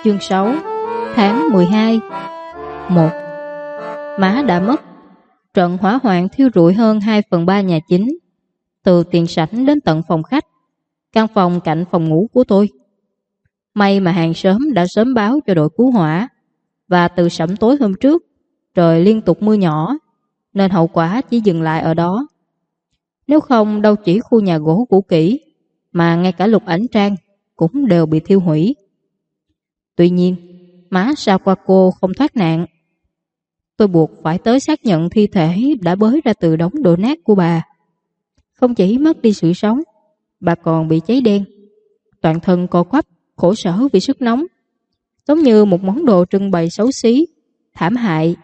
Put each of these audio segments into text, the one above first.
Chương 6 Tháng 12 1. Má đã mất. Trận hỏa hoạn thiêu rụi hơn 2/3 nhà chính, từ tiền sảnh đến tận phòng khách, căn phòng cạnh phòng ngủ của tôi. May mà hàng xóm đã sớm báo cho đội cứu hỏa, và từ sẩm tối hôm trước trời liên tục mưa nhỏ, nên hậu quả chỉ dừng lại ở đó. Nếu không đâu chỉ khu nhà gỗ cũ kỹ, mà ngay cả lục ảnh trang cũng đều bị thiêu hủy. Tuy nhiên, má Sawako không thoát nạn. Tôi buộc phải tới xác nhận thi thể đã bới ra từ đống đổ nát của bà. Không chỉ mất đi sự sống, bà còn bị cháy đen, toàn thân co quắp, khổ sở vì sức nóng, giống như một món đồ trưng bày xấu xí, thảm hại.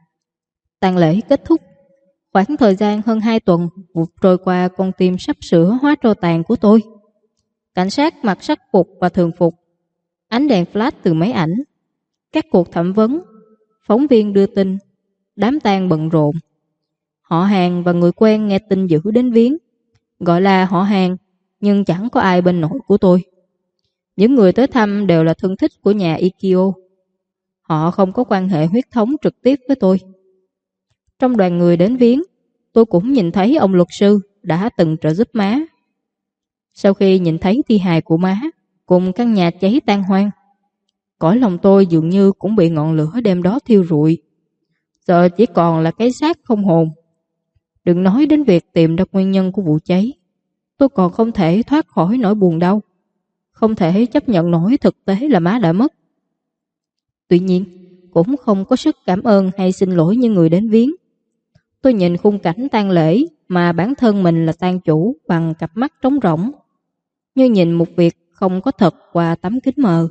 Tang lễ kết thúc. Khoảng thời gian hơn 2 tuần vụt trôi qua, con tim sắp sửa hóa tro tàn của tôi. Cảnh sát mặc sắc phục và thường phục, ánh đèn flash từ máy ảnh, các cuộc thẩm vấn, phóng viên đưa tin, đám tang bận rộn. Họ hàng và người quen nghe tin dữ đến viếng, gọi là họ hàng, nhưng chẳng có ai bên nội của tôi. Những người tới thăm đều là thân thích của nhà Ikkyo. Họ không có quan hệ huyết thống trực tiếp với tôi. Trong đoàn người đến viếng, tôi cũng nhìn thấy ông luật sư đã từng trợ giúp má. Sau khi nhìn thấy thi hài của má cùng căn nhà cháy tan hoang, cõi lòng tôi dường như cũng bị ngọn lửa đêm đó thiêu rụi. Giờ chỉ còn là cái xác không hồn. Đừng nói đến việc tìm ra nguyên nhân của vụ cháy. Tôi còn không thể thoát khỏi nỗi buồn đau, không thể chấp nhận nổi thực tế là má đã mất. Tuy nhiên, cũng không có sức cảm ơn hay xin lỗi như người đến viếng. Tôi nhìn khung cảnh tang lễ mà bản thân mình là tang chủ bằng cặp mắt trống rỗng, như nhìn một việc không có thật qua tấm kính mờ.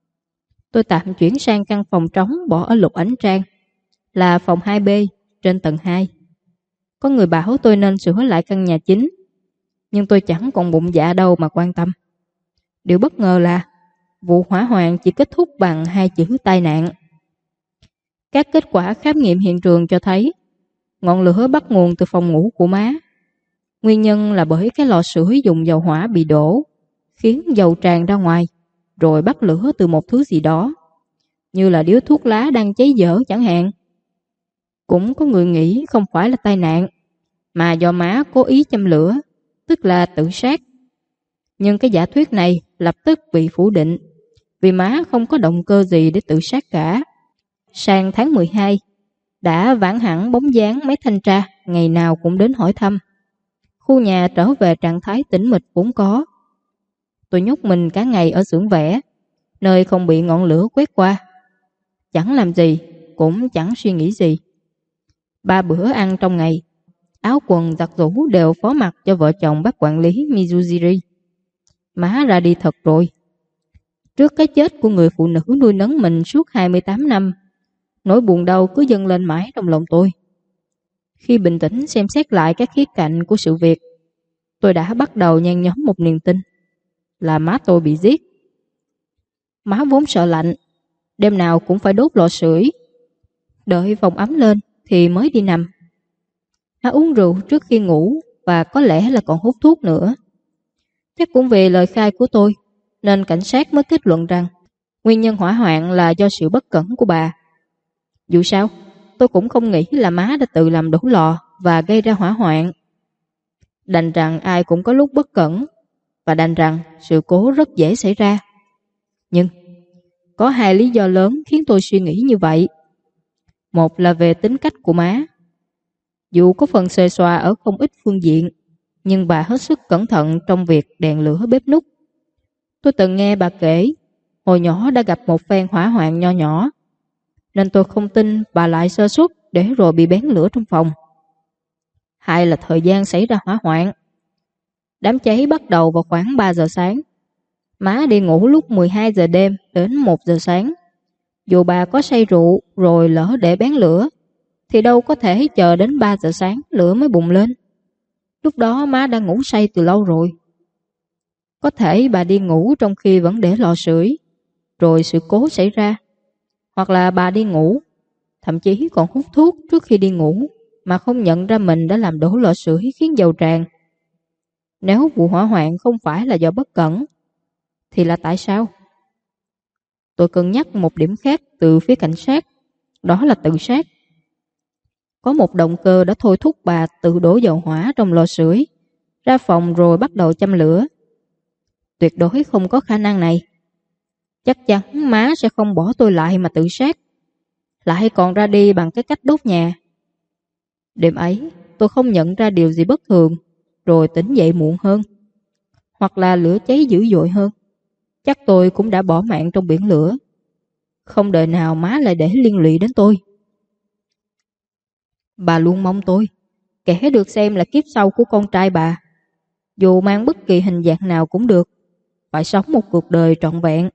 Tôi tạm chuyển sang căn phòng trống bỏ ở lục ảnh trang, là phòng 2B trên tầng 2. Có người bảo tôi nên sửa lại căn nhà chính, nhưng tôi chẳng còn bụng dạ đâu mà quan tâm. Điều bất ngờ là vụ hỏa hoạn chỉ kết thúc bằng 2 chữ tai nạn. Các kết quả khám nghiệm hiện trường cho thấy ngọn lửa bắt nguồn từ phòng ngủ của má. Nguyên nhân là bởi cái lò sưởi dùng dầu hỏa bị đổ, khiến dầu tràn ra ngoài, rồi bắt lửa từ một thứ gì đó, như là điếu thuốc lá đang cháy dở chẳng hạn. Cũng có người nghĩ không phải là tai nạn, mà do má cố ý châm lửa, tức là tự sát. Nhưng cái giả thuyết này lập tức bị phủ định, vì má không có động cơ gì để tự sát cả. Sang tháng 12, đã vãn hẳn bóng dáng mấy thanh tra ngày nào cũng đến hỏi thăm. Khu nhà trở về trạng thái tĩnh mịch vốn có. Tôi nhốt mình cả ngày ở xưởng vẽ, nơi không bị ngọn lửa quét qua. Chẳng làm gì, cũng chẳng suy nghĩ gì. 3 bữa ăn trong ngày, áo quần giặt giũ đều phó mặc cho vợ chồng bác quản lý Mizujiri. Má ra đi thật rồi. Trước cái chết của người phụ nữ nuôi nấng mình suốt 28 năm, nỗi buồn đau cứ dâng lên mãi trong lòng tôi. Khi bình tĩnh xem xét lại các khía cạnh của sự việc, tôi đã bắt đầu nhen nhóm một niềm tin là má tôi bị giết. Má vốn sợ lạnh, đêm nào cũng phải đốt lò sưởi, đợi phòng ấm lên thì mới đi nằm. Má uống rượu trước khi ngủ và có lẽ là còn hút thuốc nữa. Chắc cũng vì lời khai của tôi nên cảnh sát mới kết luận rằng nguyên nhân hỏa hoạn là do sự bất cẩn của bà. Dù sao, tôi cũng không nghĩ là má đã tự làm đổ lò và gây ra hỏa hoạn. Đành rằng ai cũng có lúc bất cẩn, và đành rằng sự cố rất dễ xảy ra. Nhưng có 2 lý do lớn khiến tôi suy nghĩ như vậy. Một là về tính cách của má. Dù có phần xuề xòa ở không ít phương diện, nhưng bà hết sức cẩn thận trong việc đèn lửa bếp núc. Tôi từng nghe bà kể, hồi nhỏ đã gặp một phen hỏa hoạn nho nhỏ, nên tôi không tin bà lại sơ suất để rồi bị bén lửa trong phòng. Hai là thời gian xảy ra hỏa hoạn. Đám cháy bắt đầu vào khoảng 3 giờ sáng. Má đi ngủ lúc 12 giờ đêm đến 1 giờ sáng. Dù bà có say rượu rồi lỡ để bén lửa, thì đâu có thể chờ đến 3 giờ sáng lửa mới bùng lên. Lúc đó má đã ngủ say từ lâu rồi. Có thể bà đi ngủ trong khi vẫn để lò sưởi, rồi sự cố xảy ra. Hoặc là bà đi ngủ, thậm chí còn hút thuốc trước khi đi ngủ, mà không nhận ra mình đã làm đổ lò sưởi khiến dầu tràn. Nếu vụ hỏa hoạn không phải là do bất cẩn, thì là tại sao? Tôi cân nhắc một điểm khác từ phía cảnh sát, đó là tự sát. Có một động cơ đã thôi thúc bà tự đổ dầu hỏa trong lò sưởi, ra phòng rồi bắt đầu châm lửa. Tuyệt đối không có khả năng này. Chắc chắn má sẽ không bỏ tôi lại mà tự sát, lại còn ra đi bằng cái cách đốt nhà. Đêm ấy, tôi không nhận ra điều gì bất thường, rồi tỉnh dậy muộn hơn. Hoặc là lửa cháy dữ dội hơn, chắc tôi cũng đã bỏ mạng trong biển lửa. Không đời nào má lại để liên lụy đến tôi. Bà luôn mong tôi, kẻ được xem là kiếp sau của con trai bà, dù mang bất kỳ hình dạng nào cũng được, phải sống một cuộc đời trọn vẹn.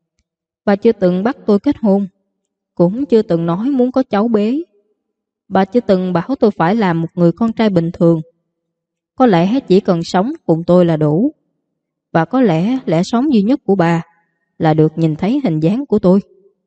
Bà chưa từng bắt tôi kết hôn, cũng chưa từng nói muốn có cháu bé. Bà chưa từng bảo tôi phải làm một người con trai bình thường. Có lẽ chỉ cần sống cùng tôi là đủ. Và có lẽ lẽ sống duy nhất của bà là được nhìn thấy hình dáng của tôi.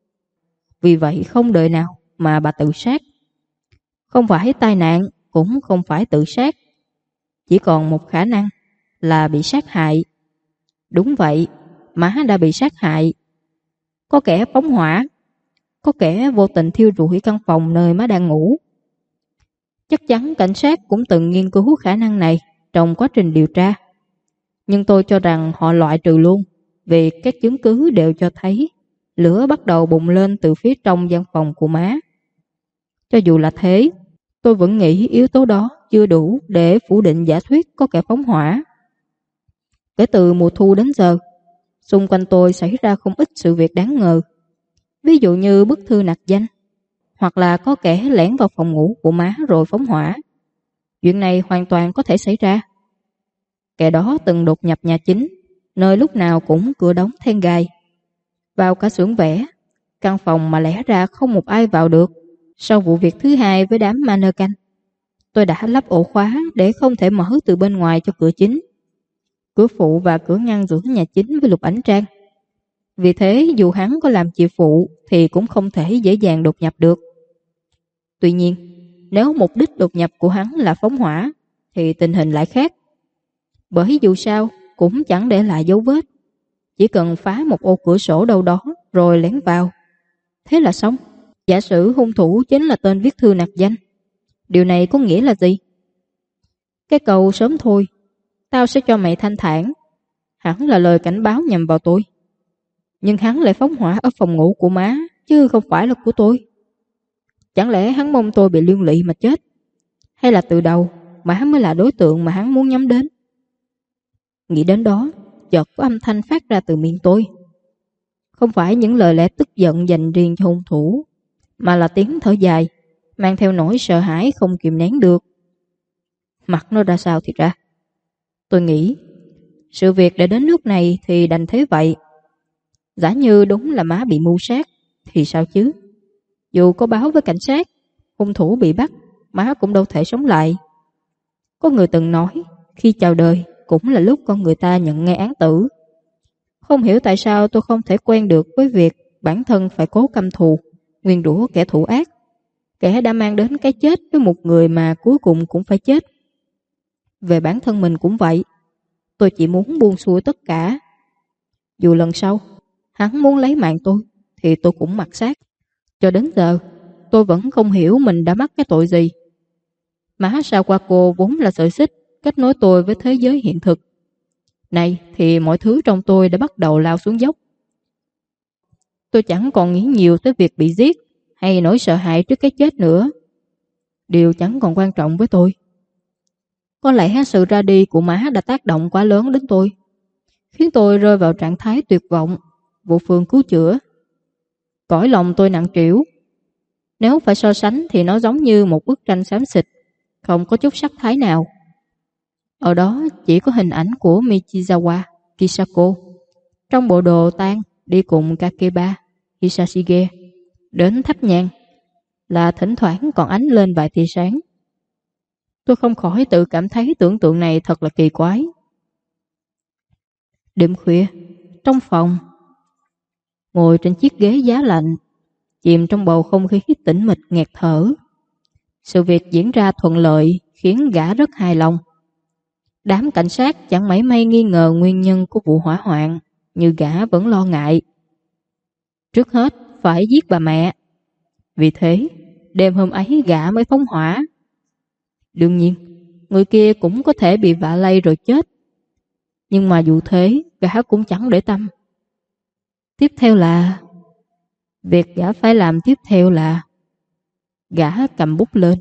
Vì vậy không đời nào mà bà tự sát. Không phải tai nạn, cũng không phải tự sát. Chỉ còn một khả năng là bị sát hại. Đúng vậy, má đã bị sát hại. Có kẻ phóng hỏa, có kẻ vô tình thiêu rụi căn phòng nơi má đang ngủ. Chắc chắn cảnh sát cũng từng nghiên cứu khả năng này trong quá trình điều tra. Nhưng tôi cho rằng họ loại trừ luôn, vì các chứng cứ đều cho thấy lửa bắt đầu bùng lên từ phía trong gian phòng của má. Cho dù là thế, tôi vẫn nghĩ yếu tố đó chưa đủ để phủ định giả thuyết có kẻ phóng hỏa. Kể từ mùa thu đến giờ, xung quanh tôi xảy ra không ít sự việc đáng ngờ. Ví dụ như bức thư nặc danh, hoặc là có kẻ lẻn vào phòng ngủ của má rồi phóng hỏa. Chuyện này hoàn toàn có thể xảy ra. Kẻ đó từng đột nhập nhà chính, nơi lúc nào cũng cửa đóng then gài, vào cả xưởng vẽ, căn phòng mà lẽ ra không một ai vào được. Sau vụ việc thứ hai với đám mannequin, tôi đã lắp ổ khóa để không thể mở từ bên ngoài cho cửa chính, cửa phụ và cửa ngăn giữa nhà chính với lục ảnh trang. Vì thế dù hắn có làm chìa phụ thì cũng không thể dễ dàng đột nhập được. Tuy nhiên, nếu mục đích đột nhập của hắn là phóng hỏa thì tình hình lại khác. Bởi dù sao cũng chẳng để lại dấu vết, chỉ cần phá một ô cửa sổ đâu đó rồi lén vào, thế là xong. Giả sử hung thủ chính là tên viết thư nặc danh, điều này có nghĩa là gì? Cái câu sớm thôi, tao sẽ cho mày thanh thản, hẳn là lời cảnh báo nhằm vào tôi. Nhưng hắn lại phóng hỏa ở phòng ngủ của má, chứ không phải là của tôi. Chẳng lẽ hắn mong tôi bị liên lụy mà chết? Hay là từ đầu má mới là đối tượng mà hắn muốn nhắm đến? Nghĩ đến đó, chợt có âm thanh phát ra từ miệng tôi. Không phải những lời lẽ tức giận dành riêng cho hung thủ, mà là tiếng thở dài, mang theo nỗi sợ hãi không kìm nén được. Mặt nó ra sao thì ra. Tôi nghĩ, sự việc đã đến nước này thì đành thế vậy. Giả như đúng là má bị mưu sát, thì sao chứ? Dù có báo với cảnh sát, hung thủ bị bắt, má cũng đâu thể sống lại. Có người từng nói, khi chào đời cũng là lúc con người ta nhận ngay án tử. Không hiểu tại sao tôi không thể quen được với việc bản thân phải cố căm thù, nguyền rủa kẻ thủ ác, kẻ đã mang đến cái chết với một người mà cuối cùng cũng phải chết. Về bản thân mình cũng vậy, tôi chỉ muốn buông xuôi tất cả. Dù lần sau hắn muốn lấy mạng tôi thì tôi cũng mặc xác. Cho đến giờ tôi vẫn không hiểu mình đã mắc cái tội gì. Má Sawako vốn là sợi xích kết nối tôi với thế giới hiện thực. Này thì mọi thứ trong tôi đã bắt đầu lao xuống dốc. Tôi chẳng còn nghĩ nhiều tới việc bị giết hay nỗi sợ hãi trước cái chết nữa. Điều chẳng còn quan trọng với tôi. Có lẽ sự ra đi của má đã tác động quá lớn đến tôi, khiến tôi rơi vào trạng thái tuyệt vọng, vô phương cứu chữa. Cõi lòng tôi nặng trĩu. Nếu phải so sánh thì nó giống như một bức tranh xám xịt, không có chút sắc thái nào. Ở đó chỉ có hình ảnh của Michizawa Kisako trong bộ đồ tang đi cùng Kakeba Hisashige đến thắp nhang, là thỉnh thoảng còn ánh lên vài tia sáng. Tôi không khỏi tự cảm thấy tưởng tượng này thật là kỳ quái. Đêm khuya, trong phòng, ngồi trên chiếc ghế giá lạnh, chìm trong bầu không khí tĩnh mịch nghẹt thở. Sự việc diễn ra thuận lợi khiến gã rất hài lòng. Đám cảnh sát chẳng mảy may nghi ngờ nguyên nhân của vụ hỏa hoạn, như gã vẫn lo ngại. Trước hết phải giết bà mẹ. Vì thế, đêm hôm ấy gã mới phóng hỏa. Đương nhiên, người kia cũng có thể bị vạ lây rồi chết. Nhưng mà dù thế, gã cũng chẳng để tâm. Tiếp theo là... Việc gã phải làm tiếp theo là... Gã cầm bút lên.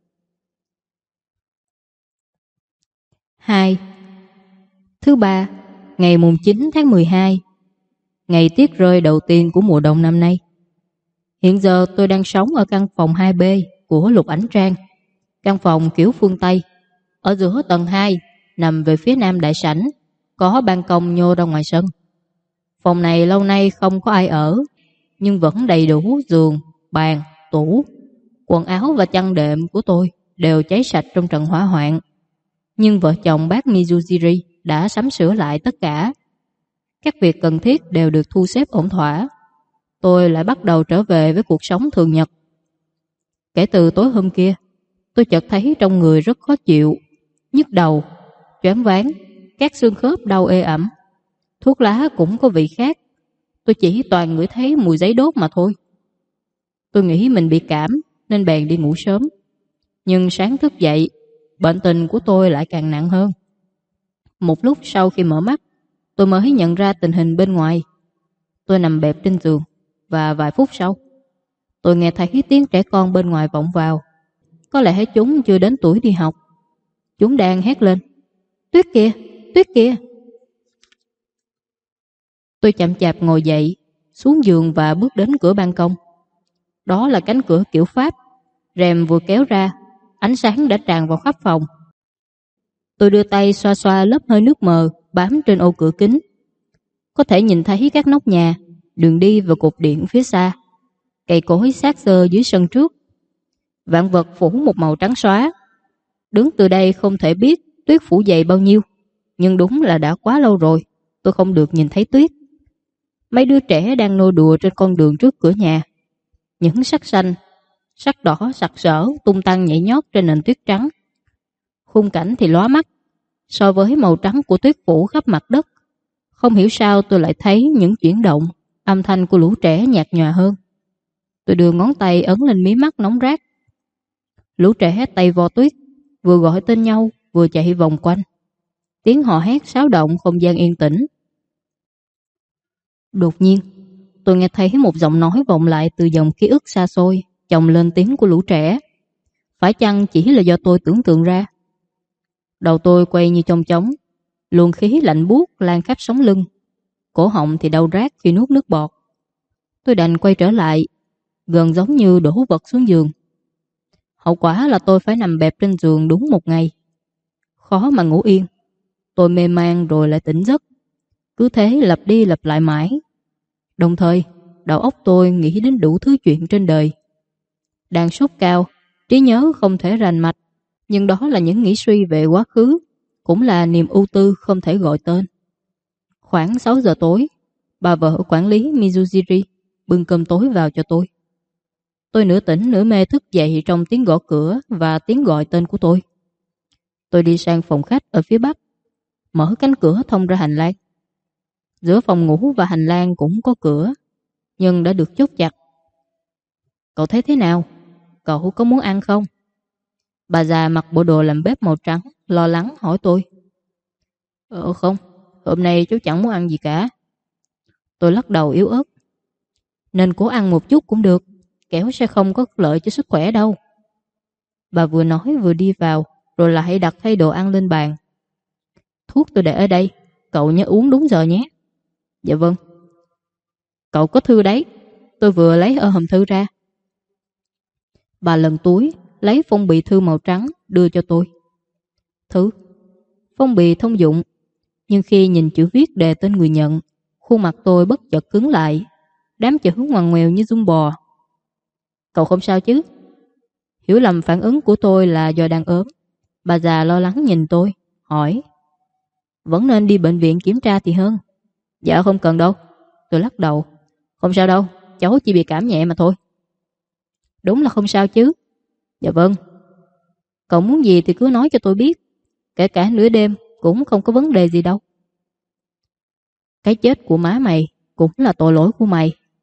2. Thứ ba, ngày mùng 9 tháng 12, ngày tuyết rơi đầu tiên của mùa đông năm nay. Hiện giờ tôi đang sống ở căn phòng 2B của Lục Ánh Trang, căn phòng kiểu phương Tây. Ở giữa tầng 2, nằm về phía nam đại sảnh, có ban công nhô ra ngoài sân. Phòng này lâu nay không có ai ở, nhưng vẫn đầy đủ giường, bàn, tủ. Quần áo và chăn đệm của tôi đều cháy sạch trong trận hỏa hoạn. Nhưng vợ chồng bác Mizujiri đã sắm sửa lại tất cả. Các việc cần thiết đều được thu xếp ổn thỏa. Tôi lại bắt đầu trở về với cuộc sống thường nhật. Kể từ tối hôm kia, tôi chợt thấy trong người rất khó chịu, nhức đầu, choáng váng, các xương khớp đau ê ẩm. Thuốc lá cũng có vị khác. Tôi chỉ toàn ngửi thấy mùi giấy đốt mà thôi. Tôi nghĩ mình bị cảm nên bèn đi ngủ sớm. Nhưng sáng thức dậy, bệnh tình của tôi lại càng nặng hơn. Một lúc sau khi mở mắt, tôi mới nhận ra tình hình bên ngoài. Tôi nằm bẹp trên giường và vài phút sau, tôi nghe thấy tiếng trẻ con bên ngoài vọng vào. Có lẽ chúng chưa đến tuổi đi học. Chúng đang hét lên: Tuyết kìa, tuyết kìa. Tôi chậm chạp ngồi dậy, xuống giường và bước đến cửa ban công. Đó là cánh cửa kiểu Pháp. Rèm vừa kéo ra, ánh sáng đã tràn vào khắp phòng. Tôi đưa tay xoa xoa lớp hơi nước mờ bám trên ô cửa kính. Có thể nhìn thấy các nóc nhà, đường đi và cột điện phía xa, cây cối xác xơ dưới sân trước. Vạn vật phủ một màu trắng xóa. Đứng từ đây không thể biết tuyết phủ dày bao nhiêu, nhưng đúng là đã quá lâu rồi tôi không được nhìn thấy tuyết. Mấy đứa trẻ đang nô đùa trên con đường trước cửa nhà. Những sắc xanh, sắc đỏ sặc sỡ tung tăng nhảy nhót trên nền tuyết trắng. Khung cảnh thì lóa mắt. So với màu trắng của tuyết phủ khắp mặt đất, không hiểu sao tôi lại thấy những chuyển động, âm thanh của lũ trẻ nhạt nhòa hơn. Tôi đưa ngón tay ấn lên mí mắt nóng rát. Lũ trẻ tay vo tuyết, vừa gọi tên nhau, vừa chạy vòng quanh. Tiếng hò hét xáo động không gian yên tĩnh. Đột nhiên, tôi nghe thấy một giọng nói vọng lại từ dòng ký ức xa xôi, chồng lên tiếng của lũ trẻ. Phải chăng chỉ là do tôi tưởng tượng ra? Đầu tôi quay như chong chóng, luồng khí lạnh buốt lan khắp sống lưng, cổ họng thì đau rát khi nuốt nước bọt. Tôi đành quay trở lại, gần giống như đổ vật xuống giường. Hậu quả là tôi phải nằm bẹp trên giường đúng một ngày. Khó mà ngủ yên. Tôi mê man rồi lại tỉnh giấc. Cứ thế lặp đi lặp lại mãi. Đồng thời, đầu óc tôi nghĩ đến đủ thứ chuyện trên đời. Đang sốt cao, trí nhớ không thể rành mạch, nhưng đó là những nghĩ suy về quá khứ, cũng là niềm ưu tư không thể gọi tên. Khoảng 6 giờ tối, bà vợ quản lý Mizujiri bưng cơm tối vào cho tôi. Tôi nửa tỉnh nửa mê thức dậy trong tiếng gõ cửa và tiếng gọi tên của tôi. Tôi đi sang phòng khách ở phía bắc, mở cánh cửa thông ra hành lang. Giữa phòng ngủ và hành lang cũng có cửa, nhưng đã được chốt chặt. Cậu thấy thế nào? Cậu có muốn ăn không? Bà già mặc bộ đồ làm bếp màu trắng, lo lắng hỏi tôi. Không, hôm nay cháu chẳng muốn ăn gì cả. Tôi lắc đầu yếu ớt. Nên cố ăn một chút cũng được, kẻo sẽ không có lợi cho sức khỏe đâu. Bà vừa nói vừa đi vào, rồi lại đặt thay đồ ăn lên bàn. Thuốc tôi để ở đây, cậu nhớ uống đúng giờ nhé. Dạ vâng. Cậu có thư đấy, tôi vừa lấy ở hòm thư ra. Bà lần túi, lấy phong bì thư màu trắng đưa cho tôi. Thư, phong bì thông dụng, nhưng khi nhìn chữ viết đề tên người nhận, khuôn mặt tôi bất chợt cứng lại, đám chữ ngoằn ngoèo như dung bò. Cậu không sao chứ? Hiểu lầm phản ứng của tôi là do đang ốm. Bà già lo lắng nhìn tôi, hỏi. Vẫn nên đi bệnh viện kiểm tra thì hơn. Dạ không cần đâu. Tôi lắc đầu. Không sao đâu, cháu chỉ bị cảm nhẹ mà thôi. Đúng là không sao chứ. Dạ vâng. Cậu muốn gì thì cứ nói cho tôi biết. Kể cả nửa đêm cũng không có vấn đề gì đâu. Cái chết của má mày cũng là tội lỗi của mày.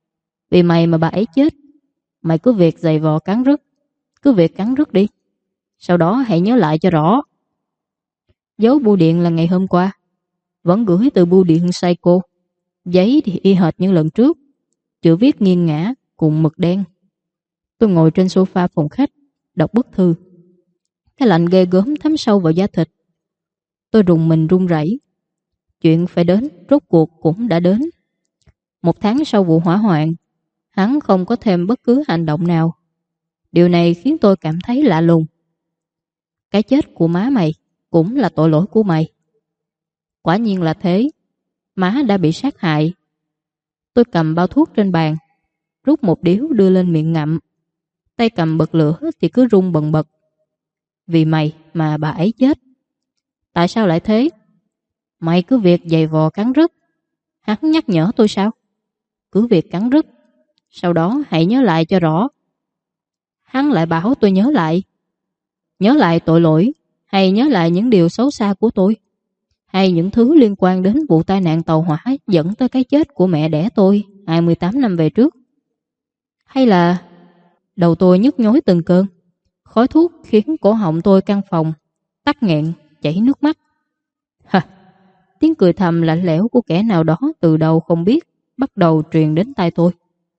Vì mày mà bà ấy chết. Mày cứ việc giày vò cắn rứt. Cứ việc cắn rứt đi. Sau đó hãy nhớ lại cho rõ. Dấu bưu điện là ngày hôm qua. Vẫn gửi từ bưu điện Psycho. Giấy thì y hệt như lần trước. Chữ viết nghiêng ngã cùng mực đen. Tôi ngồi trên sofa phòng khách, đọc bức thư. Cái lạnh ghê gớm thấm sâu vào da thịt. Tôi rùng mình run rẩy. Chuyện phải đến, rốt cuộc cũng đã đến. 1 tháng sau vụ hỏa hoạn, hắn không có thêm bất cứ hành động nào. Điều này khiến tôi cảm thấy lạ lùng. Cái chết của má mày cũng là tội lỗi của mày. Quả nhiên là thế. Má đã bị sát hại. Tôi cầm bao thuốc trên bàn, rút một điếu đưa lên miệng ngậm. Tay cầm bật lửa thì cứ rung bần bật. Vì mày mà bà ấy chết. Tại sao lại thế? Mày cứ việc giày vò cắn rứt. Hắn nhắc nhở tôi sao? Cứ việc cắn rứt. Sau đó hãy nhớ lại cho rõ. Hắn lại bảo tôi nhớ lại. Nhớ lại tội lỗi, hay nhớ lại những điều xấu xa của tôi, hay những thứ liên quan đến vụ tai nạn tàu hỏa dẫn tới cái chết của mẹ đẻ tôi 28 năm về trước? Hay là đầu tôi nhức nhối từng cơn, khói thuốc khiến cổ họng tôi căng phồng, tắc nghẹn, chảy nước mắt. Hả? Tiếng cười thầm lạnh lẽo của kẻ nào đó từ đầu không biết bắt đầu truyền đến tai tôi.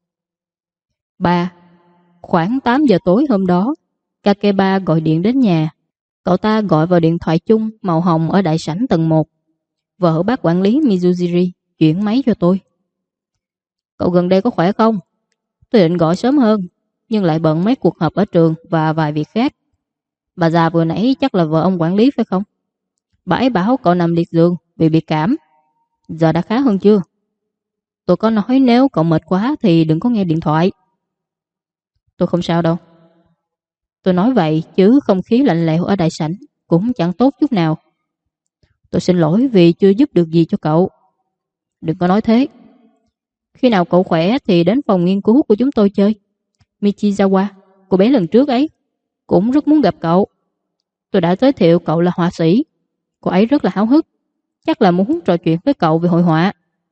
3. Khoảng 8 giờ tối hôm đó, Kakeba gọi điện đến nhà. Cậu ta gọi vào điện thoại chung màu hồng ở đại sảnh tầng 1. Vợ bác quản lý Mizujiri chuyển máy cho tôi. Cậu gần đây có khỏe không? Tôi định gọi sớm hơn, nhưng lại bận mấy cuộc họp ở trường và vài việc khác. Bà già vừa nãy chắc là vợ ông quản lý phải không? Bà ấy bảo cậu nằm liệt giường vì bị cảm. Giờ đã khá hơn chưa? Tôi có nói nếu cậu mệt quá thì đừng có nghe điện thoại. Tôi không sao đâu. Tôi nói vậy chứ không khí lạnh lẽo ở đại sảnh cũng chẳng tốt chút nào. Tôi xin lỗi vì chưa giúp được gì cho cậu. Đừng có nói thế. Khi nào cậu khỏe thì đến phòng nghiên cứu của chúng tôi chơi. Michizawa, cô bé lần trước ấy, cũng rất muốn gặp cậu. Tôi đã giới thiệu cậu là họa sĩ. Cô ấy rất là háo hức. Chắc là muốn trò chuyện với cậu về hội họa.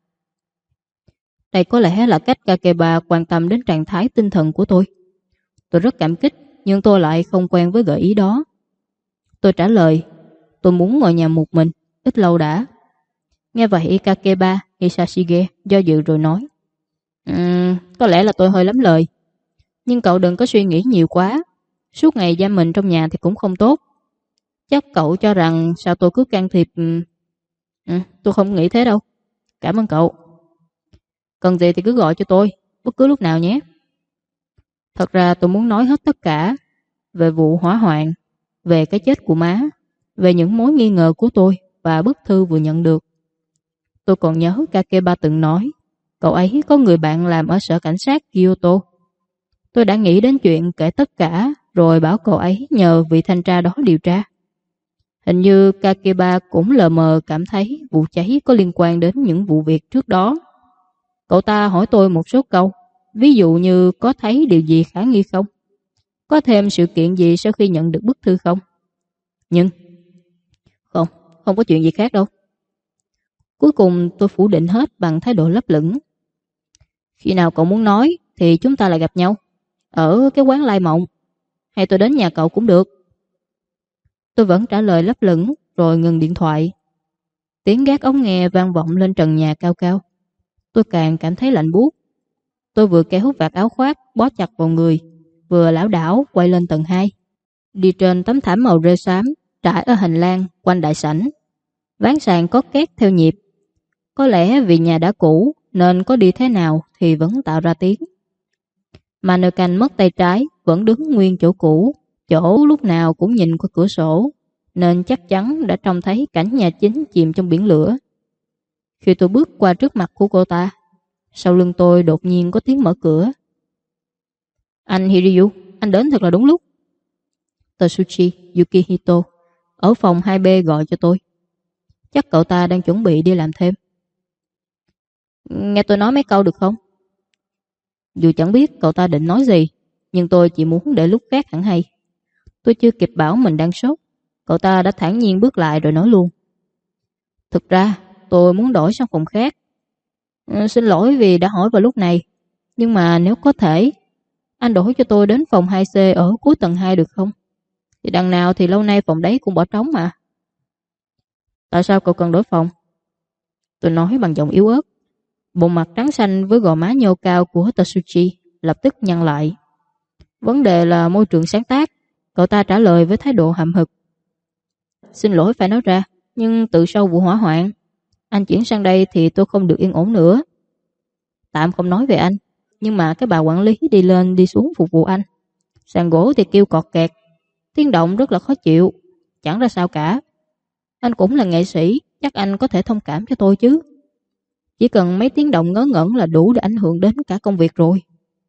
Đây có lẽ là cách Kakeba quan tâm đến trạng thái tinh thần của tôi. Tôi rất cảm kích, nhưng tôi lại không quen với gợi ý đó. Tôi trả lời, tôi muốn ngồi nhà một mình, ít lâu đã. Nghe vậy Kakeba Hisashige do dự rồi nói, có lẽ là tôi hơi lắm lời. Nhưng cậu đừng có suy nghĩ nhiều quá. Suốt ngày giam mình trong nhà thì cũng không tốt. Chắc cậu cho rằng sao tôi cứ can thiệp. Tôi không nghĩ thế đâu. Cảm ơn cậu. Cần gì thì cứ gọi cho tôi, bất cứ lúc nào nhé. Thật ra tôi muốn nói hết tất cả. Về vụ hỏa hoạn, về cái chết của má, về những mối nghi ngờ của tôi và bức thư vừa nhận được. Tôi còn nhớ Kakeba từng nói cậu ấy có người bạn làm ở sở cảnh sát Kyoto. Tôi đã nghĩ đến chuyện kể tất cả rồi bảo cậu ấy nhờ vị thanh tra đó điều tra. Hình như Kakeba cũng lờ mờ cảm thấy vụ cháy có liên quan đến những vụ việc trước đó. Cậu ta hỏi tôi một số câu, ví dụ như có thấy điều gì khả nghi không? Có thêm sự kiện gì sau khi nhận được bức thư không? Nhưng không có chuyện gì khác đâu. Cuối cùng tôi phủ định hết bằng thái độ lấp lửng. Khi nào cậu muốn nói thì chúng ta lại gặp nhau. Ở cái quán Lai Mộng. Hay tôi đến nhà cậu cũng được. Tôi vẫn trả lời lấp lửng rồi ngừng điện thoại. Tiếng gác ống nghe vang vọng lên trần nhà cao cao. Tôi càng cảm thấy lạnh buốt. Tôi vừa kéo vạt áo khoác bó chặt vào người, vừa lảo đảo quay lên tầng 2. Đi trên tấm thảm màu rêu xám trải ở hành lang quanh đại sảnh. Ván sàn có két theo nhịp. Có lẽ vì nhà đã cũ nên có đi thế nào thì vẫn tạo ra tiếng. Mannequin mất tay trái vẫn đứng nguyên chỗ cũ, chỗ lúc nào cũng nhìn qua cửa sổ, nên chắc chắn đã trông thấy cảnh nhà chính chìm trong biển lửa. Khi tôi bước qua trước mặt của cô ta, sau lưng tôi đột nhiên có tiếng mở cửa. Anh Hiryu, anh đến thật là đúng lúc. Tetsuchi Yukihito ở phòng 2B gọi cho tôi. Chắc cậu ta đang chuẩn bị đi làm thêm. Nghe tôi nói mấy câu được không? Dù chẳng biết cậu ta định nói gì, nhưng tôi chỉ muốn để lúc khác hẳn hay. Tôi chưa kịp bảo mình đang sốt, cậu ta đã thản nhiên bước lại rồi nói luôn. Thực ra tôi muốn đổi sang phòng khác. Xin lỗi vì đã hỏi vào lúc này. Nhưng mà nếu có thể, anh đổi cho tôi đến phòng 2C ở cuối tầng 2 được không? Thì đằng nào thì lâu nay phòng đấy cũng bỏ trống mà. Tại sao cậu cần đổi phòng? Tôi nói bằng giọng yếu ớt. Bộ mặt trắng xanh với gò má nhô cao của Tatsuchi lập tức nhăn lại. Vấn đề là môi trường sáng tác. Cậu ta trả lời với thái độ hậm hực. Xin lỗi phải nói ra, nhưng từ sau vụ hỏa hoạn, anh chuyển sang đây thì tôi không được yên ổn nữa. Tạm không nói về anh, nhưng mà cái bà quản lý đi lên đi xuống phục vụ anh. Sàn gỗ thì kêu cọt kẹt, tiếng động rất là khó chịu, chẳng ra sao cả. Anh cũng là nghệ sĩ, chắc anh có thể thông cảm cho tôi chứ. Chỉ cần mấy tiếng động ngớ ngẩn là đủ để ảnh hưởng đến cả công việc rồi.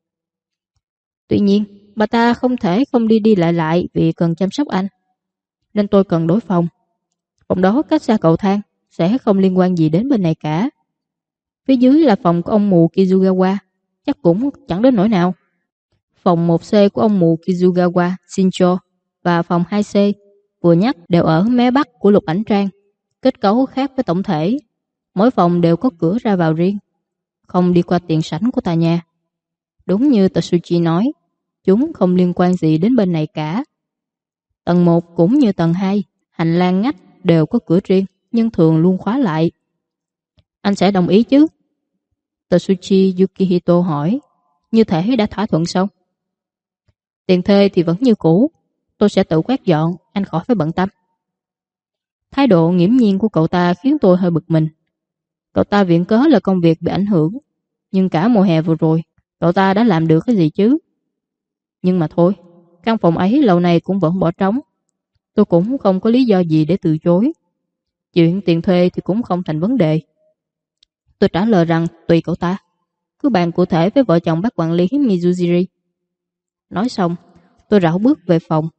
Tuy nhiên, bà ta không thể không đi đi lại lại vì cần chăm sóc anh. Nên tôi cần đổi phòng. Phòng đó cách xa cầu thang, sẽ không liên quan gì đến bên này cả. Phía dưới là phòng của ông mù Kizugawa, chắc cũng chẳng đến nỗi nào. Phòng 1C của ông mù Kizugawa Shincho và phòng 2C vừa nhắc đều ở mé bắc của Lục Ảnh Trang. Kết cấu khác với tổng thể. Mỗi phòng đều có cửa ra vào riêng, không đi qua tiền sảnh của tòa nhà. Đúng như Tatsuchi nói, chúng không liên quan gì đến bên này cả. Tầng 1 cũng như tầng 2, hành lang ngách đều có cửa riêng, nhưng thường luôn khóa lại. Anh sẽ đồng ý chứ? Tatsuchi Yukihito hỏi. Như thể đã thỏa thuận xong. Tiền thuê thì vẫn như cũ, tôi sẽ tự quét dọn, anh khỏi phải bận tâm. Thái độ nghiễm nhiên của cậu ta khiến tôi hơi bực mình. Cậu ta viện cớ là công việc bị ảnh hưởng, nhưng cả mùa hè vừa rồi, cậu ta đã làm được cái gì chứ? Nhưng mà thôi, căn phòng ấy lâu nay cũng vẫn bỏ trống. Tôi cũng không có lý do gì để từ chối. Chuyện tiền thuê thì cũng không thành vấn đề. Tôi trả lời rằng tùy cậu ta. Cứ bàn cụ thể với vợ chồng bác quản lý Mizujiri. Nói xong, tôi rảo bước về phòng.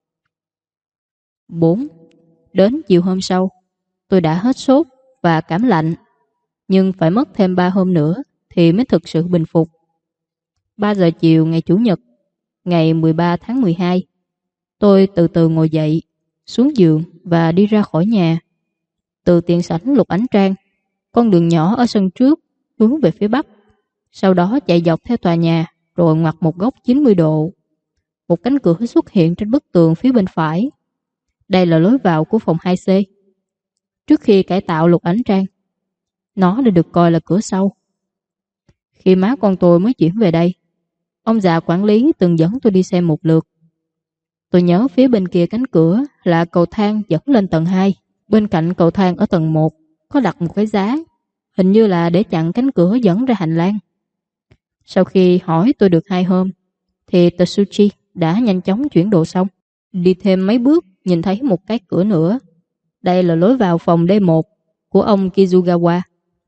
4. Đến chiều hôm sau, tôi đã hết sốt và cảm lạnh. Nhưng phải mất thêm 3 hôm nữa thì mới thực sự bình phục. 3 giờ chiều ngày Chủ nhật, ngày 13 tháng 12, tôi từ từ ngồi dậy, xuống giường và đi ra khỏi nhà. Từ tiền sảnh Lục Ảnh Trang, con đường nhỏ ở sân trước hướng về phía bắc, sau đó chạy dọc theo tòa nhà rồi ngoặt một góc 90 độ. Một cánh cửa xuất hiện trên bức tường phía bên phải. Đây là lối vào của phòng 2C. Trước khi cải tạo Lục Ảnh Trang, nó đã được coi là cửa sau. Khi má con tôi mới chuyển về đây, ông già quản lý từng dẫn tôi đi xem một lượt. Tôi nhớ phía bên kia cánh cửa là cầu thang dẫn lên tầng 2. Bên cạnh cầu thang ở tầng 1 có đặt một cái giá, hình như là để chặn cánh cửa dẫn ra hành lang. Sau khi hỏi tôi được 2 hôm, thì Tatsuchi đã nhanh chóng chuyển đồ xong. Đi thêm mấy bước nhìn thấy một cái cửa nữa. Đây là lối vào phòng D1 của ông Kizugawa.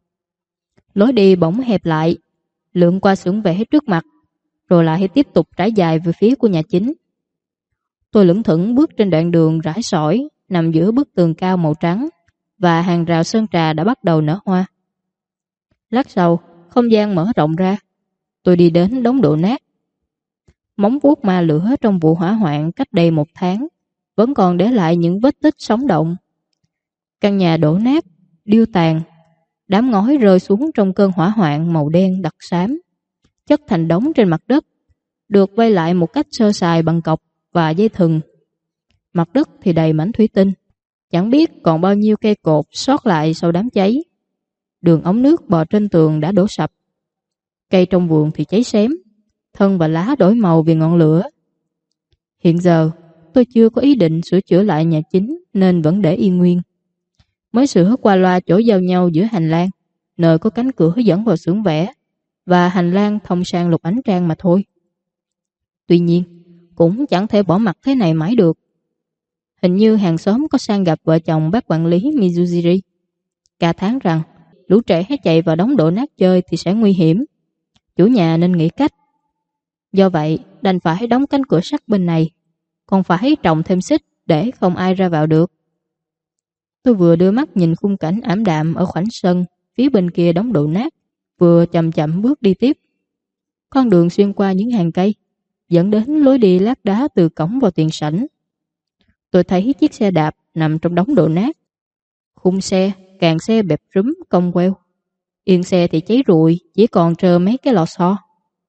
Lối đi bỗng hẹp lại, lượn qua xưởng vẽ trước mặt, rồi lại tiếp tục trải dài về phía của nhà chính. Tôi lững thững bước trên đoạn đường rải sỏi nằm giữa bức tường cao màu trắng và hàng rào sơn trà đã bắt đầu nở hoa. Lát sau, không gian mở rộng ra. Tôi đi đến đống đổ nát. Móng vuốt ma lửa trong vụ hỏa hoạn cách đây 1 tháng vẫn còn để lại những vết tích sống động. Căn nhà đổ nát, điêu tàn, đám ngói rơi xuống trong cơn hỏa hoạn màu đen đặc xám, chất thành đống trên mặt đất, được vây lại một cách sơ sài bằng cọc và dây thừng. Mặt đất thì đầy mảnh thủy tinh, chẳng biết còn bao nhiêu cây cột sót lại sau đám cháy. Đường ống nước bò trên tường đã đổ sập. Cây trong vườn thì cháy xém, thân và lá đổi màu vì ngọn lửa. Hiện giờ, tôi chưa có ý định sửa chữa lại nhà chính nên vẫn để yên nguyên. Mới sửa qua loa chỗ giao nhau giữa hành lang, nơi có cánh cửa dẫn vào xưởng vẽ, và hành lang thông sang Lục Ảnh Trang mà thôi. Tuy nhiên, cũng chẳng thể bỏ mặc thế này mãi được. Hình như hàng xóm có sang gặp vợ chồng bác quản lý Mizujiri. Cả tháng rằng, lũ trẻ chạy vào đống đổ nát chơi thì sẽ nguy hiểm. Chủ nhà nên nghĩ cách. Do vậy, đành phải đóng cánh cửa sắt bên này, còn phải trồng thêm xích để không ai ra vào được. Tôi vừa đưa mắt nhìn khung cảnh ảm đạm ở khoảnh sân phía bên kia đống đổ nát, vừa chậm chậm bước đi tiếp. Con đường xuyên qua những hàng cây dẫn đến lối đi lát đá từ cổng vào tiền sảnh. Tôi thấy chiếc xe đạp nằm trong đống đổ nát. Khung xe, càng xe bẹp rúm cong queo. Yên xe thì cháy rụi, chỉ còn trơ mấy cái lò xo.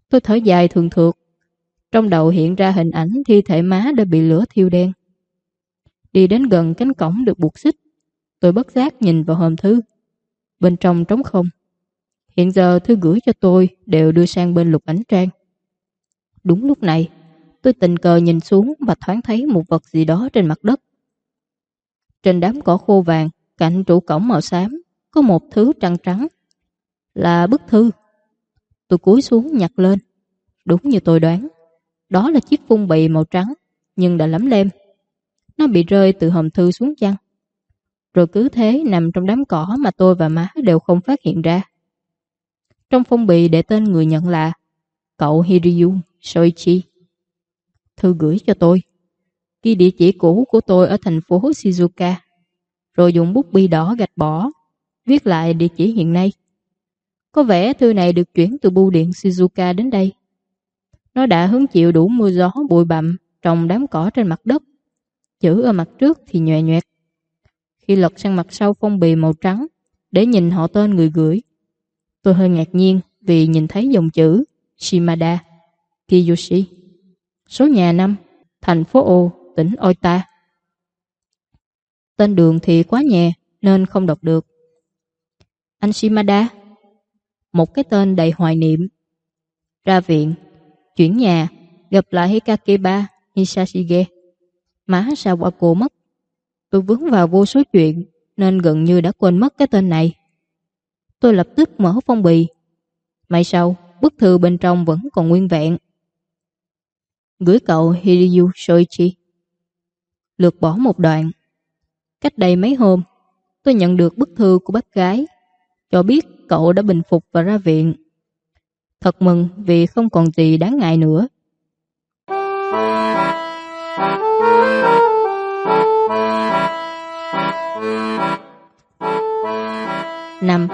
Tôi thở dài thường thượt. Trong đầu hiện ra hình ảnh thi thể má đã bị lửa thiêu đen. Đi đến gần cánh cổng được buộc xích, tôi bất giác nhìn vào hòm thư. Bên trong trống không. Hiện giờ thư gửi cho tôi đều đưa sang bên lục ảnh trang. Đúng lúc này, tôi tình cờ nhìn xuống và thoáng thấy một vật gì đó trên mặt đất. Trên đám cỏ khô vàng, cạnh trụ cổng màu xám, có một thứ trắng trắng. Là bức thư. Tôi cúi xuống nhặt lên. Đúng như tôi đoán, đó là chiếc phong bì màu trắng, nhưng đã lấm lem. Nó bị rơi từ hòm thư xuống chăn, rồi cứ thế nằm trong đám cỏ mà tôi và má đều không phát hiện ra. Trong phong bì để tên người nhận là cậu Hiryu Soichi. Thư gửi cho tôi, ghi địa chỉ cũ của tôi ở thành phố Shizuoka, rồi dùng bút bi đỏ gạch bỏ, viết lại địa chỉ hiện nay. Có vẻ thư này được chuyển từ bưu điện Shizuoka đến đây. Nó đã hứng chịu đủ mưa gió bụi bặm trong đám cỏ trên mặt đất. Chữ ở mặt trước thì nhòe nhoẹt. Khi lật sang mặt sau phong bì màu trắng để nhìn họ tên người gửi, tôi hơi ngạc nhiên vì nhìn thấy dòng chữ Shimada Kiyoshi, số nhà 5, thành phố Ô, tỉnh Oita. Tên đường thì quá nhẹ nên không đọc được. Anh Shimada, một cái tên đầy hoài niệm. Ra viện, chuyển nhà, gặp lại Hikakeba Hisashige. Má Sawako mất. Tôi vướng vào vô số chuyện nên gần như đã quên mất cái tên này. Tôi lập tức mở phong bì. May sau, bức thư bên trong vẫn còn nguyên vẹn. Gửi cậu Hiryu Soichi. Lược bỏ một đoạn. Cách đây mấy hôm, tôi nhận được bức thư của bác gái, cho biết cậu đã bình phục và ra viện. Thật mừng vì không còn gì đáng ngại nữa. Năm.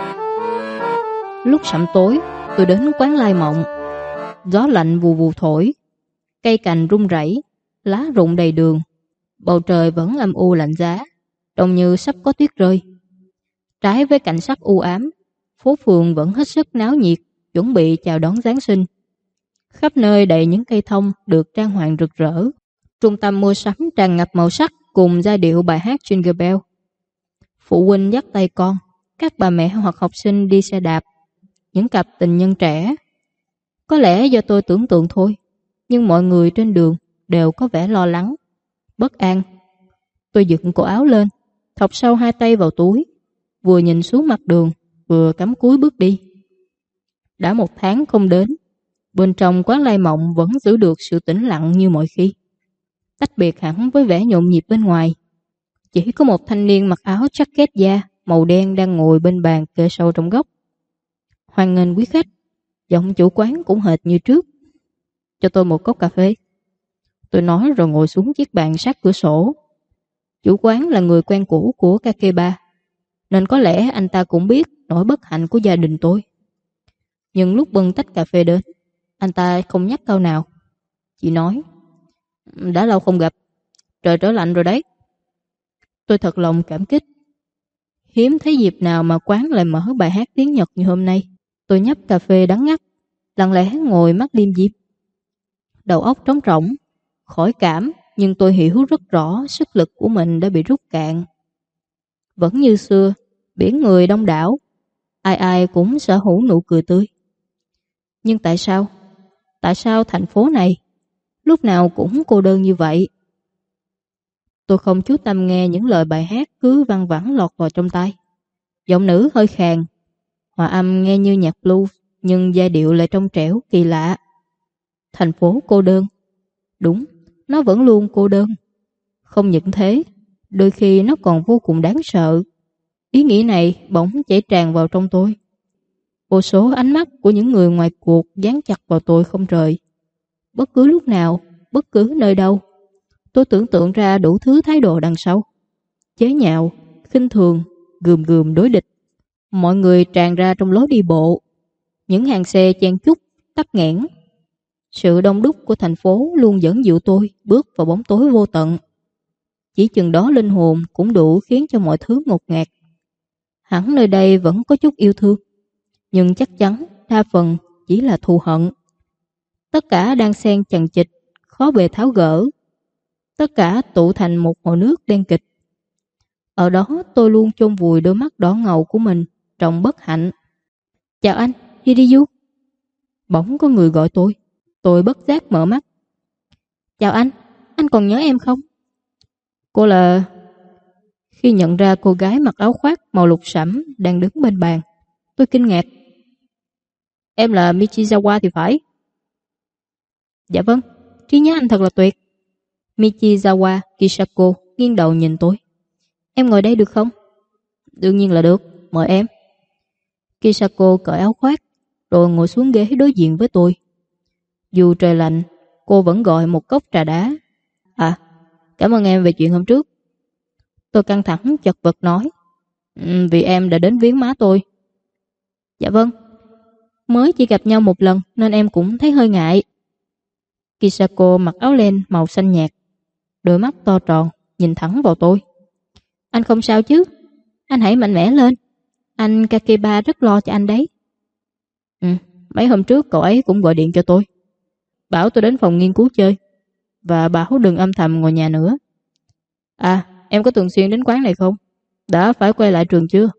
Lúc sẩm tối, tôi đến quán Lai Mộng. Gió lạnh vù vù thổi, cây cành rung rẩy, lá rụng đầy đường. Bầu trời vẫn âm u lạnh giá, trông như sắp có tuyết rơi. Trái với cảnh sắc u ám, phố phường vẫn hết sức náo nhiệt, chuẩn bị chào đón Giáng sinh. Khắp nơi đầy những cây thông được trang hoàng rực rỡ. Trung tâm mua sắm tràn ngập màu sắc cùng giai điệu bài hát Jingle Bell. Phụ huynh dắt tay con, các bà mẹ hoặc học sinh đi xe đạp, những cặp tình nhân trẻ. Có lẽ do tôi tưởng tượng thôi, nhưng mọi người trên đường đều có vẻ lo lắng, bất an. Tôi dựng cổ áo lên, thọc sâu hai tay vào túi, vừa nhìn xuống mặt đường, vừa cắm cúi bước đi. Đã 1 tháng không đến, bên trong quán Lai Mộng vẫn giữ được sự tĩnh lặng như mọi khi. Tách biệt hẳn với vẻ nhộn nhịp bên ngoài. Chỉ có một thanh niên mặc áo jacket da màu đen đang ngồi bên bàn kê sâu trong góc. Hoan nghênh quý khách. Giọng chủ quán cũng hệt như trước. Cho tôi một cốc cà phê. Tôi nói rồi ngồi xuống chiếc bàn sát cửa sổ. Chủ quán là người quen cũ của Kakeba, nên có lẽ anh ta cũng biết nỗi bất hạnh của gia đình tôi. Nhưng lúc bưng tách cà phê đến, anh ta không nhắc câu nào. Chỉ nói, đã lâu không gặp, trời trở lạnh rồi đấy. Tôi thật lòng cảm kích. Hiếm thấy dịp nào mà quán lại mở bài hát tiếng Nhật như hôm nay. Tôi nhấp cà phê đắng ngắt, lặng lẽ ngồi mắt liêm diêm. Đầu óc trống rỗng, khỏi cảm, nhưng tôi hiểu rất rõ sức lực của mình đã bị rút cạn. Vẫn như xưa, biển người đông đảo, ai ai cũng sở hữu nụ cười tươi. Nhưng tại sao? Tại sao thành phố này lúc nào cũng cô đơn như vậy? Tôi không chú tâm nghe những lời bài hát cứ văng vẳng lọt vào trong tai. Giọng nữ hơi khàn, hòa âm nghe như nhạc blues, nhưng giai điệu lại trong trẻo kỳ lạ. Thành phố cô đơn. Đúng, nó vẫn luôn cô đơn. Không những thế, đôi khi nó còn vô cùng đáng sợ. Ý nghĩ này bỗng chảy tràn vào trong tôi. Vô số ánh mắt của những người ngoài cuộc dán chặt vào tôi không rời. Bất cứ lúc nào, bất cứ nơi đâu, tôi tưởng tượng ra đủ thứ thái độ đằng sau. Chế nhạo, khinh thường, gườm gườm đối địch. Mọi người tràn ra trong lối đi bộ. Những hàng xe chen chúc, tắc nghẽn. Sự đông đúc của thành phố luôn dẫn dụ tôi bước vào bóng tối vô tận. Chỉ chừng đó linh hồn cũng đủ khiến cho mọi thứ ngột ngạt. Hẳn nơi đây vẫn có chút yêu thương, nhưng chắc chắn đa phần chỉ là thù hận. Tất cả đang xen chằng chịt, khó bề tháo gỡ. Tất cả tụ thành một hồ nước đen kịch. Ở đó tôi luôn chôn vùi đôi mắt đỏ ngầu của mình trong bất hạnh. Chào anh, Hiriyu. Bỗng có người gọi tôi. Tôi bất giác mở mắt. Chào anh còn nhớ em không? Cô là... Khi nhận ra cô gái mặc áo khoác màu lục sẫm đang đứng bên bàn, tôi kinh ngạc. Em là Michizawa thì phải. Dạ vâng, trí nhớ anh thật là tuyệt. Michizawa Kisako nghiêng đầu nhìn tôi. Em ngồi đây được không? Đương nhiên là được, mời em. Kisako cởi áo khoác rồi ngồi xuống ghế đối diện với tôi. Dù trời lạnh, cô vẫn gọi một cốc trà đá. À, cảm ơn em về chuyện hôm trước. Tôi căng thẳng chật vật nói. Vì em đã đến viếng má tôi. Dạ vâng, mới chỉ gặp nhau một lần nên em cũng thấy hơi ngại. Kisako mặc áo len màu xanh nhạt, đôi mắt to tròn nhìn thẳng vào tôi. Anh không sao chứ? Anh hãy mạnh mẽ lên. Anh Kakeba rất lo cho anh đấy. Mấy hôm trước cậu ấy cũng gọi điện cho tôi, bảo tôi đến phòng nghiên cứu chơi, và bảo đừng âm thầm ngồi nhà nữa. À, em có thường xuyên đến quán này không? Đã phải quay lại trường chưa?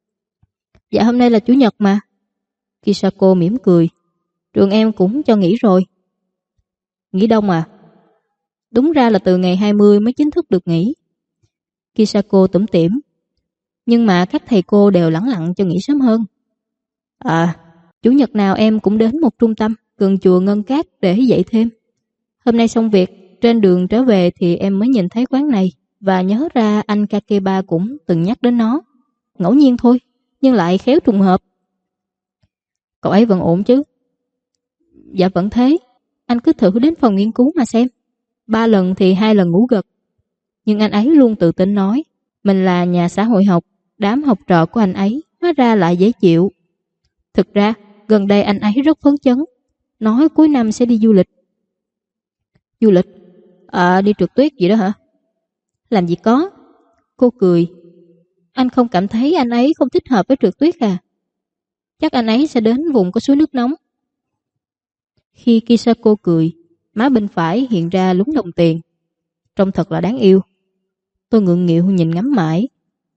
Dạ hôm nay là chủ nhật mà. Kisako mỉm cười. Trường em cũng cho nghỉ rồi. Nghỉ đông à? Đúng ra là từ ngày 20 mới chính thức được nghỉ. Kisako tủm tỉm. Nhưng mà các thầy cô đều lẳng lặng cho nghỉ sớm hơn. À, chủ nhật nào em cũng đến một trung tâm gần chùa Ngân Cát để dạy thêm. Hôm nay xong việc, trên đường trở về thì em mới nhìn thấy quán này và nhớ ra anh Kakeba cũng từng nhắc đến nó. Ngẫu nhiên thôi, nhưng lại khéo trùng hợp. Cậu ấy vẫn ổn chứ? Dạ vẫn thế. Anh cứ thử đến phòng nghiên cứu mà xem. 3 lần thì 2 lần ngủ gật. Nhưng anh ấy luôn tự tin nói mình là nhà xã hội học. Đám học trò của anh ấy hóa ra lại dễ chịu. Thực ra gần đây anh ấy rất phấn chấn, nói cuối năm sẽ đi du lịch. Du lịch? Đi trượt tuyết gì đó hả? Làm gì có. Cô cười. Anh không cảm thấy anh ấy không thích hợp với trượt tuyết à? Chắc anh ấy sẽ đến vùng có suối nước nóng. Khi Kisako cười, má bên phải hiện ra lúng đồng tiền. Trông thật là đáng yêu. Tôi ngượng nghịu nhìn ngắm mãi.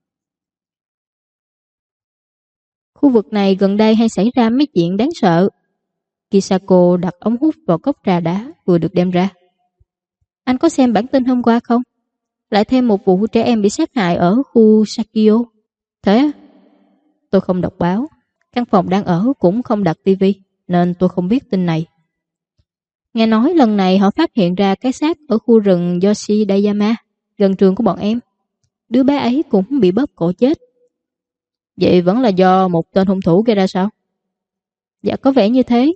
Khu vực này gần đây hay xảy ra mấy chuyện đáng sợ. Kisako đặt ống hút vào cốc trà đá vừa được đem ra. Anh có xem bản tin hôm qua không? Lại thêm một vụ trẻ em bị sát hại ở khu Sakio. Thế á? Tôi không đọc báo. Căn phòng đang ở cũng không đặt tivi, nên tôi không biết tin này. Nghe nói lần này họ phát hiện ra cái xác ở khu rừng Yoshidayama, gần trường của bọn em. Đứa bé ấy cũng bị bóp cổ chết. Vậy vẫn là do một tên hung thủ gây ra sao? Dạ có vẻ như thế.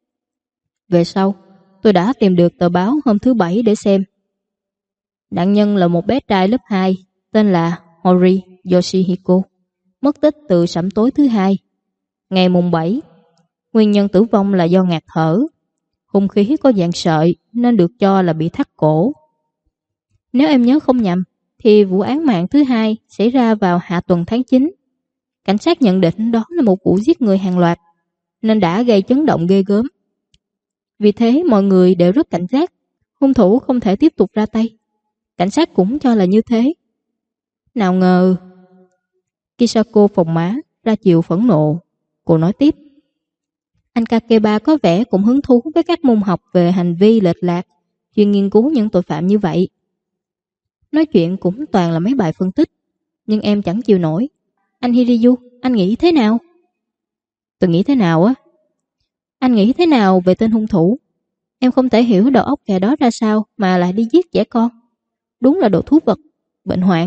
Về sau, tôi đã tìm được tờ báo hôm thứ Bảy để xem. Nạn nhân là một bé trai lớp 2 tên là Hori Yoshihiko, mất tích từ sẩm tối thứ Hai, ngày mùng 7. Nguyên nhân tử vong là do ngạt thở. Hung khí có dạng sợi nên được cho là bị thắt cổ. Nếu em nhớ không nhầm, thì vụ án mạng thứ Hai xảy ra vào hạ tuần tháng 9. Cảnh sát nhận định đó là một vụ giết người hàng loạt, nên đã gây chấn động ghê gớm. Vì thế mọi người đều rất cảnh giác, hung thủ không thể tiếp tục ra tay. Cảnh sát cũng cho là như thế. Nào ngờ... Kisako phồng má, ra chiều phẫn nộ. Cô nói tiếp. Anh Kakeba có vẻ cũng hứng thú với các môn học về hành vi lệch lạc, chuyên nghiên cứu những tội phạm như vậy. Nói chuyện cũng toàn là mấy bài phân tích, nhưng em chẳng chịu nổi. Anh Hiriyu, anh nghĩ thế nào? Tôi nghĩ thế nào á? Anh nghĩ thế nào về tên hung thủ? Em không thể hiểu đầu óc kẻ đó ra sao mà lại đi giết trẻ con. Đúng là đồ thú vật, bệnh hoạn.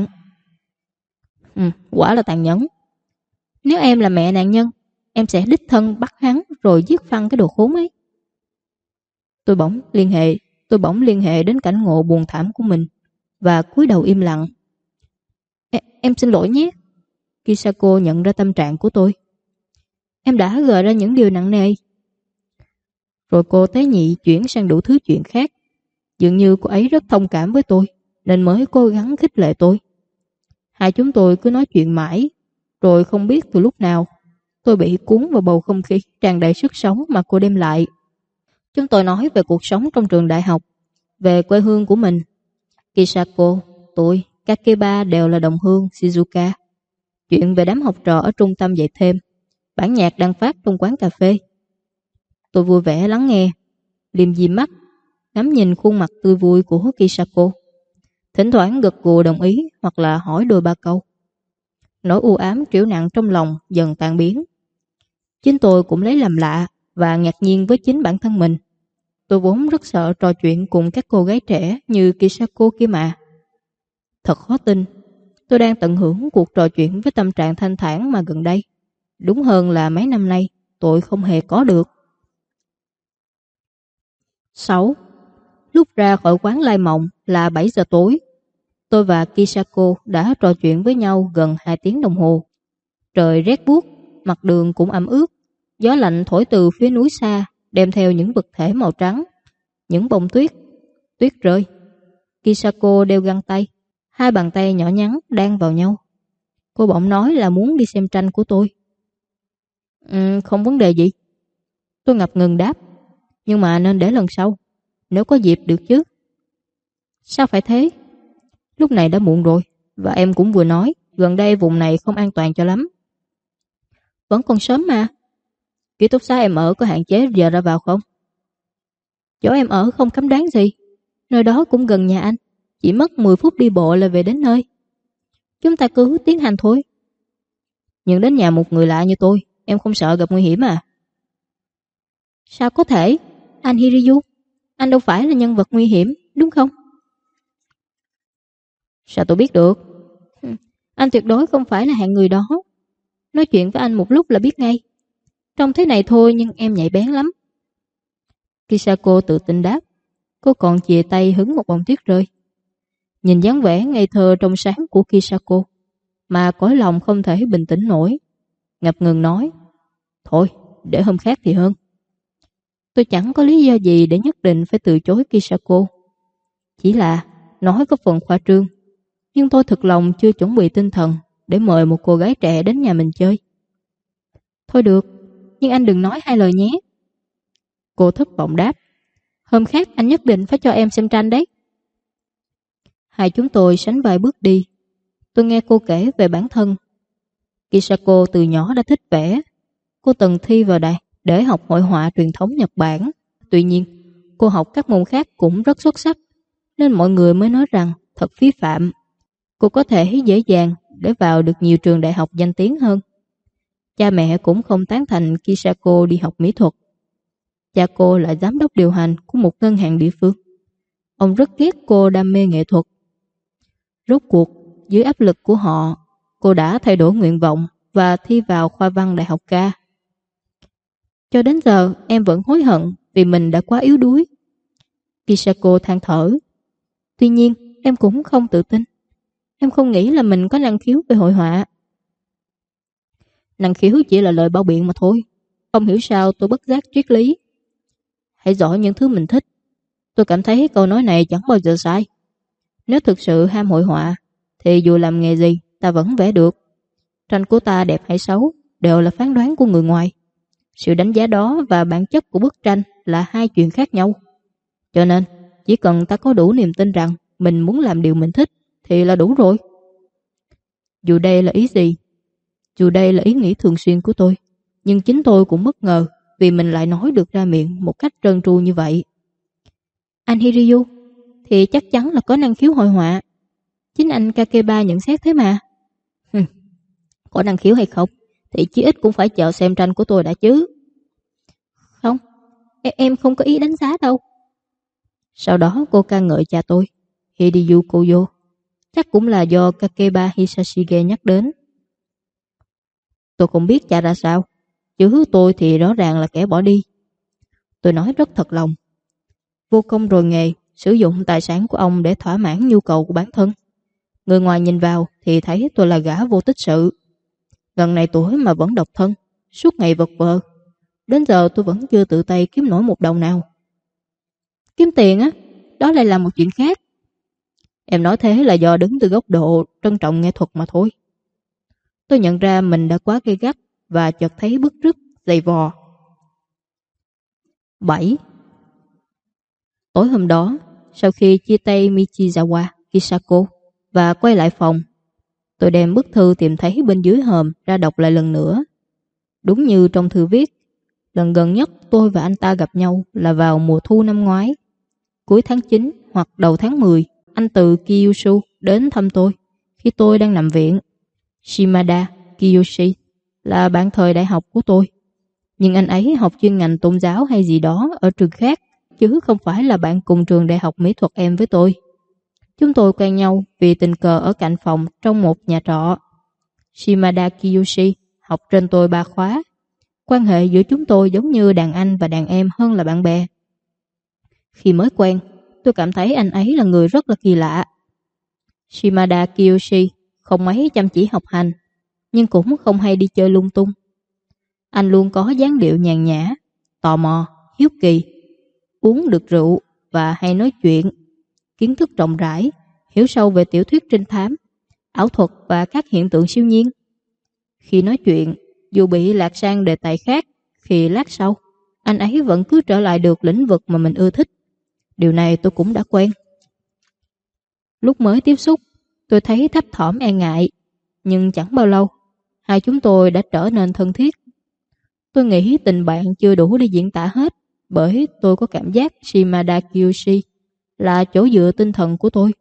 Quả là tàn nhẫn. Nếu em là mẹ nạn nhân, em sẽ đích thân bắt hắn rồi giết phăng cái đồ khốn ấy. Tôi bỗng liên hệ đến cảnh ngộ buồn thảm của mình và cúi đầu im lặng. Em xin lỗi nhé. Kisako nhận ra tâm trạng của tôi. Em đã gợi ra những điều nặng nề. Rồi cô tế nhị chuyển sang đủ thứ chuyện khác. Dường như cô ấy rất thông cảm với tôi, nên mới cố gắng khích lệ tôi. Hai chúng tôi cứ nói chuyện mãi, rồi không biết từ lúc nào tôi bị cuốn vào bầu không khí tràn đầy sức sống mà cô đem lại. Chúng tôi nói về cuộc sống trong trường đại học, về quê hương của mình. Kisako, tôi, Kakeba đều là đồng hương Shizuoka. Chuyện về đám học trò ở trung tâm dạy thêm, bản nhạc đang phát trong quán cà phê. Tôi vui vẻ lắng nghe, liêm diêm mắt, ngắm nhìn khuôn mặt tươi vui của Kisako. Thỉnh thoảng gật gù đồng ý hoặc là hỏi đôi ba câu. Nỗi u ám trĩu nặng trong lòng dần tan biến. Chính tôi cũng lấy làm lạ và ngạc nhiên với chính bản thân mình. Tôi vốn rất sợ trò chuyện cùng các cô gái trẻ như Kisako kia mà. Thật khó tin, tôi đang tận hưởng cuộc trò chuyện với tâm trạng thanh thản mà gần đây. Đúng hơn là mấy năm nay tôi không hề có được. 6. Lúc ra khỏi quán Lai Mộng là 7 giờ tối. Tôi và Kisako đã trò chuyện với nhau gần 2 tiếng đồng hồ. Trời rét buốt, mặt đường cũng ẩm ướt. Gió lạnh thổi từ phía núi xa, đem theo những vật thể màu trắng, những bông tuyết. Tuyết rơi. Kisako đeo găng tay, hai bàn tay nhỏ nhắn đan vào nhau. Cô bỗng nói là muốn đi xem tranh của tôi. Không vấn đề gì. Tôi ngập ngừng đáp, nhưng mà nên để lần sau, nếu có dịp được chứ. Sao phải thế? Lúc này đã muộn rồi, và em cũng vừa nói gần đây vùng này không an toàn cho lắm. Vẫn còn sớm mà. Ký túc xá em ở có hạn chế giờ ra vào không? Chỗ em ở không cấm đoán gì. Nơi đó cũng gần nhà anh, chỉ mất 10 phút đi bộ là về đến nơi. Chúng ta cứ tiến hành thôi. Nhưng đến nhà một người lạ như tôi, em không sợ gặp nguy hiểm à? Sao có thể? Anh Hiryu, anh đâu phải là nhân vật nguy hiểm, đúng không? Sao tôi biết được? Anh tuyệt đối không phải là hạng người đó. Nói chuyện với anh một lúc là biết ngay. Trông thế này thôi nhưng em nhạy bén lắm. Kisako tự tin đáp. Cô còn chìa tay hứng một bông tuyết rơi. Nhìn dáng vẻ ngây thơ trong sáng của Kisako mà cõi lòng không thể bình tĩnh nổi. Ngập ngừng nói, thôi, để hôm khác thì hơn. Tôi chẳng có lý do gì để nhất định phải từ chối Kisako. Chỉ là nói có phần khoa trương, nhưng tôi thực lòng chưa chuẩn bị tinh thần để mời một cô gái trẻ đến nhà mình chơi. Thôi được, nhưng anh đừng nói hai lời nhé. Cô thất vọng đáp, hôm khác anh nhất định phải cho em xem tranh đấy. Hai chúng tôi sánh vai bước đi. Tôi nghe cô kể về bản thân. Kisako từ nhỏ đã thích vẽ. Cô từng thi vào đại để học hội họa truyền thống Nhật Bản. Tuy nhiên, cô học các môn khác cũng rất xuất sắc, nên mọi người mới nói rằng thật phí phạm. Cô có thể dễ dàng để vào được nhiều trường đại học danh tiếng hơn. Cha mẹ cũng không tán thành Kisako đi học mỹ thuật. Cha cô là giám đốc điều hành của một ngân hàng địa phương. Ông rất ghét cô đam mê nghệ thuật. Rốt cuộc, dưới áp lực của họ, cô đã thay đổi nguyện vọng và thi vào khoa văn đại học ca. Cho đến giờ, em vẫn hối hận vì mình đã quá yếu đuối. Kisako than thở. Tuy nhiên, em cũng không tự tin. Em không nghĩ là mình có năng khiếu về hội họa. Năng khiếu chỉ là lời bao biện mà thôi. Không hiểu sao tôi bất giác triết lý. Hãy giỏi những thứ mình thích. Tôi cảm thấy câu nói này chẳng bao giờ sai. Nếu thực sự ham hội họa, thì dù làm nghề gì, ta vẫn vẽ được. Tranh của ta đẹp hay xấu đều là phán đoán của người ngoài. Sự đánh giá đó và bản chất của bức tranh là hai chuyện khác nhau. Cho nên, chỉ cần ta có đủ niềm tin rằng mình muốn làm điều mình thích, thì là đủ rồi. Dù đây là ý gì, dù đây là ý nghĩ thường xuyên của tôi, nhưng chính tôi cũng bất ngờ vì mình lại nói được ra miệng một cách trơn tru như vậy. Anh Hiryu thì chắc chắn là có năng khiếu hội họa. Chính anh Kakeba nhận xét thế mà. Có năng khiếu hay không thì chí ít cũng phải chờ xem tranh của tôi đã chứ. Không, em không có ý đánh giá đâu. Sau đó cô ca ngợi cha tôi, Hideyu Koyo. Chắc cũng là do Kakeba Hisashige nhắc đến. Tôi không biết cha ra sao, chứ tôi thì rõ ràng là kẻ bỏ đi. Tôi nói rất thật lòng. Vô công rồi nghề, sử dụng tài sản của ông để thỏa mãn nhu cầu của bản thân. Người ngoài nhìn vào thì thấy tôi là gã vô tích sự. Gần này tuổi mà vẫn độc thân, suốt ngày vật vờ. Đến giờ tôi vẫn chưa tự tay kiếm nổi một đồng nào. Kiếm tiền á, đó lại là một chuyện khác. Em nói thế là do đứng từ góc độ trân trọng nghệ thuật mà thôi. Tôi nhận ra mình đã quá gay gắt và chợt thấy bứt rứt, dày vò. 7. Tối hôm đó, sau khi chia tay Michizawa Kisako và quay lại phòng, tôi đem bức thư tìm thấy bên dưới hòm ra đọc lại lần nữa. Đúng như trong thư viết, lần gần nhất tôi và anh ta gặp nhau là vào mùa thu năm ngoái. Cuối tháng 9 hoặc đầu tháng 10, anh từ Kyushu đến thăm tôi khi tôi đang nằm viện. Shimada Kiyoshi là bạn thời đại học của tôi, nhưng anh ấy học chuyên ngành tôn giáo hay gì đó ở trường khác, chứ không phải là bạn cùng trường đại học mỹ thuật em với tôi. Chúng tôi quen nhau vì tình cờ ở cạnh phòng trong một nhà trọ. Shimada Kiyoshi học trên tôi 3 khóa. Quan hệ giữa chúng tôi giống như đàn anh và đàn em hơn là bạn bè. Khi mới quen, tôi cảm thấy anh ấy là người rất là kỳ lạ. Shimada Kiyoshi không mấy chăm chỉ học hành, nhưng cũng không hay đi chơi lung tung. Anh luôn có dáng điệu nhàn nhã, tò mò, hiếu kỳ, uống được rượu và hay nói chuyện, kiến thức rộng rãi, hiểu sâu về tiểu thuyết trinh thám, ảo thuật và các hiện tượng siêu nhiên. Khi nói chuyện, dù bị lạc sang đề tài khác, thì lát sau, anh ấy vẫn cứ trở lại được lĩnh vực mà mình ưa thích. Điều này tôi cũng đã quen. Lúc mới tiếp xúc, tôi thấy thấp thỏm e ngại, nhưng chẳng bao lâu, hai chúng tôi đã trở nên thân thiết. Tôi nghĩ tình bạn chưa đủ để diễn tả hết, bởi tôi có cảm giác Shimada Kiyoshi là chỗ dựa tinh thần của tôi.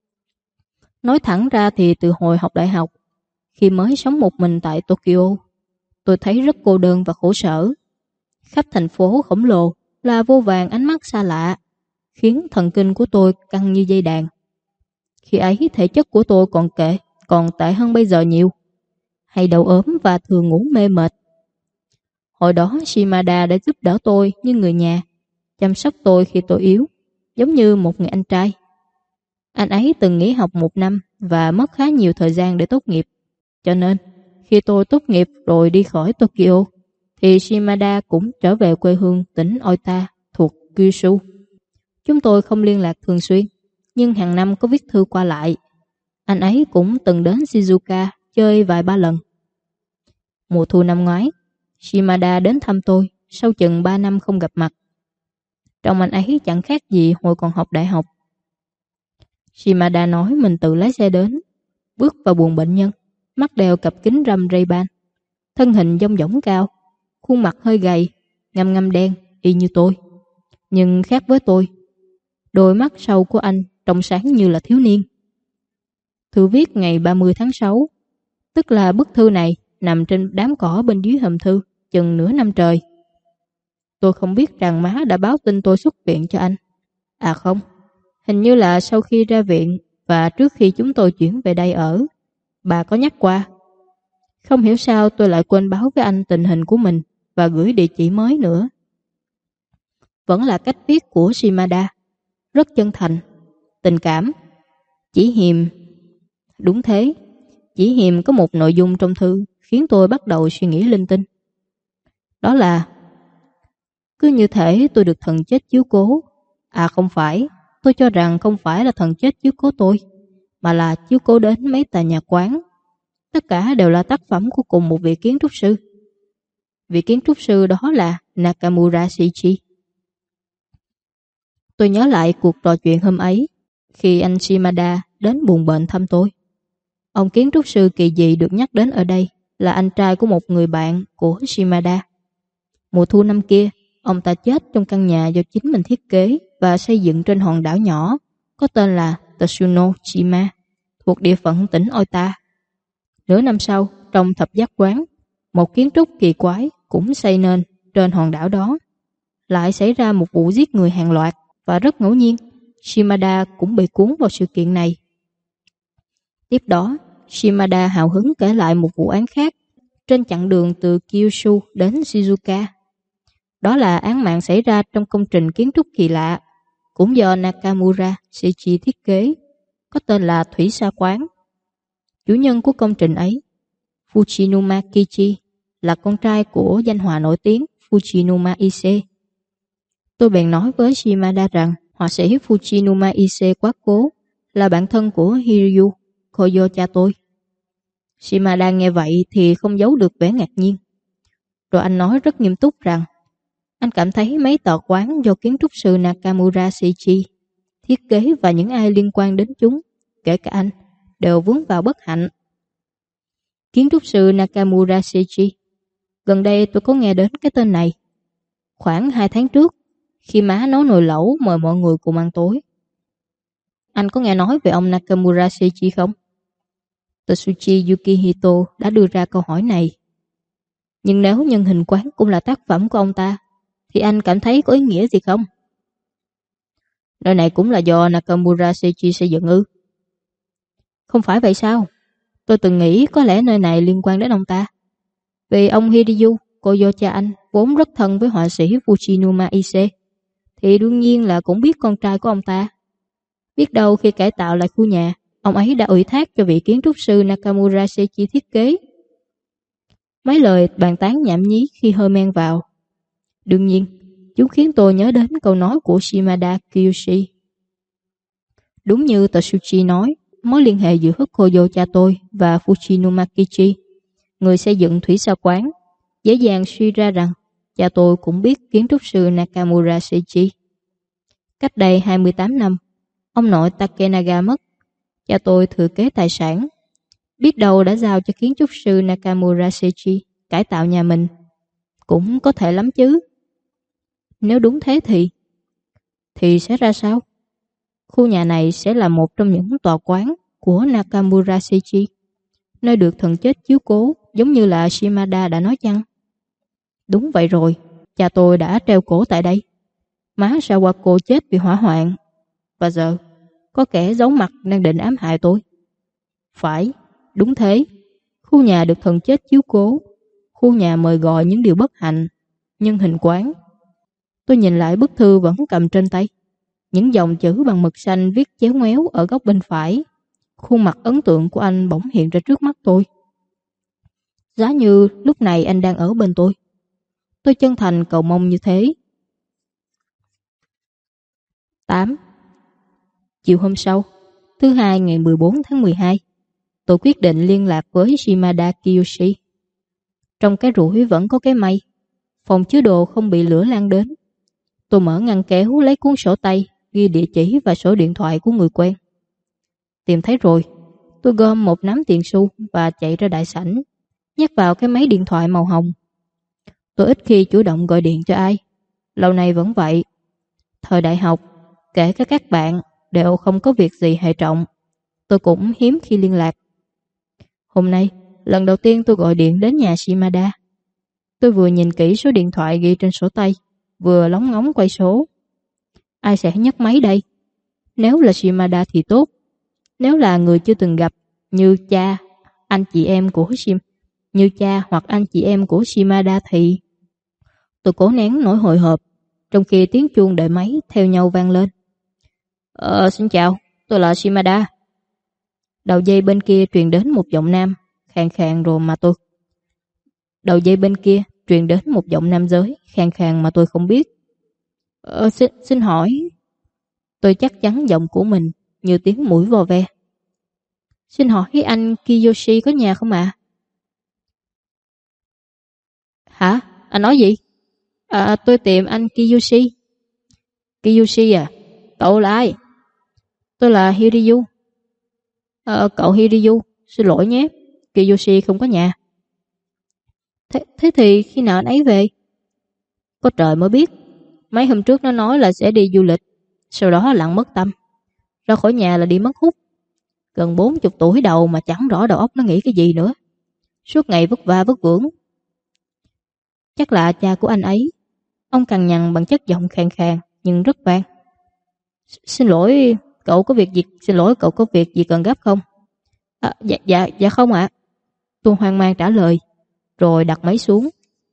Nói thẳng ra thì từ hồi học đại học, khi mới sống một mình tại Tokyo, tôi thấy rất cô đơn và khổ sở. Khắp thành phố khổng lồ là vô vàn ánh mắt xa lạ, khiến thần kinh của tôi căng như dây đàn. Khi ấy thể chất của tôi còn tệ hơn bây giờ nhiều, hay đầu ốm và thường ngủ mê mệt. Hồi đó Shimada đã giúp đỡ tôi như người nhà, chăm sóc tôi khi tôi yếu, giống như một người anh trai. Anh ấy từng nghỉ học 1 năm và mất khá nhiều thời gian để tốt nghiệp. Cho nên, khi tôi tốt nghiệp rồi đi khỏi Tokyo, thì Shimada cũng trở về quê hương tỉnh Oita thuộc Kyushu. Chúng tôi không liên lạc thường xuyên, nhưng hàng năm có viết thư qua lại. Anh ấy cũng từng đến Shizuoka chơi vài ba lần. Mùa thu năm ngoái, Shimada đến thăm tôi sau chừng 3 năm không gặp mặt. Trông anh ấy chẳng khác gì hồi còn học đại học. Shimada nói mình tự lái xe đến, bước vào buồng bệnh nhân, mắt đeo cặp kính râm Ray-Ban, thân hình dong dỏng cao, khuôn mặt hơi gầy, ngăm ngăm đen, y như tôi. Nhưng khác với tôi, đôi mắt sâu của anh trong sáng như là thiếu niên. Thư viết ngày 30 tháng 6, tức là bức thư này nằm trên đám cỏ bên dưới hòm thư chừng nửa năm trời. Tôi không biết rằng má đã báo tin tôi xuất viện cho anh. À không, hình như là sau khi ra viện và trước khi chúng tôi chuyển về đây ở, bà có nhắc qua. Không hiểu sao tôi lại quên báo với anh tình hình của mình và gửi địa chỉ mới nữa. Vẫn là cách viết của Shimada, rất chân thành, tình cảm, chỉ hiềm. Đúng thế, chỉ hiềm có một nội dung trong thư khiến tôi bắt đầu suy nghĩ linh tinh. Đó là cứ như thể tôi được thần chết chiếu cố. À không phải, tôi cho rằng không phải là thần chết chiếu cố tôi, mà là chiếu cố đến mấy tòa nhà quán. Tất cả đều là tác phẩm của cùng một vị kiến trúc sư. Vị kiến trúc sư đó là Nakamura Shichi. Tôi nhớ lại cuộc trò chuyện hôm ấy, khi anh Shimada đến buồng bệnh thăm tôi. Ông kiến trúc sư kỳ dị được nhắc đến ở đây là anh trai của một người bạn của Shimada. Mùa thu năm kia, ông ta chết trong căn nhà do chính mình thiết kế và xây dựng trên hòn đảo nhỏ có tên là Tsunoshima, thuộc địa phận tỉnh Oita. Nửa năm sau, trong thập giác quán, một kiến trúc kỳ quái cũng xây nên trên hòn đảo đó. Lại xảy ra một vụ giết người hàng loạt và rất ngẫu nhiên, Shimada cũng bị cuốn vào sự kiện này. Tiếp đó, Shimada hào hứng kể lại một vụ án khác trên chặng đường từ Kyushu đến Shizuoka. Đó là án mạng xảy ra trong công trình kiến trúc kỳ lạ, cũng do Nakamura Shichi thiết kế, có tên là Thủy Sa Quán. Chủ nhân của công trình ấy, Fujinuma Kichi, là con trai của danh họa nổi tiếng Fujinuma Ise. Tôi bèn nói với Shimada rằng họa sĩ Fujinuma Ise quá cố là bạn thân của Hiryu Koyo cha tôi. Shimada nghe vậy thì không giấu được vẻ ngạc nhiên. Rồi anh nói rất nghiêm túc rằng Anh cảm thấy mấy tòa quán do kiến trúc sư Nakamura Seiji thiết kế và những ai liên quan đến chúng, kể cả anh, đều vướng vào bất hạnh. Kiến trúc sư Nakamura Seiji. Gần đây tôi có nghe đến cái tên này. Khoảng 2 tháng trước, khi má nấu nồi lẩu mời mọi người cùng ăn tối. Anh có nghe nói về ông Nakamura Seiji không? Tetsuchi Yukihito đã đưa ra câu hỏi này. Nhưng nếu nhân hình quán cũng là tác phẩm của ông ta, thì anh cảm thấy có ý nghĩa gì không? Nơi này cũng là do Nakamura Seiji xây dựng ư? Không phải vậy sao? Tôi từng nghĩ có lẽ nơi này liên quan đến ông ta. Vì ông Hideo, cô dâu cha anh, vốn rất thân với họa sĩ Fujinuma Ise, thì đương nhiên là cũng biết con trai của ông ta. Biết đâu khi cải tạo lại khu nhà, ông ấy đã ủy thác cho vị kiến trúc sư Nakamura Seiji thiết kế. Mấy lời bàn tán nhảm nhí khi hơi men vào. Đương nhiên, chúng khiến tôi nhớ đến câu nói của Shimada Kiyoshi. Đúng như Tetsuchi nói, mối liên hệ giữa Hokuyo cha tôi và Fujinuma Kichi, người xây dựng thủy sao quán, dễ dàng suy ra rằng cha tôi cũng biết kiến trúc sư Nakamura Seiji. Cách đây 28 năm, ông nội Takenaga mất. Cha tôi thừa kế tài sản, biết đâu đã giao cho kiến trúc sư Nakamura Seiji cải tạo nhà mình. Cũng có thể lắm chứ. Nếu đúng thế thì sẽ ra sao? Khu nhà này sẽ là một trong những tòa quán của Nakamura Seiji, nơi được thần chết chiếu cố, giống như là Shimada đã nói chăng? Đúng vậy rồi, cha tôi đã treo cổ tại đây. Má Sawako chết vì hỏa hoạn. Và giờ, có kẻ giấu mặt đang định ám hại tôi. Phải, đúng thế. Khu nhà được thần chết chiếu cố. Khu nhà mời gọi những điều bất hạnh. Nhân hình quán. Tôi nhìn lại bức thư vẫn cầm trên tay. Những dòng chữ bằng mực xanh viết chéo ngoéo ở góc bên phải. Khuôn mặt ấn tượng của anh bỗng hiện ra trước mắt tôi. Giá như lúc này anh đang ở bên tôi. Tôi chân thành cầu mong như thế. 8. Chiều hôm sau, thứ Hai ngày 14 tháng 12, tôi quyết định liên lạc với Shimada Kiyoshi. Trong cái rủi vẫn có cái may. Phòng chứa đồ không bị lửa lan đến. Tôi mở ngăn kéo lấy cuốn sổ tay, ghi địa chỉ và số điện thoại của người quen. Tìm thấy rồi, tôi gom một nắm tiền xu và chạy ra đại sảnh, nhét vào cái máy điện thoại màu hồng. Tôi ít khi chủ động gọi điện cho ai. Lâu nay vẫn vậy. Thời đại học, kể cả các bạn, đều không có việc gì hệ trọng. Tôi cũng hiếm khi liên lạc. Hôm nay, lần đầu tiên tôi gọi điện đến nhà Shimada. Tôi vừa nhìn kỹ số điện thoại ghi trên sổ tay, vừa lóng ngóng quay số. Ai sẽ nhấc máy đây? Nếu là Shimada thì tốt. Nếu là người chưa từng gặp, như cha, anh chị em của như cha hoặc anh chị em của Shimada thì... Tôi cố nén nỗi hồi hộp, trong khi tiếng chuông đợi máy theo nhau vang lên. Xin chào, tôi là Shimada. Đầu dây bên kia truyền đến một giọng nam, khàn khàn rồi mà tôi. Đầu dây bên kia truyền đến một giọng nam giới, khàn khàn mà tôi không biết. Xin hỏi. Tôi chắc chắn giọng của mình như tiếng mũi vò ve. Xin hỏi anh Kiyoshi có nhà không ạ? Hả? Anh nói gì? Tôi tìm anh Kiyoshi. Kiyoshi à? Cậu là ai? Tôi là Hiryu. Cậu Hiryu, xin lỗi nhé. Kiyoshi không có nhà. Thế thì khi nào anh ấy về? Có trời mới biết. Mấy hôm trước nó nói là sẽ đi du lịch, sau đó lặng mất tâm. Ra khỏi nhà là đi mất hút. Gần 40 tuổi đầu mà chẳng rõ đầu óc nó nghĩ cái gì nữa. Suốt ngày vất vả vất vưởng. Chắc là cha của anh ấy. Ông cằn nhằn bằng chất giọng khàn khàn nhưng rất vang. Xin lỗi, cậu có việc gì cần gấp không? Dạ không ạ. Tôi hoang mang trả lời, rồi đặt máy xuống.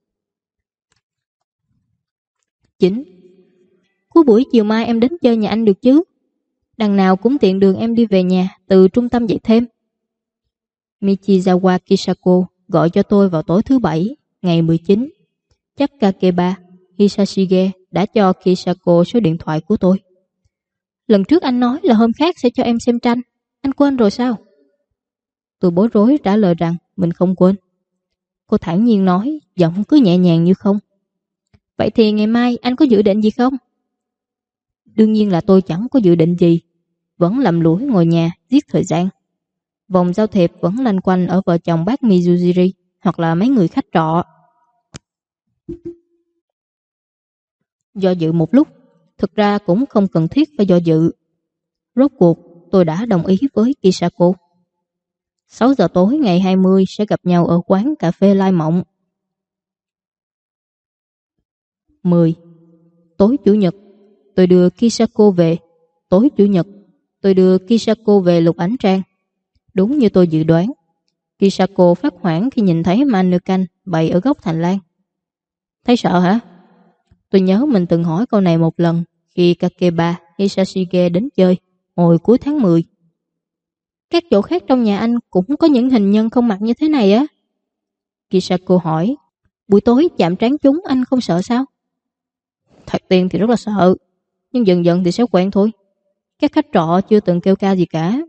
9. Cuối buổi chiều mai em đến chơi nhà anh được chứ? Đằng nào cũng tiện đường em đi về nhà từ trung tâm dạy thêm. Michizawa Kisako gọi cho tôi vào tối thứ Bảy, ngày 19. Chắc Kakeba Hisashige đã cho Kisako số điện thoại của tôi. Lần trước anh nói là hôm khác sẽ cho em xem tranh. Anh quên rồi sao? Tôi bối rối trả lời rằng mình không quên. Cô thản nhiên nói, giọng cứ nhẹ nhàng như không. Vậy thì ngày mai anh có dự định gì không? Đương nhiên là tôi chẳng có dự định gì. Vẫn lầm lũi ngồi nhà, giết thời gian. Vòng giao thiệp vẫn lanh quanh ở vợ chồng bác Mizujiri hoặc là mấy người khách trọ. Do dự một lúc, thực ra cũng không cần thiết phải do dự. Rốt cuộc, tôi đã đồng ý với Kisako. 6 giờ tối ngày 20 sẽ gặp nhau ở quán cà phê Lai Mộng. 10. Tối Chủ nhật, tôi đưa Kisako về. Tối Chủ nhật, tôi đưa Kisako về lục ảnh trang. Đúng như tôi dự đoán, Kisako phát hoảng khi nhìn thấy mannequin bày ở góc hành lang. Thấy sợ hả? Tôi nhớ mình từng hỏi câu này một lần khi Kakeba Hisashige đến chơi hồi cuối tháng 10. Các chỗ khác trong nhà anh cũng có những hình nhân không mặt như thế này á? Kisako hỏi. Buổi tối chạm trán chúng anh không sợ sao? Thoạt tiên thì rất là sợ, nhưng dần dần thì sẽ quen thôi. Các khách trọ chưa từng kêu ca gì cả.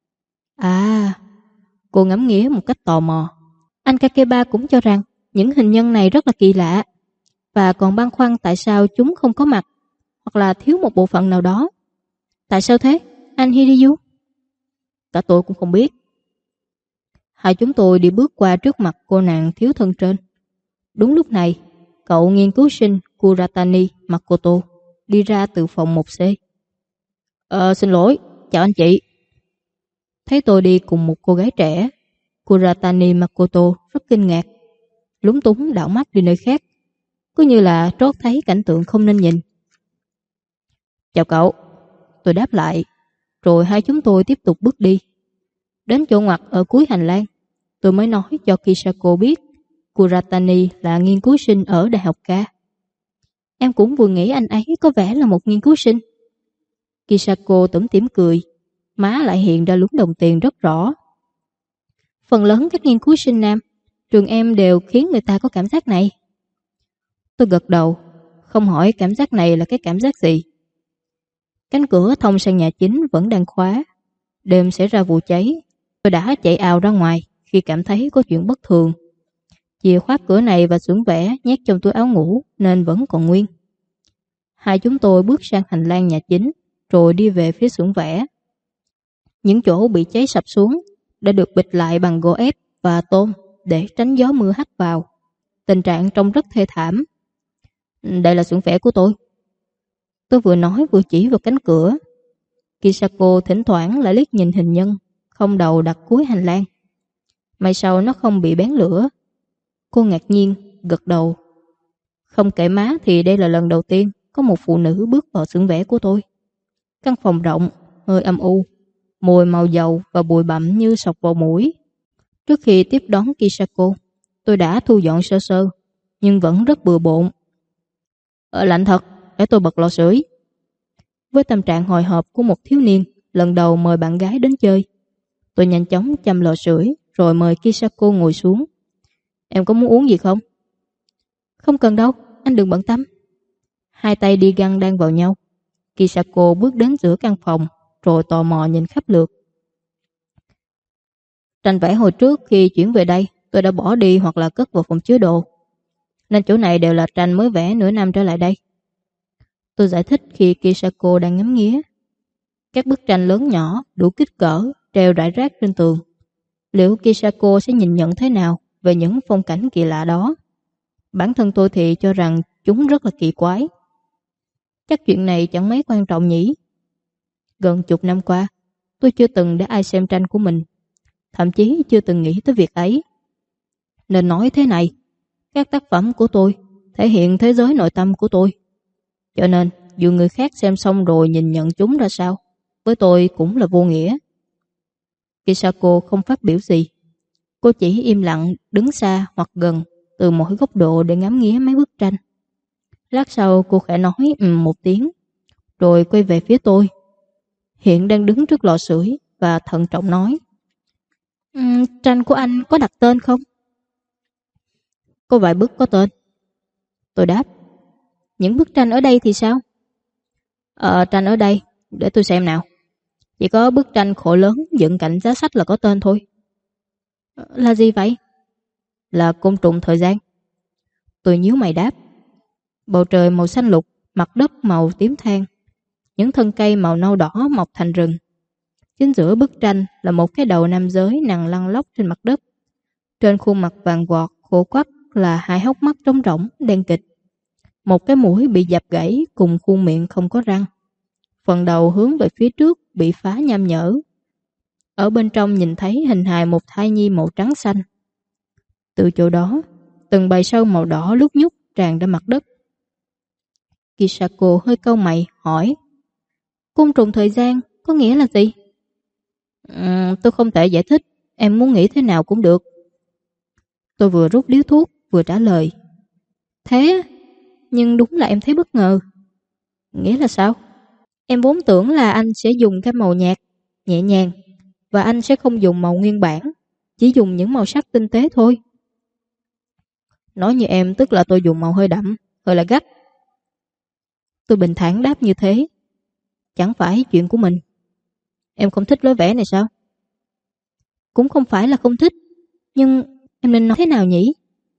À, cô ngắm nghía một cách tò mò. Anh Kakeba cũng cho rằng những hình nhân này rất là kỳ lạ, và còn băn khoăn tại sao chúng không có mặt, hoặc là thiếu một bộ phận nào đó. Tại sao thế, anh Hiriyu? Cả tôi cũng không biết. Hai chúng tôi đi bước qua trước mặt cô nàng thiếu thân trên. Đúng lúc này, cậu nghiên cứu sinh Kuratani Makoto đi ra từ phòng 1C. Xin lỗi, chào anh chị. Thấy tôi đi cùng một cô gái trẻ, Kuratani Makoto rất kinh ngạc, lúng túng đảo mắt đi nơi khác, cứ như là trót thấy cảnh tượng không nên nhìn. Chào cậu, tôi đáp lại, rồi hai chúng tôi tiếp tục bước đi. Đến chỗ ngoặt ở cuối hành lang, tôi mới nói cho Kisako biết Kuratani là nghiên cứu sinh ở Đại học K. Em cũng vừa nghĩ anh ấy có vẻ là một nghiên cứu sinh. Kisako tủm tỉm cười, má lại hiện ra lúm đồng tiền rất rõ. Phần lớn các nghiên cứu sinh nam trường em đều khiến người ta có cảm giác này. Tôi gật đầu, không hỏi cảm giác này là cái cảm giác gì. Cánh cửa thông sang nhà chính vẫn đang khóa. Đêm xảy ra vụ cháy, tôi đã chạy ào ra ngoài khi cảm thấy có chuyện bất thường. Chìa khóa cửa này và xưởng vẽ nhét trong túi áo ngủ nên vẫn còn nguyên. Hai chúng tôi bước sang hành lang nhà chính, rồi đi về phía xưởng vẽ. Những chỗ bị cháy sập xuống đã được bịt lại bằng gỗ ép và tôn để tránh gió mưa hắt vào. Tình trạng trông rất thê thảm. Đây là xưởng vẽ của tôi. Tôi vừa nói vừa chỉ vào cánh cửa. Kisako thỉnh thoảng lại liếc nhìn hình nhân không đầu đặt cuối hành lang. May sao nó không bị bén lửa. Cô ngạc nhiên gật đầu. Không kể má thì đây là lần đầu tiên có một phụ nữ bước vào xưởng vẽ của tôi. Căn phòng rộng, hơi âm u, mùi màu dầu và bụi bặm như sộc vào mũi. Trước khi tiếp đón Kisako, tôi đã thu dọn sơ sơ, nhưng vẫn rất bừa bộn. Lạnh thật, để tôi bật lò sưởi. Với tâm trạng hồi hộp của một thiếu niên lần đầu mời bạn gái đến chơi, tôi nhanh chóng châm lò sưởi rồi mời Kisako ngồi xuống. Em có muốn uống gì không? Không cần đâu, anh đừng bận tâm. Hai tay đi găng đang vào nhau. Kisako bước đến giữa căn phòng, rồi tò mò nhìn khắp lượt. Tranh vẽ hồi trước khi chuyển về đây, tôi đã bỏ đi hoặc là cất vào phòng chứa đồ, nên chỗ này đều là tranh mới vẽ nửa năm trở lại đây. Tôi giải thích khi Kisako đang ngắm nghía. Các bức tranh lớn nhỏ, đủ kích cỡ, treo rải rác trên tường. Liệu Kisako sẽ nhìn nhận thế nào về những phong cảnh kỳ lạ đó? Bản thân tôi thì cho rằng chúng rất là kỳ quái. Chắc chuyện này chẳng mấy quan trọng nhỉ? Gần chục năm qua, tôi chưa từng để ai xem tranh của mình, thậm chí chưa từng nghĩ tới việc ấy. Nên nói thế này, các tác phẩm của tôi thể hiện thế giới nội tâm của tôi. Cho nên, dù người khác xem xong rồi nhìn nhận chúng ra sao, với tôi cũng là vô nghĩa. Kisako không phát biểu gì. Cô chỉ im lặng đứng xa hoặc gần từ mỗi góc độ để ngắm nghía mấy bức tranh. Lát sau cô khẽ nói một tiếng, rồi quay về phía tôi. Hiện đang đứng trước lò sưởi và thận trọng nói: tranh của anh có đặt tên không? Có vài bức có tên. Tôi đáp. Những bức tranh ở đây thì sao? Tranh ở đây, để tôi xem nào. Chỉ có bức tranh khổ lớn dựng cạnh giá sách là có tên thôi. Là gì vậy? Là côn trùng thời gian. Tôi nhíu mày đáp. Bầu trời màu xanh lục, mặt đất màu tím than, những thân cây màu nâu đỏ mọc thành rừng. Chính giữa bức tranh là một cái đầu nam giới nằm lăn lóc trên mặt đất. Trên khuôn mặt vàng vọt, khô quắt là hai hốc mắt trống rỗng, đen kịt. Một cái mũi bị dập gãy cùng khuôn miệng không có răng. Phần đầu hướng về phía trước bị phá nham nhở. Ở bên trong nhìn thấy hình hài một thai nhi màu trắng xanh. Từ chỗ đó, từng bầy sâu màu đỏ lúc nhúc tràn ra mặt đất. Kisako hơi cau mày hỏi: côn trùng thời gian có nghĩa là gì? Tôi không thể giải thích, em muốn nghĩ thế nào cũng được. Tôi vừa rút điếu thuốc vừa trả lời. Thế, nhưng đúng là em thấy bất ngờ. Nghĩa là sao? Em vốn tưởng là anh sẽ dùng cái màu nhạt, nhẹ nhàng, và anh sẽ không dùng màu nguyên bản, chỉ dùng những màu sắc tinh tế thôi. Nói như em tức là tôi dùng màu hơi đậm, hơi là gắt. Tôi bình thản đáp như thế. Chẳng phải chuyện của mình. Em không thích lối vẽ này sao? Cũng không phải là không thích, nhưng em nên nói thế nào nhỉ?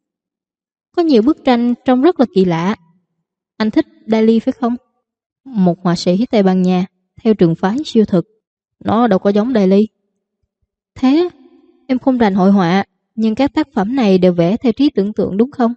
Có nhiều bức tranh trông rất là kỳ lạ. Anh thích Dali phải không? Một họa sĩ Tây Ban Nha theo trường phái siêu thực. Nó đâu có giống Dali. Thế, em không rành hội họa, nhưng các tác phẩm này đều vẽ theo trí tưởng tượng đúng không?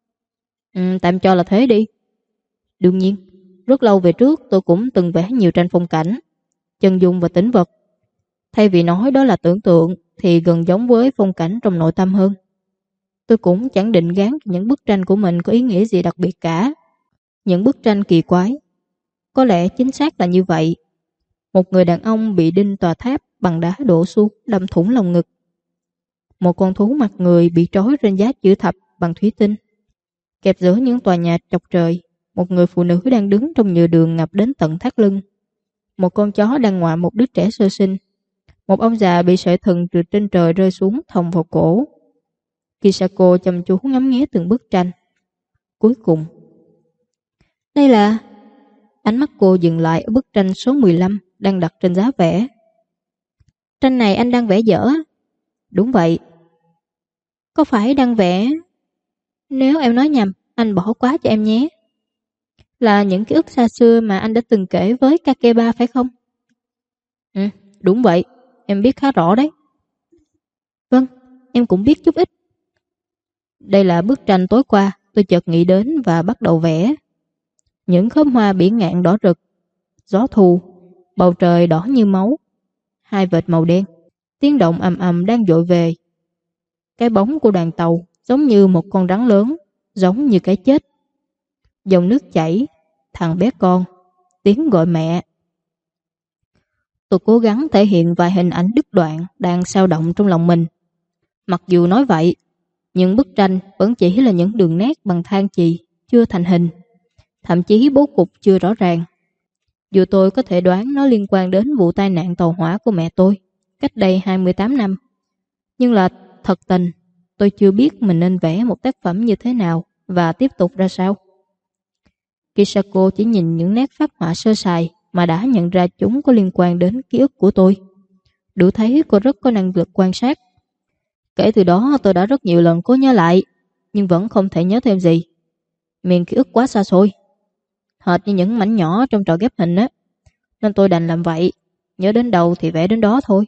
Tạm cho là thế đi. Đương nhiên, rất lâu về trước tôi cũng từng vẽ nhiều tranh phong cảnh, chân dung và tĩnh vật. Thay vì nói đó là tưởng tượng thì gần giống với phong cảnh trong nội tâm hơn. Tôi cũng chẳng định gán những bức tranh của mình có ý nghĩa gì đặc biệt cả. Những bức tranh kỳ quái. Có lẽ chính xác là như vậy. Một người đàn ông bị đinh tòa tháp bằng đá đổ xuống đâm thủng lồng ngực. Một con thú mặt người bị trói trên giá chữ thập bằng thủy tinh. Kẹp giữa những tòa nhà chọc trời, một người phụ nữ đang đứng trong nhựa đường ngập đến tận thắt lưng. Một con chó đang ngoạ một đứa trẻ sơ sinh. Một ông già bị sợi thừng từ trên trời rơi xuống thòng vào cổ. Kisako chăm chú ngắm nghía từng bức tranh. Cuối cùng, đây là... Ánh mắt cô dừng lại ở bức tranh số 15 đang đặt trên giá vẽ. Tranh này anh đang vẽ dở. Đúng vậy. Có phải đang vẽ... Nếu em nói nhầm, anh bỏ qua cho em nhé. Là những ký ức xa xưa mà anh đã từng kể với Kakeba phải không? Đúng vậy. Em biết khá rõ đấy. Vâng, em cũng biết chút ít. Đây là bức tranh tối qua tôi chợt nghĩ đến và bắt đầu vẽ. Những khóm hoa biển ngạn đỏ rực, gió thu, bầu trời đỏ như máu, hai vệt màu đen, tiếng động ầm ầm đang dội về. Cái bóng của đoàn tàu giống như một con rắn lớn, giống như cái chết. Dòng nước chảy, thằng bé con, tiếng gọi mẹ. Tôi cố gắng thể hiện vài hình ảnh đứt đoạn đang sao động trong lòng mình. Mặc dù nói vậy, nhưng bức tranh vẫn chỉ là những đường nét bằng than chì, chưa thành hình. Thậm chí bố cục chưa rõ ràng. Dù tôi có thể đoán nó liên quan đến vụ tai nạn tàu hỏa của mẹ tôi cách đây 28 năm. Nhưng là thật tình, tôi chưa biết mình nên vẽ một tác phẩm như thế nào và tiếp tục ra sao. Kisako chỉ nhìn những nét phác họa sơ sài mà đã nhận ra chúng có liên quan đến ký ức của tôi. Đủ thấy cô rất có năng lực quan sát. Kể từ đó tôi đã rất nhiều lần cố nhớ lại, nhưng vẫn không thể nhớ thêm gì. Miền ký ức quá xa xôi, hệt như những mảnh nhỏ trong trò ghép hình á. Nên tôi đành làm vậy, nhớ đến đâu thì vẽ đến đó thôi.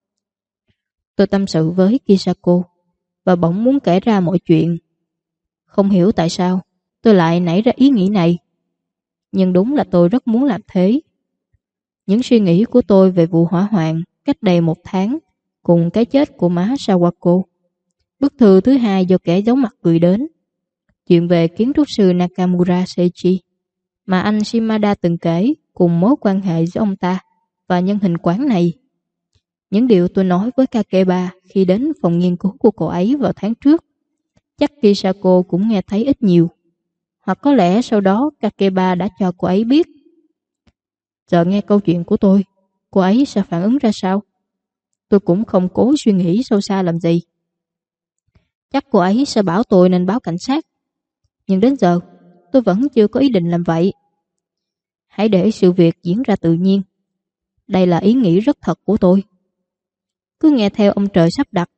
Tôi tâm sự với Kisako và bỗng muốn kể ra mọi chuyện. Không hiểu tại sao tôi lại nảy ra ý nghĩ này. Nhưng đúng là tôi rất muốn làm thế. Những suy nghĩ của tôi về vụ hỏa hoạn cách đây 1 tháng cùng cái chết của má Sawako. Bức thư thứ 2 do kẻ giấu mặt gửi đến. Chuyện về kiến trúc sư Nakamura Seiji mà anh Shimada từng kể cùng mối quan hệ giữa ông ta và nhân hình quán này. Những điều tôi nói với Kakeba khi đến phòng nghiên cứu của cô ấy vào tháng trước, chắc Kisako cũng nghe thấy ít nhiều. Hoặc có lẽ sau đó Kakeba đã cho cô ấy biết. Giờ nghe câu chuyện của tôi, cô ấy sẽ phản ứng ra sao? Tôi cũng không cố suy nghĩ sâu xa làm gì. Chắc cô ấy sẽ bảo tôi nên báo cảnh sát. Nhưng đến giờ, tôi vẫn chưa có ý định làm vậy. Hãy để sự việc diễn ra tự nhiên. Đây là ý nghĩ rất thật của tôi. Cứ nghe theo ông trời sắp đặt.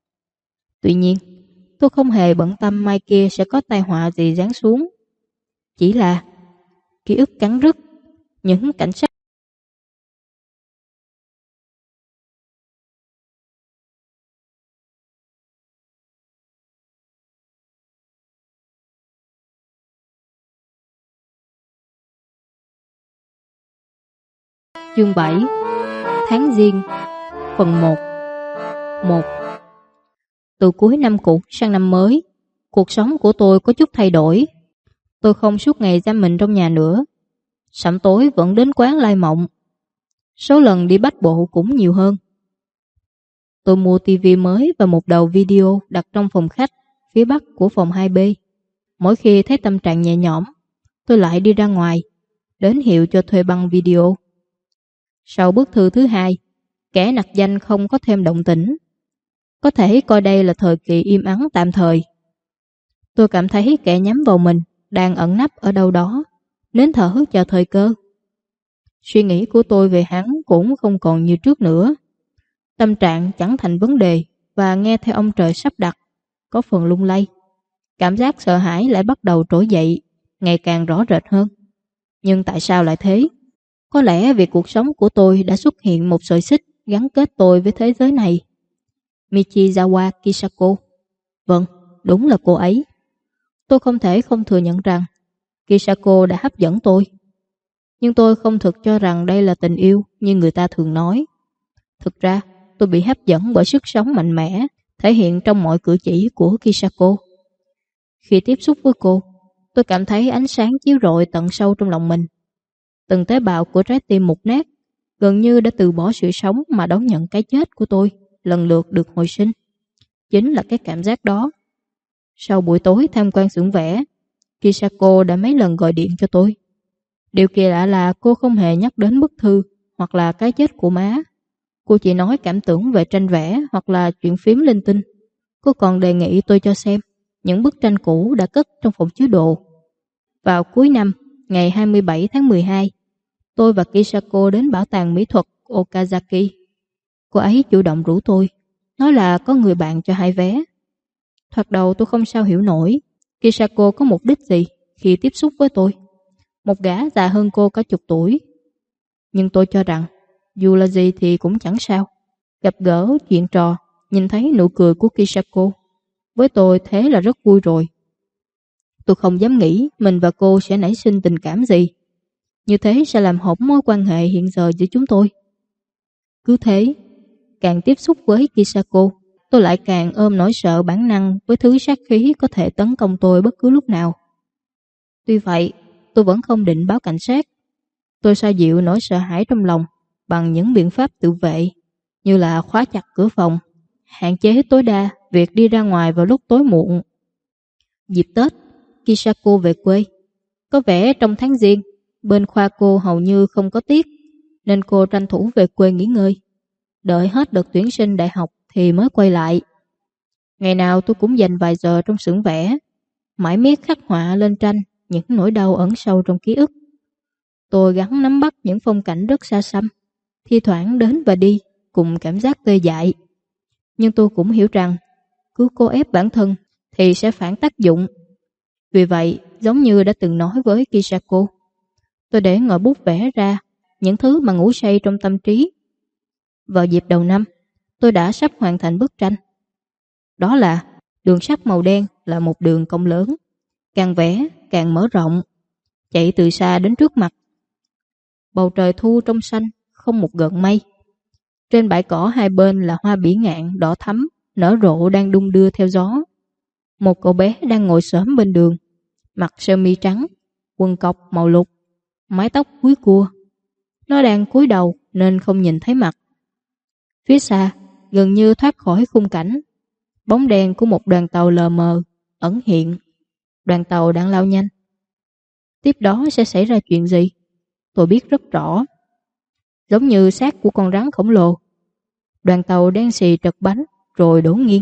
Tuy nhiên, tôi không hề bận tâm mai kia sẽ có tai họa gì giáng xuống. Chỉ là ký ức cắn rứt, những cảnh sát. Chương 7 Tháng Giêng Phần 1 1. Từ cuối năm cũ sang năm mới, cuộc sống của tôi có chút thay đổi. Tôi không suốt ngày giam mình trong nhà nữa. Sẩm tối vẫn đến quán Lai Mộng. Số lần đi bách bộ cũng nhiều hơn. Tôi mua tivi mới và một đầu video đặt trong phòng khách phía bắc của phòng 2B. Mỗi khi thấy tâm trạng nhẹ nhõm, tôi lại đi ra ngoài, đến hiệu cho thuê băng video. Sau bức thư thứ 2, kẻ nặc danh không có thêm động tĩnh. Có thể coi đây là thời kỳ im ắng tạm thời. Tôi cảm thấy kẻ nhắm vào mình đang ẩn nấp ở đâu đó, nín thở chờ thời cơ. Suy nghĩ của tôi về hắn cũng không còn như trước nữa. Tâm trạng chẳng thành vấn đề và nghe theo ông trời sắp đặt, có phần lung lay. Cảm giác sợ hãi lại bắt đầu trỗi dậy, ngày càng rõ rệt hơn. Nhưng tại sao lại thế? Có lẽ vì cuộc sống của tôi đã xuất hiện một sợi xích gắn kết tôi với thế giới này. Michizawa Kisako. Vâng, đúng là cô ấy. Tôi không thể không thừa nhận rằng Kisako đã hấp dẫn tôi. Nhưng tôi không thực cho rằng đây là tình yêu như người ta thường nói. Thực ra, tôi bị hấp dẫn bởi sức sống mạnh mẽ thể hiện trong mọi cử chỉ của Kisako. Khi tiếp xúc với cô, tôi cảm thấy ánh sáng chiếu rọi tận sâu trong lòng mình. Từng tế bào của trái tim mục nát, gần như đã từ bỏ sự sống mà đón nhận cái chết của tôi, lần lượt được hồi sinh. Chính là cái cảm giác đó. Sau buổi tối tham quan xưởng vẽ, Kisako đã mấy lần gọi điện cho tôi. Điều kỳ lạ là cô không hề nhắc đến bức thư hoặc là cái chết của má. Cô chỉ nói cảm tưởng về tranh vẽ hoặc là chuyện phím linh tinh. Cô còn đề nghị tôi cho xem những bức tranh cũ đã cất trong phòng chứa đồ. Vào cuối năm, ngày 27 tháng 12, tôi và Kisako đến bảo tàng mỹ thuật Okazaki. Cô ấy chủ động rủ tôi, nói là có người bạn cho 2 vé. Thoạt đầu tôi không sao hiểu nổi Kisako có mục đích gì khi tiếp xúc với tôi, một gã già hơn cô cả chục tuổi. Nhưng tôi cho rằng dù là gì thì cũng chẳng sao. Gặp gỡ, chuyện trò, nhìn thấy nụ cười của Kisako, với tôi thế là rất vui rồi. Tôi không dám nghĩ mình và cô sẽ nảy sinh tình cảm gì. Như thế sẽ làm hỏng mối quan hệ hiện giờ giữa chúng tôi. Cứ thế, càng tiếp xúc với Kisako, tôi lại càng ôm nỗi sợ bản năng với thứ sát khí có thể tấn công tôi bất cứ lúc nào. Tuy vậy, tôi vẫn không định báo cảnh sát. Tôi xoa dịu nỗi sợ hãi trong lòng bằng những biện pháp tự vệ, như là khóa chặt cửa phòng, hạn chế tối đa việc đi ra ngoài vào lúc tối muộn. Dịp Tết, Kisako về quê. Có vẻ trong tháng Giêng, bên khoa cô hầu như không có tiết, nên cô tranh thủ về quê nghỉ ngơi. Đợi hết đợt tuyển sinh đại học thì mới quay lại. Ngày nào tôi cũng dành vài giờ trong xưởng vẽ, mãi miết khắc họa lên tranh những nỗi đau ẩn sâu trong ký ức. Tôi gắng nắm bắt những phong cảnh rất xa xăm, thi thoảng đến và đi cùng cảm giác tê dại. Nhưng tôi cũng hiểu rằng cứ cố ép bản thân thì sẽ phản tác dụng. Vì vậy, giống như đã từng nói với Kisako, tôi để ngòi bút vẽ ra những thứ mà ngủ say trong tâm trí. Vào dịp đầu năm, tôi đã sắp hoàn thành bức tranh. Đó là đường sắt màu đen là một đường cong lớn, càng vẽ càng mở rộng, chạy từ xa đến trước mặt. Bầu trời thu trong xanh, không một gợn mây. Trên bãi cỏ hai bên là hoa bỉ ngạn đỏ thắm, nở rộ đang đung đưa theo gió. Một cậu bé đang ngồi xổm bên đường, mặc sơ mi trắng, quần cộc màu lục, mái tóc búi cua. Nó đang cúi đầu nên không nhìn thấy mặt. Phía xa, gần như thoát khỏi khung cảnh, bóng đèn của một đoàn tàu lờ mờ ẩn hiện. Đoàn tàu đang lao nhanh. Tiếp đó sẽ xảy ra chuyện gì? Tôi biết rất rõ. Giống như xác của con rắn khổng lồ, đoàn tàu đen xì trật bánh rồi đổ nghiêng.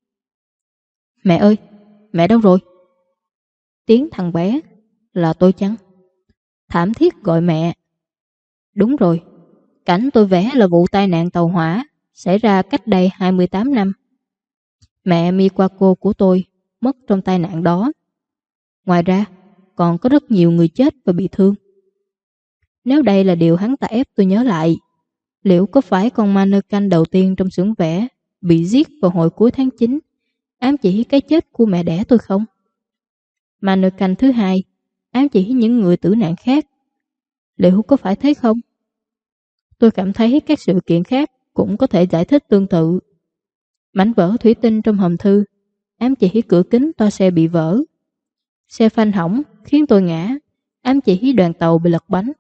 Mẹ ơi, mẹ đâu rồi? Tiếng thằng bé, là tôi chăng? Thảm thiết gọi mẹ. Đúng rồi, cảnh tôi vẽ là vụ tai nạn tàu hỏa xảy ra cách đây 28 năm. Mẹ Miwako của tôi mất trong tai nạn đó. Ngoài ra, còn có rất nhiều người chết và bị thương. Nếu đây là điều hắn ta ép tôi nhớ lại, liệu có phải con mannequin đầu tiên trong xưởng vẽ bị giết vào hồi cuối tháng 9 ám chỉ cái chết của mẹ đẻ tôi không? Mannequin thứ hai ám chỉ những người tử nạn khác. Liệu có phải thế không? Tôi cảm thấy các sự kiện khác cũng có thể giải thích tương tự. Mảnh vỡ thủy tinh trong hòm thư ám chỉ cửa kính toa xe bị vỡ. Xe phanh hỏng khiến tôi ngã, ám chỉ đoàn tàu bị lật bánh.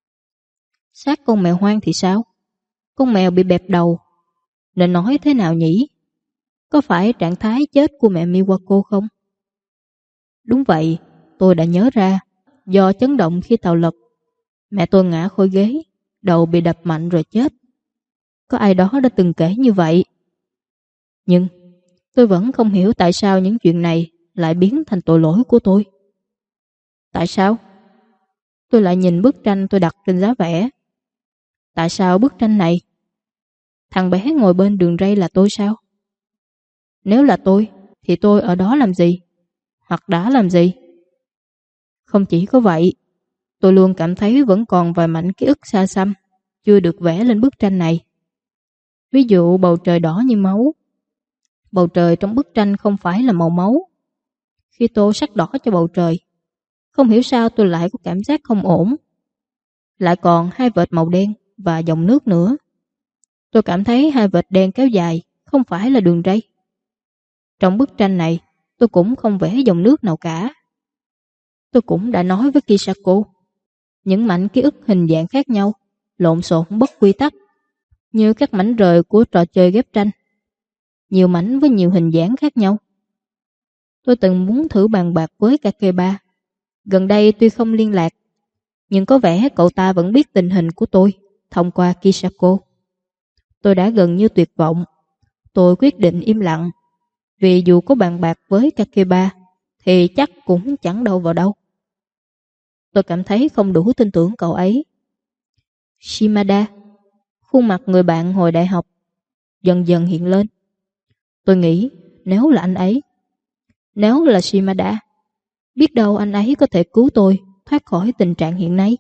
Xác con mèo hoang thì sao? Con mèo bị bẹp đầu. Nên nói thế nào nhỉ? Có phải trạng thái chết của mẹ Miwako không? Đúng vậy, tôi đã nhớ ra. Do chấn động khi tàu lật, mẹ tôi ngã khỏi ghế, đầu bị đập mạnh rồi chết. Có ai đó đã từng kể như vậy. Nhưng tôi vẫn không hiểu tại sao những chuyện này lại biến thành tội lỗi của tôi. Tại sao? Tôi lại nhìn bức tranh tôi đặt trên giá vẽ. Tại sao bức tranh này? Thằng bé ngồi bên đường ray là tôi sao? Nếu là tôi, thì tôi ở đó làm gì? Hoặc đã làm gì? Không chỉ có vậy, tôi luôn cảm thấy vẫn còn vài mảnh ký ức xa xăm chưa được vẽ lên bức tranh này. Ví dụ bầu trời đỏ như máu. Bầu trời trong bức tranh không phải là màu máu. Khi tô sắc đỏ cho bầu trời, không hiểu sao tôi lại có cảm giác không ổn. Lại còn hai vệt màu đen và dòng nước nữa. Tôi cảm thấy hai vệt đen kéo dài không phải là đường ray. Trong bức tranh này, tôi cũng không vẽ dòng nước nào cả. Tôi cũng đã nói với Kisako, những mảnh ký ức hình dạng khác nhau, lộn xộn bất quy tắc, như các mảnh rời của trò chơi ghép tranh. Nhiều mảnh với nhiều hình dáng khác nhau. Tôi từng muốn thử bàn bạc với Kakeba. Gần đây tuy không liên lạc, nhưng có vẻ cậu ta vẫn biết tình hình của tôi thông qua Kisako. Tôi đã gần như tuyệt vọng. Tôi quyết định im lặng, vì dù có bàn bạc với Kakeba thì chắc cũng chẳng đâu vào đâu. Tôi cảm thấy không đủ tin tưởng cậu ấy. Shimada, khuôn mặt người bạn hồi đại học, dần dần hiện lên. Tôi nghĩ nếu là anh ấy, nếu là Shimada, biết đâu anh ấy có thể cứu tôi thoát khỏi tình trạng hiện nay.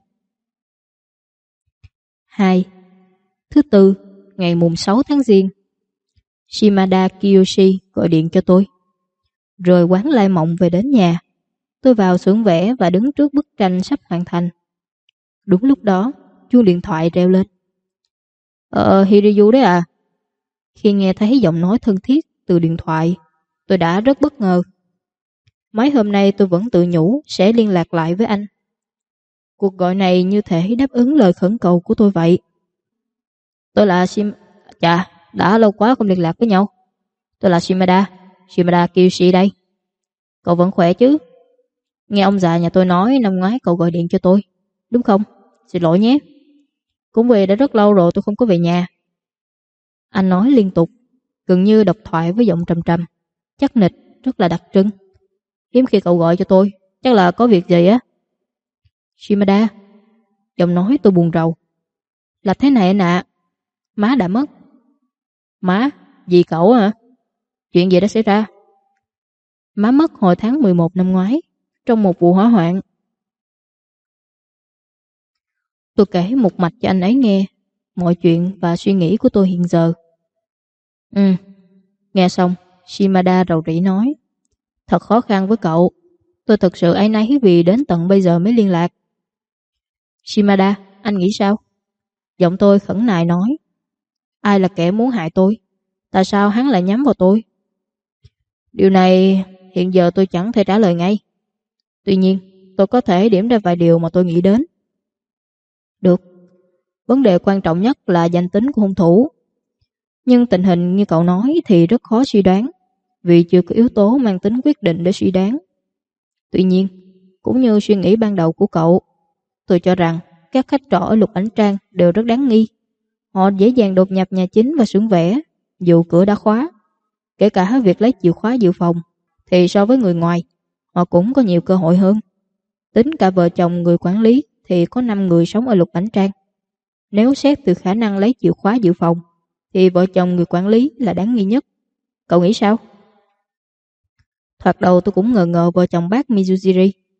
2. Thứ Tư, ngày mùng 6 tháng Giêng. Shimada Kiyoshi gọi điện cho tôi. Rồi quán lai mộng về đến nhà. Tôi vào xưởng vẽ và đứng trước bức tranh sắp hoàn thành. Đúng lúc đó, chuông điện thoại reo lên. Hiriyu đấy à? Khi nghe thấy giọng nói thân thiết từ điện thoại, tôi đã rất bất ngờ. Mấy hôm nay tôi vẫn tự nhủ sẽ liên lạc lại với anh. Cuộc gọi này như thể đáp ứng lời khẩn cầu của tôi vậy. Tôi là Chà, đã lâu quá không liên lạc với nhau. Tôi là Shimada Kiyoshi đây. Cậu vẫn khỏe chứ? Nghe ông già nhà tôi nói năm ngoái cậu gọi điện cho tôi, đúng không? Xin lỗi nhé. Cũng vì đã rất lâu rồi tôi không có về nhà. Anh nói liên tục, gần như độc thoại với giọng trầm trầm, chắc nịch, rất là đặc trưng. Hiếm khi cậu gọi cho tôi, chắc là có việc gì á. Shimada, giọng nói tôi buồn rầu. Là thế này anh ạ. Má đã mất. Má? Dì cậu hả? Chuyện gì đã xảy ra? Má mất hồi tháng 11 năm ngoái, trong một vụ hỏa hoạn. Tôi kể một mạch cho anh ấy nghe mọi chuyện và suy nghĩ của tôi hiện giờ. Nghe xong, Shimada rầu rĩ nói. Thật khó khăn với cậu. Tôi thật sự áy náy vì đến tận bây giờ mới liên lạc. Shimada, anh nghĩ sao? Giọng tôi khẩn nài nói. Ai là kẻ muốn hại tôi? Tại sao hắn lại nhắm vào tôi? Điều này hiện giờ tôi chẳng thể trả lời ngay. Tuy nhiên, tôi có thể điểm ra vài điều mà tôi nghĩ đến. Được. Vấn đề quan trọng nhất là danh tính của hung thủ. Nhưng tình hình như cậu nói thì rất khó suy đoán, vì chưa có yếu tố mang tính quyết định để suy đoán. Tuy nhiên, cũng như suy nghĩ ban đầu của cậu, tôi cho rằng các khách trọ ở Lục Ảnh Trang đều rất đáng nghi. Họ dễ dàng đột nhập nhà chính và xưởng vẽ, dù cửa đã khóa. Kể cả việc lấy chìa khóa dự phòng, thì so với người ngoài, họ cũng có nhiều cơ hội hơn. Tính cả vợ chồng người quản lý thì có 5 người sống ở Lục Ảnh Trang. Nếu xét từ khả năng lấy chìa khóa dự phòng, thì vợ chồng người quản lý là đáng nghi nhất. Cậu nghĩ sao? Thoạt đầu tôi cũng ngờ ngợ vợ chồng bác Mizujiri.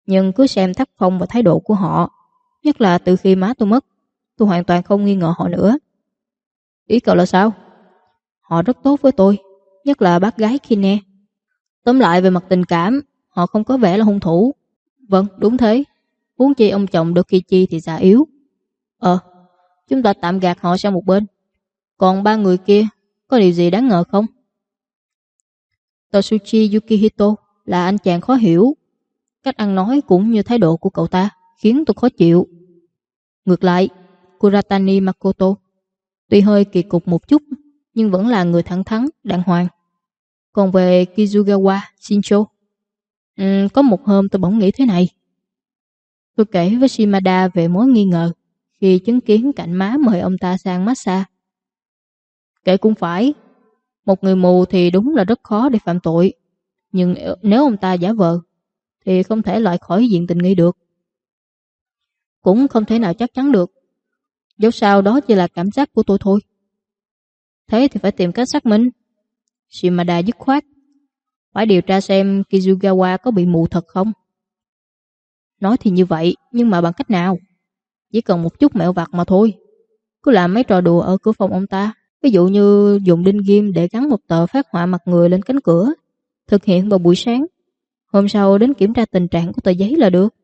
Nhưng cứ xem tác phong và thái độ của họ, nhất là từ khi má tôi mất, tôi hoàn toàn không nghi ngờ họ nữa. Ý cậu là sao? Họ rất tốt với tôi, nhất là bác gái Kine. Tóm lại về mặt tình cảm, họ không có vẻ là hung thủ. Vâng, đúng thế. Huống chi ông chồng Dokichi thì già yếu. Chúng ta tạm gạt họ sang một bên. Còn ba người kia, có điều gì đáng ngờ không? Totsuchi Yukihito là anh chàng khó hiểu. Cách ăn nói cũng như thái độ của cậu ta khiến tôi khó chịu. Ngược lại, Kuratani Makoto tuy hơi kỳ cục một chút, nhưng vẫn là người thẳng thắn, đàng hoàng. Còn về Kizugawa Shincho, có một hôm tôi bỗng nghĩ thế này. Tôi kể với Shimada về mối nghi ngờ khi chứng kiến cạnh má mời ông ta sang massage. Kể cũng phải, một người mù thì đúng là rất khó để phạm tội. Nhưng nếu ông ta giả vờ, thì không thể loại khỏi diện tình nghi được. Cũng không thể nào chắc chắn được. Dẫu sao đó chỉ là cảm giác của tôi thôi. Thế thì phải tìm cách xác minh. Shimada dứt khoát. Phải điều tra xem Kizugawa có bị mù thật không. Nói thì như vậy, nhưng mà bằng cách nào? Chỉ cần một chút mẹo vặt mà thôi. Cứ làm mấy trò đùa ở cửa phòng ông ta. Ví dụ như dùng đinh ghim để gắn một tờ phác họa mặt người lên cánh cửa. Thực hiện vào buổi sáng. Hôm sau đến kiểm tra tình trạng của tờ giấy là được.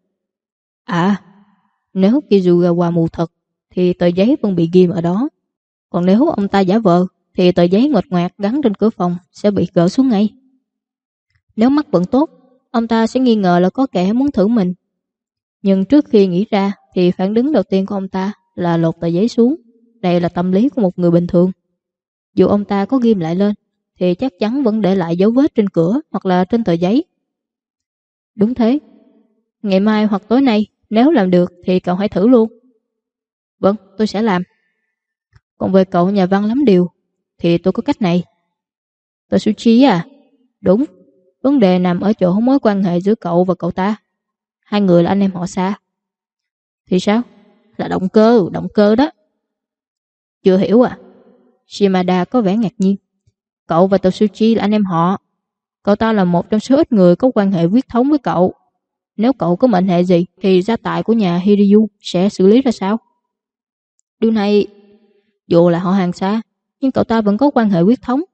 Nếu Kizugawa mù thật thì tờ giấy vẫn bị ghim ở đó. Còn nếu ông ta giả vờ thì tờ giấy ngoạch ngoạc gắn trên cửa phòng sẽ bị gỡ xuống ngay. Nếu mắt vẫn tốt, ông ta sẽ nghi ngờ là có kẻ muốn thử mình. Nhưng trước khi nghĩ ra thì phản ứng đầu tiên của ông ta là lột tờ giấy xuống. Đây là tâm lý của một người bình thường. Dù ông ta có ghim lại lên thì chắc chắn vẫn để lại dấu vết trên cửa hoặc là trên tờ giấy. Đúng thế. Ngày mai hoặc tối nay, nếu làm được thì cậu hãy thử luôn. Vâng, tôi sẽ làm. Còn về cậu nhà văn lắm điều thì tôi có cách này. Totsuchi à? Đúng. Vấn đề nằm ở chỗ mối quan hệ giữa cậu và cậu ta. Hai người là anh em họ xa. Thì sao? Là động cơ đó. Chưa hiểu à? Shimada có vẻ ngạc nhiên. Cậu và Totsuchi là anh em họ. Cậu ta là một trong số ít người có quan hệ huyết thống với cậu. Nếu cậu có mệnh hệ gì thì gia tài của nhà Hiryu sẽ xử lý ra sao? Điều này, dù là họ hàng xa, nhưng cậu ta vẫn có quan hệ huyết thống.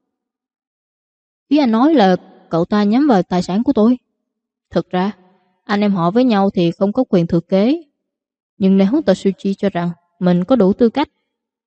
Ý anh nói là cậu ta nhắm vào tài sản của tôi. Thực ra, anh em họ với nhau thì không có quyền thừa kế. Nhưng nếu Totsuchi cho rằng mình có đủ tư cách,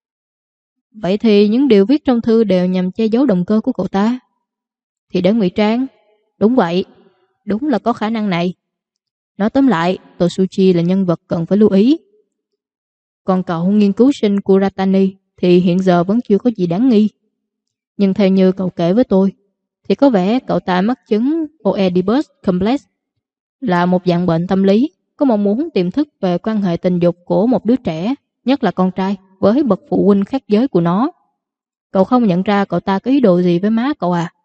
vậy thì những điều viết trong thư đều nhằm che giấu động cơ của cậu ta. Thì để ngụy trang. Đúng vậy, đúng là có khả năng này. Nói tóm lại, Totsuchi là nhân vật cần phải lưu ý. Còn cậu nghiên cứu sinh Kuratani thì hiện giờ vẫn chưa có gì đáng nghi. Nhưng theo như cậu kể với tôi, thì có vẻ cậu ta mắc chứng Oedipus Complex, là một dạng bệnh tâm lý, có mong muốn tiềm thức về quan hệ tình dục của một đứa trẻ, nhất là con trai, với bậc phụ huynh khác giới của nó. Cậu không nhận ra cậu ta có ý đồ gì với má cậu à?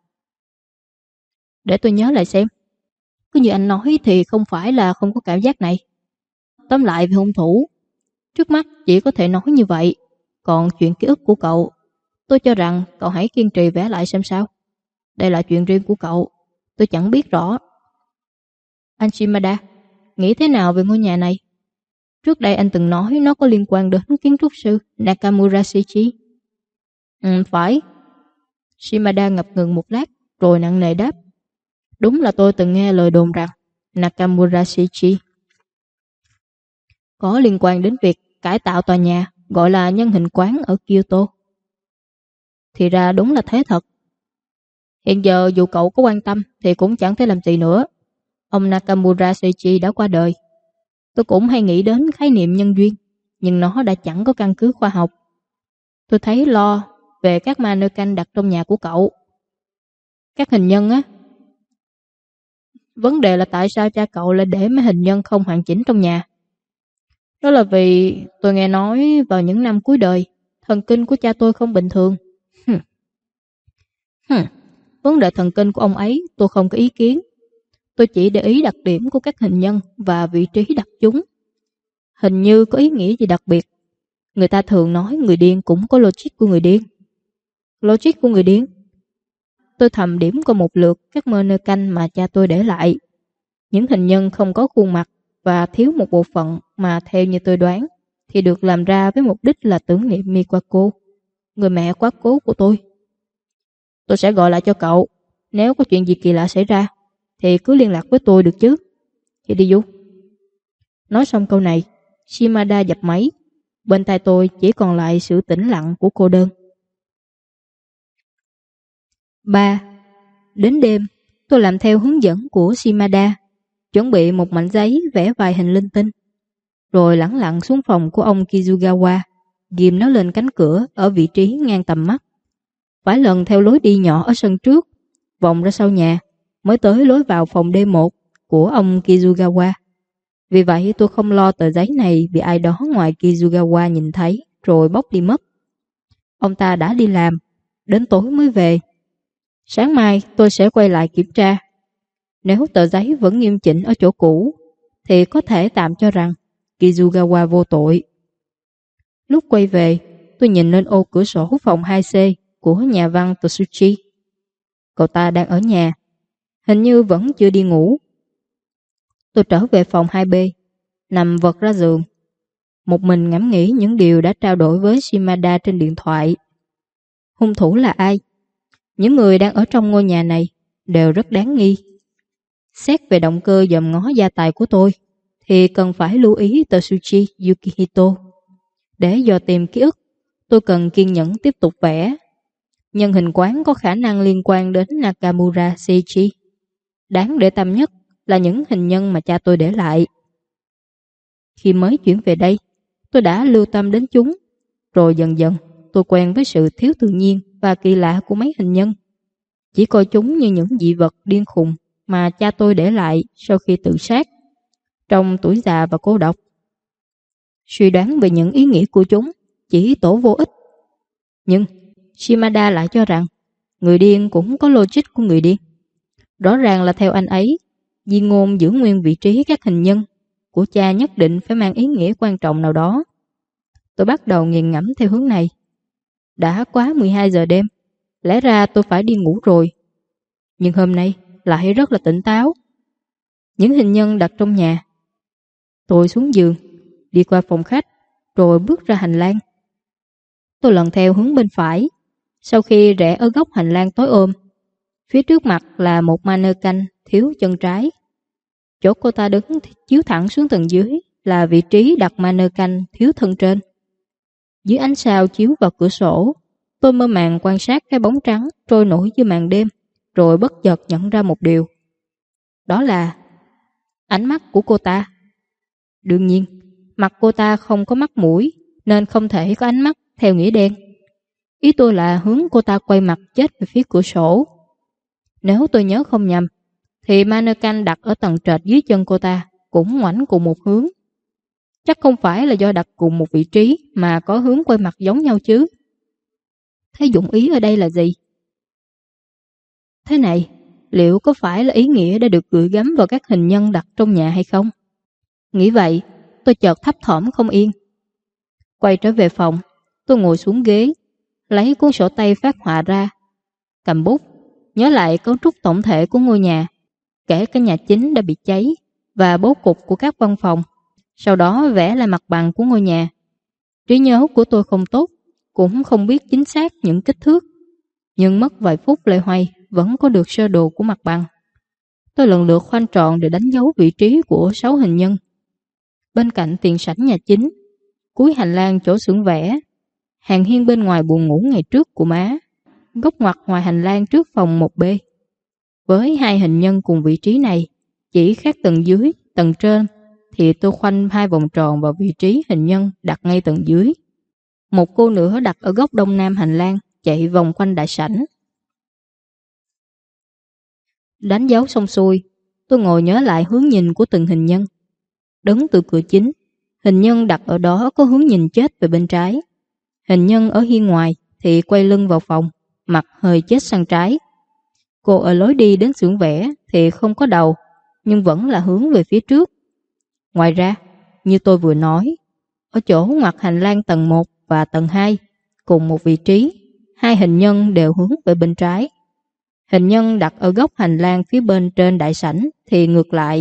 Để tôi nhớ lại xem. Cứ như anh nói thì không phải là không có cảm giác này. Tóm lại về hung thủ, trước mắt chỉ có thể nói như vậy. Còn chuyện ký ức của cậu, tôi cho rằng cậu hãy kiên trì vẽ lại xem sao. Đây là chuyện riêng của cậu, tôi chẳng biết rõ. Anh Shimada, nghĩ thế nào về ngôi nhà này? Trước đây anh từng nói nó có liên quan đến kiến trúc sư Nakamura Shichi. Phải. Shimada ngập ngừng một lát rồi nặng nề đáp. Đúng là tôi từng nghe lời đồn rằng Nakamura Shichi có liên quan đến việc cải tạo tòa nhà gọi là nhân hình quán ở Kyoto. Thì ra đúng là thế thật. Hiện giờ dù cậu có quan tâm thì cũng chẳng thể làm gì nữa. Ông Nakamura Shichi đã qua đời. Tôi cũng hay nghĩ đến khái niệm nhân duyên, nhưng nó đã chẳng có căn cứ khoa học. Tôi thấy lo về các mannequin đặt trong nhà của cậu. Các hình nhân á. Vấn đề là tại sao cha cậu lại để mấy hình nhân không hoàn chỉnh trong nhà? Đó là vì tôi nghe nói vào những năm cuối đời, thần kinh của cha tôi không bình thường. Vấn đề thần kinh của ông ấy tôi không có ý kiến. Tôi chỉ để ý đặc điểm của các hình nhân và vị trí đặt chúng. Hình như có ý nghĩa gì đặc biệt. Người ta thường nói người điên cũng có logic của người điên. Logic của người điên? Tôi thầm điểm qua một lượt các mannequin mà cha tôi để lại. Những hình nhân không có khuôn mặt và thiếu một bộ phận mà theo như tôi đoán thì được làm ra với mục đích là tưởng niệm Mikako, người mẹ quá cố của tôi. Tôi sẽ gọi lại cho cậu. Nếu có chuyện gì kỳ lạ xảy ra thì cứ liên lạc với tôi được chứ. Hideyu. Nói xong câu này, Shimada dập máy. Bên tai tôi chỉ còn lại sự tĩnh lặng của cô đơn. 3. Đến đêm, tôi làm theo hướng dẫn của Shimada, chuẩn bị một mảnh giấy vẽ vài hình linh tinh, rồi lẳng lặng xuống phòng của ông Kizugawa, ghim nó lên cánh cửa ở vị trí ngang tầm mắt. Phải lần theo lối đi nhỏ ở sân trước, vòng ra sau nhà, mới tới lối vào phòng D1 của ông Kizugawa. Vì vậy tôi không lo tờ giấy này bị ai đó ngoài Kizugawa nhìn thấy rồi bóc đi mất. Ông ta đã đi làm, đến tối mới về. Sáng mai tôi sẽ quay lại kiểm tra. Nếu tờ giấy vẫn nghiêm chỉnh ở chỗ cũ thì có thể tạm cho rằng Kizugawa vô tội. Lúc quay về, tôi nhìn lên ô cửa sổ phòng 2C của nhà văn Totsuchi. Cậu ta đang ở nhà, hình như vẫn chưa đi ngủ. Tôi trở về phòng 2B, nằm vật ra giường, một mình ngẫm nghĩ những điều đã trao đổi với Shimada trên điện thoại. Hung thủ là ai? Những người đang ở trong ngôi nhà này đều rất đáng nghi. Xét về động cơ dòm ngó gia tài của tôi thì cần phải lưu ý Totsuchi Yukihito. Để dò tìm ký ức, tôi cần kiên nhẫn tiếp tục vẽ. Nhân hình quán có khả năng liên quan đến Nakamura Seiichi. Đáng để tâm nhất là những hình nhân mà cha tôi để lại. Khi mới chuyển về đây, tôi đã lưu tâm đến chúng, rồi dần dần tôi quen với sự thiếu tự nhiên và kỳ lạ của mấy hình nhân. Chỉ coi chúng như những dị vật điên khùng mà cha tôi để lại sau khi tự sát, trong tuổi già và cô độc. Suy đoán về những ý nghĩa của chúng chỉ tổ vô ích. Nhưng Shimada lại cho rằng người điên cũng có logic của người điên. Rõ ràng là theo anh ấy, di ngôn giữ nguyên vị trí các hình nhân của cha nhất định phải mang ý nghĩa quan trọng nào đó. Tôi bắt đầu nghiền ngẫm theo hướng này. Đã quá 12 giờ đêm, lẽ ra tôi phải đi ngủ rồi. Nhưng hôm nay lại rất là tỉnh táo. Những hình nhân đặt trong nhà. Tôi xuống giường, đi qua phòng khách, rồi bước ra hành lang. Tôi lần theo hướng bên phải. Sau khi rẽ ở góc hành lang tối ôm, phía trước mặt là một mannequin thiếu chân trái. Chỗ cô ta đứng chiếu thẳng xuống tầng dưới là vị trí đặt mannequin thiếu thân trên. Dưới ánh sao chiếu vào cửa sổ, tôi mơ màng quan sát cái bóng trắng trôi nổi dưới màn đêm, rồi bất chợt nhận ra một điều. Đó là ánh mắt của cô ta. Đương nhiên, mặt cô ta không có mắt mũi, nên không thể có ánh mắt theo nghĩa đen. Ý tôi là hướng cô ta quay mặt chết về phía cửa sổ. Nếu tôi nhớ không nhầm, thì mannequin đặt ở tầng trệt dưới chân cô ta cũng ngoảnh cùng một hướng. Chắc không phải là do đặt cùng một vị trí mà có hướng quay mặt giống nhau chứ. Thế dụng ý ở đây là gì? Thế này, liệu có phải là ý nghĩa đã được gửi gắm vào các hình nhân đặt trong nhà hay không? Nghĩ vậy, tôi chợt thấp thỏm không yên. Quay trở về phòng, tôi ngồi xuống ghế, lấy cuốn sổ tay phác họa ra, cầm bút, nhớ lại cấu trúc tổng thể của ngôi nhà, kể cả nhà chính đã bị cháy và bố cục của các văn phòng. Sau đó vẽ lại mặt bằng của ngôi nhà. Trí nhớ của tôi không tốt, cũng không biết chính xác những kích thước, nhưng mất vài phút loay hoay vẫn có được sơ đồ của mặt bằng. Tôi lần lượt khoanh tròn để đánh dấu vị trí của 6 hình nhân. Bên cạnh tiền sảnh nhà chính, cuối hành lang chỗ xưởng vẽ, hàng hiên bên ngoài buồng ngủ ngày trước của má, góc ngoặt ngoài hành lang trước phòng 1B. Với hai hình nhân cùng vị trí này, chỉ khác tầng dưới, tầng trên, thì tôi khoanh 2 vòng tròn vào vị trí hình nhân đặt ngay tầng dưới. Một cô nữa đặt ở góc đông nam hành lang, chạy vòng quanh đại sảnh. Đánh dấu xong xuôi, tôi ngồi nhớ lại hướng nhìn của từng hình nhân. Đứng từ cửa chính, hình nhân đặt ở đó có hướng nhìn chết về bên trái. Hình nhân ở hiên ngoài thì quay lưng vào phòng, mặt hơi chết sang trái. Cô ở lối đi đến xưởng vẽ thì không có đầu, nhưng vẫn là hướng về phía trước. Ngoài ra, như tôi vừa nói, ở chỗ ngoặt hành lang tầng 1 và tầng 2, cùng một vị trí, hai hình nhân đều hướng về bên trái. Hình nhân đặt ở góc hành lang phía bên trên đại sảnh thì ngược lại,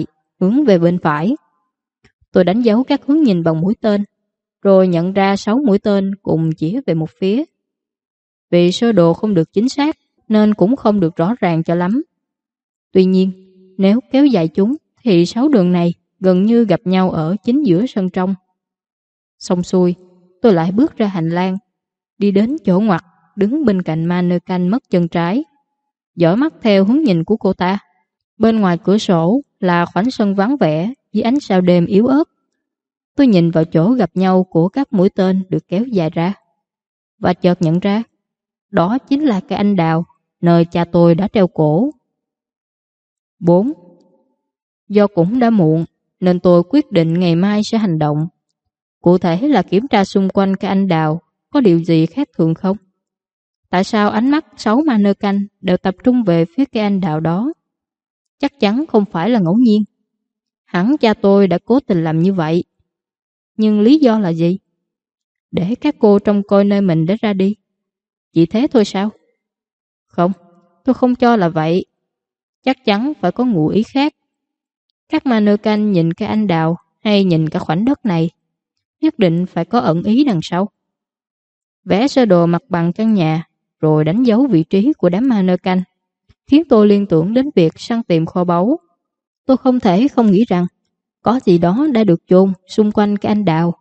hướng về bên phải. Tôi đánh dấu các hướng nhìn bằng mũi tên, rồi nhận ra 6 mũi tên cùng chỉ về một phía. Vì sơ đồ không được chính xác nên cũng không được rõ ràng cho lắm. Tuy nhiên, nếu kéo dài chúng thì 6 đường này gần như gặp nhau ở chính giữa sân trong. Xong xuôi, tôi lại bước ra hành lang, đi đến chỗ ngoặt, đứng bên cạnh mannequin mất chân trái, dõi mắt theo hướng nhìn của cô ta. Bên ngoài cửa sổ là khoảnh sân vắng vẻ dưới ánh sao đêm yếu ớt. Tôi nhìn vào chỗ gặp nhau của các mũi tên được kéo dài ra, và chợt nhận ra đó chính là cây anh đào nơi cha tôi đã treo cổ. 4. Do cũng đã muộn nên tôi quyết định ngày mai sẽ hành động. Cụ thể là kiểm tra xung quanh cây anh đào có điều gì khác thường không. Tại sao ánh mắt 6 mannequin đều tập trung về phía cây anh đào đó? Chắc chắn không phải là ngẫu nhiên. Hẳn cha tôi đã cố tình làm như vậy. Nhưng lý do là gì? Để các cô trông coi nơi mình đã ra đi. Chỉ thế thôi sao? Không, tôi không cho là vậy. Chắc chắn phải có ngụ ý khác. Các mannequin nhìn cái anh đào hay nhìn cả khoảnh đất này, nhất định phải có ẩn ý đằng sau. Vẽ sơ đồ mặt bằng căn nhà, rồi đánh dấu vị trí của đám mannequin, khiến tôi liên tưởng đến việc săn tìm kho báu. Tôi không thể không nghĩ rằng có gì đó đã được chôn xung quanh cái anh đào.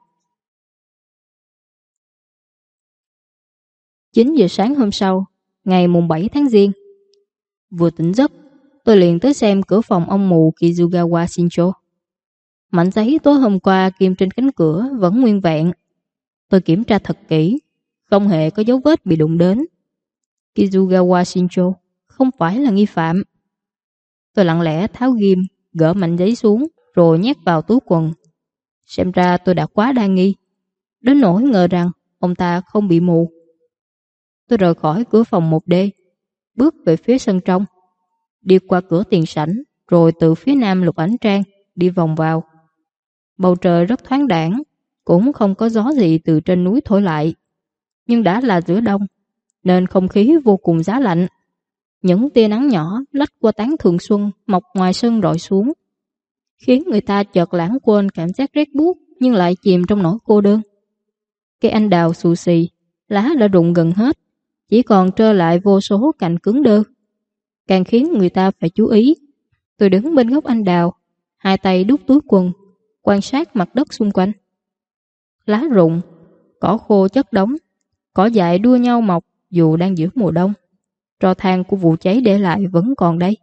9 giờ sáng hôm sau, ngày mùng 7 tháng Giêng. Vừa tỉnh giấc, tôi liền tới xem cửa phòng ông mù Kizugawa Shincho. Mảnh giấy tối hôm qua kim trên cánh cửa vẫn nguyên vẹn. Tôi kiểm tra thật kỹ, không hề có dấu vết bị đụng đến. Kizugawa Shincho không phải là nghi phạm. Tôi lặng lẽ tháo ghim, gỡ mảnh giấy xuống, rồi nhét vào túi quần. Xem ra tôi đã quá đa nghi, đến nỗi ngờ rằng ông ta không bị mù. Tôi rời khỏi cửa phòng 1D, bước về phía sân trong, đi qua cửa tiền sảnh, rồi từ phía nam Lục Ảnh Trang đi vòng vào. Bầu trời rất thoáng đãng, cũng không có gió gì từ trên núi thổi lại. Nhưng đã là giữa đông, nên không khí vô cùng giá lạnh. Những tia nắng nhỏ lách qua tán thường xuân mọc ngoài sân rọi xuống, khiến người ta chợt lãng quên cảm giác rét buốt nhưng lại chìm trong nỗi cô đơn. Cây anh đào xù xì, lá đã rụng gần hết, chỉ còn trơ lại vô số cành cứng đơ, càng khiến người ta phải chú ý. Tôi đứng bên gốc anh đào, hai tay đút túi quần, quan sát mặt đất xung quanh. Lá rụng, cỏ khô chất đống, cỏ dại đua nhau mọc dù đang giữa mùa đông. Tro than của vụ cháy để lại vẫn còn đây.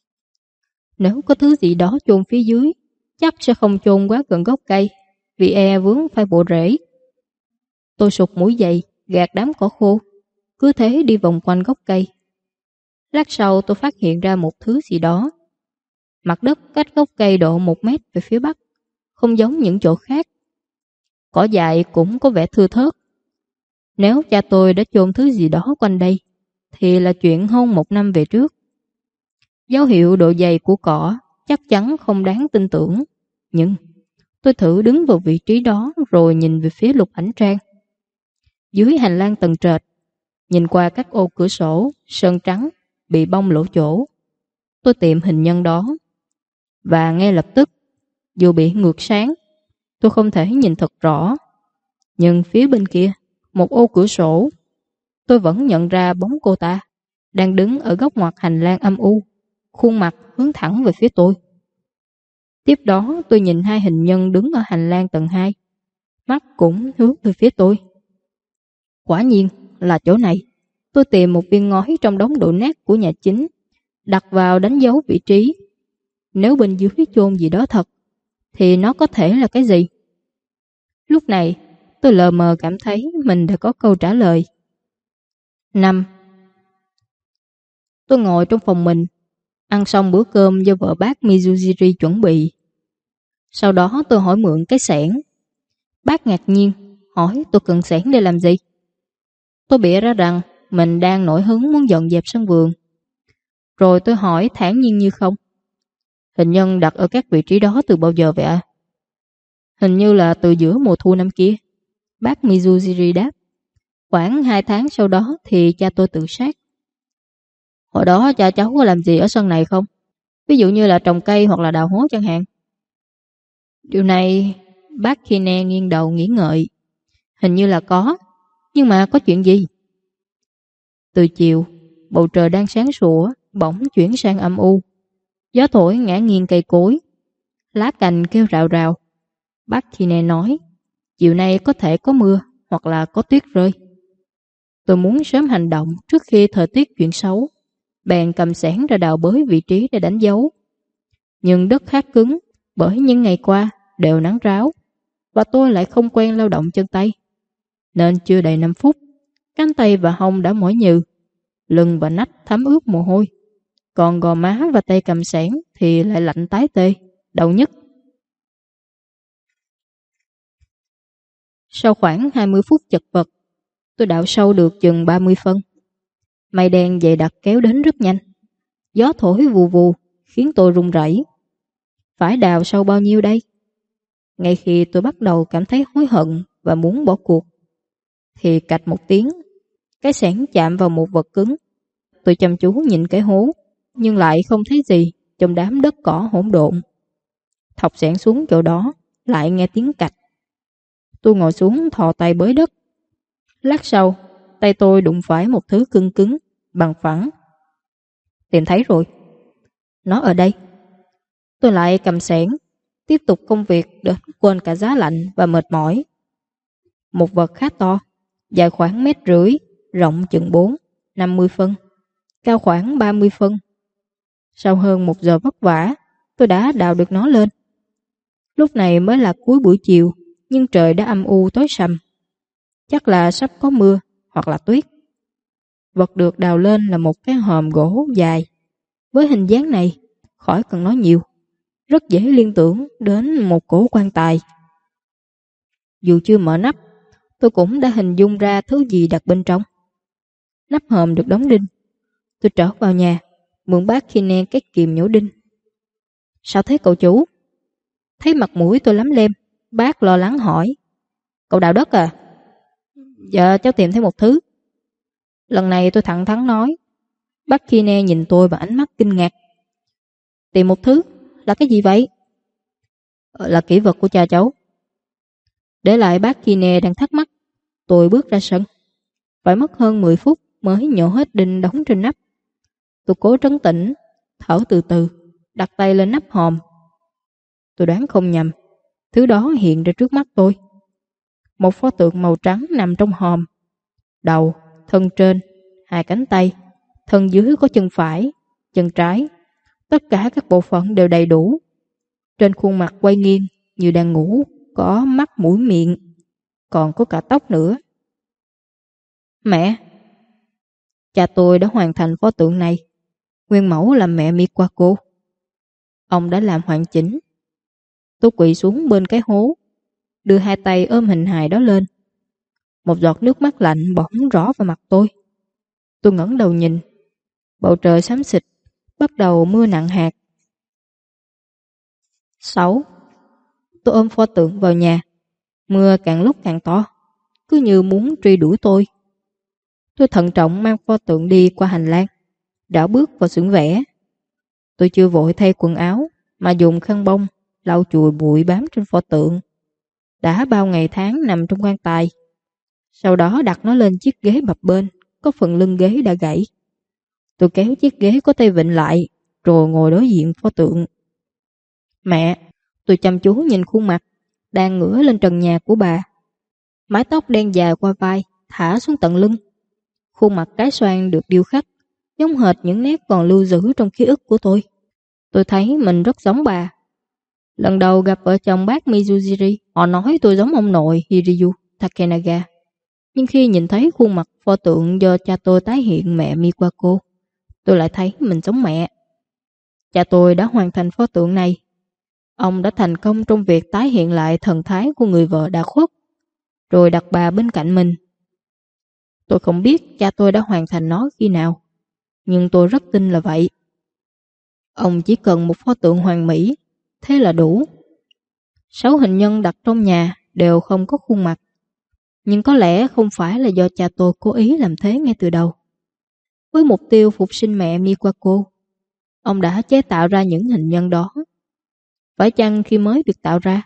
Nếu có thứ gì đó chôn phía dưới, chắc sẽ không chôn quá gần gốc cây, vì e vướng phải bộ rễ. Tôi sụt mũi dậy, gạt đám cỏ khô, cứ thế đi vòng quanh gốc cây. Lát sau tôi phát hiện ra một thứ gì đó. Mặt đất cách gốc cây độ 1 mét về phía bắc, không giống những chỗ khác. Cỏ dại cũng có vẻ thưa thớt. Nếu cha tôi đã chôn thứ gì đó quanh đây, thì là chuyện hơn 1 năm về trước. Dấu hiệu độ dày của cỏ chắc chắn không đáng tin tưởng. Nhưng tôi thử đứng vào vị trí đó rồi nhìn về phía Lục Ảnh Trang. Dưới hành lang tầng trệt, nhìn qua các ô cửa sổ sơn trắng bị bong lỗ chỗ, tôi tìm hình nhân đó. Và ngay lập tức, dù bị ngược sáng, tôi không thể nhìn thật rõ. Nhưng phía bên kia, một ô cửa sổ, tôi vẫn nhận ra bóng cô ta đang đứng ở góc ngoặt hành lang âm u, khuôn mặt hướng thẳng về phía tôi. Tiếp đó tôi nhìn hai hình nhân đứng ở hành lang tầng 2, mắt cũng hướng về phía tôi. Quả nhiên là chỗ này. Tôi tìm một viên ngói trong đống đổ nát của nhà chính, đặt vào đánh dấu vị trí. Nếu bên dưới chôn gì đó thật, thì nó có thể là cái gì? Lúc này, tôi lờ mờ cảm thấy mình đã có câu trả lời. 5. Tôi ngồi trong phòng mình, ăn xong bữa cơm do vợ bác Mizujiri chuẩn bị. Sau đó tôi hỏi mượn cái xẻng. Bác ngạc nhiên, hỏi tôi cần xẻng để làm gì? Tôi bịa ra rằng mình đang nổi hứng muốn dọn dẹp sân vườn. Rồi tôi hỏi thản nhiên như không. Hình nhân đặt ở các vị trí đó từ bao giờ vậy ạ? Hình như là từ giữa mùa thu năm kia. Bác Mizujiri đáp. Khoảng 2 tháng sau đó thì cha tôi tự sát. Hồi đó cha cháu có làm gì ở sân này không? Ví dụ như là trồng cây hoặc là đào hố chẳng hạn. Điều này, bác Kine nghiêng đầu nghĩ ngợi. Hình như là có, nhưng mà có chuyện gì? Từ chiều, bầu trời đang sáng sủa, bỗng chuyển sang âm u. Gió thổi ngã nghiêng cây cối, lá cành kêu rào rào. Bác Kine nói, chiều nay có thể có mưa hoặc là có tuyết rơi. Tôi muốn sớm hành động trước khi thời tiết chuyển xấu, bèn cầm xẻng ra đào bới vị trí để đánh dấu. Nhưng đất khá cứng bởi những ngày qua đều nắng ráo và tôi lại không quen lao động chân tay. Nên chưa đầy 5 phút, cánh tay và hông đã mỏi nhừ, lưng và nách thấm ướt mồ hôi. Còn gò má và tay cầm xẻng thì lại lạnh tái tê, đau nhức. Sau khoảng 20 phút chật vật, tôi đào sâu được chừng 30 phân. Mây đen dày đặc kéo đến rất nhanh. Gió thổi vù vù khiến tôi run rẩy. Phải đào sâu bao nhiêu đây? Ngay khi tôi bắt đầu cảm thấy hối hận và muốn bỏ cuộc, thì cạch một tiếng, cái xẻng chạm vào một vật cứng. Tôi chăm chú nhìn cái hố, nhưng lại không thấy gì trong đám đất cỏ hỗn độn. Thọc xẻng xuống chỗ đó, lại nghe tiếng cạch. Tôi ngồi xuống thò tay bới đất. Lát sau, tay tôi đụng phải một thứ cứng cứng, bằng phẳng. Tìm thấy rồi. Nó ở đây. Tôi lại cầm xẻng, tiếp tục công việc đến quên cả giá lạnh và mệt mỏi. Một vật khá to, dài khoảng 1,5 mét, rộng chừng 50 phân, cao khoảng 30 phân. Sau hơn 1 giờ vất vả, tôi đã đào được nó lên. Lúc này mới là cuối buổi chiều, nhưng trời đã âm u tối sầm. Chắc là sắp có mưa hoặc là tuyết. Vật được đào lên là một cái hòm gỗ dài. Với hình dáng này, khỏi cần nói nhiều, rất dễ liên tưởng đến một cổ quan tài. Dù chưa mở nắp, tôi cũng đã hình dung ra thứ gì đặt bên trong. Nắp hòm được đóng đinh. Tôi trở vào nhà, mượn bác Kine cái kìm nhổ đinh. Sao thế cậu chủ? Thấy mặt mũi tôi lắm lem, bác lo lắng hỏi. Cậu đào đất à? Dạ, cháu tìm thấy một thứ. Lần này tôi thẳng thắn nói. Bác Kine nhìn tôi bằng ánh mắt kinh ngạc. Tìm một thứ? Là cái gì vậy? Là kỷ vật của cha cháu. Để lại bác Kine đang thắc mắc, tôi bước ra sân. Phải mất hơn 10 phút mới nhổ hết đinh đóng trên nắp. Tôi cố trấn tĩnh, thở từ từ, đặt tay lên nắp hòm. Tôi đoán không nhầm, thứ đó hiện ra trước mắt tôi. Một pho tượng màu trắng nằm trong hòm. Đầu, thân trên, 2 cánh tay, thân dưới có chân phải, chân trái. Tất cả các bộ phận đều đầy đủ. Trên khuôn mặt quay nghiêng như đang ngủ, có mắt mũi miệng, còn có cả tóc nữa. Mẹ! Cha tôi đã hoàn thành pho tượng này. Nguyên mẫu là mẹ Miwako. Ông đã làm hoàn chỉnh. Tôi quỳ xuống bên cái hố, đưa 2 tay ôm hình hài đó lên. Một giọt nước mắt lạnh bỗng rõ vào mặt tôi. Tôi ngẩng đầu nhìn. Bầu trời xám xịt, bắt đầu mưa nặng hạt. 6. Tôi ôm pho tượng vào nhà. Mưa càng lúc càng to, cứ như muốn truy đuổi tôi. Tôi thận trọng mang pho tượng đi qua hành lang, đảo bước vào xưởng vẽ. Tôi chưa vội thay quần áo, mà dùng khăn bông lau chùi bụi bám trên pho tượng. Đã bao ngày tháng nằm trong quan tài. Sau đó đặt nó lên chiếc ghế bập bênh, có phần lưng ghế đã gãy. Tôi kéo chiếc ghế có tay vịn lại, rồi ngồi đối diện pho tượng. Mẹ! Tôi chăm chú nhìn khuôn mặt đang ngửa lên trần nhà của bà. Mái tóc đen dài qua vai, thả xuống tận lưng. Khuôn mặt trái xoan được điêu khắc, giống hệt những nét còn lưu giữ trong ký ức của tôi. Tôi thấy mình rất giống bà. Lần đầu gặp vợ chồng bác Mizujiri, họ nói tôi giống ông nội Hiryu Takenaga. Nhưng khi nhìn thấy khuôn mặt pho tượng do cha tôi tái hiện mẹ Miwako, tôi lại thấy mình giống mẹ. Cha tôi đã hoàn thành pho tượng này. Ông đã thành công trong việc tái hiện lại thần thái của người vợ đã khuất, rồi đặt bà bên cạnh mình. Tôi không biết cha tôi đã hoàn thành nó khi nào, nhưng tôi rất tin là vậy. Ông chỉ cần một pho tượng hoàn mỹ, thế là đủ. 6 hình nhân đặt trong nhà đều không có khuôn mặt, nhưng có lẽ không phải là do cha tôi cố ý làm thế ngay từ đầu. Với mục tiêu phục sinh mẹ Miwako, ông đã chế tạo ra những hình nhân đó. Phải chăng khi mới được tạo ra,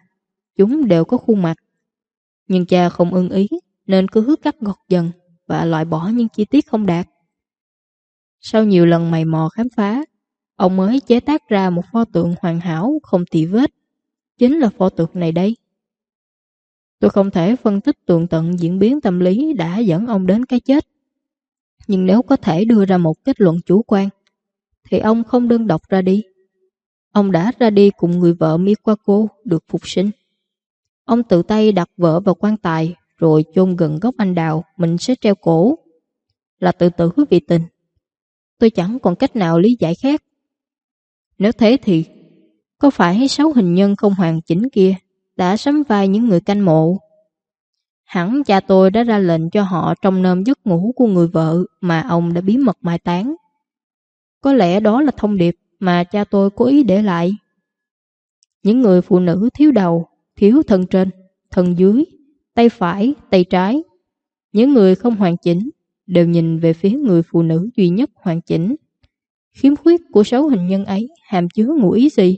Chúng đều có khuôn mặt. Nhưng cha không ưng ý nên cứ cắt gọt dần và loại bỏ những chi tiết không đạt. Sau nhiều lần mày mò khám phá, ông mới chế tác ra một pho tượng hoàn hảo không tì vết. Chính là pho tượng này đây. Tôi không thể phân tích tường tận diễn biến tâm lý đã dẫn ông đến cái chết. Nhưng nếu có thể đưa ra một kết luận chủ quan, thì ông không đơn độc ra đi. Ông đã ra đi cùng người vợ Mikako được phục sinh. Ông tự tay đặt vợ vào quan tài rồi chôn gần gốc anh đào mình sẽ treo cổ. Là tự tử vì tình. Tôi chẳng còn cách nào lý giải khác. Nếu thế thì có phải 6 hình nhân không hoàn chỉnh kia đã sắm vai những người canh mộ? Hẳn cha tôi đã ra lệnh cho họ trông nom giấc ngủ của người vợ mà ông đã bí mật mai táng. Có lẽ đó là thông điệp mà cha tôi cố ý để lại. Những người phụ nữ thiếu đầu, thiếu thân trên, thân dưới, tay phải, tay trái. Những người không hoàn chỉnh đều nhìn về phía người phụ nữ duy nhất hoàn chỉnh. Khiếm khuyết của 6 hình nhân ấy hàm chứa ngụ ý gì?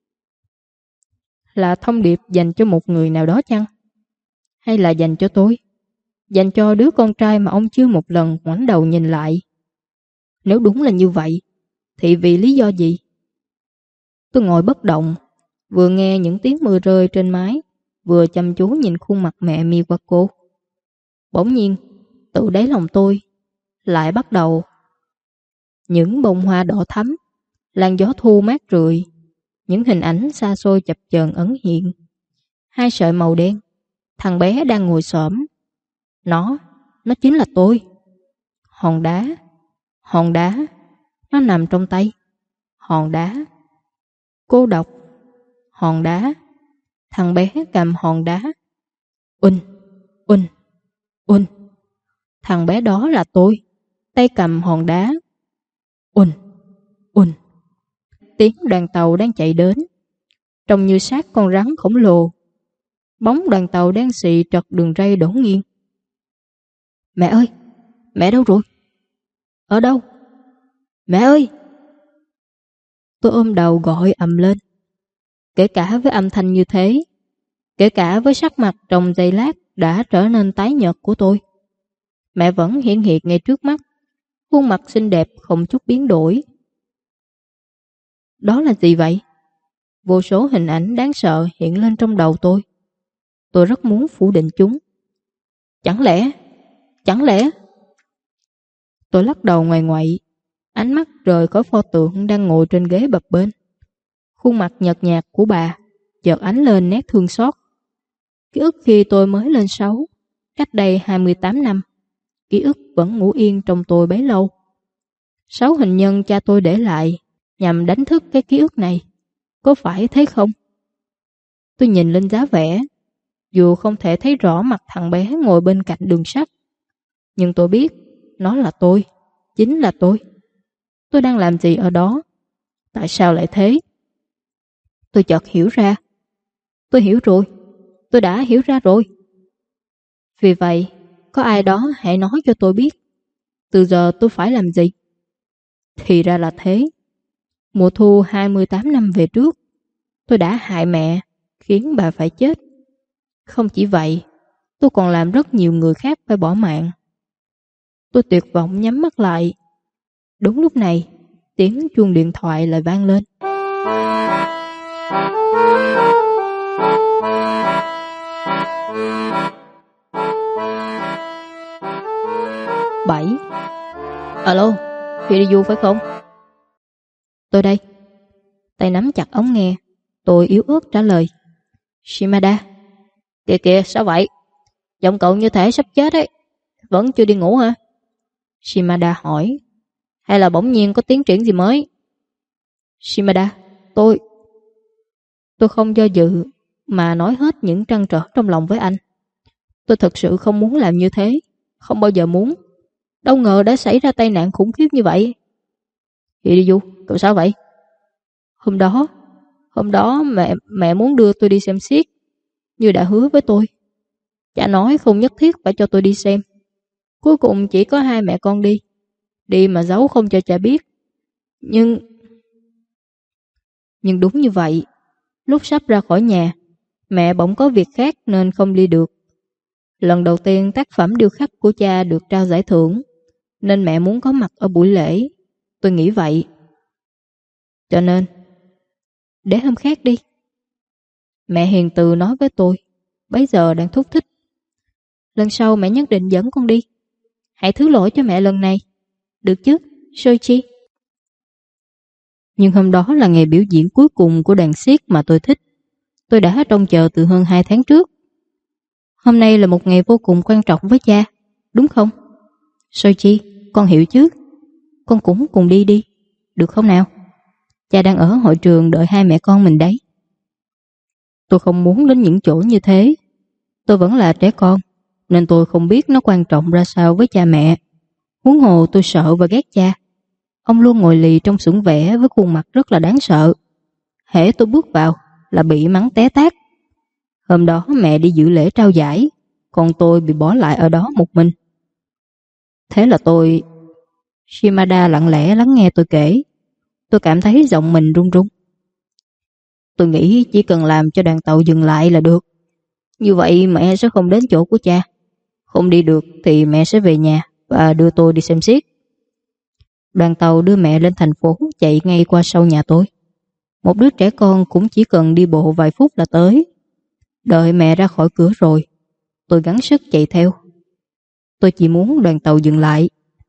Là thông điệp dành cho một người nào đó chăng? Hay là dành cho tôi? Dành cho đứa con trai mà ông chưa một lần ngoảnh đầu nhìn lại? Nếu đúng là như vậy, thì vì lý do gì? Tôi ngồi bất động, vừa nghe những tiếng mưa rơi trên mái, vừa chăm chú nhìn khuôn mặt mẹ Miwako. Bỗng nhiên, tự đáy lòng tôi lại bắt đầu những bông hoa đỏ thắm, làn gió thu mát rượi, những hình ảnh xa xôi chập chờn ẩn hiện. 2 sợi màu đen, thằng bé đang ngồi xổm. Nó chính là tôi. Hòn đá, nó nằm trong tay. Hòn đá, cô độc. Hòn đá, thằng bé cầm hòn đá. Uỳnh, uỳnh, uỳnh. Thằng bé đó là tôi, tay cầm hòn đá. Uỳnh, uỳnh. Tiếng đoàn tàu đang chạy đến, trông như xác con rắn khổng lồ. Bóng đoàn tàu đen xì trật đường ray đổ nghiêng. Mẹ ơi, mẹ đâu rồi? Ở đâu? Mẹ ơi! Tôi ôm đầu gọi ầm lên. Kể cả với âm thanh như thế, kể cả với sắc mặt trong giây lát đã trở nên tái nhợt của tôi, mẹ vẫn hiện hiện ngay trước mắt, khuôn mặt xinh đẹp không chút biến đổi. Đó là gì vậy? Vô số hình ảnh đáng sợ hiện lên trong đầu tôi. Tôi rất muốn phủ định chúng. Chẳng lẽ? Tôi lắc đầu ngoài ngoại, ánh mắt rời khỏi pho tượng đang ngồi trên ghế bập bênh. Khuôn mặt nhợt nhạt của bà chợt ánh lên nét thương xót. Ký ức khi tôi mới lên 6, cách đây 28 năm, ký ức vẫn ngủ yên trong tôi bấy lâu. 6 hình nhân cha tôi để lại nhằm đánh thức cái ký ức này. Có phải thế không? Tôi nhìn lên giá vẽ, dù không thể thấy rõ mặt thằng bé ngồi bên cạnh đường sắt. Nhưng tôi biết, nó là tôi, chính là tôi. Tôi đang làm gì ở đó? Tại sao lại thế? Tôi chợt hiểu ra. Tôi hiểu rồi, tôi đã hiểu ra rồi. Vì vậy, có ai đó hãy nói cho tôi biết, từ giờ tôi phải làm gì? Thì ra là thế. Mùa thu 28 năm về trước, tôi đã hại mẹ, khiến bà phải chết. Không chỉ vậy, tôi còn làm rất nhiều người khác phải bỏ mạng. Tôi tuyệt vọng nhắm mắt lại. Đúng lúc này, tiếng chuông điện thoại lại vang lên. Bảy. Alo, Hiriyu phải không? Tôi đây. Tay nắm chặt ống nghe, tôi yếu ớt trả lời. Shimada. Kìa kìa, sao vậy? Giọng cậu như thể sắp chết ấy. Vẫn chưa đi ngủ hả? Shimada hỏi. Hay là bỗng nhiên có tiến triển gì mới? Shimada, tôi không do dự mà nói hết những trăn trở trong lòng với anh. Tôi thực sự không muốn làm như thế, không bao giờ muốn. Đâu ngờ đã xảy ra tai nạn khủng khiếp như vậy. Hiriyu, cậu sao vậy? Hôm đó mẹ muốn đưa tôi đi xem xiếc, như đã hứa với tôi. Cha nói không nhất thiết phải cho tôi đi xem. Cuối cùng chỉ có 2 mẹ con đi. Đi mà giấu không cho cha biết. Nhưng đúng như vậy, lúc sắp ra khỏi nhà, Mẹ bỗng có việc khác nên không đi được. Lần đầu tiên tác phẩm điêu khắc của cha được trao giải thưởng, nên mẹ muốn có mặt ở buổi lễ. Tôi nghĩ vậy. Cho nên, để hôm khác đi. Mẹ hiền từ nói với tôi, bấy giờ đang thúc thích. Lần sau mẹ nhất định dẫn con đi. Hãy thứ lỗi cho mẹ lần này. Được chứ, Soichi? Nhưng hôm đó là ngày biểu diễn cuối cùng của đoàn xiếc mà tôi thích. Tôi đã trông chờ từ hơn 2 tháng trước. Hôm nay là một ngày vô cùng quan trọng với cha, đúng không? Soichi, con hiểu chứ? Con cũng cùng đi đi, được không nào? Cha đang ở hội trường đợi hai mẹ con mình đấy. Tôi không muốn đến những chỗ như thế. Tôi vẫn là trẻ con, nên tôi không biết nó quan trọng ra sao với cha mẹ. Huống hồ tôi sợ và ghét cha. Ông luôn ngồi lì trong xưởng vẽ với khuôn mặt rất là đáng sợ. Hễ tôi bước vào là bị mắng té tát. Hôm đó mẹ đi dự lễ trao giải, còn tôi bị bỏ lại ở đó một mình. Thế là tôi... Shimada lặng lẽ lắng nghe tôi kể. Tôi cảm thấy giọng mình run run. Tôi nghĩ chỉ cần làm cho đoàn tàu dừng lại là được. Như vậy mẹ sẽ không đến chỗ của cha. Không đi được thì mẹ sẽ về nhà và đưa tôi đi xem xiếc. Đoàn tàu đưa mẹ lên thành phố, chạy ngay qua sau nhà tôi. Một đứa trẻ con cũng chỉ cần đi bộ vài phút là tới. Đợi mẹ ra khỏi cửa rồi, tôi gắng sức chạy theo. Tôi chỉ muốn đoàn tàu dừng lại.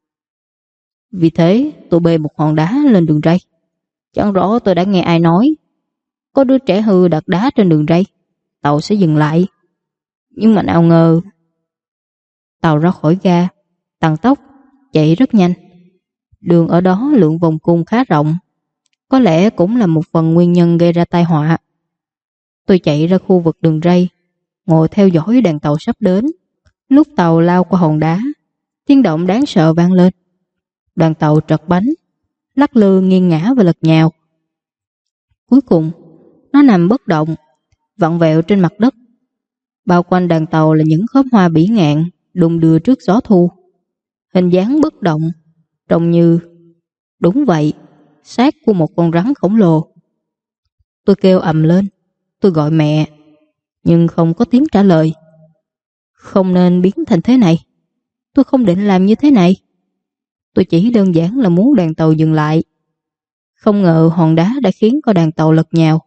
Vì thế tôi bê một hòn đá lên đường ray. Chẳng rõ tôi đã nghe ai nói có đứa trẻ hư đặt đá trên đường ray, tàu sẽ dừng lại. Nhưng mà nào ngờ tàu ra khỏi ga, tăng tốc, chạy rất nhanh. Đường ở đó lượng vòng cung khá rộng, có lẽ cũng là một phần nguyên nhân gây ra tai họa. Tôi chạy ra khu vực đường ray, ngồi theo dõi đoàn tàu sắp đến. Lúc tàu lao qua hòn đá, tiếng động đáng sợ vang lên. Đoàn tàu trật bánh, lắc lư nghiêng ngã và lật nhào. Cuối cùng, nó nằm bất động, vặn vẹo trên mặt đất. Bao quanh đoàn tàu là những khóm hoa bỉ ngạn đung đưa trước gió thu. Hình dáng bất động, trông như... Đúng vậy, xác của một con rắn khổng lồ. Tôi kêu ầm lên, tôi gọi mẹ, nhưng không có tiếng trả lời. Không nên biến thành thế này. Tôi không định làm như thế này. Tôi chỉ đơn giản là muốn đoàn tàu dừng lại. Không ngờ hòn đá đã khiến con đoàn tàu lật nhào.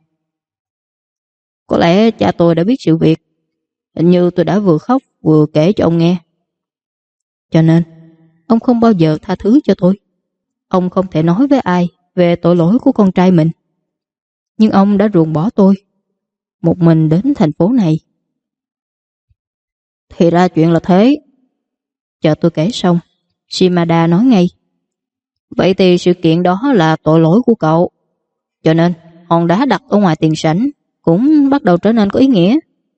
Có lẽ cha tôi đã biết sự việc. Hình như tôi đã vừa khóc vừa kể cho ông nghe. Cho nên ông không bao giờ tha thứ cho tôi. Ông không thể nói với ai về tội lỗi của con trai mình. Nhưng ông đã ruồng bỏ tôi, một mình đến thành phố này. Thì ra chuyện là thế. Chờ tôi kể xong, Shimada nói ngay. Vậy thì sự kiện đó là tội lỗi của cậu. Cho nên hòn đá đặt ở ngoài tiền sảnh cũng bắt đầu trở nên có ý nghĩa.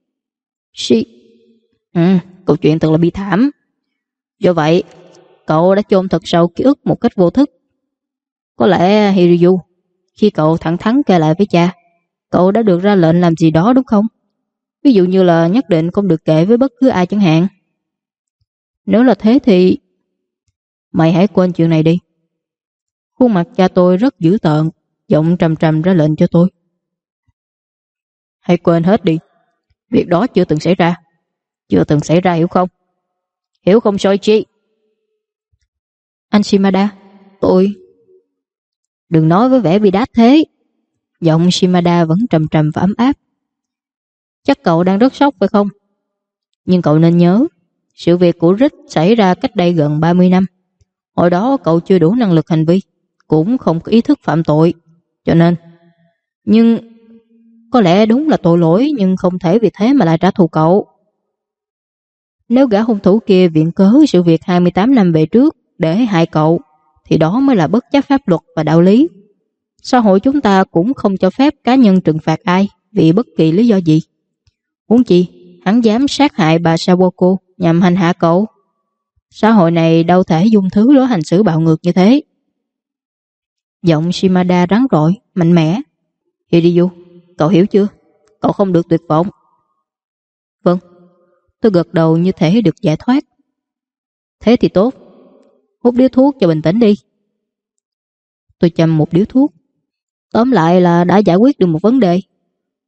Câu chuyện thật là bi thảm. Do vậy cậu đã chôn thật sâu ký ức một cách vô thức. Có lẽ Hiryu, khi cậu thẳng thắn kể lại với cha, cậu đã được ra lệnh làm gì đó đúng không? Ví dụ như là nhất định không được kể với bất cứ ai chẳng hạn. Nếu là thế thì mày hãy quên chuyện này đi. Khuôn mặt cha tôi rất dữ tợn, giọng trầm trầm ra lệnh cho tôi. Hãy quên hết đi. Việc đó chưa từng xảy ra. Chưa từng xảy ra, hiểu không? Hiểu không Soichi? Anh Shimada, tôi... Đừng nói với vẻ bi đát thế. Giọng Shimada vẫn trầm trầm và ấm áp. Chắc cậu đang rất sốc phải không? Nhưng cậu nên nhớ, sự việc của Rick xảy ra cách đây gần 30 năm. Hồi đó cậu chưa đủ năng lực hành vi, cũng không có ý thức phạm tội. Cho nên... Nhưng... Có lẽ đúng là tội lỗi, nhưng không thể vì thế mà lại trả thù cậu. Nếu gã hung thủ kia viện cớ sự việc 28 năm về trước để hại cậu, thì đó mới là bất chấp pháp luật và đạo lý. Xã hội chúng ta cũng không cho phép cá nhân trừng phạt ai vì bất kỳ lý do gì. Huống chi, hắn dám sát hại bà Sawako nhằm hành hạ cậu. Xã hội này đâu thể dung thứ đối hành xử bạo ngược như thế. Giọng Shimada rắn rỏi, mạnh mẽ. Hiryu, cậu hiểu chưa? Cậu không được tuyệt vọng. Vâng, tôi gật đầu như thể được giải thoát. Thế thì tốt. Hút điếu thuốc cho bình tĩnh đi. Tôi châm một điếu thuốc. Tóm lại là đã giải quyết được một vấn đề.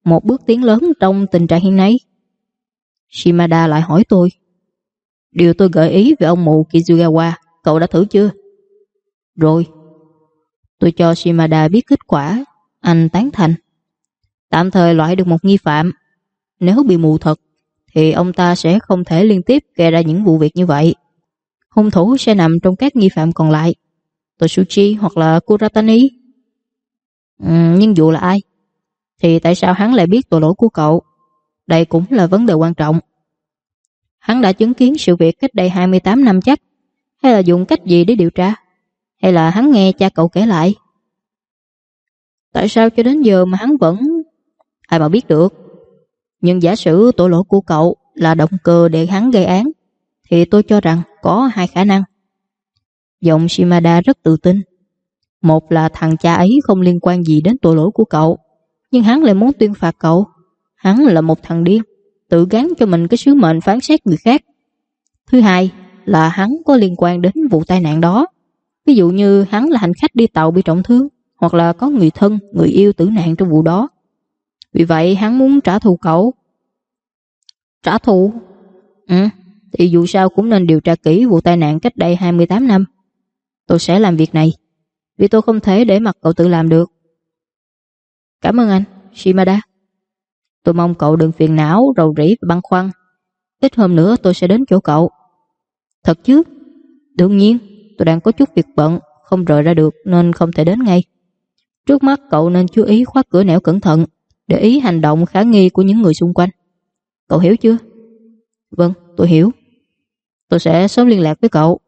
một bước tiến lớn trong tình trạng hiện nay. Shimada lại hỏi tôi, điều tôi gợi ý về ông mụ Kizugawa, cậu đã thử chưa? Rồi. Tôi cho Shimada biết kết quả. Anh tán thành. Tạm thời loại được một nghi phạm. Nếu bị mù thật thì ông ta sẽ không thể liên tiếp gây ra những vụ việc như vậy. Hung thủ sẽ nằm trong các nghi phạm còn lại, Tosuchi hoặc là Kuratani. Nhưng dù là ai thì tại sao hắn lại biết tội lỗi của cậu? Đây cũng là vấn đề quan trọng. Hắn đã chứng kiến sự việc cách đây 28 năm chắc, hay là dùng cách gì để điều tra? Hay là hắn nghe cha cậu kể lại? Tại sao cho đến giờ mà hắn vẫn... Ai mà biết được. Nhưng giả sử tội lỗi của cậu là động cơ để hắn gây án, thì tôi cho rằng có hai khả năng. Giọng Shimada rất tự tin. Một là thằng cha ấy không liên quan gì đến tội lỗi của cậu, nhưng hắn lại muốn tuyên phạt cậu. Hắn là một thằng điên, tự gán cho mình cái sứ mệnh phán xét người khác. Thứ hai là hắn có liên quan đến vụ tai nạn đó. Ví dụ như hắn là hành khách đi tàu bị trọng thương, hoặc là có người thân, người yêu tử nạn trong vụ đó. Vì vậy hắn muốn trả thù cậu. Trả thù? Thì dù sao cũng nên điều tra kỹ vụ tai nạn cách đây 28 năm. Tôi sẽ làm việc này, vì tôi không thể để mặc cậu tự làm được. Cảm ơn anh, Shimada. Tôi mong cậu đừng phiền não, rầu rĩ và băn khoăn. Ít hôm nữa tôi sẽ đến chỗ cậu. Thật chứ? Đương nhiên, tôi đang có chút việc bận, không rời ra được nên không thể đến ngay. Trước mắt cậu nên chú ý khóa cửa nẻo cẩn thận, để ý hành động khả nghi của những người xung quanh. Cậu hiểu chưa? Vâng, tôi hiểu. Tôi sẽ sớm liên lạc với cậu.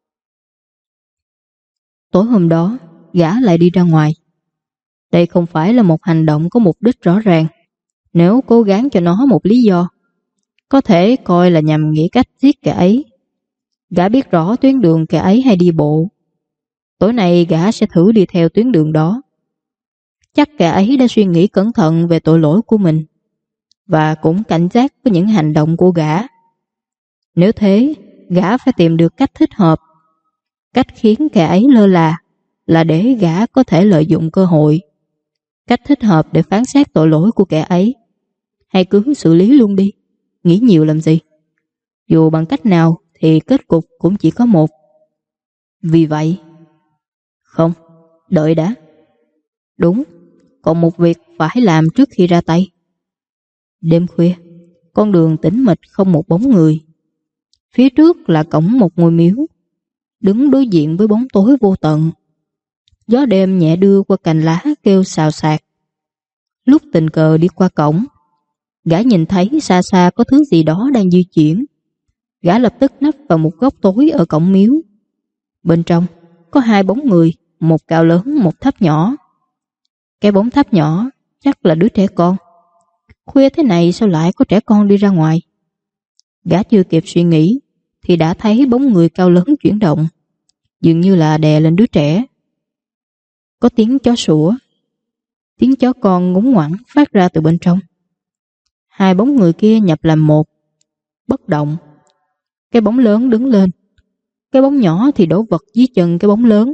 Tối hôm đó, gã lại đi ra ngoài. Đây không phải là một hành động có mục đích rõ ràng. Nếu cố gắng cho nó một lý do, có thể coi là nhằm nghĩ cách giết kẻ ấy. Gã biết rõ tuyến đường kẻ ấy hay đi bộ. Tối nay gã sẽ thử đi theo tuyến đường đó. Chắc kẻ ấy đã suy nghĩ cẩn thận về tội lỗi của mình, và cũng cảnh giác với những hành động của gã. Nếu thế, gã phải tìm được cách thích hợp. Cách khiến kẻ ấy lơ là để gã có thể lợi dụng cơ hội. Cách thích hợp để phán xét tội lỗi của kẻ ấy. Hay cứ xử lý luôn đi, nghĩ nhiều làm gì. Dù bằng cách nào thì kết cục cũng chỉ có một. Vì vậy... Không, đợi đã. Đúng, còn một việc phải làm trước khi ra tay. Đêm khuya, con đường tĩnh mịch không một bóng người. Phía trước là cổng một ngôi miếu, đứng đối diện với bóng tối vô tận. Gió đêm nhẹ đưa qua cành lá kêu xào xạc. Lúc tình cờ đi qua cổng, gã nhìn thấy xa xa có thứ gì đó đang di chuyển. Gã lập tức nấp vào một góc tối ở cổng miếu. Bên trong có hai bóng người, một cao lớn, một thấp nhỏ. Cái bóng thấp nhỏ chắc là đứa trẻ con. Khuya thế này sao lại có trẻ con đi ra ngoài? Gã chưa kịp suy nghĩ thì đã thấy bóng người cao lớn chuyển động, dường như là đè lên đứa trẻ. Có tiếng chó sủa, tiếng chó con ngúng ngoẳng phát ra từ bên trong. Hai bóng người kia nhập làm một, bất động. Cái bóng lớn đứng lên, cái bóng nhỏ thì đổ vật dưới chân cái bóng lớn.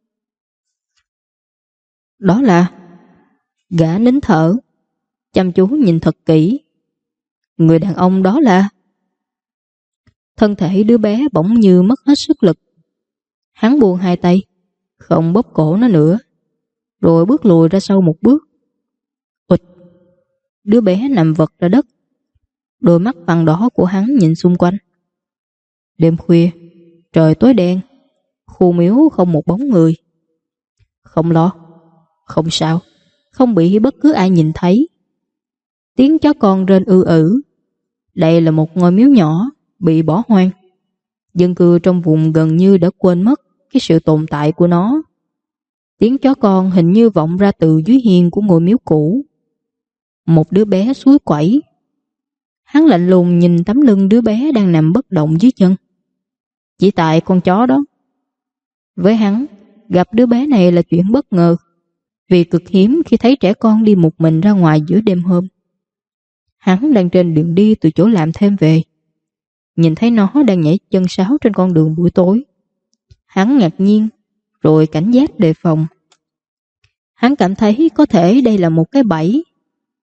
Đó là... Gã nín thở, chăm chú nhìn thật kỹ. Người đàn ông đó là... Thân thể đứa bé bỗng như mất hết sức lực. Hắn buông hai tay, không bóp cổ nó nữa, rồi bước lùi ra sau một bước. Ụt! Đứa bé nằm vật ra đất. Đôi mắt vàng đỏ của hắn nhìn xung quanh. Đêm khuya, trời tối đen, khu miếu không một bóng người. Không lo, không sao, không bị bất cứ ai nhìn thấy. Tiếng chó con rên ư ử. Đây là một ngôi miếu nhỏ bị bỏ hoang. Dân cư trong vùng gần như đã quên mất cái sự tồn tại của nó. Tiếng chó con hình như vọng ra từ dưới hiên của ngôi miếu cũ. Một đứa bé suối quẩy. Hắn lạnh lùng nhìn tấm lưng đứa bé đang nằm bất động dưới chân. Chỉ tại con chó đó. Với hắn, gặp đứa bé này là chuyện bất ngờ, vì cực hiếm khi thấy trẻ con đi một mình ra ngoài giữa đêm hôm. Hắn đang trên đường đi từ chỗ làm thêm về, nhìn thấy nó đang nhảy chân sáo trên con đường buổi tối. Hắn ngạc nhiên, rồi cảnh giác đề phòng. Hắn cảm thấy có thể đây là một cái bẫy.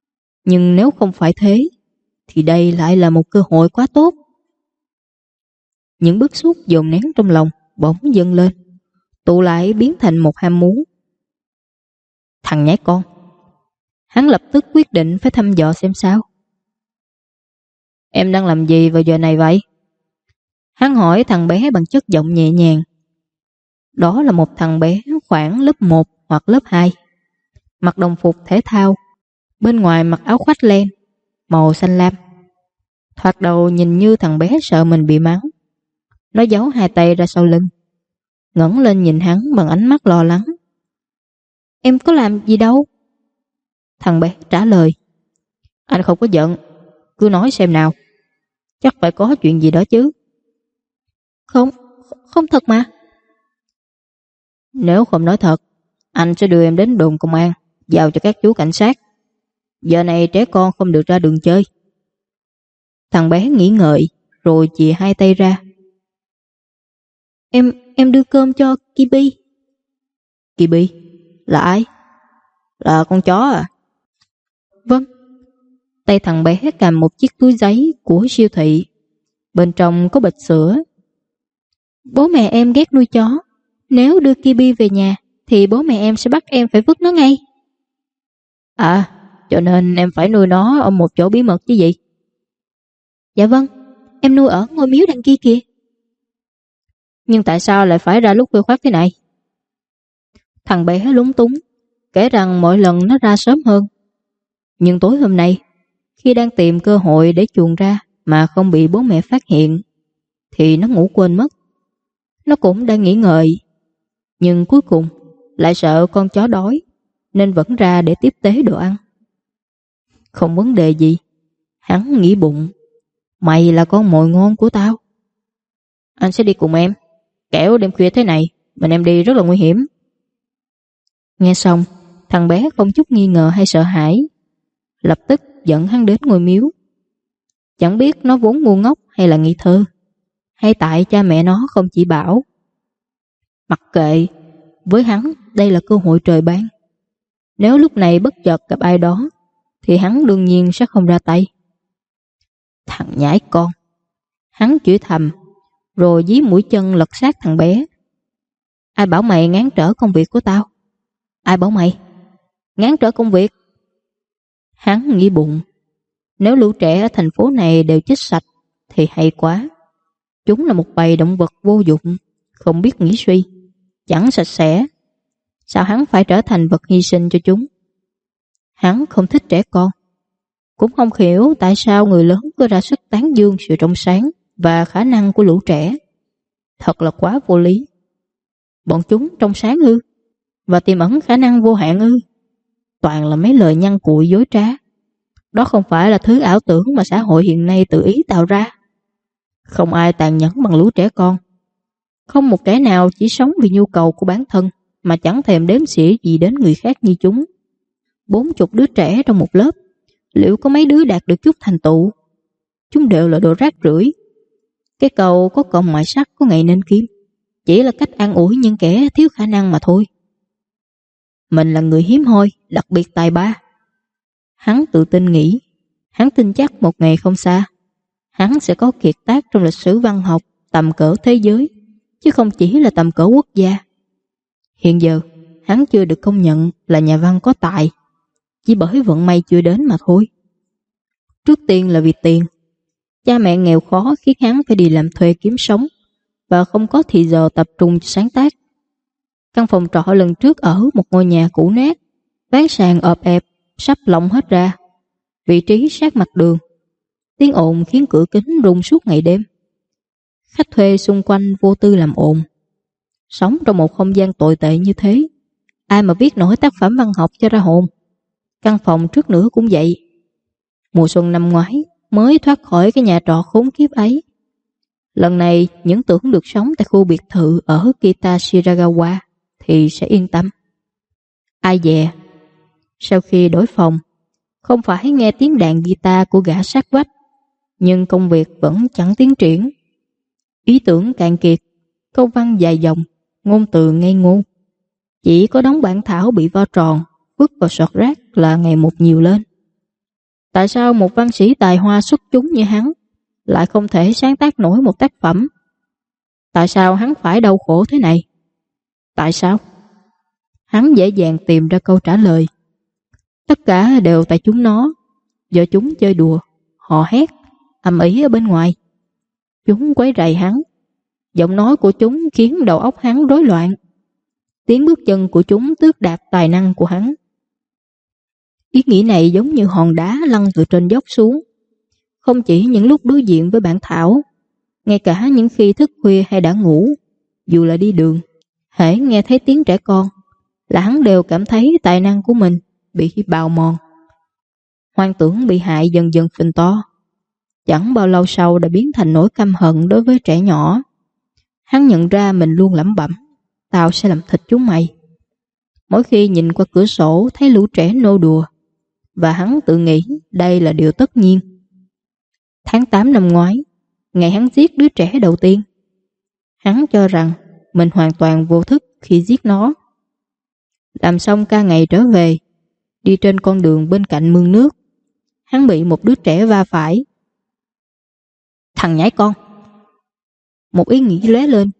Nhưng nếu không phải thế, thì đây lại là một cơ hội quá tốt. Những bức xúc dồn nén trong lòng bỗng dâng lên, tụ lại biến thành một ham muốn. Thằng nhãi con. Hắn lập tức quyết định phải thăm dò xem sao. Em đang làm gì vào giờ này vậy? Hắn hỏi thằng bé bằng chất giọng nhẹ nhàng. Đó là một thằng bé khoảng lớp 1 hoặc lớp 2, mặc đồng phục thể thao, bên ngoài mặc áo khoác len màu xanh lam. Thoạt đầu nhìn như thằng bé sợ mình bị mắng. Nó giấu hai tay ra sau lưng, ngẩng lên nhìn hắn bằng ánh mắt lo lắng. Em có làm gì đâu. Thằng bé trả lời. Anh không có giận, cứ nói xem nào. Chắc phải có chuyện gì đó chứ. Không, không thật mà. Nếu không nói thật, anh sẽ đưa em đến đồn công an, giao cho các chú cảnh sát. Giờ này trẻ con không được ra đường chơi. Thằng bé nghĩ ngợi, rồi chìa hai tay ra. Em đưa cơm cho Kibi. Kibi? Là ai? Là con chó à? Vâng. Tay thằng bé cầm một chiếc túi giấy của siêu thị. Bên trong có bịch sữa. Bố mẹ em ghét nuôi chó. Nếu đưa Kibi về nhà thì bố mẹ em sẽ bắt em phải vứt nó ngay. À, cho nên em phải nuôi nó ở một chỗ bí mật chứ gì? Dạ vâng, em nuôi ở ngôi miếu đằng kia kìa. Nhưng tại sao lại phải ra lúc khuya khoắt thế này? Thằng bé lúng túng, kể rằng mỗi lần nó ra sớm hơn. Nhưng tối hôm nay, khi đang tìm cơ hội để chuồn ra mà không bị bố mẹ phát hiện, thì nó ngủ quên mất. Nó cũng đang nghĩ ngợi, nhưng cuối cùng lại sợ con chó đói, nên vẫn ra để tiếp tế đồ ăn. Không vấn đề gì, hắn nghĩ bụng. Mày là con mồi ngon của tao. Anh sẽ đi cùng em. Kẻo đêm khuya thế này mình em đi rất là nguy hiểm. Nghe xong, thằng bé không chút nghi ngờ hay sợ hãi, lập tức dẫn hắn đến ngôi miếu. Chẳng biết nó vốn ngu ngốc hay là nghi thơ, hay tại cha mẹ nó không chỉ bảo. Mặc kệ, với hắn đây là cơ hội trời ban. Nếu lúc này bất chợt gặp ai đó thì hắn đương nhiên sẽ không ra tay. Thằng nhãi con. Hắn chửi thầm, rồi dí mũi chân lật sát thằng bé. Ai bảo mày ngán trở công việc của tao? Ai bảo mày ngán trở công việc? Hắn nghĩ bụng, nếu lũ trẻ ở thành phố này đều chết sạch thì hay quá. Chúng là một bầy động vật vô dụng, không biết nghĩ suy, chẳng sạch sẽ. Sao hắn phải trở thành vật hy sinh cho chúng? Hắn không thích trẻ con, cũng không hiểu tại sao người lớn cứ ra sức tán dương sự trong sáng và khả năng của lũ trẻ. Thật là quá vô lý. Bọn chúng trong sáng ư? Và tiềm ẩn khả năng vô hạn ư? Toàn là mấy lời nhăn cụi dối trá. Đó không phải là thứ ảo tưởng mà xã hội hiện nay tự ý tạo ra. Không ai tàn nhẫn bằng lũ trẻ con. Không một kẻ nào chỉ sống vì nhu cầu của bản thân mà chẳng thèm đếm xỉa gì đến người khác như chúng. 40 đứa trẻ trong một lớp, liệu có mấy đứa đạt được chút thành tựu? Chúng đều là đồ rác rưởi. Cái câu có cọng mài sắt có ngày nên kim chỉ là cách an ủi những kẻ thiếu khả năng mà thôi. Mình là người hiếm hoi, đặc biệt tài ba. Hắn tự tin nghĩ. Hắn tin chắc một ngày không xa, hắn sẽ có kiệt tác trong lịch sử văn học tầm cỡ thế giới, chứ không chỉ là tầm cỡ quốc gia. Hiện giờ, hắn chưa được công nhận là nhà văn có tài, chỉ bởi vận may chưa đến mà thôi. Trước tiên là vì tiền. Cha mẹ nghèo khó khiến hắn phải đi làm thuê kiếm sống và không có thì giờ tập trung sáng tác. Căn phòng trọ lần trước ở một ngôi nhà cũ nát, ván sàn ọp ẹp, sắp lộng hết ra. Vị trí sát mặt đường. Tiếng ồn khiến cửa kính rung suốt ngày đêm. Khách thuê xung quanh vô tư làm ồn. Sống trong một không gian tồi tệ như thế, ai mà viết nổi tác phẩm văn học cho ra hồn. Căn phòng trước nữa cũng vậy. Mùa xuân năm ngoái mới thoát khỏi cái nhà trọ khốn kiếp ấy. Lần này những tưởng được sống tại khu biệt thự ở Kitashiragawa thì sẽ yên tâm. Ai dè, sau khi đổi phòng, không phải nghe tiếng đàn guitar của gã sát vách, nhưng công việc vẫn chẳng tiến triển. Ý tưởng cạn kiệt, câu văn dài dòng, ngôn từ ngây ngô. Chỉ có đống bản thảo bị vo tròn, vứt vào sọt rác là ngày một nhiều lên. Tại sao một văn sĩ tài hoa xuất chúng như hắn lại không thể sáng tác nổi một tác phẩm? Tại sao hắn phải đau khổ thế này? Tại sao? Hắn dễ dàng tìm ra câu trả lời. Tất cả đều tại chúng nó. Giờ chúng chơi đùa, hò hét, ầm ĩ ở bên ngoài. Chúng quấy rầy hắn. Giọng nói của chúng khiến đầu óc hắn rối loạn. Tiếng bước chân của chúng tước đạt tài năng của hắn. Ý nghĩ này giống như hòn đá lăn từ trên dốc xuống. Không chỉ những lúc đối diện với bản thảo, ngay cả những khi thức khuya hay đã ngủ, dù là đi đường, hễ nghe thấy tiếng trẻ con là hắn đều cảm thấy tài năng của mình bị bào mòn. Hoang tưởng bị hại dần dần phình to. Chẳng bao lâu sau đã biến thành nỗi căm hận đối với trẻ nhỏ. Hắn nhận ra mình luôn lẩm bẩm, tao sẽ làm thịt chúng mày. Mỗi khi nhìn qua cửa sổ thấy lũ trẻ nô đùa, và hắn tự nghĩ đây là điều tất nhiên. Tháng 8 năm ngoái, ngày hắn giết đứa trẻ đầu tiên, hắn cho rằng mình hoàn toàn vô thức khi giết nó. Làm xong ca ngày trở về, đi trên con đường bên cạnh mương nước, hắn bị một đứa trẻ va phải. Thằng nhãi con! Một ý nghĩ lóe lên.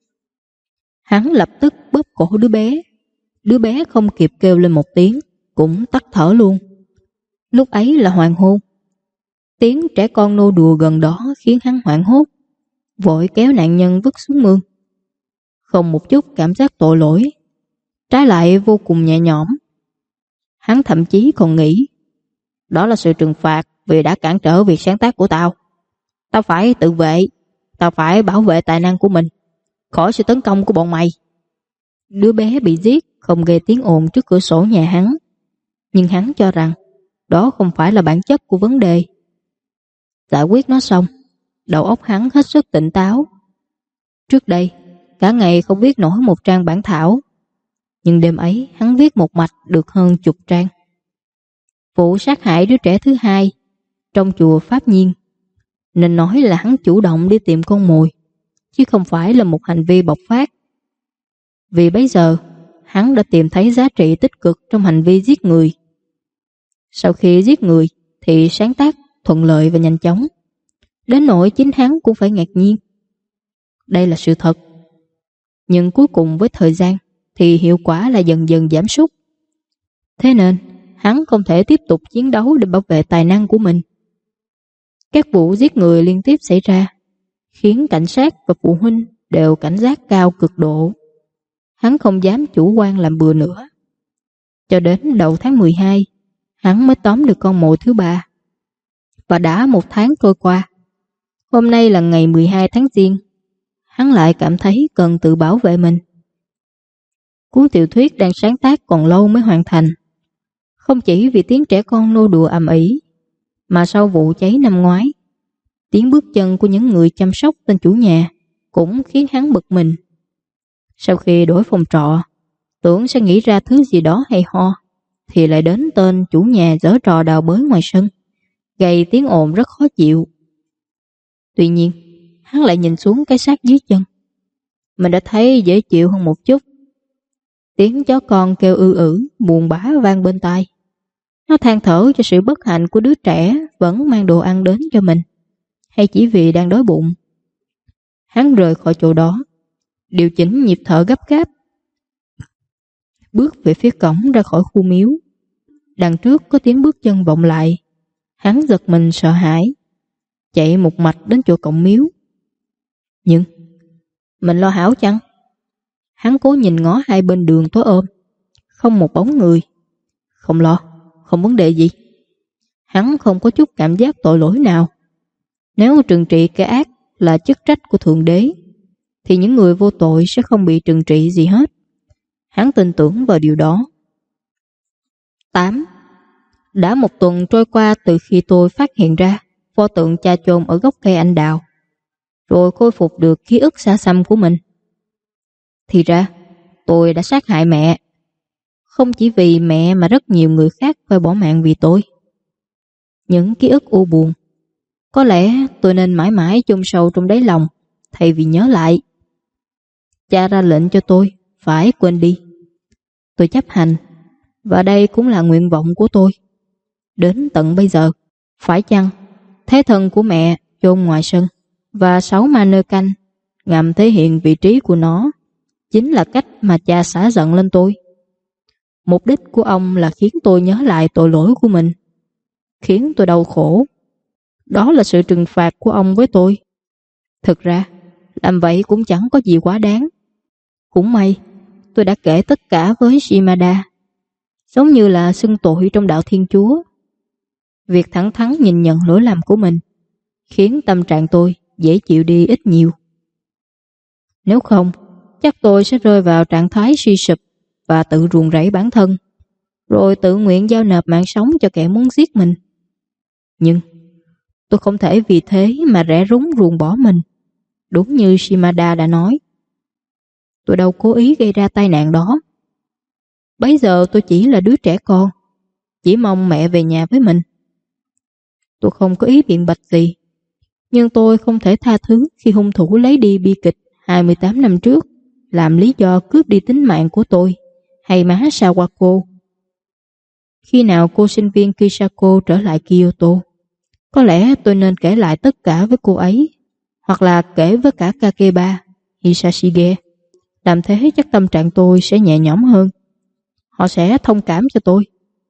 Hắn lập tức bóp cổ đứa bé. Đứa bé không kịp kêu lên một tiếng, cũng tắt thở luôn. Lúc ấy là hoàng hôn. Tiếng trẻ con nô đùa gần đó khiến hắn hoảng hốt, vội kéo nạn nhân vứt xuống mương. Không một chút cảm giác tội lỗi, trái lại vô cùng nhẹ nhõm. Hắn thậm chí còn nghĩ, đó là sự trừng phạt vì đã cản trở việc sáng tác của tao. Tao phải tự vệ, tao phải bảo vệ tài năng của mình khỏi sự tấn công của bọn mày. Đứa bé bị giết không gây tiếng ồn trước cửa sổ nhà hắn, nhưng hắn cho rằng đó không phải là bản chất của vấn đề. Giải quyết nó xong, đầu óc hắn hết sức tỉnh táo. Trước đây, cả ngày không viết nổi một trang bản thảo, nhưng đêm ấy hắn viết một mạch được hơn 10 trang. Vụ sát hại đứa trẻ thứ hai trong chùa Pháp Nhiên, nên nói là hắn chủ động đi tìm con mồi, chứ không phải là một hành vi bộc phát. Vì bấy giờ, hắn đã tìm thấy giá trị tích cực trong hành vi giết người. Sau khi giết người thì sáng tác thuận lợi và nhanh chóng, đến nỗi chính hắn cũng phải ngạc nhiên. Đây là sự thật. Nhưng cuối cùng với thời gian thì hiệu quả là dần dần giảm sút. Thế nên hắn không thể tiếp tục chiến đấu để bảo vệ tài năng của mình. Các vụ giết người liên tiếp xảy ra, khiến cảnh sát và phụ huynh đều cảnh giác cao cực độ. Hắn không dám chủ quan làm bừa nữa. Cho đến đầu tháng 12, hắn mới tóm được con mồi thứ 3. Và đã 1 tháng trôi qua. Hôm nay là ngày 12 tháng Giêng. Hắn lại cảm thấy cần tự bảo vệ mình. Cuốn tiểu thuyết đang sáng tác còn lâu mới hoàn thành. Không chỉ vì tiếng trẻ con nô đùa ầm ĩ, mà sau vụ cháy năm ngoái, tiếng bước chân của những người chăm sóc tên chủ nhà cũng khiến hắn bực mình. Sau khi đổi phòng trọ, tưởng sẽ nghĩ ra thứ gì đó hay ho, thì lại đến tên chủ nhà giở trò đào bới ngoài sân, gây tiếng ồn rất khó chịu. Tuy nhiên, hắn lại nhìn xuống cái xác dưới chân. Mình đã thấy dễ chịu hơn một chút. Tiếng chó con kêu buồn bã vang bên tai. Nó than thở cho sự bất hạnh của đứa trẻ vẫn mang đồ ăn đến cho mình, hay chỉ vì đang đói bụng. Hắn rời khỏi chỗ đó, điều chỉnh nhịp thở gấp gáp, bước về phía cổng ra khỏi khu miếu. Đằng trước có tiếng bước chân vọng lại. Hắn giật mình sợ hãi, chạy một mạch đến chỗ cổng miếu. Nhưng mình lo hảo chăng? Hắn cố nhìn ngó hai bên đường tối ôm, không một bóng người. Không lo, không vấn đề gì. Hắn không có chút cảm giác tội lỗi nào. Nếu trừng trị kẻ ác là chức trách của Thượng Đế, thì những người vô tội sẽ không bị trừng trị gì hết. Hắn tin tưởng vào điều đó. 8. Đã 1 tuần trôi qua từ khi tôi phát hiện ra pho tượng cha chôn ở gốc cây anh đào, rồi khôi phục được ký ức xa xăm của mình. Thì ra, tôi đã sát hại mẹ. Không chỉ vì mẹ mà rất nhiều người khác phải bỏ mạng vì tôi. Những ký ức u buồn, có lẽ tôi nên mãi mãi chôn sâu trong đáy lòng, thay vì nhớ lại. Cha ra lệnh cho tôi phải quên đi. Tôi chấp hành, và đây cũng là nguyện vọng của tôi. Đến tận bây giờ, Phải chăng thế thân của mẹ chôn ngoài sân và 6 ma nơ canh ngầm thể hiện vị trí của nó chính là cách mà cha xả giận lên tôi? Mục đích của ông là khiến tôi nhớ lại tội lỗi của mình, khiến tôi đau khổ. Đó là sự trừng phạt của ông với tôi. Thực ra, làm vậy cũng chẳng có gì quá đáng. Cũng may, tôi đã kể tất cả với Shimada, giống như là xưng tội trong đạo Thiên Chúa. Việc thẳng thắn nhìn nhận lỗi lầm của mình khiến tâm trạng tôi dễ chịu đi ít nhiều. Nếu không, chắc tôi sẽ rơi vào trạng thái suy sụp và tự ruồng rẫy bản thân, rồi tự nguyện giao nộp mạng sống cho kẻ muốn giết mình. Nhưng tôi không thể vì thế mà rẽ rúng ruồng bỏ mình. Đúng như Shimada đã nói, tôi đâu cố ý gây ra tai nạn đó. Bấy giờ tôi chỉ là đứa trẻ con, chỉ mong mẹ về nhà với mình. Tôi không có ý biện bạch gì, nhưng tôi không thể tha thứ khi hung thủ lấy đi bi kịch 28 năm trước làm lý do cướp đi tính mạng của tôi hay má Sawako. Khi nào cô sinh viên Kisako trở lại Kyoto, có lẽ tôi nên kể lại tất cả với cô ấy, hoặc là kể với cả Kakeba, Hisashige. Làm thế chắc tâm trạng tôi sẽ nhẹ nhõm hơn. Họ sẽ thông cảm cho tôi,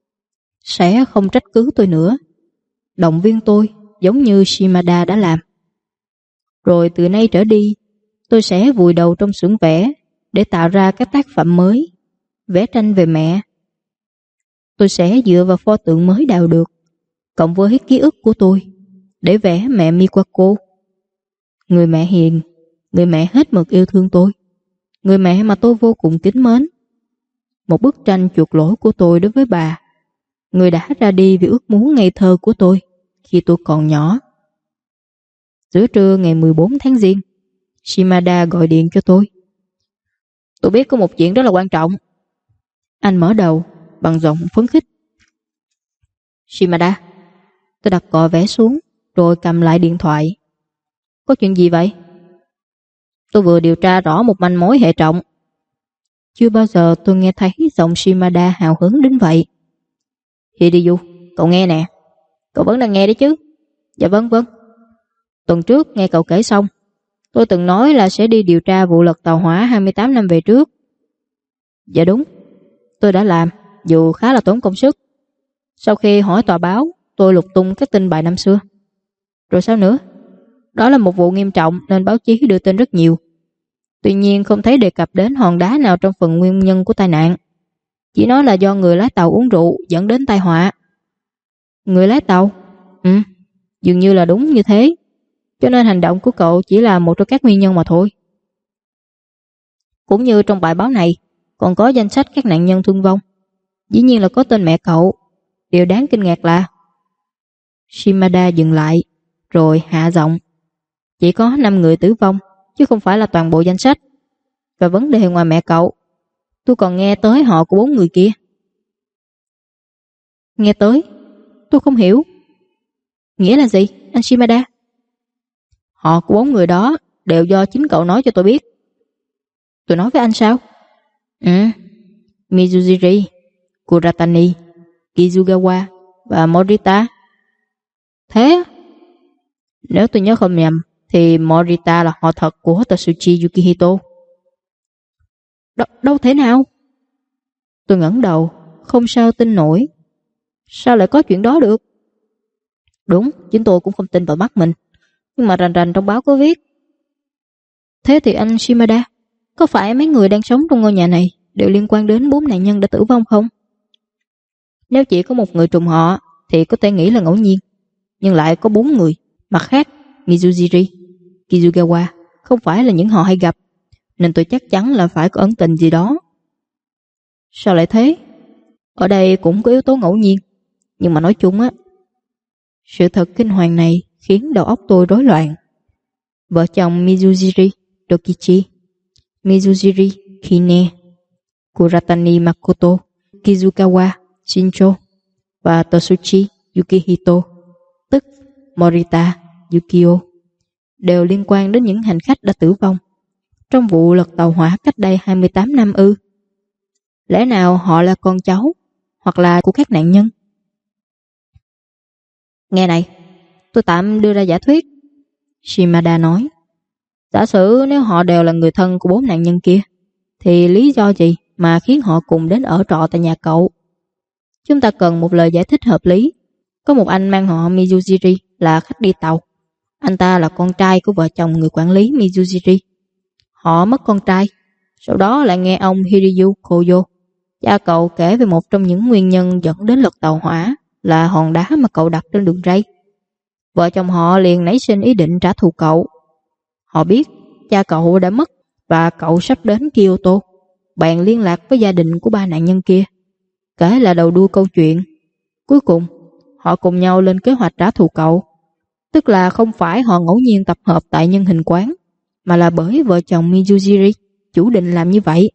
sẽ không trách cứ tôi nữa, động viên tôi giống như Shimada đã làm. Rồi từ nay trở đi, tôi sẽ vùi đầu trong xưởng vẽ để tạo ra các tác phẩm mới, vẽ tranh về mẹ. Tôi sẽ dựa vào pho tượng mới đào được, cộng với ký ức của tôi, để vẽ mẹ Miwako. Người mẹ hiền, người mẹ hết mực yêu thương tôi, người mẹ mà tôi vô cùng kính mến. Một bức tranh chuộc lỗi của tôi đối với bà, người đã ra đi vì ước muốn ngây thơ của tôi khi tôi còn nhỏ. Giữa trưa ngày 14 tháng Giêng, Shimada gọi điện cho tôi. Tôi biết có một chuyện rất là quan trọng. Anh mở đầu bằng giọng phấn khích. Shimada. Tôi đặt cọ vẽ xuống rồi cầm lại điện thoại. Có chuyện gì vậy? Tôi vừa điều tra rõ một manh mối hệ trọng. Chưa bao giờ tôi nghe thấy giọng Shimada hào hứng đến vậy. Hideyu, cậu nghe nè. Cậu vẫn đang nghe đấy chứ? Dạ vâng. Tuần trước nghe cậu kể xong, tôi từng nói là sẽ đi điều tra vụ lật tàu hỏa 28 năm về trước. Dạ đúng, tôi đã làm, dù khá là tốn công sức. Sau khi hỏi tòa báo, tôi lục tung các tin bài năm xưa. Rồi sao nữa? Đó là một vụ nghiêm trọng nên báo chí đưa tin rất nhiều. Tuy nhiên không thấy đề cập đến hòn đá nào trong phần nguyên nhân của tai nạn. Chỉ nói là do người lái tàu uống rượu dẫn đến tai họa. Người lái tàu? Dường như là đúng như thế. Cho nên hành động của cậu chỉ là một trong các nguyên nhân mà thôi. Cũng như trong bài báo này, còn có danh sách các nạn nhân thương vong. Dĩ nhiên là có tên mẹ cậu. Điều đáng kinh ngạc là Shimada dừng lại, rồi hạ giọng. Chỉ có 5 người tử vong, chứ không phải là toàn bộ danh sách. Và vấn đề ngoài mẹ cậu, tôi còn nghe tới họ của 4 người kia. Nghe tới? Tôi không hiểu. Nghĩa là gì, anh Shimada? Họ của 4 người đó đều do chính cậu nói cho tôi biết. Tôi nói với anh sao? Mizujiri, Kuratani, Kizugawa và Morita. Thế? Nếu tôi nhớ không nhầm thì Morita là họ thật của Tatsuchi Yukihito. Đâu thể nào? Tôi ngẩng đầu, không sao tin nổi. Sao lại có chuyện đó được? Đúng, chính tôi cũng không tin vào mắt mình. Nhưng mà rành rành trong báo có viết. Thế thì anh Shimada, có phải mấy người đang sống trong ngôi nhà này đều liên quan đến 4 nạn nhân đã tử vong không? Nếu chỉ có một người trùng họ thì có thể nghĩ là ngẫu nhiên. Nhưng lại có 4 người. Mặt khác, Mizujiri, Kizugawa không phải là những họ hay gặp, nên tôi chắc chắn là phải có ẩn tình gì đó. Sao lại thế? Ở đây cũng có yếu tố ngẫu nhiên. Nhưng mà nói chung á, sự thật kinh hoàng này khiến đầu óc tôi rối loạn. Vợ chồng Mizujiri Tokichi, Mizujiri Kine, Kuratani Makoto, Kizukawa Shincho và Tatsuchi Yukihito, tức Morita Yukio, đều liên quan đến những hành khách đã tử vong trong vụ lật tàu hỏa cách đây 28 năm ư? Lẽ nào họ là con cháu hoặc là của các nạn nhân? Nghe này, tôi tạm đưa ra giả thuyết, Shimada nói. Giả sử nếu họ đều là người thân của 4 nạn nhân kia, thì lý do gì mà khiến họ cùng đến ở trọ tại nhà cậu? Chúng ta cần một lời giải thích hợp lý. Có một anh mang họ Mizujiri là khách đi tàu. Anh ta là con trai của vợ chồng người quản lý Mizujiri. Họ mất con trai, sau đó lại nghe ông Hiryu Koyo, cha cậu, kể về một trong những nguyên nhân dẫn đến lật tàu hỏa là hòn đá mà cậu đặt trên đường ray. Vợ chồng họ liền nảy sinh ý định trả thù cậu. Họ biết cha cậu đã mất và cậu sắp đến Kyoto, bèn liên lạc với gia đình của 3 nạn nhân kia, kể là đầu đuôi câu chuyện. Cuối cùng, họ cùng nhau lên kế hoạch trả thù cậu. Tức là không phải họ ngẫu nhiên tập hợp tại nhân hình quán, mà là bởi vợ chồng Mizujiri chủ định làm như vậy.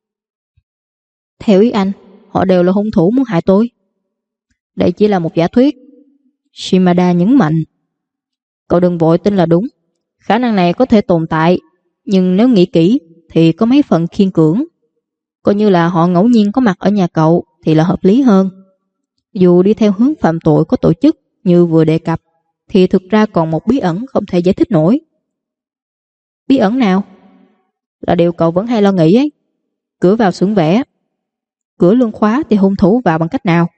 Theo ý anh, họ đều là hung thủ muốn hại tôi. Đây chỉ là một giả thuyết, Shimada nhấn mạnh. Cậu đừng vội tin là đúng. Khả năng này có thể tồn tại, nhưng nếu nghĩ kỹ thì có mấy phần khiên cưỡng. Coi như là họ ngẫu nhiên có mặt ở nhà cậu thì là hợp lý hơn. Dù đi theo hướng phạm tội có tổ chức như vừa đề cập, thì thực ra còn một bí ẩn không thể giải thích nổi. Bí ẩn nào? Là điều cậu vẫn hay lo nghĩ ấy. Cửa vào xưởng vẽ. Cửa luôn khóa thì hung thủ vào bằng cách nào?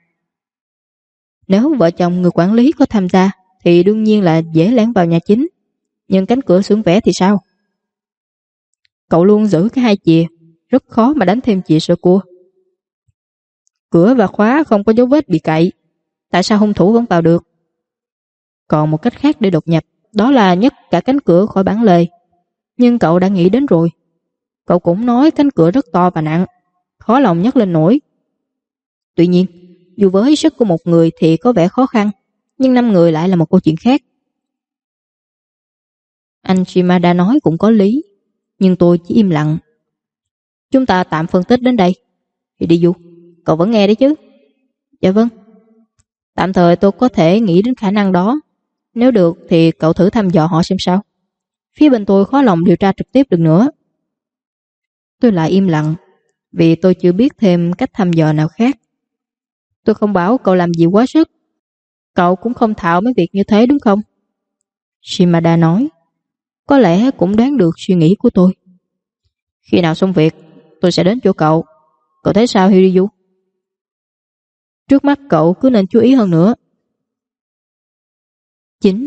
Nếu vợ chồng người quản lý có tham gia thì đương nhiên là dễ lén vào nhà chính. Nhưng cánh cửa xưởng vẽ thì sao? Cậu luôn giữ cái 2 chìa, rất khó mà đánh thêm chìa sơ cua. Cửa và khóa không có dấu vết bị cậy, tại sao hung thủ vẫn vào được? Còn một cách khác để đột nhập, đó là nhấc cả cánh cửa khỏi bản lề. Nhưng cậu đã nghĩ đến rồi. Cậu cũng nói cánh cửa rất to và nặng, khó lòng nhấc lên nổi. Tuy nhiên, dù với sức của một người thì có vẻ khó khăn, nhưng 5 người lại là một câu chuyện khác. Anh Shimada nói cũng có lý, nhưng tôi chỉ im lặng. Chúng ta tạm phân tích đến đây. Hideyu, cậu vẫn nghe đấy chứ? Dạ vâng. Tạm thời tôi có thể nghĩ đến khả năng đó. Nếu được thì cậu thử thăm dò họ xem sao. Phía bên tôi khó lòng điều tra trực tiếp được nữa. Tôi lại im lặng, vì tôi chưa biết thêm cách thăm dò nào khác. Tôi không bảo cậu làm gì quá sức. Cậu cũng không thạo mấy việc như thế đúng không? Shimada nói. Có lẽ cũng đoán được suy nghĩ của tôi. Khi nào xong việc, tôi sẽ đến chỗ cậu. Cậu thấy sao Hiryu? Trước mắt cậu cứ nên chú ý hơn nữa. 9.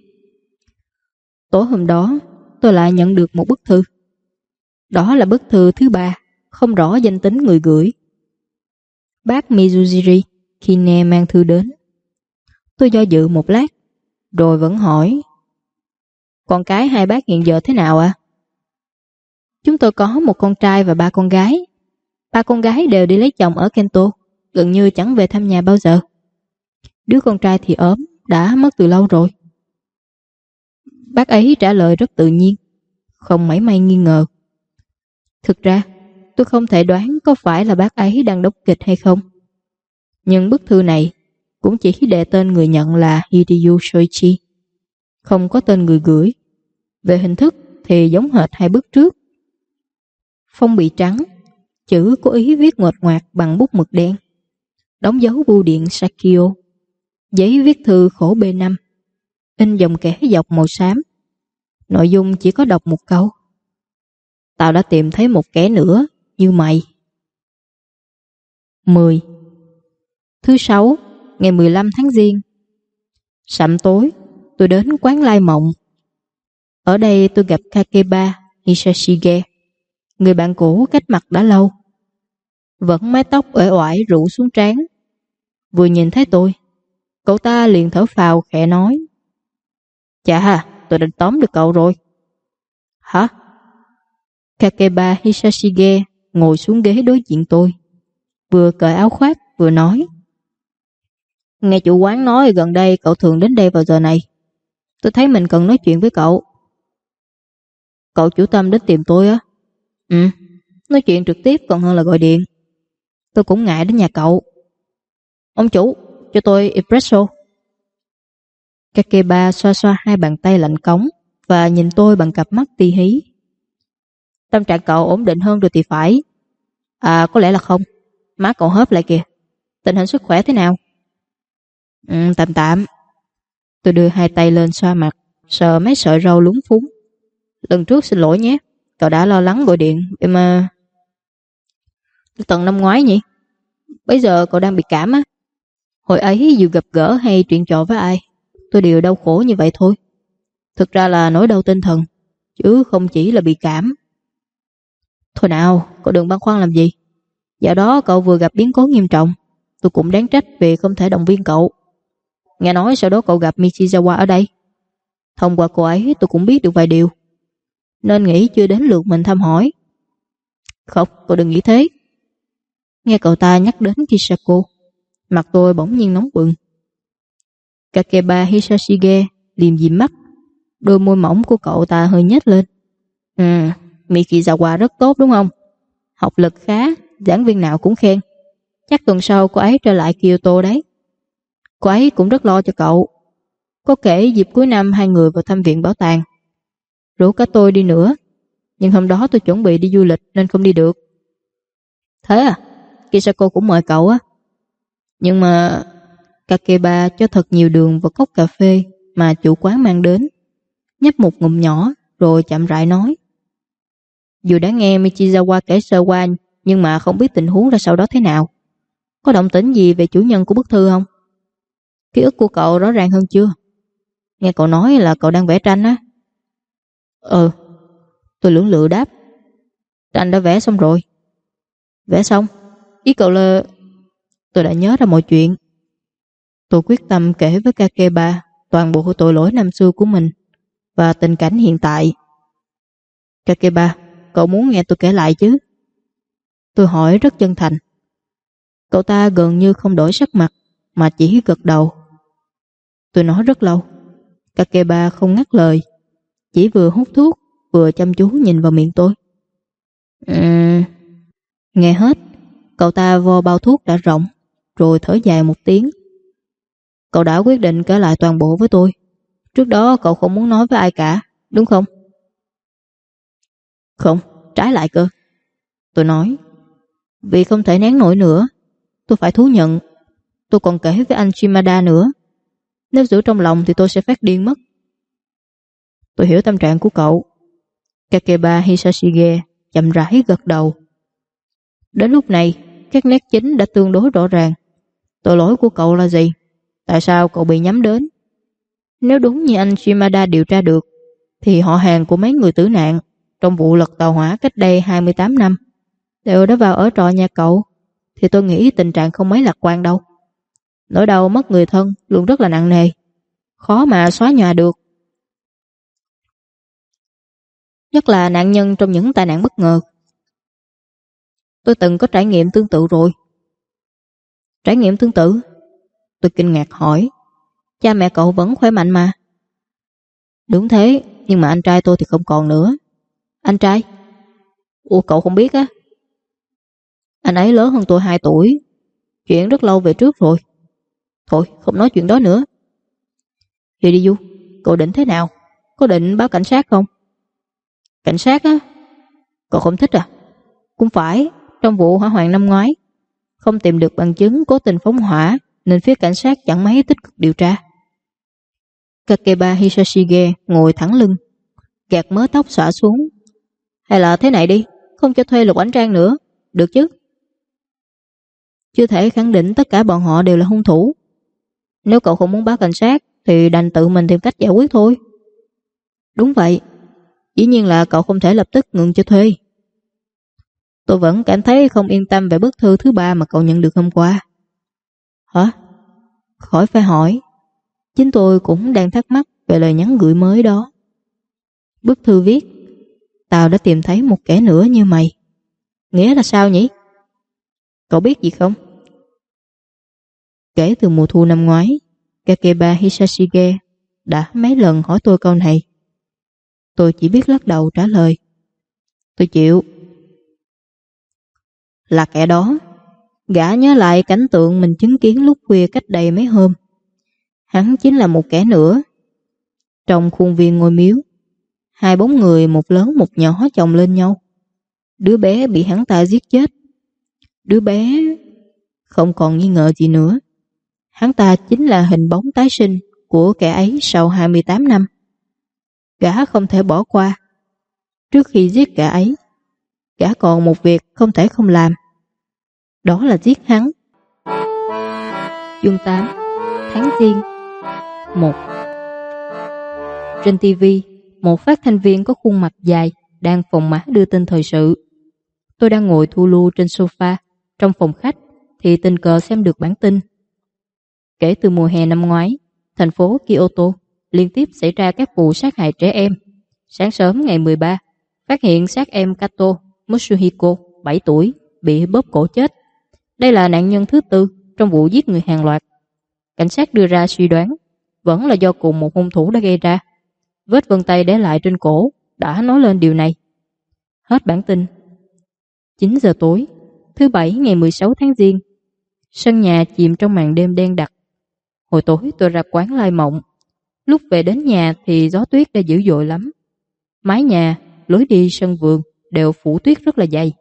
Tối hôm đó, tôi lại nhận được một bức thư. Đó là bức thư thứ 3, không rõ danh tính người gửi. Bác Mizujiri Kine mang thư đến. Tôi do dự một lát, rồi vẫn hỏi. Con cái 2 bác hiện giờ thế nào ạ? Chúng tôi có một con trai và 3 con gái. 3 con gái đều đi lấy chồng ở Kento, gần như chẳng về thăm nhà bao giờ. Đứa con trai thì ốm, đã mất từ lâu rồi. Bác ấy trả lời rất tự nhiên, không mảy may nghi ngờ. Thực ra, tôi không thể đoán có phải là bác ấy đang đóng kịch hay không. Nhưng bức thư này cũng chỉ đề tên người nhận là Hideyu Shoichi, không có tên người gửi. Về hình thức thì giống hệt 2 bức trước. Phong bì trắng, chữ có ý viết nguệch ngoạc bằng bút mực đen, đóng dấu bưu điện Sakio, giấy viết thư khổ B5, in dòng kẻ dọc màu xám. Nội dung chỉ có đọc một câu: tao đã tìm thấy một kẻ nữa như mày. 10. Thứ 6, ngày 15 tháng Giêng. Sẩm tối, tôi đến quán Lai Mộng. Ở đây tôi gặp Kakeba Hisashige, người bạn cũ cách mặt đã lâu. Vẫn mái tóc uể oải rủ xuống trán. Vừa nhìn thấy tôi, cậu ta liền thở phào khẽ nói: Chà, tôi đã tóm được cậu rồi. Hả? Kakeba Hisashige ngồi xuống ghế đối diện tôi, vừa cởi áo khoác vừa nói: Nghe chủ quán nói gần đây cậu thường đến đây vào giờ này. Tôi thấy mình cần nói chuyện với cậu. Cậu chủ tâm đến tìm tôi á? Ừ, nói chuyện trực tiếp còn hơn là gọi điện. Tôi cũng ngại đến nhà cậu. Ông chủ, cho tôi espresso. Kakeba xoa xoa 2 bàn tay lạnh cống và nhìn tôi bằng cặp mắt ti hí. Tâm trạng cậu ổn định hơn rồi thì phải. À, có lẽ là không. Má cậu hớp lại kìa. Tình hình sức khỏe thế nào? Tạm tạm. Tôi đưa hai tay lên xoa mặt, sờ mấy sợi râu lúng phúng. Lần trước xin lỗi nhé, cậu đã lo lắng gọi điện để mà... Tận năm ngoái nhỉ? Bây giờ cậu đang bị cảm á? Hồi ấy dù gặp gỡ hay chuyện trò với ai, tôi đều đau khổ như vậy thôi. Thực ra là nỗi đau tinh thần, chứ không chỉ là bị cảm. Thôi nào, cậu đừng băn khoăn làm gì. Dạo đó cậu vừa gặp biến cố nghiêm trọng, tôi cũng đáng trách vì không thể động viên cậu. Nghe nói sau đó cậu gặp Michizawa ở đây. Thông qua cô ấy tôi cũng biết được vài điều, nên nghĩ chưa đến lượt mình thăm hỏi. Không, cậu đừng nghĩ thế. Nghe cậu ta nhắc đến Kisako, mặt tôi bỗng nhiên nóng bừng. Kakeba Hisashige liềm dịm mắt, đôi môi mỏng của cậu ta hơi nhếch lên. Michizawa rất tốt đúng không? Học lực khá, giảng viên nào cũng khen. Chắc tuần sau cô ấy trở lại Kyoto đấy. Cô ấy cũng rất lo cho cậu. Có kể dịp cuối năm hai người vào thăm viện bảo tàng. Rủ cả tôi đi nữa, nhưng hôm đó tôi chuẩn bị đi du lịch nên không đi được. Thế à? Kisako cũng mời cậu á. Nhưng mà Kakeba cho thật nhiều đường vào cốc cà phê mà chủ quán mang đến, nhấp một ngụm nhỏ rồi chậm rãi nói. Dù đã nghe Michizawa kể sơ qua, nhưng mà không biết tình huống ra sau đó thế nào. Có động tĩnh gì về chủ nhân của bức thư không? Ký ức của cậu rõ ràng hơn chưa? Nghe cậu nói là cậu đang vẽ tranh á. Tôi lưỡng lự đáp. Tranh đã vẽ xong rồi. Vẽ xong? Ý cậu là... Tôi đã nhớ ra mọi chuyện. Tôi quyết tâm kể với Kakeba toàn bộ tội lỗi năm xưa của mình và tình cảnh hiện tại. Kakeba, cậu muốn nghe tôi kể lại chứ? Tôi hỏi rất chân thành. Cậu ta gần như không đổi sắc mặt mà chỉ gật đầu. Tôi nói rất lâu. Kakeba không ngắt lời, chỉ vừa hút thuốc vừa chăm chú nhìn vào miệng tôi. Nghe hết, cậu ta vo bao thuốc đã rỗng rồi thở dài một tiếng. Cậu đã quyết định kể lại toàn bộ với tôi. Trước đó cậu không muốn nói với ai cả, đúng không? Không, trái lại cơ. Tôi nói. Vì không thể nén nổi nữa, tôi phải thú nhận. Tôi còn kể với anh Shimada nữa. Nếu giữ trong lòng thì tôi sẽ phát điên mất. Tôi hiểu tâm trạng của cậu. Kakeba Hisashige chậm rãi gật đầu. Đến lúc này, các nét chính đã tương đối rõ ràng. Tội lỗi của cậu là gì? Tại sao cậu bị nhắm đến? Nếu đúng như anh Shimada điều tra được, thì họ hàng của mấy người tử nạn trong vụ lật tàu hỏa cách đây 28 năm đều đã vào ở trọ nhà cậu, thì tôi nghĩ tình trạng không mấy lạc quan đâu. Nỗi đau mất người thân luôn rất là nặng nề, khó mà xóa nhòa được. Nhất là nạn nhân trong những tai nạn bất ngờ. Tôi từng có trải nghiệm tương tự rồi. Trải nghiệm tương tự? Tôi kinh ngạc hỏi. Cha mẹ cậu vẫn khỏe mạnh mà. Đúng thế, nhưng mà anh trai tôi thì không còn nữa. Anh trai? Ủa cậu không biết á? Anh ấy lớn hơn tôi 2 tuổi. Chuyện rất lâu về trước rồi. Thôi không nói chuyện đó nữa. Vậy đi Du, cậu định thế nào? Có định báo cảnh sát không? Cảnh sát á? Cậu không thích à? Cũng phải, trong vụ hỏa hoạn năm ngoái không tìm được bằng chứng cố tình phóng hỏa, nên phía cảnh sát chẳng mấy tích cực điều tra. Kakeba Hisashige ngồi thẳng lưng, gạt mớ tóc xõa xuống. Hay là thế này đi, không cho thuê Lục Ánh Trang nữa, được chứ? Chưa thể khẳng định tất cả bọn họ đều là hung thủ. Nếu cậu không muốn báo cảnh sát thì đành tự mình tìm cách giải quyết thôi. Đúng vậy, dĩ nhiên là cậu không thể lập tức ngừng cho thuê. Tôi vẫn cảm thấy không yên tâm về bức thư thứ 3 mà cậu nhận được hôm qua. Hả? Khỏi phải hỏi. Chính tôi cũng đang thắc mắc về lời nhắn gửi mới đó. Bức thư viết: Tao đã tìm thấy một kẻ nữa như mày. Nghĩa là sao nhỉ? Cậu biết gì không? Kể từ mùa thu năm ngoái, Kakeba Hisashige đã mấy lần hỏi tôi câu này. Tôi chỉ biết lắc đầu trả lời. Tôi chịu. Là kẻ đó. Gã nhớ lại cảnh tượng mình chứng kiến lúc khuya cách đây mấy hôm. Hắn chính là một kẻ nữa. Trong khuôn viên ngôi miếu, 2 bóng người, một lớn một nhỏ chồng lên nhau. Đứa bé bị hắn ta giết chết. Đứa bé không còn nghi ngờ gì nữa. Hắn ta chính là hình bóng tái sinh của kẻ ấy sau 28 năm. Gã không thể bỏ qua. Trước khi giết kẻ ấy, gã còn một việc không thể không làm. Đó là giết hắn. Chương 8 Tháng Giêng 1. Trên TV, một phát thanh viên có khuôn mặt dài đang phồng má đưa tin thời sự. Tôi đang ngồi thu lưu trên sofa trong phòng khách thì tình cờ xem được bản tin. Kể từ mùa hè năm ngoái, thành phố Kyoto liên tiếp xảy ra các vụ sát hại trẻ em. Sáng sớm ngày 13, phát hiện xác em Kato Matsuhiko, 7 tuổi, bị bóp cổ chết. Đây là nạn nhân thứ tư trong vụ giết người hàng loạt. Cảnh sát đưa ra suy đoán vẫn là do cùng một hung thủ đã gây ra. Vết vân tay để lại trên cổ đã nói lên điều này. Hết bản tin. 9 giờ tối, thứ Bảy ngày 16 tháng Giêng. Sân nhà chìm trong màn đêm đen đặc. Hồi tối tôi ra quán Lai Mộng. Lúc về đến nhà thì gió tuyết đã dữ dội lắm. Mái nhà, lối đi sân vườn đều phủ tuyết rất là dày.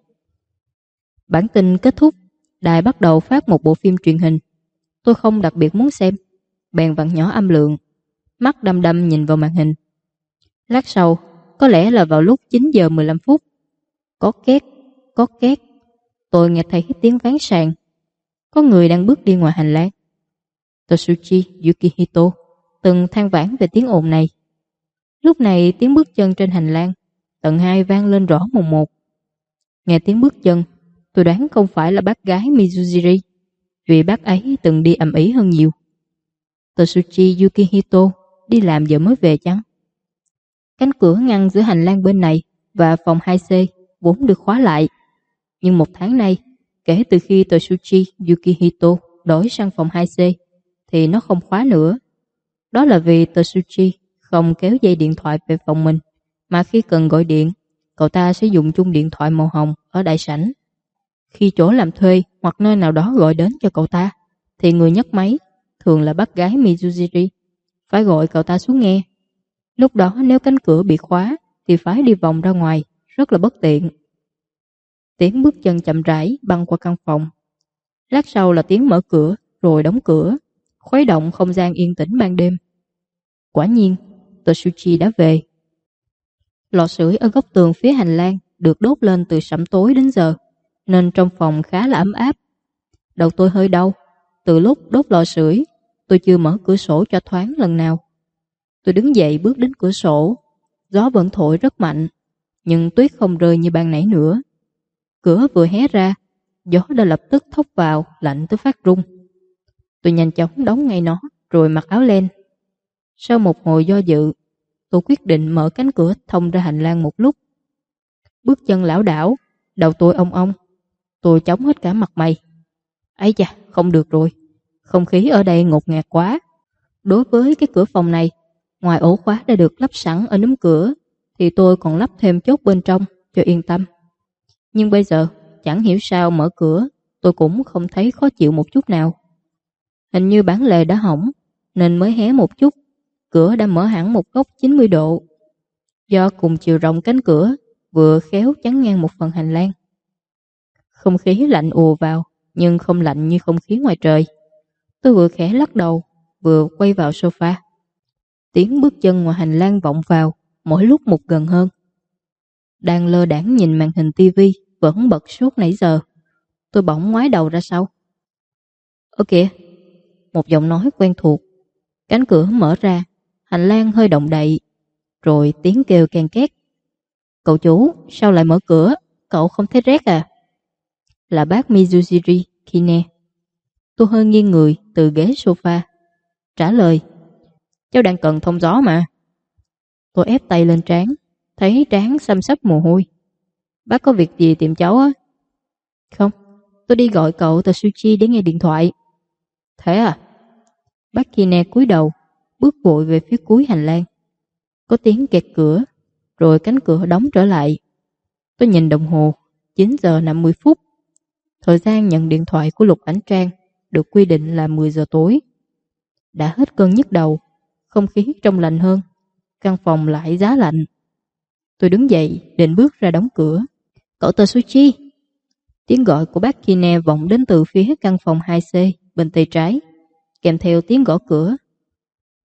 Bản tin kết thúc, đài bắt đầu phát một bộ phim truyền hình. Tôi không đặc biệt muốn xem, bèn vặn nhỏ âm lượng, mắt đăm đăm nhìn vào màn hình. Lát sau, có lẽ là vào lúc 9 giờ 15 phút, có két, tôi nghe thấy tiếng ván sàn. Có người đang bước đi ngoài hành lang. Totsuchi Yukihito từng than vãn về tiếng ồn này. Lúc này tiếng bước chân trên hành lang tầng 2 vang lên rõ mồn một. Nghe tiếng bước chân, tôi đoán không phải là bác gái Mizujiri, vì bác ấy từng đi ầm ĩ hơn nhiều. Totsuchi Yukihito đi làm giờ mới về chăng? Cánh cửa ngăn giữa hành lang bên này và phòng 2C vốn được khóa lại. Nhưng một tháng nay, kể từ khi Totsuchi Yukihito đổi sang phòng 2C, thì nó không khóa nữa. Đó là vì Totsuchi không kéo dây điện thoại về phòng mình, mà khi cần gọi điện, cậu ta sẽ dùng chung điện thoại màu hồng ở đại sảnh. Khi chỗ làm thuê hoặc nơi nào đó gọi đến cho cậu ta, thì người nhấc máy, thường là bác gái Mizujiri, phải gọi cậu ta xuống nghe. Lúc đó nếu cánh cửa bị khóa, thì phải đi vòng ra ngoài, rất là bất tiện. Tiếng bước chân chậm rãi băng qua căn phòng. Lát sau là tiếng mở cửa, rồi đóng cửa, khuấy động không gian yên tĩnh ban đêm. Quả nhiên, Totsuchi đã về. Lò sưởi ở góc tường phía hành lang được đốt lên từ sẩm tối đến giờ, nên trong phòng khá là ấm áp. Đầu tôi hơi đau. Từ lúc đốt lò sưởi, tôi chưa mở cửa sổ cho thoáng lần nào. Tôi đứng dậy bước đến cửa sổ. Gió vẫn thổi rất mạnh, nhưng tuyết không rơi như ban nãy nữa. Cửa vừa hé ra, gió đã lập tức thốc vào, lạnh tới phát run. Tôi nhanh chóng đóng ngay nó, rồi mặc áo len. Sau một hồi do dự, tôi quyết định mở cánh cửa thông ra hành lang một lúc. Bước chân lảo đảo, đầu tôi ong ong. Tôi chống hết cả mặt mày. Ấy chà, không được rồi. Không khí ở đây ngột ngạt quá. Đối với cái cửa phòng này, ngoài ổ khóa đã được lắp sẵn ở núm cửa, thì tôi còn lắp thêm chốt bên trong cho yên tâm. Nhưng bây giờ, chẳng hiểu sao mở cửa, tôi cũng không thấy khó chịu một chút nào. Hình như bản lề đã hỏng, nên mới hé một chút. Cửa đã mở hẳn một góc 90 độ. Do cùng chiều rộng cánh cửa, vừa khéo chắn ngang một phần hành lang. Không khí lạnh ùa vào, nhưng không lạnh như không khí ngoài trời. Tôi vừa khẽ lắc đầu, vừa quay vào sofa. Tiếng bước chân ngoài hành lang vọng vào, mỗi lúc một gần hơn. Đang lơ đãng nhìn màn hình tivi vẫn bật suốt nãy giờ. Tôi bỗng ngoái đầu ra sau. Ơ kìa, một giọng nói quen thuộc. Cánh cửa mở ra, hành lang hơi động đậy, rồi tiếng kêu ken két. Cậu chủ, sao lại mở cửa? Cậu không thấy rét à? Là bác Mizujiri Kine. Tôi hơi nghiêng người từ ghế sofa, trả lời. Cháu đang cần thông gió mà. Tôi ép tay lên trán, thấy trán xăm xắp mồ hôi. Bác có việc gì tìm cháu á? Không, tôi đi gọi cậu Totsuchi để nghe điện thoại. Thế à? Bác Kine cúi đầu, bước vội về phía cuối hành lang. Có tiếng kẹt cửa, rồi cánh cửa đóng trở lại. Tôi nhìn đồng hồ, 9 giờ 50 phút. Thời gian nhận điện thoại của Lục Ảnh Trang được quy định là 10 giờ tối. Đã hết cơn nhức đầu, không khí trong lành hơn, căn phòng lại giá lạnh. Tôi đứng dậy định bước ra đóng cửa. Cậu Totsuchi! Tiếng gọi của bác Kine vọng đến từ phía căn phòng 2C bên tay trái, kèm theo tiếng gõ cửa.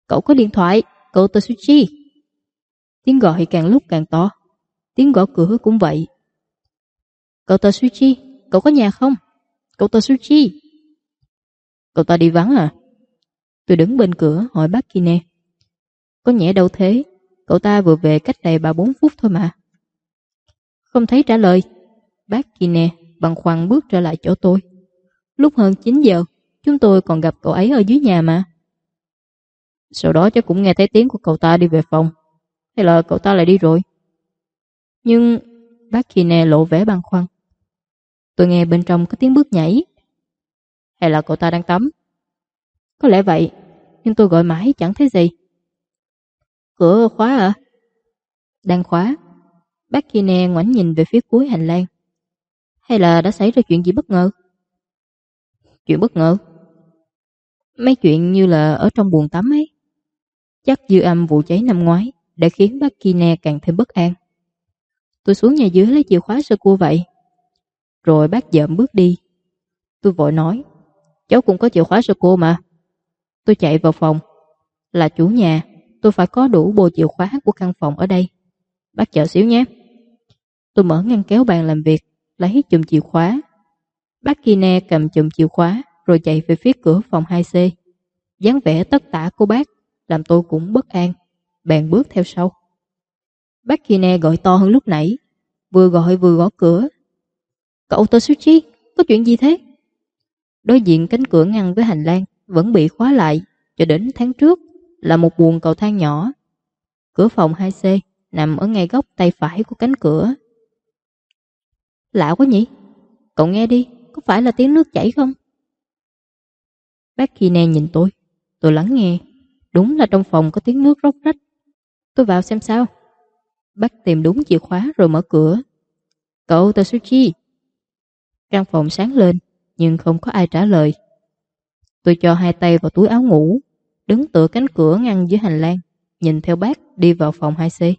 Cậu có điện thoại, cậu Totsuchi. Tiếng gọi càng lúc càng to. Tiếng gõ cửa cũng vậy. Cậu Totsuchi, cậu có nhà không? Cậu Totsuchi. Cậu ta đi vắng à? Tôi đứng bên cửa hỏi bác Kine. Có nhẽ đâu thế, cậu ta vừa về cách đây 3-4 phút thôi mà. Không thấy trả lời. Bác Kine băn khoăn bước trở lại chỗ tôi. Lúc hơn 9 giờ, chúng tôi còn gặp cậu ấy ở dưới nhà mà. Sau đó cháu cũng nghe thấy tiếng của cậu ta đi về phòng. Hay là cậu ta lại đi rồi? Nhưng bác Kine lộ vẻ băn khoăn. Tôi nghe bên trong có tiếng bước nhảy. Hay là cậu ta đang tắm? Có lẽ vậy, nhưng tôi gọi mãi chẳng thấy gì. Cửa khóa à? Đang khóa. Bác Kine ngoảnh nhìn về phía cuối hành lang. Hay là đã xảy ra chuyện gì bất ngờ? Chuyện bất ngờ? Mấy chuyện như là ở trong buồng tắm ấy. Chắc dư âm vụ cháy năm ngoái đã khiến bác Kine càng thêm bất an. Tôi xuống nhà dưới lấy chìa khóa sơ cua vậy. Rồi bác dợm bước đi. Tôi vội nói, cháu cũng có chìa khóa sơ cua mà. Tôi chạy vào phòng. Là chủ nhà, tôi phải có đủ bộ chìa khóa của căn phòng ở đây. Bác chờ xíu nhé. Tôi mở ngăn kéo bàn làm việc, lấy chùm chìa khóa. Bác Kine cầm chùm chìa khóa rồi chạy về phía cửa phòng 2C. Dáng vẻ tất tả của bác làm tôi cũng bất an, bèn bước theo sau. Bác Kine gọi to hơn lúc nãy, vừa gọi vừa gõ cửa. Cậu Totsuchi, có chuyện gì thế? Đối diện cánh cửa ngăn với hành lang vẫn bị khóa lại cho đến tháng trước là một buồng cầu thang nhỏ. Cửa phòng 2C nằm ở ngay góc tay phải của cánh cửa. Lạ quá nhỉ? Cậu nghe đi, có phải là tiếng nước chảy không? Bác Kine nhìn tôi lắng nghe. Đúng là trong phòng có tiếng nước róc rách. Tôi vào xem sao. Bác tìm đúng chìa khóa rồi mở cửa. Cậu Totsuchi. Căn phòng sáng lên nhưng không có ai trả lời. Tôi cho hai tay vào túi áo ngủ, đứng tựa cánh cửa ngăn dưới hành lang, nhìn theo bác đi vào phòng 2C.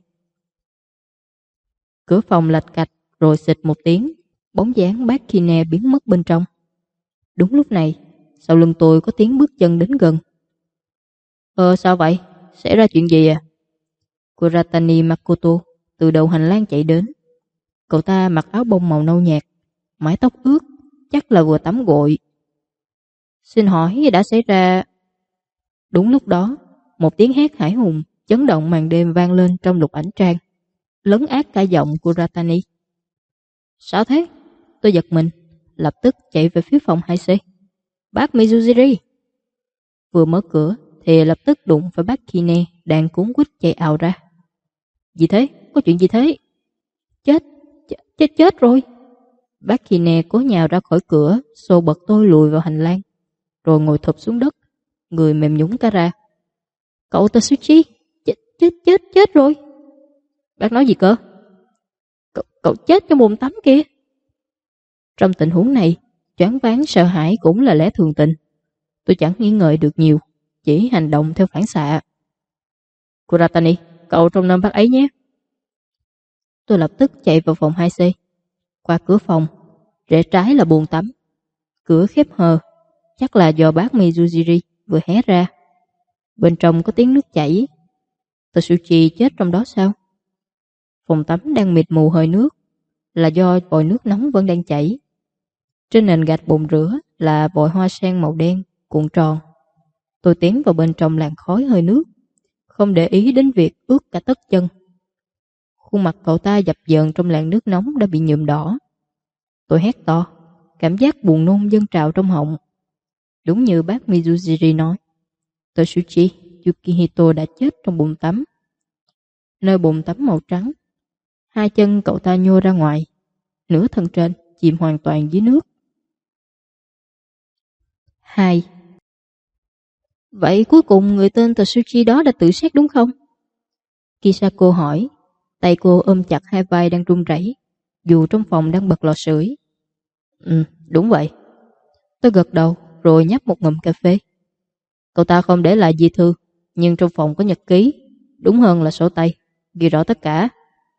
Cửa phòng lạch cạch rồi xịt một tiếng, bóng dáng bác Kine biến mất bên trong. Đúng lúc này, sau lưng tôi có tiếng bước chân đến gần. Sao vậy? Xảy ra chuyện gì à? Kuratani Makoto từ đầu hành lang chạy đến. Cậu ta mặc áo bông màu nâu nhạt, mái tóc ướt, chắc là vừa tắm gội. Xin hỏi đã xảy ra... Đúng lúc đó, một tiếng hét hãi hùng chấn động màn đêm vang lên trong lục ảnh trang, lấn át cả giọng của Ratani. Sao thế? Tôi giật mình, lập tức chạy về phía phòng 2C. Bác Mizujiri! Vừa mở cửa thì lập tức đụng phải bác Kine đang cuống quýt chạy ào ra. Gì thế? Có chuyện gì thế? Chết rồi! Bác Kine cố nhào ra khỏi cửa, xô bật tôi lùi vào hành lang, rồi ngồi thụp xuống đất, người mềm nhũn cả ra. Cậu Totsuchi, chết rồi! Bác nói gì cơ? Cậu chết trong bồn tắm kìa! Trong tình huống này, choáng váng sợ hãi cũng là lẽ thường tình. Tôi chẳng nghi ngợi được nhiều, chỉ hành động theo phản xạ. Kuratani, cậu trông nom bác ấy nhé. Tôi lập tức chạy vào phòng 2C. Qua cửa phòng, rẽ trái là bồn tắm. Cửa khép hờ, chắc là do bác Mizujiri vừa hé ra. Bên trong có tiếng nước chảy. Totsuchi chết trong đó sao? Phòng tắm đang mịt mù hơi nước, là do vòi nước nóng vẫn đang chảy. Trên nền gạch bồn rửa là vòi hoa sen màu đen cuộn tròn. Tôi tiến vào bên trong làn khói hơi nước, không để ý đến việc ướt cả tất chân. Khuôn mặt cậu ta dập dờn trong làn nước nóng đã bị nhuộm đỏ. Tôi hét to, cảm giác buồn nôn dâng trào trong họng. Đúng như bác Mizujiri nói, Totsuchi Yukihito đã chết trong bồn tắm. Nơi bồn tắm màu trắng, hai chân cậu ta nhô ra ngoài, nửa thân trên chìm hoàn toàn dưới nước. 2. Vậy cuối cùng người tên Totsuchi đó đã tự sát đúng không? Kisako hỏi, tay cô ôm chặt hai vai đang run rẩy, dù trong phòng đang bật lò sưởi. Đúng vậy. Tôi gật đầu rồi nhấp một ngụm cà phê. Cậu ta không để lại di thư, nhưng trong phòng có nhật ký, đúng hơn là sổ tay, ghi rõ tất cả.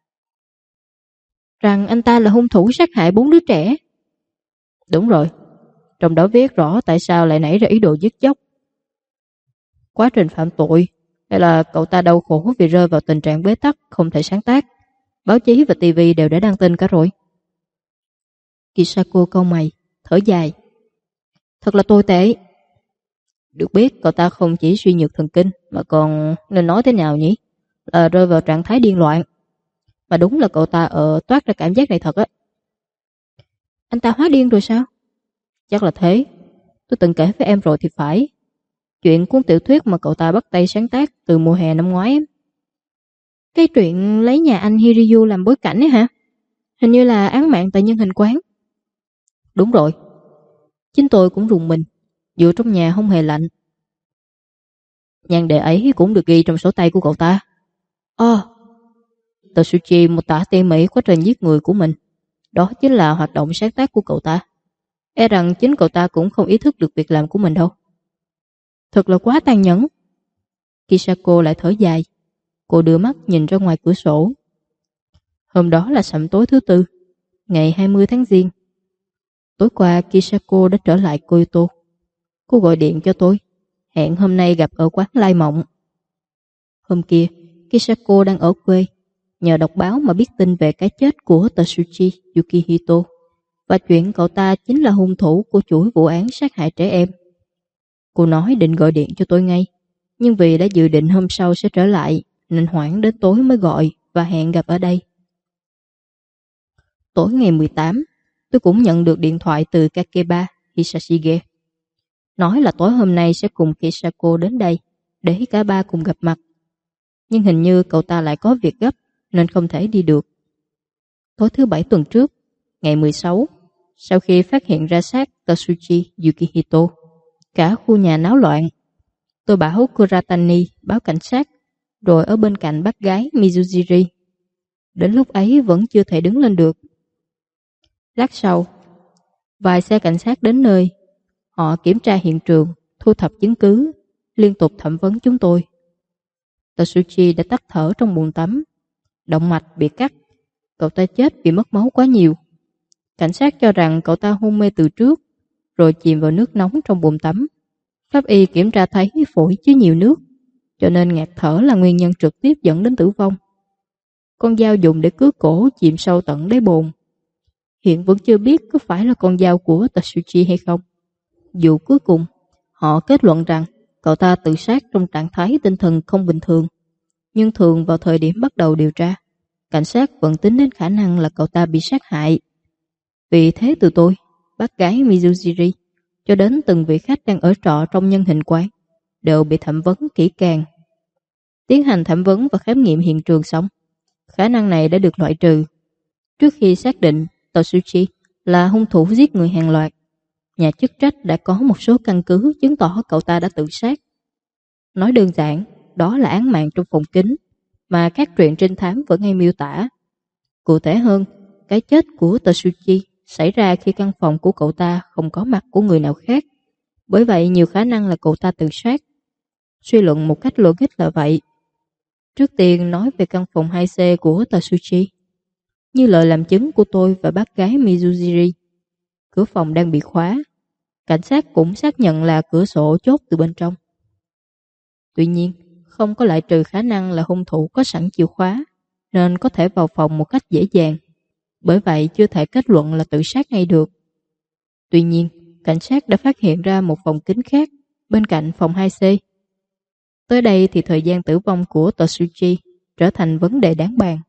Rằng anh ta là hung thủ sát hại 4 đứa trẻ. Đúng rồi, trong đó viết rõ tại sao lại nảy ra ý đồ giết chóc. Quá trình phạm tội Hay là cậu ta đau khổ vì rơi vào tình trạng bế tắc, không thể sáng tác? Báo chí và TV đều đã đăng tin cả rồi. Kisako cau mày, thở dài. Thật là tồi tệ. Được biết cậu ta không chỉ suy nhược thần kinh mà còn, nên nói thế nào nhỉ, là rơi vào trạng thái điên loạn. Mà đúng là cậu ta toát ra cảm giác này thật á. Anh ta hóa điên rồi sao? Chắc là thế. Tôi từng kể với em rồi thì phải. Chuyện cuốn tiểu thuyết mà cậu ta bắt tay sáng tác từ mùa hè năm ngoái em. Cái chuyện lấy nhà anh Hiryu làm bối cảnh ấy hả? Hình như là án mạng tại nhân hình quán. Đúng rồi. Chính tôi cũng rùng mình. Dựa trong nhà không hề lạnh. Nhan đề ấy cũng được ghi trong sổ tay của cậu ta. Tetsuchi mô tả tỉ mỉ quá trình giết người của mình. Đó chính là hoạt động sáng tác của cậu ta. E rằng chính cậu ta cũng không ý thức được việc làm của mình đâu. Thật là quá tàn nhẫn. Kisako lại thở dài. Cô đưa mắt nhìn ra ngoài cửa sổ. Hôm đó là sẩm tối thứ tư, ngày 20 tháng Giêng. Tối qua Kisako đã trở lại Kyoto. Cô gọi điện cho tôi, hẹn hôm nay gặp ở quán Lai Mộng. Hôm kia, Kisako đang ở quê, nhờ đọc báo mà biết tin về cái chết của Tetsuchi Yukihito và chuyện cậu ta chính là hung thủ của chuỗi vụ án sát hại trẻ em. Cô nói định gọi điện cho tôi ngay, nhưng vì đã dự định hôm sau sẽ trở lại nên hoãn đến tối mới gọi và hẹn gặp ở đây. Tối ngày 18, tôi cũng nhận được điện thoại từ Kakeba Hisashige. Nói là tối hôm nay sẽ cùng Kisako đến đây để cả ba cùng gặp mặt. Nhưng hình như cậu ta lại có việc gấp nên không thể đi được. Tối thứ Bảy tuần trước, ngày 16, sau khi phát hiện ra xác Tetsuchi Yukihito, cả khu nhà náo loạn. Tôi bảo Kuratani báo cảnh sát, rồi ở bên cạnh bác gái Mizujiri. Đến lúc ấy vẫn chưa thể đứng lên được. Lát sau, vài xe cảnh sát đến nơi. Họ kiểm tra hiện trường, thu thập chứng cứ, liên tục thẩm vấn chúng tôi. Tetsuchi đã tắt thở trong bồn tắm. Động mạch bị cắt. Cậu ta chết vì mất máu quá nhiều. Cảnh sát cho rằng cậu ta hôn mê từ trước, rồi chìm vào nước nóng trong bồn tắm. Pháp y kiểm tra thấy phổi chứa nhiều nước, cho nên ngạt thở là nguyên nhân trực tiếp dẫn đến tử vong. Con dao dùng để cứa cổ chìm sâu tận đáy bồn. Hiện vẫn chưa biết có phải là con dao của Tetsuchi hay không. Dù cuối cùng, họ kết luận rằng cậu ta tự sát trong trạng thái tinh thần không bình thường. Nhưng thường vào thời điểm bắt đầu điều tra, cảnh sát vẫn tính đến khả năng là cậu ta bị sát hại. Vì thế từ tôi, bác gái Mizujiri, cho đến từng vị khách đang ở trọ trong nhân hình quán, đều bị thẩm vấn kỹ càng. Tiến hành thẩm vấn và khám nghiệm hiện trường xong, khả năng này đã được loại trừ. Trước khi xác định Tetsuchi là hung thủ giết người hàng loạt, nhà chức trách đã có một số căn cứ chứng tỏ cậu ta đã tự sát. Nói đơn giản, đó là án mạng trong phòng kín mà các truyện trinh thám vẫn hay miêu tả. Cụ thể hơn, cái chết của Tetsuchi xảy ra khi căn phòng của cậu ta không có mặt của người nào khác. Bởi vậy nhiều khả năng là cậu ta tự sát. Suy luận một cách logic là vậy. Trước tiên nói về căn phòng 2C của Tetsuchi. Như lời làm chứng của tôi và bác gái Mizujiri, cửa phòng đang bị khóa. Cảnh sát cũng xác nhận là cửa sổ chốt từ bên trong. Tuy nhiên, không có loại trừ khả năng là hung thủ có sẵn chìa khóa, nên có thể vào phòng một cách dễ dàng. Bởi vậy chưa thể kết luận là tự sát ngay được. Tuy nhiên, cảnh sát đã phát hiện ra một phòng kín khác bên cạnh phòng 2C. Tới đây thì thời gian tử vong của Tetsuchi trở thành vấn đề đáng bàn.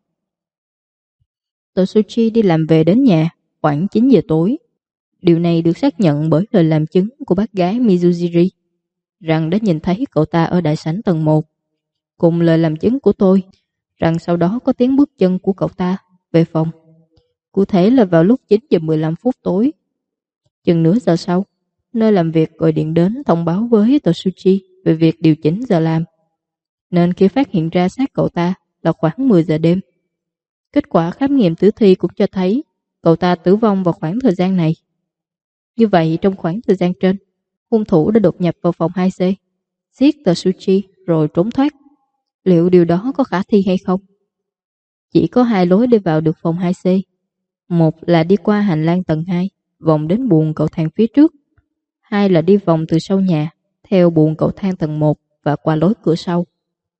Tetsuchi đi làm về đến nhà khoảng 9 giờ tối. Điều này được xác nhận bởi lời làm chứng của bác gái Mizujiri, rằng đã nhìn thấy cậu ta ở đại sảnh tầng 1. Cùng lời làm chứng của tôi, rằng sau đó có tiếng bước chân của cậu ta về phòng. Cụ thể là vào lúc 9 giờ 15 phút tối. Chừng nửa giờ sau, nơi làm việc gọi điện đến thông báo với Tetsuchi về việc điều chỉnh giờ làm. Nên khi phát hiện ra xác cậu ta là khoảng 10 giờ đêm. Kết quả khám nghiệm tử thi cũng cho thấy cậu ta tử vong vào khoảng thời gian này. Như vậy trong khoảng thời gian trên, hung thủ đã đột nhập vào phòng 2C, giết Tetsuchi rồi trốn thoát. Liệu điều đó có khả thi hay không? Chỉ có hai lối để vào được phòng 2C. Một là đi qua hành lang tầng 2, vòng đến buồng cầu thang phía trước. Hai là đi vòng từ sau nhà, theo buồng cầu thang tầng 1 và qua lối cửa sau.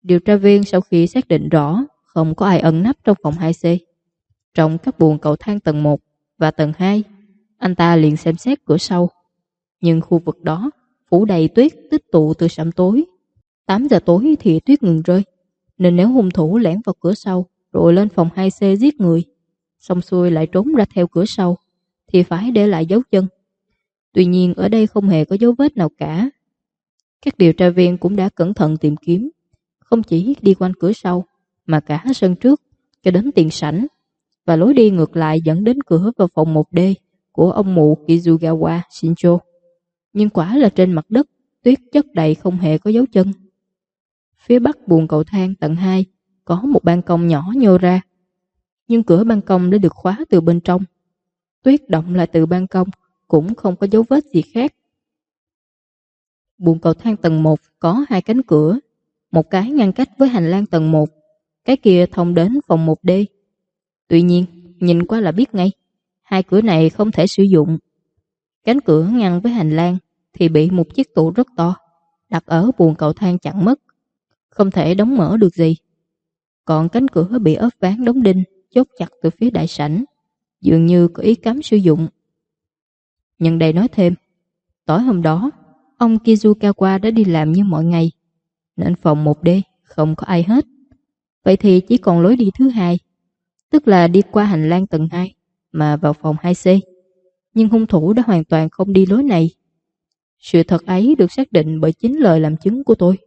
Điều tra viên sau khi xác định rõ không có ai ẩn nấp trong phòng 2C, trong các buồng cầu thang tầng 1 và tầng 2, anh ta liền xem xét cửa sau. Nhưng khu vực đó phủ đầy tuyết tích tụ từ sẩm tối. 8 giờ tối thì tuyết ngừng rơi, nên nếu hung thủ lẻn vào cửa sau rồi lên phòng 2C giết người, xong xuôi lại trốn ra theo cửa sau, thì phải để lại dấu chân. Tuy nhiên ở đây không hề có dấu vết nào cả. Các điều tra viên cũng đã cẩn thận tìm kiếm, không chỉ đi quanh cửa sau, mà cả sân trước cho đến tiền sảnh, và lối đi ngược lại dẫn đến cửa vào phòng 1D của ông mụ Kizugawa Shinjo. Nhưng quả là trên mặt đất, tuyết chất đầy không hề có dấu chân. Phía bắc buồng cầu thang tầng 2 có một ban công nhỏ nhô ra, nhưng cửa ban công đã được khóa từ bên trong. Tuyết động lại từ ban công cũng không có dấu vết gì khác. Buồng cầu thang tầng 1 có 2 cánh cửa, một cái ngăn cách với hành lang tầng 1, cái kia thông đến phòng 1D. Tuy nhiên, nhìn qua là biết ngay, hai cửa này không thể sử dụng. Cánh cửa ngăn với hành lang thì bị một chiếc tủ rất to đặt ở buồng cầu thang chặn mất, không thể đóng mở được gì. Còn cánh cửa bị ốp ván đóng đinh chốt chặt từ phía đại sảnh, dường như có ý cấm sử dụng. Nhân đây nói thêm, tối hôm đó, ông Kizukawa đã đi làm như mọi ngày, nên phòng 1D không có ai hết. Vậy thì chỉ còn lối đi thứ hai, tức là đi qua hành lang tầng 2 mà vào phòng 2C. Nhưng hung thủ đã hoàn toàn không đi lối này. Sự thật ấy được xác định bởi chính lời làm chứng của tôi.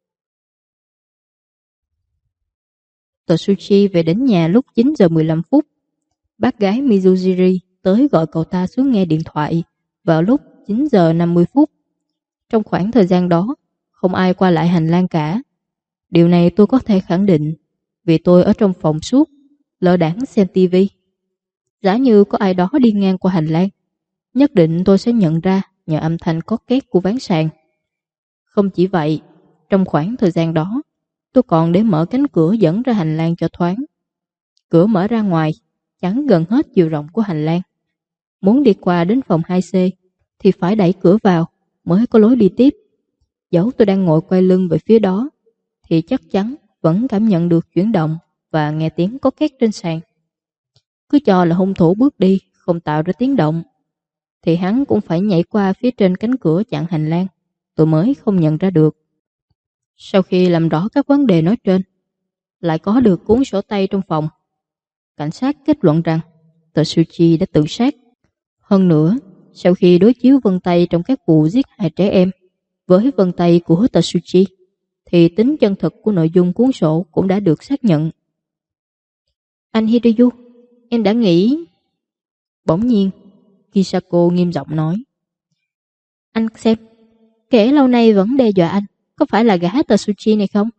Totsuchi về đến nhà lúc 9 giờ 15 phút. Bác gái Mizujiri tới gọi cậu ta xuống nghe điện thoại vào lúc 9 giờ 50 phút. Trong khoảng thời gian đó, không ai qua lại hành lang cả. Điều này tôi có thể khẳng định vì tôi ở trong phòng suốt, lơ đãng xem tivi. Giả như có ai đó đi ngang qua hành lang, nhất định tôi sẽ nhận ra nhờ âm thanh có két của ván sàn. Không chỉ vậy, trong khoảng thời gian đó, tôi còn để mở cánh cửa dẫn ra hành lang cho thoáng. Cửa mở ra ngoài, chắn gần hết chiều rộng của hành lang. Muốn đi qua đến phòng 2C thì phải đẩy cửa vào mới có lối đi tiếp. Dẫu tôi đang ngồi quay lưng về phía đó thì chắc chắn vẫn cảm nhận được chuyển động và nghe tiếng có két trên sàn. Cứ cho là hung thủ bước đi không tạo ra tiếng động thì hắn cũng phải nhảy qua phía trên cánh cửa chặn hành lang, tôi mới không nhận ra được. Sau khi làm rõ các vấn đề nói trên, lại có được cuốn sổ tay trong phòng, cảnh sát kết luận rằng Totsuchi đã tự sát. Hơn nữa, sau khi đối chiếu vân tay trong các vụ giết hại trẻ em với vân tay của Totsuchi, thì tính chân thực của nội dung cuốn sổ cũng đã được xác nhận. Anh Hirayu, em đã nghĩ... Bỗng nhiên, Kisako nghiêm giọng nói. Anh xem, kẻ lâu nay vẫn đe dọa anh, có phải là gã Totsuchi này không?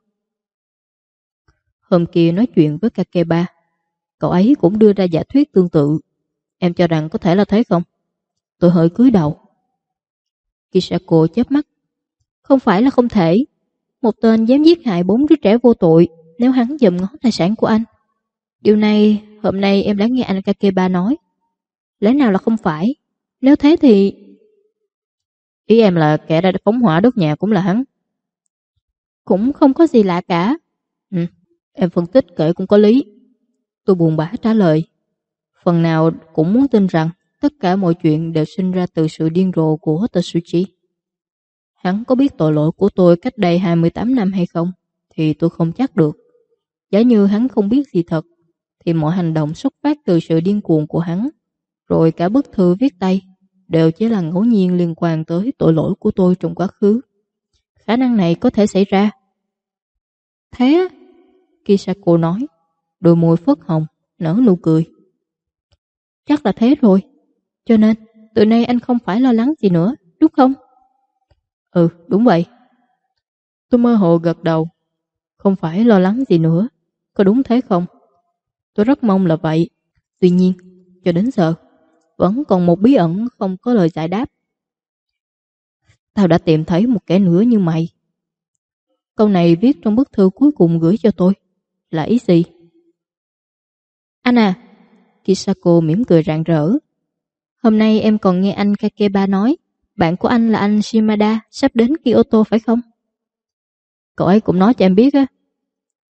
Hôm kia nói chuyện với Kakeba, cậu ấy cũng đưa ra giả thuyết tương tự. Em cho rằng có thể là thế không? Tôi hơi cúi đầu. Kisako chớp mắt. Không phải là không thể. Một tên dám giết hại 4 đứa trẻ vô tội nếu hắn giùm ngó tài sản của anh. Điều này hôm nay em đã nghe anh Kakeba nói. Lẽ nào là không phải? Nếu thế thì... Ý em là kẻ đã phóng hỏa đốt nhà cũng là hắn. Cũng không có gì lạ cả. Em phân tích kể cũng có lý. Tôi buồn bã trả lời. Phần nào cũng muốn tin rằng tất cả mọi chuyện đều sinh ra từ sự điên rồ của Totsuchi. Hắn có biết tội lỗi của tôi cách đây 28 năm hay không thì tôi không chắc được. Giả như hắn không biết gì thật thì mọi hành động xuất phát từ sự điên cuồng của hắn, rồi cả bức thư viết tay đều chỉ là ngẫu nhiên liên quan tới tội lỗi của tôi trong quá khứ. Khả năng này có thể xảy ra. Thế á? Kisako nói, đôi môi phớt hồng, nở nụ cười. Chắc là thế rồi. Cho nên, từ nay anh không phải lo lắng gì nữa, đúng không? Ừ, đúng vậy. Tôi mơ hồ gật đầu. Không phải lo lắng gì nữa, có đúng thế không? Tôi rất mong là vậy. Tuy nhiên, cho đến giờ, vẫn còn một bí ẩn không có lời giải đáp. Tao đã tìm thấy một kẻ nữa như mày. Câu này viết trong bức thư cuối cùng gửi cho tôi. Là ý gì? Anh à, Kisako mỉm cười rạng rỡ. Hôm nay em còn nghe anh Kakeba nói bạn của anh là anh Shimada sắp đến Kyoto phải không? Cậu ấy cũng nói cho em biết á,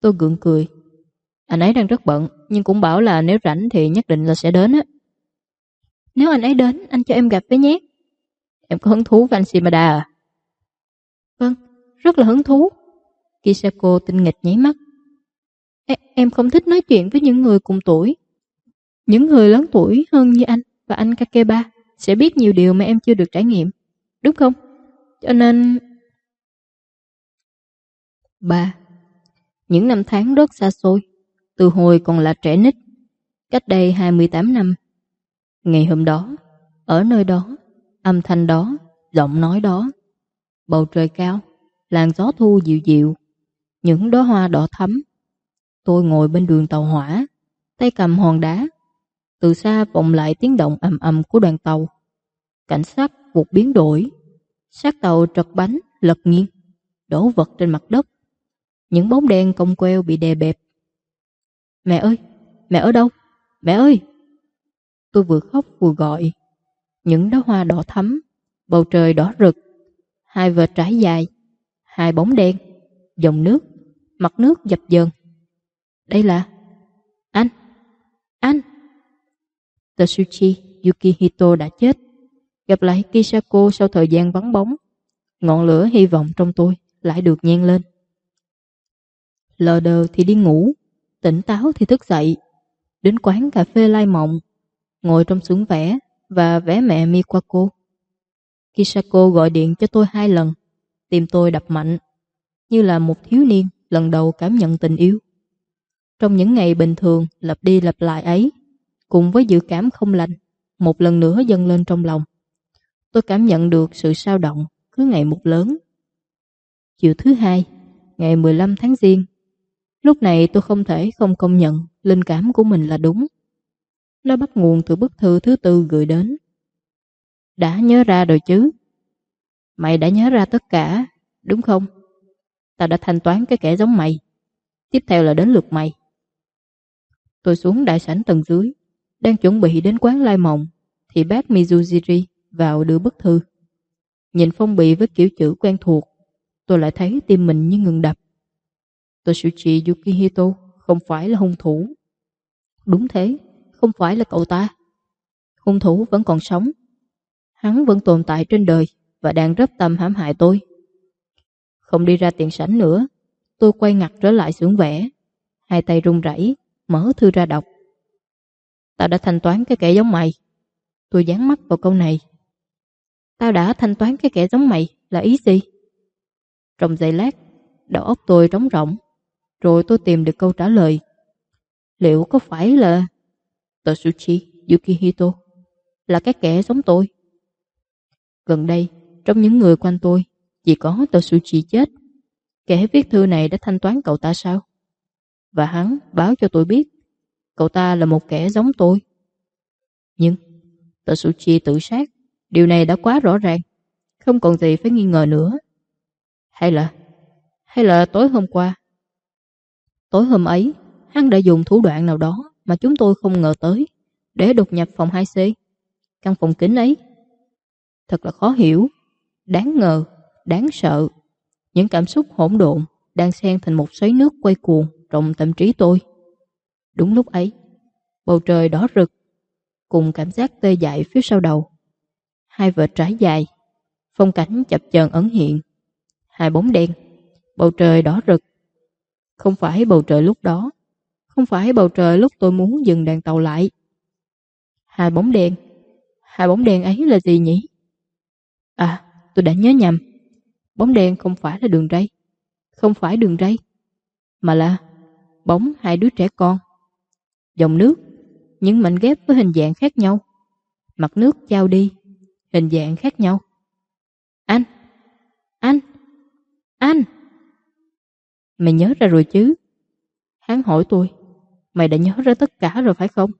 Tôi gượng cười. Anh ấy đang rất bận, nhưng cũng bảo là nếu rảnh thì nhất định là sẽ đến á. Nếu anh ấy đến, anh cho em gặp với nhé. Em có hứng thú với anh Shimada à? Vâng, rất là hứng thú. Kisako tinh nghịch nháy mắt. Em không thích nói chuyện với những người cùng tuổi. Những người lớn tuổi hơn như anh và anh Kakeba sẽ biết nhiều điều mà em chưa được trải nghiệm, đúng không? Cho nên... 3. Những năm tháng rất xa xôi, từ hồi còn là trẻ nít, cách đây 28 năm. Ngày hôm đó, ở nơi đó, âm thanh đó, giọng nói đó, bầu trời cao, làn gió thu dịu dịu, những đóa hoa đỏ thắm. Tôi ngồi bên đường tàu hỏa, tay cầm hòn đá. Từ xa vọng lại tiếng động ầm ầm của đoàn tàu. Cảnh sát vụt biến đổi. Xác tàu trật bánh, lật nghiêng, đổ vật trên mặt đất. Những bóng đen cong queo bị đè bẹp. Mẹ ơi, mẹ ở đâu? Mẹ ơi! Tôi vừa khóc vừa gọi. Những đóa hoa đỏ thắm, bầu trời đỏ rực, hai vệt trái dài, hai bóng đen, dòng nước, mặt nước dập dờn. Đây là... Anh! Anh! Tetsuchi Yukihito đã chết. Gặp lại Kisako sau thời gian vắng bóng, ngọn lửa hy vọng trong tôi lại được nhen lên. Lờ đờ thì đi ngủ, tỉnh táo thì thức dậy, đến quán cà phê Lai Mộng, ngồi trong xưởng vẽ và vẽ mẹ Miwako. Kisako gọi điện cho tôi 2 lần, tim tôi đập mạnh, như là một thiếu niên lần đầu cảm nhận tình yêu. Trong những ngày bình thường lặp đi lặp lại ấy, cùng với dự cảm không lành, một lần nữa dâng lên trong lòng. Tôi cảm nhận được sự sao động cứ ngày một lớn. Chiều thứ Hai, ngày 15 tháng Giêng, lúc này tôi không thể không công nhận linh cảm của mình là đúng. Nó bắt nguồn từ bức thư thứ 4 gửi đến. Đã nhớ ra rồi chứ? Mày đã nhớ ra tất cả, đúng không? Ta đã thanh toán cái kẻ giống mày. Tiếp theo là đến lượt mày. Tôi xuống đại sảnh tầng dưới, đang chuẩn bị đến quán Lai Mộng, thì bác Mizujiri vào đưa bức thư. Nhìn phong bì với kiểu chữ quen thuộc, tôi lại thấy tim mình như ngừng đập. Tetsuchi Yukihito không phải là hung thủ. Đúng thế, không phải là cậu ta. Hung thủ vẫn còn sống. Hắn vẫn tồn tại trên đời và đang rất tâm hãm hại tôi. Không đi ra tiền sảnh nữa, tôi quay ngặt trở lại xưởng vẽ, hai tay run rẩy mở thư ra đọc. Ta đã thanh toán cái kẻ giống mày. Tôi dán mắt vào câu này. Tao đã thanh toán cái kẻ giống mày là ý gì? Trong giây lát, đầu óc tôi trống rỗng, rồi tôi tìm được câu trả lời. Liệu có phải là Tetsuchi Yukihito là cái kẻ giống tôi? Gần đây, trong những người quanh tôi, chỉ có Tetsuchi chết. Kẻ viết thư này đã thanh toán cậu ta sao? Và hắn báo cho tôi biết cậu ta là một kẻ giống tôi. Nhưng Tetsuchi tự sát, điều này đã quá rõ ràng, không còn gì phải nghi ngờ nữa. Hay là tối hôm qua, tối hôm ấy, hắn đã dùng thủ đoạn nào đó mà chúng tôi không ngờ tới để đột nhập phòng 2C, căn phòng kín ấy. Thật là khó hiểu, đáng ngờ, đáng sợ. Những cảm xúc hỗn độn đang xen thành một xoáy nước quay cuồng trong tâm trí tôi. Đúng lúc ấy, bầu trời đỏ rực, cùng cảm giác tê dại phía sau đầu. Hai vệt trái dài, phong cảnh chập chờn ẩn hiện. Hai bóng đen, bầu trời đỏ rực. Không phải bầu trời lúc đó, không phải bầu trời lúc tôi muốn dừng đoàn tàu lại. Hai bóng đen ấy là gì nhỉ? À, tôi đã nhớ nhầm. Bóng đen không phải là đường ray, không phải đường ray, mà là bóng hai đứa trẻ con. Dòng nước, những mảnh ghép với hình dạng khác nhau. Mặt nước trao đi, hình dạng khác nhau. Anh! Anh! Anh! Mày nhớ ra rồi chứ? Hắn hỏi tôi. Mày đã nhớ ra tất cả rồi phải không?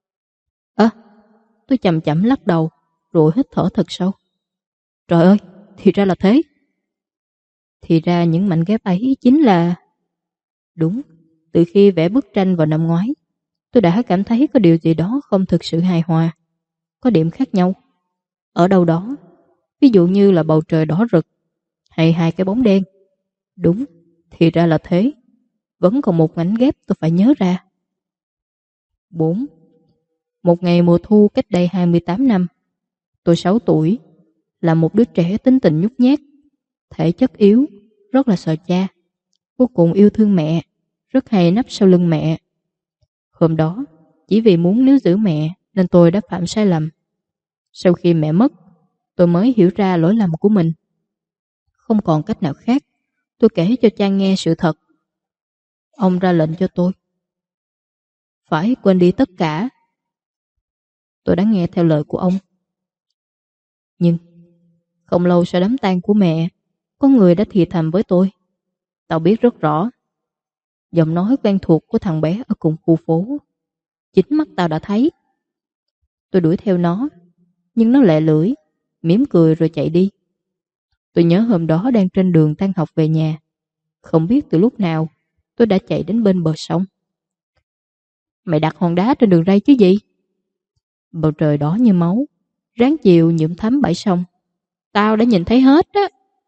Tôi chậm chậm lắc đầu, rồi hít thở thật sâu. Trời ơi, thì ra là thế. Thì ra những mảnh ghép ấy chính là... Đúng, từ khi vẽ bức tranh vào năm ngoái, tôi đã cảm thấy có điều gì đó không thực sự hài hòa, có điểm khác nhau. Ở đâu đó, ví dụ như là bầu trời đỏ rực, hay hai cái bóng đen. Đúng, thì ra là thế. vẫn còn một mảnh ghép tôi phải nhớ ra. 4. Một ngày mùa thu cách đây 28 năm, tôi 6 tuổi, là một đứa trẻ tính tình nhút nhát, thể chất yếu, rất là sợ cha, vô cùng yêu thương mẹ, rất hay nấp sau lưng mẹ. Hôm đó, chỉ vì muốn níu giữ mẹ nên tôi đã phạm sai lầm. Sau khi mẹ mất, tôi mới hiểu ra lỗi lầm của mình. Không còn cách nào khác, tôi kể cho cha nghe sự thật. Ông ra lệnh cho tôi phải quên đi tất cả. Tôi đã nghe theo lời của ông. Nhưng không lâu sau đám tang của mẹ, có người đã thì thầm với tôi. Tao biết rất rõ. Giọng nói quen thuộc của thằng bé ở cùng khu phố, chính mắt tao đã thấy. Tôi đuổi theo nó, nhưng nó lẹ lưỡi, mỉm cười rồi chạy đi. Tôi nhớ hôm đó đang trên đường tan học về nhà. Không biết từ lúc nào tôi đã chạy đến bên bờ sông. Mày đặt hòn đá trên đường ray chứ gì? Bầu trời đỏ như máu, ráng chiều nhuộm thắm bãi sông. Tao đã nhìn thấy hết á.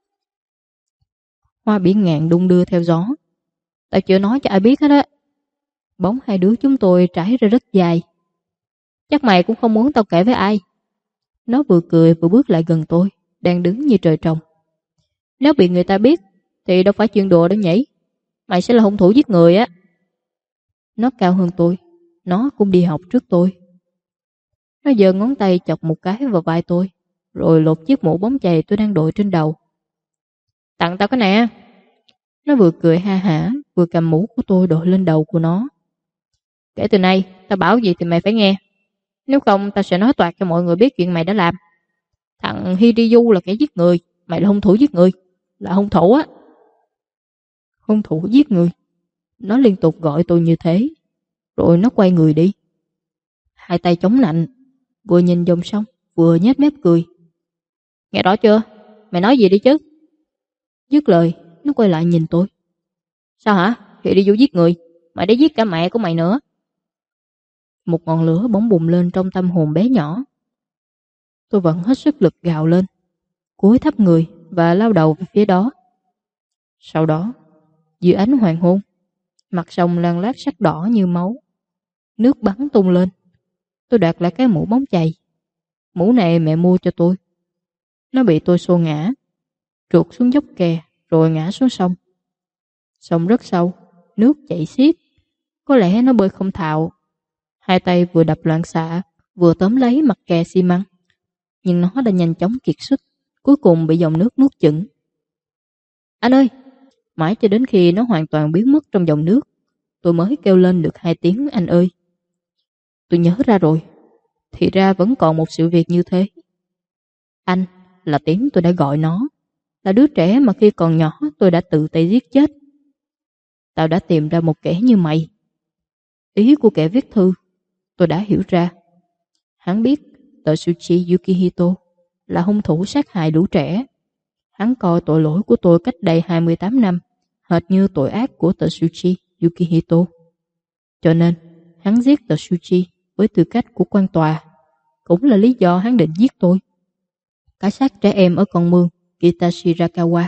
Hoa biển ngạn đung đưa theo gió. Tao chưa nói cho ai biết hết á. Bóng hai đứa chúng tôi trải ra rất dài. Chắc mày cũng không muốn tao kể với ai. Nó vừa cười vừa bước lại gần tôi, đang đứng như trời trồng. Nếu bị người ta biết thì đâu phải chuyện đùa đâu nhỉ. Mày sẽ là hung thủ giết người á. Nó cao hơn tôi, nó cũng đi học trước tôi. Nó giơ ngón tay chọc một cái vào vai tôi, rồi lột chiếc mũ bóng chày tôi đang đội trên đầu. Tặng tao cái nè. Nó vừa cười ha hả, vừa cầm mũ của tôi đội lên đầu của nó. Kể từ nay, tao bảo gì thì mày phải nghe. Nếu không, tao sẽ nói toạc cho mọi người biết chuyện mày đã làm. Thằng Hiriyu là kẻ giết người, mày là hung thủ giết người, là hung thủ á. Hung thủ giết người. Nó liên tục gọi tôi như thế, rồi nó quay người đi. Hai tay chống nạnh, vừa nhìn dòng sông, vừa nhếch mép cười. Nghe rõ chưa? Mày nói gì đi chứ? Dứt lời, nó quay lại nhìn tôi. Sao hả? Hiriyu giết người, mày đã giết cả mẹ của mày nữa. Một ngọn lửa bỗng bùng lên trong tâm hồn bé nhỏ. Tôi vẫn hết sức lực gào lên, cúi thấp người và lao đầu về phía đó. Sau đó, dưới ánh hoàng hôn, mặt sông lan lát sắc đỏ như máu. Nước bắn tung lên. Tôi đoạt lại cái mũ bóng chày. Mũ này mẹ mua cho tôi. Nó bị tôi xô ngã, trượt xuống dốc kè rồi ngã xuống sông. Sông rất sâu, nước chảy xiết. Có lẽ nó bơi không thạo. Hai tay vừa đập loạn xạ, vừa tóm lấy mặt kè xi măng. Nhưng nó đã nhanh chóng kiệt sức, cuối cùng bị dòng nước nuốt chửng. Anh ơi! Mãi cho đến khi nó hoàn toàn biến mất trong dòng nước, tôi mới kêu lên được 2 tiếng anh ơi. Tôi nhớ ra rồi. Thì ra vẫn còn một sự việc như thế. Anh là tiếng tôi đã gọi nó, là đứa trẻ mà khi còn nhỏ tôi đã tự tay giết chết. Tao đã tìm ra một kẻ như mày. Ý của kẻ viết thư tôi đã hiểu ra. Hắn biết Tetsuchi Yukihito là hung thủ sát hại lũ trẻ. Hắn coi tội lỗi của tôi cách đây 28 năm hệt như tội ác của Tetsuchi Yukihito. Cho nên hắn giết Tetsuchi với tư cách của quan tòa. Cũng là lý do hắn định giết tôi. Cái xác trẻ em ở con mương Kitashirakawa.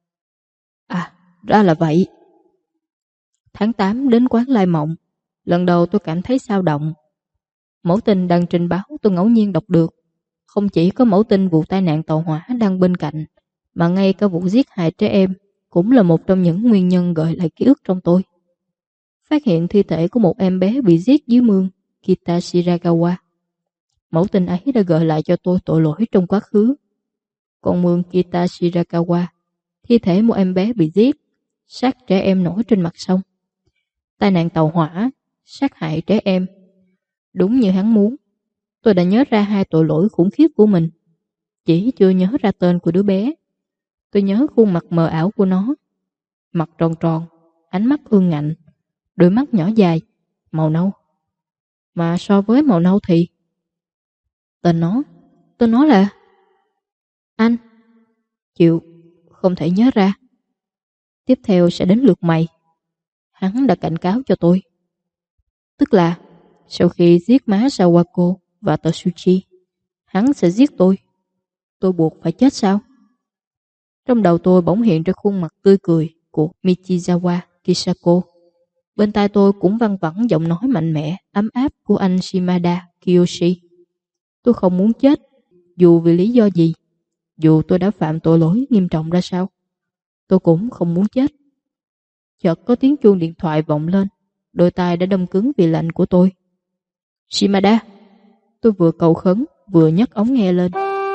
À, ra là vậy. Tháng 8 đến quán Lai Mộng. Lần đầu tôi cảm thấy xao động. Mẫu tin đăng trình báo tôi ngẫu nhiên đọc được. Không chỉ có mẫu tin vụ tai nạn tàu hỏa đăng bên cạnh, mà ngay cả vụ giết hại trẻ em cũng là một trong những nguyên nhân gợi lại ký ức trong tôi. Phát hiện thi thể của một em bé bị giết dưới mương Kitashirakawa. Mẫu tin ấy đã gợi lại cho tôi tội lỗi trong quá khứ. Con mương Kitashirakawa, thi thể một em bé bị giết, xác trẻ em nổi trên mặt sông. Tai nạn tàu hỏa, sát hại trẻ em. Đúng như hắn muốn, tôi đã nhớ ra 2 tội lỗi khủng khiếp của mình. Chỉ chưa nhớ ra tên của đứa bé. Tôi nhớ khuôn mặt mờ ảo của nó. Mặt tròn tròn, ánh mắt ương ngạnh, đôi mắt nhỏ dài, màu nâu. Mà so với màu nâu thì tên nó là anh. Chịu, không thể nhớ ra. Tiếp theo sẽ đến lượt mày. Hắn đã cảnh cáo cho tôi. Tức là sau khi giết má Sawako và Tetsuchi, hắn sẽ giết tôi. Tôi buộc phải chết sao? Trong đầu tôi bỗng hiện ra khuôn mặt tươi cười của Michizawa Kisako. Bên tai tôi cũng văng vẳng giọng nói mạnh mẽ, ấm áp của anh Shimada Kiyoshi. Tôi không muốn chết, dù vì lý do gì, dù tôi đã phạm tội lỗi nghiêm trọng ra sao. Tôi cũng không muốn chết. Chợt có tiếng chuông điện thoại vọng lên, đôi tai đã đông cứng vì lạnh của tôi. Shimada, tôi vừa cầu khấn, vừa nhấc ống nghe lên.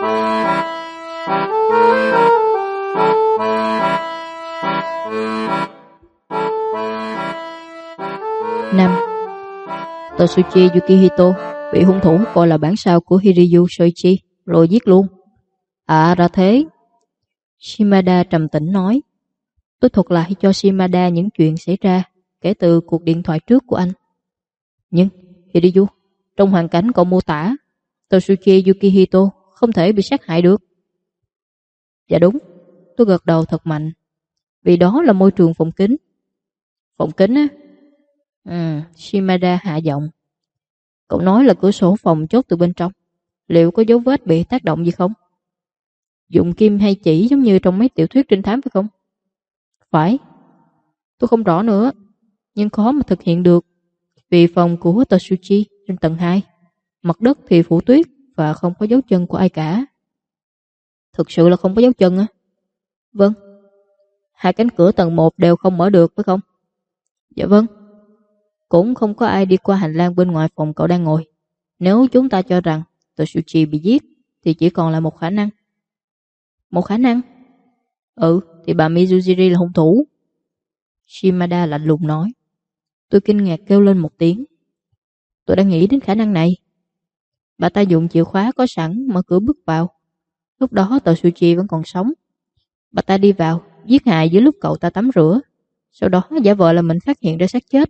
Năm, Totsuchi Yukihito bị hung thủ coi là bản sao của Hiryu Soichi rồi giết luôn. À ra thế. Shimada trầm tĩnh nói. Tôi thuật lại cho Shimada những chuyện xảy ra kể từ cuộc điện thoại trước của anh. Nhưng Hiryu, trong hoàn cảnh cậu mô tả, Totsuchi Yukihito không thể bị sát hại được. Dạ đúng, tôi gật đầu thật mạnh. Vì đó là môi trường phòng kín. Phòng kín á? Shimada hạ giọng. Cậu nói là cửa sổ phòng chốt từ bên trong. Liệu có dấu vết bị tác động gì không? Dụng kim hay chỉ giống như trong mấy tiểu thuyết trinh thám phải không? Phải. Tôi không rõ nữa, nhưng khó mà thực hiện được. Vì phòng của Totsuchi trên tầng 2, mặt đất thì phủ tuyết và không có dấu chân của ai cả. Thực sự là không có dấu chân á? Vâng. Hai cánh cửa tầng 1 đều không mở được phải không? Dạ vâng. Cũng không có ai đi qua hành lang bên ngoài phòng cậu đang ngồi. Nếu chúng ta cho rằng Totsuchi bị giết thì chỉ còn là một khả năng. Một khả năng? Thì bà Mizujiri là hung thủ. Shimada lạnh lùng nói. Tôi kinh ngạc kêu lên một tiếng. Tôi đang nghĩ đến khả năng này. Bà ta dùng chìa khóa có sẵn mở cửa bước vào. Lúc đó Totsuchi vẫn còn sống. Bà ta đi vào giết hại giữa lúc cậu ta tắm rửa. Sau đó giả vờ là mình phát hiện ra xác chết.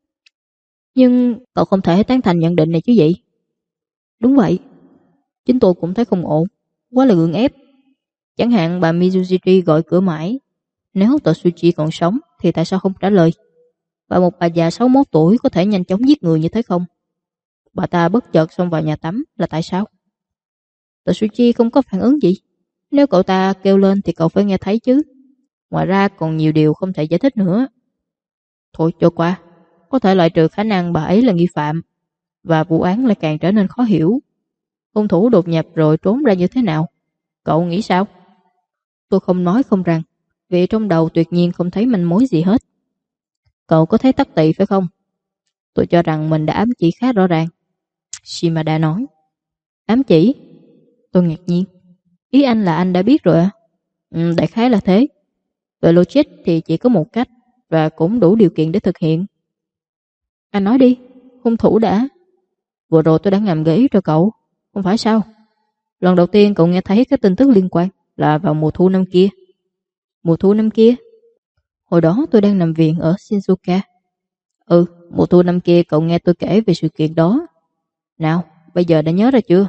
Nhưng cậu không thể tán thành nhận định này chứ gì? Đúng vậy. Chính tôi cũng thấy không ổn. Quá là gượng ép. Chẳng hạn bà Mizujiri gọi cửa mãi. Nếu Totsuchi còn sống thì tại sao không trả lời? Và một bà già 61 tuổi có thể nhanh chóng giết người như thế không? Bà ta bất chợt xông vào nhà tắm là tại sao? Totsuchi không có phản ứng gì. Nếu cậu ta kêu lên thì cậu phải nghe thấy chứ. Ngoài ra còn nhiều điều không thể giải thích nữa. Thôi cho qua. Có thể loại trừ khả năng bà ấy là nghi phạm. Và vụ án lại càng trở nên khó hiểu. Hung thủ đột nhập rồi trốn ra như thế nào? Cậu nghĩ sao? Tôi không nói không rằng, vì trong đầu tuyệt nhiên không thấy manh mối gì hết. Cậu có thấy tắc tị phải không? Tôi cho rằng mình đã ám chỉ khá rõ ràng. Shimada nói. Ám chỉ? Tôi ngạc nhiên. Ý anh là anh đã biết rồi à? Đại khái là thế. Về logic thì chỉ có một cách, và cũng đủ điều kiện để thực hiện. Anh nói đi, hung thủ đã... Vừa rồi tôi đã ngầm gợi ý cho cậu, không phải sao? Lần đầu tiên cậu nghe thấy các tin tức liên quan là vào mùa thu năm kia. Mùa thu năm kia? Hồi đó tôi đang nằm viện ở Shinjuka. Mùa thu năm kia cậu nghe tôi kể về sự kiện đó. Nào, bây giờ đã nhớ ra chưa?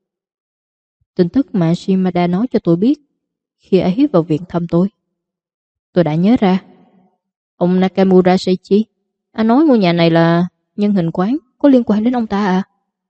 Tin tức mà Shimada nói cho tôi biết khi ấy vào viện thăm tôi. Tôi đã nhớ ra. Ông Nakamura Seichi, anh nói ngôi nhà này là nhân hình quán, có liên quan đến ông ta à?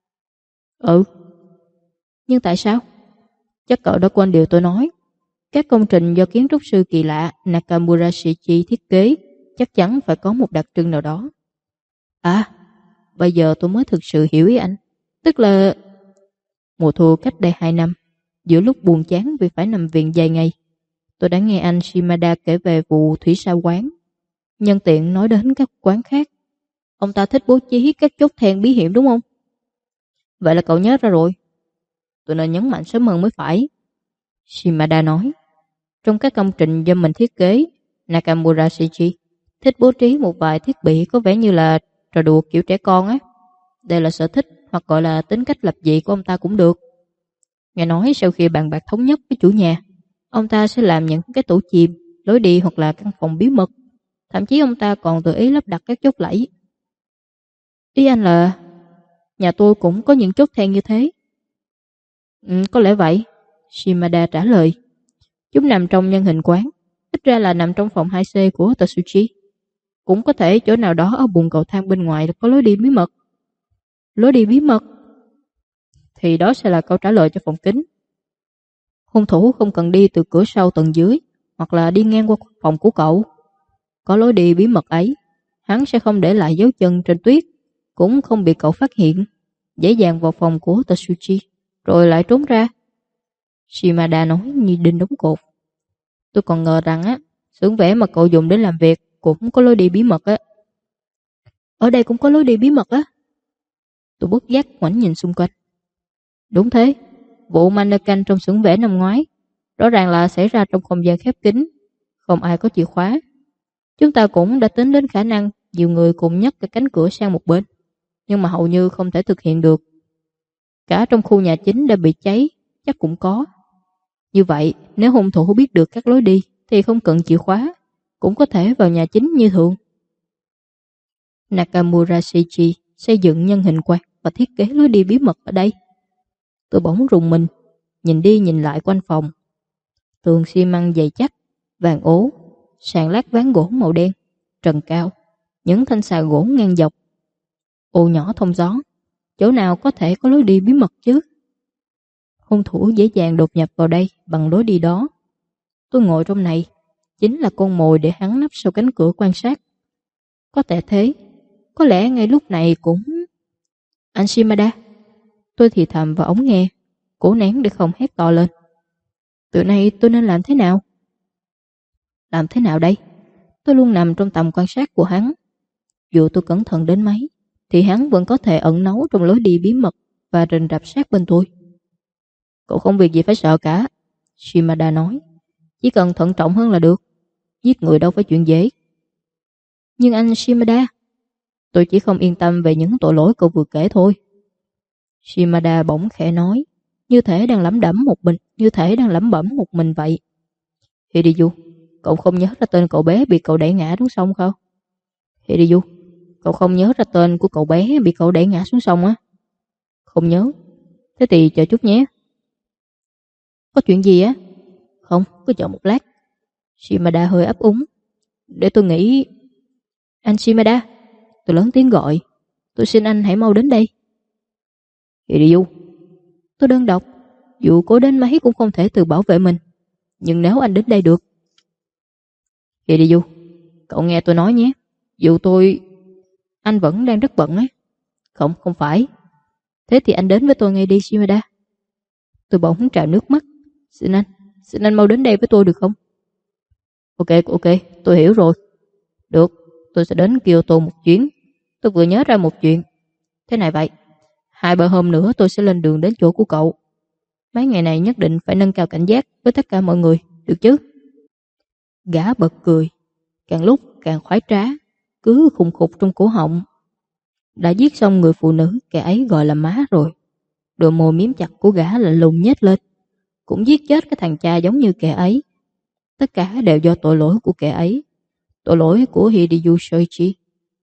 Nhưng tại sao? Chắc cậu đã quên điều tôi nói. Các công trình do kiến trúc sư kỳ lạ Nakamura Seichi thiết kế chắc chắn phải có một đặc trưng nào đó. À, bây giờ tôi mới thực sự hiểu ý anh. Tức là mùa thu cách đây 2 năm, giữa lúc buồn chán vì phải nằm viện dài ngày, tôi đã nghe anh Shimada kể về vụ thủy sa quán. Nhân tiện nói đến các quán khác. Ông ta thích bố trí các chốt then bí hiểm đúng không? Vậy là cậu nhớ ra rồi. Tôi nên nhấn mạnh sớm hơn mới phải. Shimada nói. Trong các công trình do mình thiết kế, Nakamura Seichi thích bố trí một vài thiết bị có vẻ như là trò đùa kiểu trẻ con á. Đây là sở thích hoặc gọi là tính cách lập dị của ông ta cũng được. Nghe nói sau khi bàn bạc thống nhất với chủ nhà, ông ta sẽ làm những cái tủ chìm, lối đi hoặc là căn phòng bí mật. Thậm chí ông ta còn tự ý lắp đặt các chốt lẫy. Ý anh là nhà tôi cũng có những chốt then như thế. Có lẽ vậy, Shimada trả lời. Chúng nằm trong nhân hình quán, ít ra là nằm trong phòng 2C của Totsuchi. Cũng có thể chỗ nào đó ở buồng cầu thang bên ngoài có lối đi bí mật. Lối đi bí mật? Thì đó sẽ là câu trả lời cho phòng kính. Hung thủ không cần đi từ cửa sau tầng dưới, hoặc là đi ngang qua phòng của cậu. Có lối đi bí mật ấy, hắn sẽ không để lại dấu chân trên tuyết, cũng không bị cậu phát hiện, dễ dàng vào phòng của Tatsuchi, rồi lại trốn ra. Shimada nói như đinh đóng cột. Tôi còn ngờ rằng xưởng vẽ mà cậu dùng để làm việc cũng có lối đi bí mật á. Ở đây cũng có lối đi bí mật á? Tôi bất giác ngoảnh nhìn xung quanh. Đúng thế, vụ mannequin trong xưởng vẽ năm ngoái rõ ràng là xảy ra trong không gian khép kín, không ai có chìa khóa. Chúng ta cũng đã tính đến khả năng nhiều người cùng nhấc cái cánh cửa sang một bên, nhưng mà hầu như không thể thực hiện được. Cả trong khu nhà chính đã bị cháy, chắc cũng có. Như vậy, nếu hung thủ biết được các lối đi thì không cần chìa khóa, cũng có thể vào nhà chính như thường. Nakamura Seiji xây dựng nhân hình quạt và thiết kế lối đi bí mật ở đây. Tôi bỗng rùng mình, nhìn đi nhìn lại quanh phòng. Tường xi măng dày chắc, vàng ố, sàn lát ván gỗ màu đen, trần cao, những thanh xà gỗ ngang dọc. Ô nhỏ thông gió, chỗ nào có thể có lối đi bí mật chứ? Hung thủ dễ dàng đột nhập vào đây bằng lối đi đó. Tôi ngồi trong này, chính là con mồi để hắn nấp sau cánh cửa quan sát. Có thể thế, có lẽ ngay lúc này cũng... Anh Shimada, tôi thì thầm vào ống nghe, cố nén để không hét to lên. Từ nay tôi nên làm thế nào? Làm thế nào đây? Tôi luôn nằm trong tầm quan sát của hắn. Dù tôi cẩn thận đến mấy, thì hắn vẫn có thể ẩn náu trong lối đi bí mật và rình rập sát bên tôi. Cậu không việc gì phải sợ cả, Shimada nói. Chỉ cần thận trọng hơn là được. Giết người đâu phải chuyện dễ. Nhưng anh Shimada, tôi chỉ không yên tâm về những tội lỗi cậu vừa kể thôi. Shimada bỗng khẽ nói, như thể đang lẩm bẩm một mình vậy. Hideyu, cậu không nhớ ra tên cậu bé bị cậu đẩy ngã xuống sông không? Hideyu, cậu không nhớ ra tên của cậu bé bị cậu đẩy ngã xuống sông á? Không nhớ. Thế thì chờ chút nhé. Có chuyện gì á? Không, cứ chờ một lát. Shimada hơi ấp úng. Để tôi nghĩ... Anh Shimada, tôi lớn tiếng gọi. Tôi xin anh hãy mau đến đây. Hideyu, tôi đơn độc. Dù cố đến mấy cũng không thể tự bảo vệ mình. Nhưng nếu anh đến đây được... Hideyu, cậu nghe tôi nói nhé. Dù tôi... Anh vẫn đang rất bận ấy. Không, không phải. Thế thì anh đến với tôi ngay đi Shimada. Tôi bỗng trào nước mắt. Xin anh mau đến đây với tôi được không? Ok, tôi hiểu rồi. Được, tôi sẽ đến Kyoto một chuyến. Tôi vừa nhớ ra một chuyện. Thế này vậy, 2-3 hôm nữa tôi sẽ lên đường đến chỗ của cậu. Mấy ngày này nhất định phải nâng cao cảnh giác với tất cả mọi người, được chứ? Gã bật cười, càng lúc càng khoái trá, cứ khùng khục trong cổ họng. Đã giết xong người phụ nữ kẻ ấy gọi là má rồi. Đôi môi miếm chặt của gã lạnh lùng nhếch lên. Cũng giết chết cái thằng cha giống như kẻ ấy. Tất cả đều do tội lỗi của kẻ ấy. Tội lỗi của Hideyu Shoichi.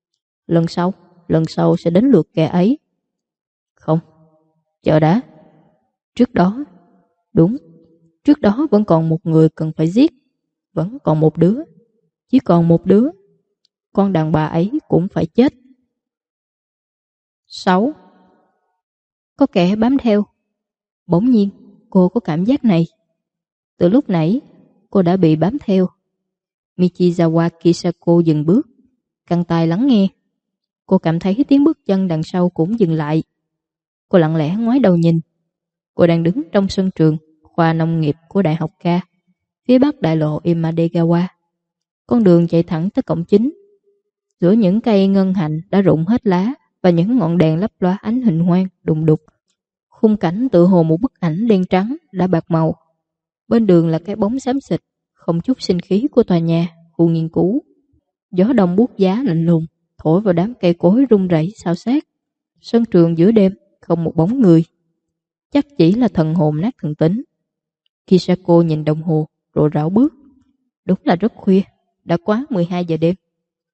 Lần sau sẽ đến lượt kẻ ấy. Không, chờ đã. Trước đó, đúng, trước đó vẫn còn một người cần phải giết. Vẫn còn một đứa. Chỉ còn một đứa. Con đàn bà ấy cũng phải chết. 6. Có kẻ bám theo. Bỗng nhiên, cô có cảm giác này. Từ lúc nãy, cô đã bị bám theo. Michizawa Kisako dừng bước, căng tai lắng nghe. Cô cảm thấy tiếng bước chân đằng sau cũng dừng lại. Cô lặng lẽ ngoái đầu nhìn. Cô đang đứng trong sân trường khoa nông nghiệp của Đại học K, phía bắc đại lộ Imadegawa. Con đường chạy thẳng tới cổng chính. Giữa những cây ngân hạnh đã rụng hết lá và những ngọn đèn lấp lóa ánh huỳnh hoang đùng đục. Khung cảnh tựa hồ một bức ảnh đen trắng đã bạc màu. Bên đường là cái bóng xám xịt, không chút sinh khí của tòa nhà, khu nghiên cứu. Gió đông buốt giá lạnh lùng, thổi vào đám cây cối rung rẩy xao xát. Sân trường giữa đêm, không một bóng người. Chắc chỉ là thần hồn nát thần tính. Kisako nhìn đồng hồ, rồi rảo bước. Đúng là rất khuya, đã quá 12 giờ đêm.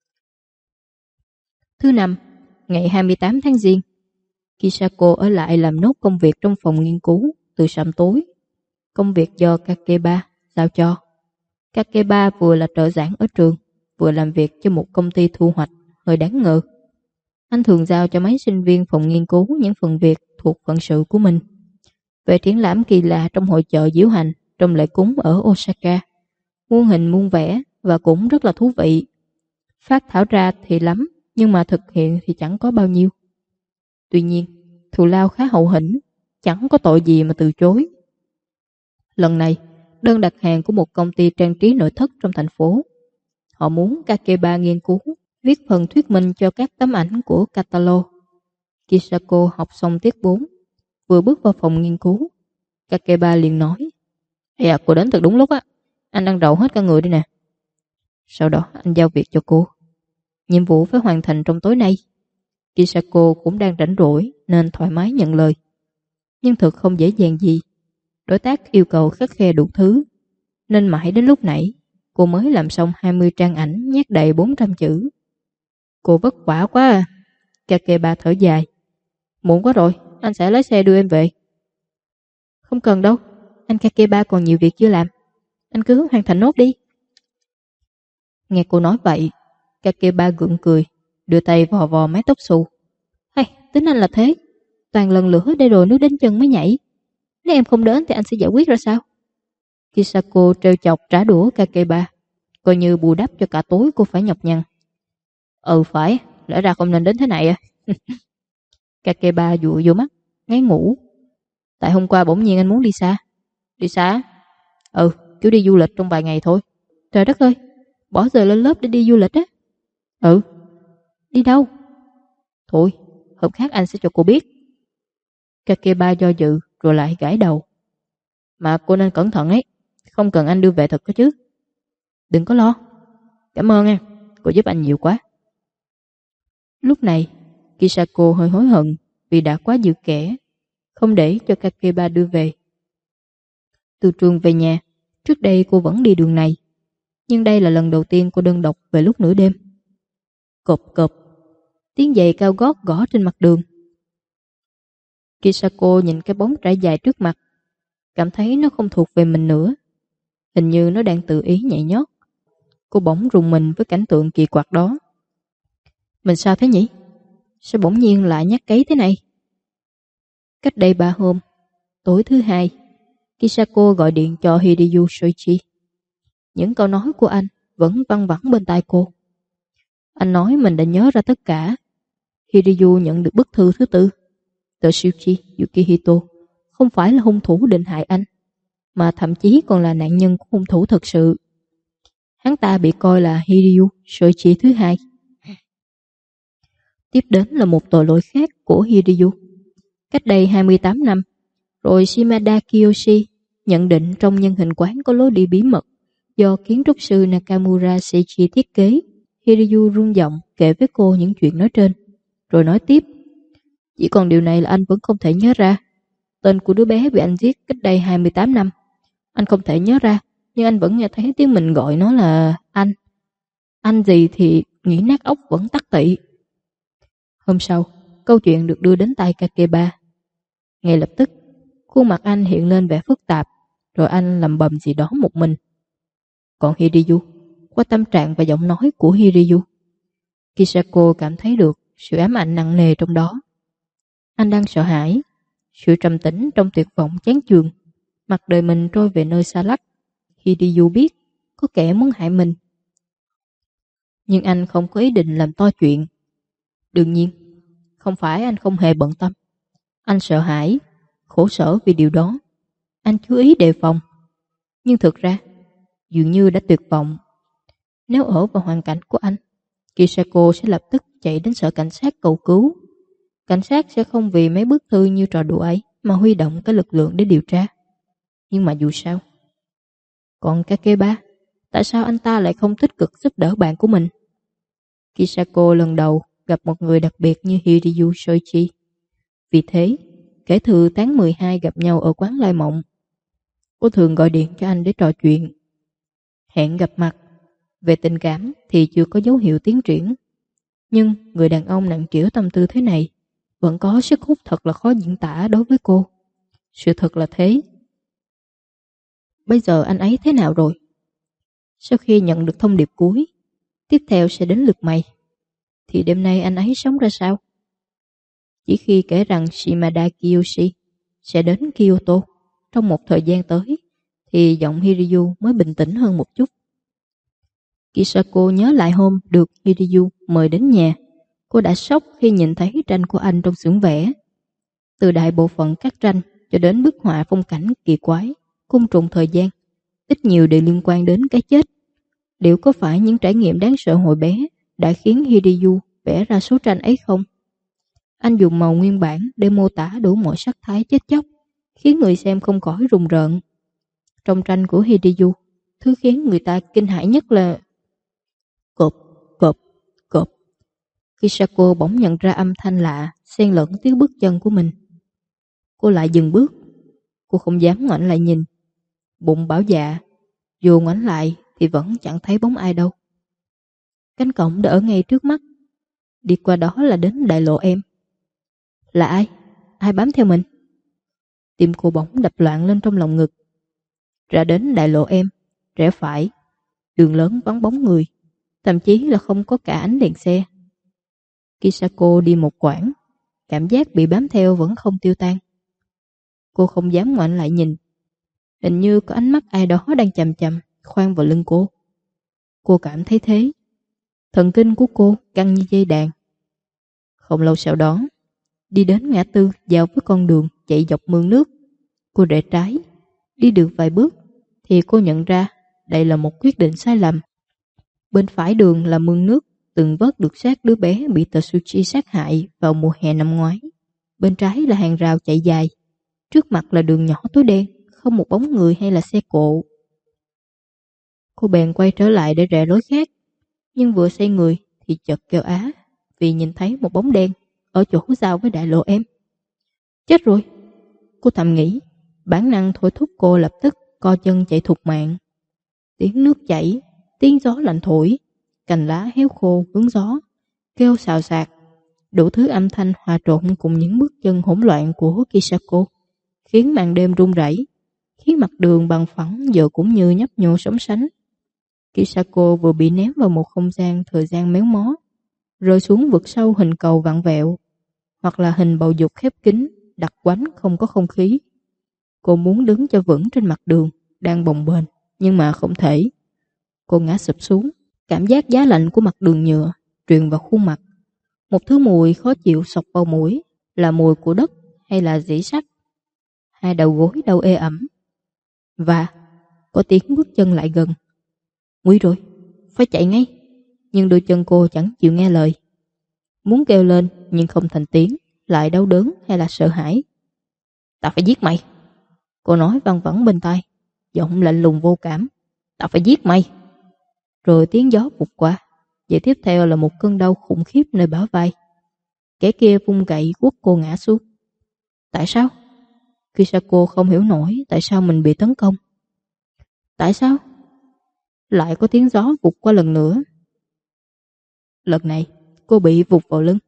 Thứ năm, ngày 28 tháng Giêng, Kisako ở lại làm nốt công việc trong phòng nghiên cứu từ sớm tối. Công việc do Kakeba giao cho. Kakeba vừa là trợ giảng ở trường, vừa làm việc cho một công ty thu hoạch, hơi đáng ngờ. Anh thường giao cho mấy sinh viên phòng nghiên cứu những phần việc thuộc phận sự của mình. Về triển lãm kỳ lạ trong hội chợ diễu hành trong lễ cúng ở Osaka, muôn hình muôn vẻ và cũng rất là thú vị. Phát thảo ra thì lắm, nhưng mà thực hiện thì chẳng có bao nhiêu. Tuy nhiên, thù lao khá hậu hĩnh, chẳng có tội gì mà từ chối. Lần này, đơn đặt hàng của một công ty trang trí nội thất trong thành phố. Họ muốn Kakeba nghiên cứu, viết phần thuyết minh cho các tấm ảnh của Catalog. Kisako học xong tiết 4, vừa bước vào phòng nghiên cứu. Kakeba liền nói: "Ê à, cô đến thật đúng lúc á, anh đang rầu hết cả người đây nè." Sau đó anh giao việc cho cô. Nhiệm vụ phải hoàn thành trong tối nay. Kisako cũng đang rảnh rỗi nên thoải mái nhận lời. Nhưng thực không dễ dàng gì. Đối tác yêu cầu khắt khe đủ thứ, nên mãi đến lúc nãy cô mới làm xong 20 trang ảnh nhét đầy 400 chữ. Cô vất vả quá à. Kakeba thở dài. Muộn quá rồi, anh sẽ lái xe đưa em về. Không cần đâu, anh Kakeba còn nhiều việc chưa làm. Anh cứ hoàn thành nốt đi. Nghe cô nói vậy, Kakeba gượng cười, đưa tay vò vò mái tóc xù. Hay, tính anh là thế. Toàn lần lửa để rồi nước đến chân mới nhảy. Nếu em không đến thì anh sẽ giải quyết ra sao? Kisako trêu chọc trả đũa Kakeba, coi như bù đắp cho cả tối cô phải nhọc nhằn. Ừ phải, lẽ ra không nên đến thế này à. Kakeba dụi vô mắt, ngáy ngủ. Tại hôm qua bỗng nhiên anh muốn đi xa. Đi xa? Ừ, cứ đi du lịch trong vài ngày thôi. Trời đất ơi, bỏ giờ lên lớp để đi du lịch á. Ừ. Đi đâu? Thôi, hôm khác anh sẽ cho cô biết. Kakeba do dự rồi lại gãi đầu. Mà cô nên cẩn thận ấy, không cần anh đưa về thật cơ chứ. Đừng có lo. Cảm ơn em, cô giúp anh nhiều quá. Lúc này, Kisako hơi hối hận vì đã quá dự kẻ, không để cho Kakeba đưa về. Từ trường về nhà, trước đây cô vẫn đi đường này, nhưng đây là lần đầu tiên cô đơn độc về lúc nửa đêm. Cộp cộp, tiếng giày cao gót gõ trên mặt đường. Kisako nhìn cái bóng trải dài trước mặt, cảm thấy nó không thuộc về mình nữa. Hình như nó đang tự ý nhảy nhót. Cô bỗng rùng mình với cảnh tượng kỳ quặc đó. Mình sao thế nhỉ? Sao bỗng nhiên lại nhắc cấy thế này? Cách đây 3 hôm, tối thứ hai, Kisako gọi điện cho Hideo Soichi. Những câu nói của anh vẫn văng vẳng bên tai cô. Anh nói mình đã nhớ ra tất cả. Hideo nhận được bức thư thứ 4 từ Shuichi Yukihito, không phải là hung thủ định hại anh, mà thậm chí còn là nạn nhân của hung thủ thật sự. Hắn ta bị coi là Hideo Soichi thứ hai. Tiếp đến là một tội lỗi khác của Hideo. Cách đây 28 năm, rồi Shimada Kiyoshi nhận định trong nhân hình quán có lối đi bí mật do kiến trúc sư Nakamura Seiji thiết kế. Hideo rung giọng kể với cô những chuyện nói trên, rồi nói tiếp: chỉ còn điều này là anh vẫn không thể nhớ ra. Tên của đứa bé bị anh giết cách đây 28 năm. Anh không thể nhớ ra, nhưng anh vẫn nghe thấy tiếng mình gọi nó là anh. Anh gì thì nghĩ nát óc vẫn tắc tị. Hôm sau, câu chuyện được đưa đến tai Kakeba. Ngay lập tức, khuôn mặt anh hiện lên vẻ phức tạp, rồi anh lẩm bẩm gì đó một mình. Còn Hideo, qua tâm trạng và giọng nói của Hideo, Kisako cảm thấy được sự ám ảnh nặng nề trong đó. Anh đang sợ hãi, sự trầm tĩnh trong tuyệt vọng chán chường, mặc đời mình trôi về nơi xa lắc. Hideo biết có kẻ muốn hại mình, nhưng anh không có ý định làm to chuyện. Đương nhiên, không phải anh không hề bận tâm. Anh sợ hãi, khổ sở vì điều đó. Anh chú ý đề phòng. Nhưng thực ra, dường như đã tuyệt vọng. Nếu ở vào hoàn cảnh của anh, Kisako sẽ lập tức chạy đến sở cảnh sát cầu cứu. Cảnh sát sẽ không vì mấy bức thư như trò đùa ấy mà huy động cái lực lượng để điều tra. Nhưng mà dù sao. Còn Kakeba, tại sao anh ta lại không tích cực giúp đỡ bạn của mình? Kisako lần đầu gặp một người đặc biệt như Hideo Soichi. Vì thế, kể từ tháng 12 gặp nhau ở quán Lai Mộng, cô thường gọi điện cho anh để trò chuyện. Hẹn gặp mặt. Về tình cảm thì chưa có dấu hiệu tiến triển. Nhưng người đàn ông nặng trĩu tâm tư thế này vẫn có sức hút thật là khó diễn tả đối với cô. Sự thật là thế. Bây giờ anh ấy thế nào rồi? Sau khi nhận được thông điệp cuối, tiếp theo sẽ đến lượt mày, thì đêm nay anh ấy sống ra sao? Chỉ khi kể rằng Shimada Kiyoshi sẽ đến Kyoto trong một thời gian tới, thì giọng Hideo mới bình tĩnh hơn một chút. Kisako nhớ lại hôm được Hiriyu mời đến nhà. Cô đã sốc khi nhìn thấy tranh của anh trong xưởng vẽ. Từ đại bộ phận các tranh cho đến bức họa phong cảnh kỳ quái, côn trùng thời gian, ít nhiều đều liên quan đến cái chết. Liệu có phải những trải nghiệm đáng sợ hồi bé đã khiến Hiriyu vẽ ra số tranh ấy không? Anh dùng màu nguyên bản để mô tả đủ mọi sắc thái chết chóc, khiến người xem không khỏi rùng rợn. Trong tranh của Hiriyu, thứ khiến người ta kinh hãi nhất là cộp, cộp, cộp. Kisako bỗng nhận ra âm thanh lạ xen lẫn tiếng bước chân của mình. Cô lại dừng bước. Cô không dám ngoảnh lại nhìn. Bụng bảo dạ, dù ngoảnh lại thì vẫn chẳng thấy bóng ai đâu. Cánh cổng đã ở ngay trước mắt. Đi qua đó là đến đại lộ em. Là ai? Ai bám theo mình? Tim cô bỗng đập loạn lên trong lòng ngực. Ra đến đại lộ em, rẽ phải. Đường lớn vắng bóng người, thậm chí là không có cả ánh đèn xe. Kisako đi một quãng, cảm giác bị bám theo vẫn không tiêu tan. Cô không dám ngoảnh lại nhìn. Hình như có ánh mắt ai đó đang chằm chằm khoan vào lưng cô. Cô cảm thấy thế. Thần kinh của cô căng như dây đàn. Không lâu sau đó, đi đến ngã tư giao với con đường chạy dọc mương nước. Cô rẽ trái. Đi được vài bước thì cô nhận ra đây là một quyết định sai lầm. Bên phải đường là mương nước từng vớt được xác đứa bé bị Tatsuchi sát hại vào mùa hè năm ngoái. Bên trái là hàng rào chạy dài. Trước mặt là đường nhỏ tối đen, không một bóng người hay là xe cộ. Cô bèn quay trở lại để rẽ lối khác. Nhưng vừa xoay người thì chợt kêu á vì nhìn thấy một bóng đen ở chỗ giao với đại lộ em. Chết rồi! Cô thầm nghĩ. Bản năng thôi thúc cô lập tức co chân chạy thục mạng. Tiếng nước chảy, tiếng gió lạnh thổi, cành lá héo khô hướng gió, kêu xào xạc, đủ thứ âm thanh hòa trộn cùng những bước chân hỗn loạn của Kisako, khiến màn đêm rung rẩy, khiến mặt đường bằng phẳng giờ cũng như nhấp nhô sóng sánh. Kisako vừa bị ném vào một không gian thời gian méo mó, rơi xuống vực sâu hình cầu vặn vẹo, hoặc là hình bầu dục khép kín, đặc quánh không có không khí. Cô muốn đứng cho vững trên mặt đường đang bồng bềnh, nhưng mà không thể. Cô ngã sụp xuống. Cảm giác giá lạnh của mặt đường nhựa truyền vào khuôn mặt. Một thứ mùi khó chịu xộc vào mũi. Là mùi của đất hay là dỉ sắt? Hai đầu gối đau ê ẩm. Và có tiếng bước chân lại gần. Nguy rồi, phải chạy ngay. Nhưng đôi chân cô chẳng chịu nghe lời. Muốn kêu lên nhưng không thành tiếng. Lại đau đớn hay là sợ hãi. Ta phải giết mày. Cô nói văng vẳng bên tai, giọng lạnh lùng vô cảm. Ta phải giết mày. Rồi tiếng gió vụt qua. Vậy tiếp theo là một cơn đau khủng khiếp nơi bả vai. Kẻ kia vung gậy quất cô ngã xuống. Tại sao? Kisako không hiểu nổi tại sao mình bị tấn công. Tại sao? Lại có tiếng gió vụt qua lần nữa. Lần này cô bị vụt vào lưng.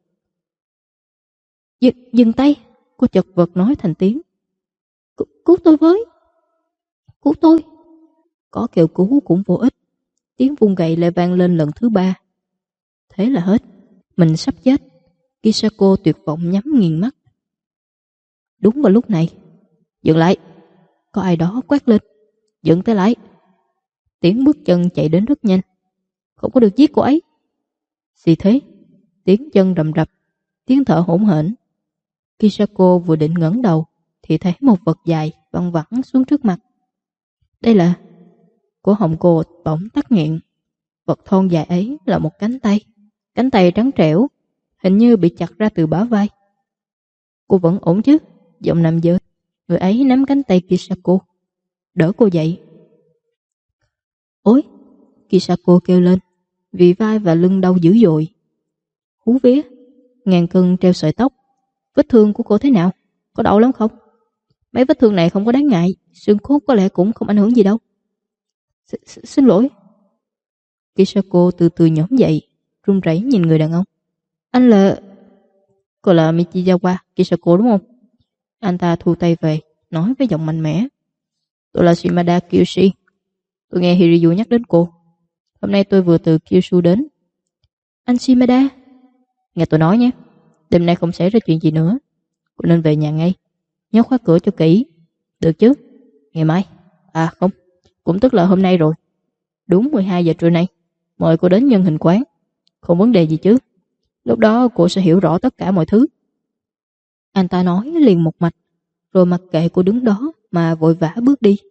Dừng tay. Cô chật vật nói thành tiếng. Cứu tôi với. Cứu tôi. Có kêu cứu cũng vô ích. Tiếng vung gậy lại vang lên lần thứ 3. Thế là hết. Mình sắp chết. Kisako tuyệt vọng nhắm nghiền mắt. Đúng vào lúc này. Dừng lại. Có ai đó quát lên. Dừng tay lại. Tiếng bước chân chạy đến rất nhanh. Không có được giết cô ấy. Gì thế? Tiếng chân rầm rập. Tiếng thở hỗn hển. Kisako vừa định ngẩng đầu thì thấy một vật dài văng vẳng xuống trước mặt. Đây là... Cổ họng cô bỗng tắc nghẹn. Vật thon dài ấy là một cánh tay. Cánh tay trắng trẻo, hình như bị chặt ra từ bả vai. Cô vẫn ổn chứ? Giọng nam giới. Người ấy nắm cánh tay Kisako, đỡ cô dậy. Ôi! Kisako kêu lên, vì vai và lưng đau dữ dội. Hú vía, ngàn cân treo sợi tóc. Vết thương của cô thế nào? Có đau lắm không? Mấy vết thương này không có đáng ngại, xương cốt có lẽ cũng không ảnh hưởng gì đâu. Xin lỗi. Kisako từ từ nhổm dậy, run rẩy nhìn người đàn ông. Anh là... Cô là Michizawa Kisako đúng không? Anh ta thu tay về, nói với giọng mạnh mẽ. Tôi là Shimada Kyushi. Tôi nghe Hiriyu nhắc đến cô. Hôm nay tôi vừa từ Kyushu đến. Anh Shimada? Nghe tôi nói nhé. Đêm nay không xảy ra chuyện gì nữa. Cô nên về nhà ngay. Nhớ khóa cửa cho kỹ. Được chứ? Ngày mai. À không, cũng tức là hôm nay rồi. Đúng 12 giờ trưa nay. Mời cô đến nhân hình quán. Không vấn đề gì chứ. Lúc đó cô sẽ hiểu rõ tất cả mọi thứ. Anh ta nói liền một mạch, rồi mặc kệ cô đứng đó mà vội vã bước đi.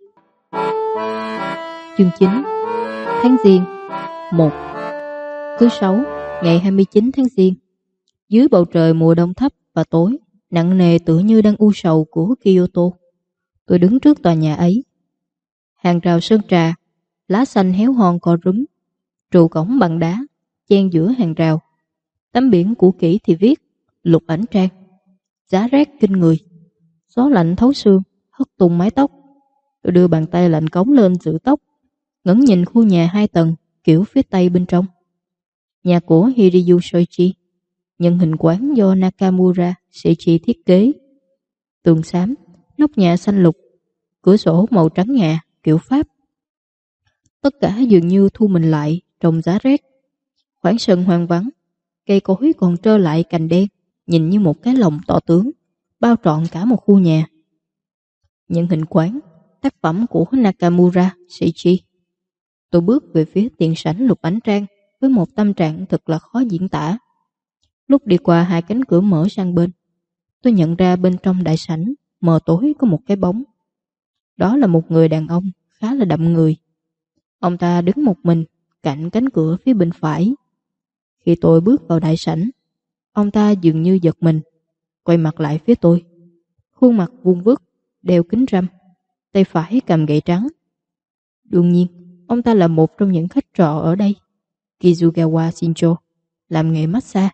Chương 9. Tháng Giêng 1. Thứ Sáu, ngày 29 tháng Giêng. Dưới bầu trời mùa đông thấp và tối, nặng nề tựa như đang u sầu của Kyoto, tôi đứng trước tòa nhà ấy. Hàng rào sơn trà, lá xanh héo hon co rúm, trụ cổng bằng đá, chen giữa hàng rào. Tấm biển cũ kỹ thì viết Lục Ảnh Trang. Giá rét kinh người, gió lạnh thấu xương hất tung mái tóc. Tôi đưa bàn tay lạnh cống lên giữ tóc, ngẩng nhìn khu nhà 2 tầng kiểu phía tây bên trong. Nhà của Hiryu Shoichi, nhân hình quán do Nakamura Seiichi thiết kế. Tường xám, nóc nhà xanh lục, cửa sổ màu trắng ngà kiểu Pháp. Tất cả dường như thu mình lại trong giá rét. Khoảng sân hoang vắng, cây cối còn trơ lại cành đen, nhìn như một cái lồng to tướng, bao trọn cả một khu nhà. Nhân hình quán, tác phẩm của Nakamura Seiichi. Tôi bước về phía tiền sảnh Lục Ảnh Trang với một tâm trạng thật là khó diễn tả. Lúc đi qua 2 cánh cửa mở sang bên, tôi nhận ra bên trong đại sảnh mờ tối có một cái bóng. Đó là một người đàn ông khá là đậm người. Ông ta đứng một mình cạnh cánh cửa phía bên phải. Khi tôi bước vào đại sảnh, ông ta dường như giật mình, quay mặt lại phía tôi. Khuôn mặt vuông vức, đeo kính râm, tay phải cầm gậy trắng. Đương nhiên, ông ta là một trong những khách trọ ở đây, Kizugawa Shincho, làm nghề massage.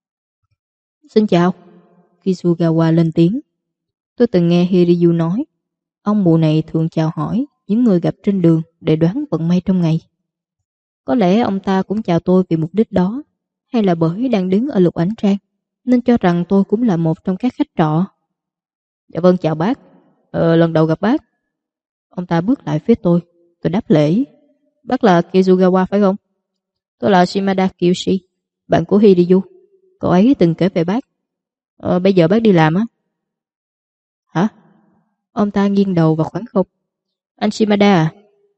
Xin chào, Kizugawa lên tiếng. Tôi từng nghe Hiryu nói, ông mụ này thường chào hỏi những người gặp trên đường để đoán vận may trong ngày. Có lẽ ông ta cũng chào tôi vì mục đích đó, hay là bởi đang đứng ở Lục Ảnh Trang, nên cho rằng tôi cũng là một trong các khách trọ. Dạ vâng, chào bác. Lần đầu gặp bác. Ông ta bước lại phía tôi đáp lễ. Bác là Kizugawa phải không? Tôi là Shimada Kiyoshi, bạn của Hiryu. Cậu ấy từng kể về bác. Bây giờ bác đi làm á? Hả? Ông ta nghiêng đầu vào khoảng không. Anh Shimada à?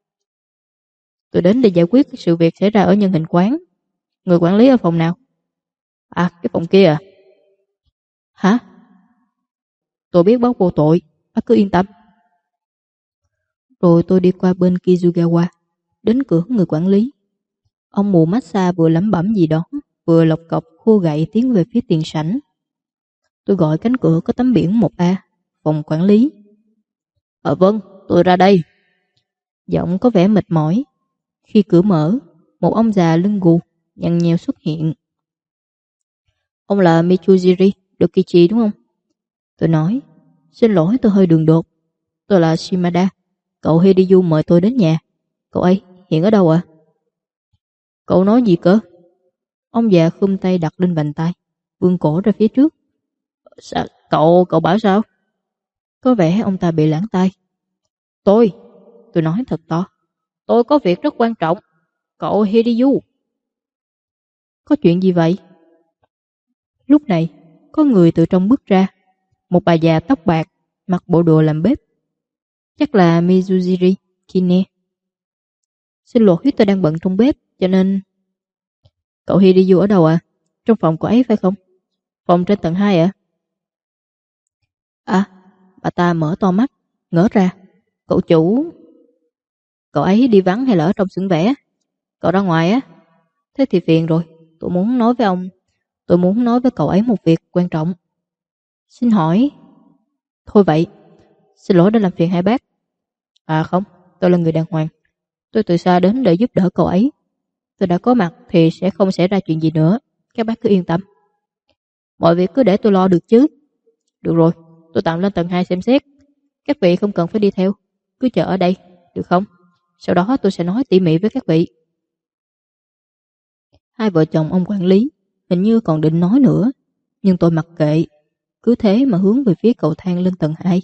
Tôi đến để giải quyết sự việc xảy ra ở nhân hình quán. Người quản lý ở phòng nào? À, cái phòng kia à? Hả? Tôi biết bác vô tội, bác cứ yên tâm. Rồi tôi đi qua bên Kizugawa, đến cửa người quản lý. Ông mù massage vừa lẩm bẩm gì đó, vừa lộc cọc khua gậy tiến về phía tiền sảnh. Tôi gọi cánh cửa có tấm biển 1A, phòng quản lý. Vâng, tôi ra đây. Giọng có vẻ mệt mỏi. Khi cửa mở, một ông già lưng gù, nhăn nheo xuất hiện. Ông là Michujiri Dokichi đúng không? Tôi nói, xin lỗi tôi hơi đường đột. Tôi là Shimada, cậu Hiryu mời tôi đến nhà. Cậu ấy hiện ở đâu ạ? Cậu nói gì cơ? Ông già khum tay đặt lên vành tay, vươn cổ ra phía trước. Sao? Cậu bảo sao? Có vẻ ông ta bị lãng tai. Tôi nói thật to. Tôi có việc rất quan trọng. Cậu Hiryu. Có chuyện gì vậy? Lúc này, có người từ trong bước ra. Một bà già tóc bạc, mặc bộ đồ làm bếp. Chắc là Mizujiri Kine. Xin lỗi, tôi đang bận trong bếp, cho nên... Cậu Hiryu ở đâu ạ? Trong phòng của ấy phải không? Phòng trên tầng 2 ạ? À, bà ta mở to mắt, ngỡ ra. Cậu chủ... Cậu ấy đi vắng hay là ở trong xưởng vẽ? Cậu ra ngoài á? Thế thì phiền rồi, tôi muốn nói với cậu ấy một việc quan trọng. Xin hỏi... Thôi vậy, xin lỗi đã làm phiền hai bác. À không, tôi là người đàng hoàng. Tôi từ xa đến để giúp đỡ cậu ấy. Tôi đã có mặt thì sẽ không xảy ra chuyện gì nữa. Các bác cứ yên tâm. Mọi việc cứ để tôi lo được chứ. Được rồi, tôi tạm lên tầng 2 xem xét. Các vị không cần phải đi theo, cứ chờ ở đây, được không? Sau đó tôi sẽ nói tỉ mỉ với các vị. Hai vợ chồng ông quản lý hình như còn định nói nữa, nhưng tôi mặc kệ. Cứ thế mà hướng về phía cầu thang lên tầng 2.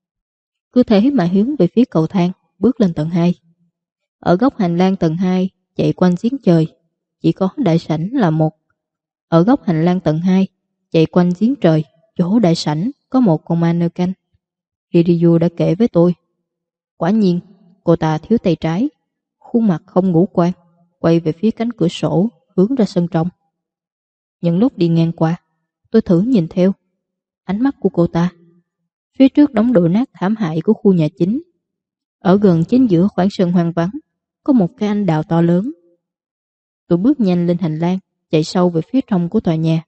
Bước lên tầng 2. Ở góc hành lang tầng 2 chạy quanh giếng trời, chỉ có đại sảnh là một. Ở góc hành lang tầng 2 chạy quanh giếng trời, chỗ đại sảnh có một con ma nơ canh. Hiryu đã kể với tôi. Quả nhiên, cô ta thiếu tay trái, khuôn mặt không ngũ quan, quay về phía cánh cửa sổ hướng ra sân trong. Những lúc đi ngang qua, tôi thử nhìn theo ánh mắt của cô ta. Phía trước đống đổ nát thảm hại của khu nhà chính. Ở gần chính giữa khoảng sân hoang vắng có một cái anh đào to lớn. Tôi bước nhanh lên hành lang, chạy sâu về phía trong của tòa nhà.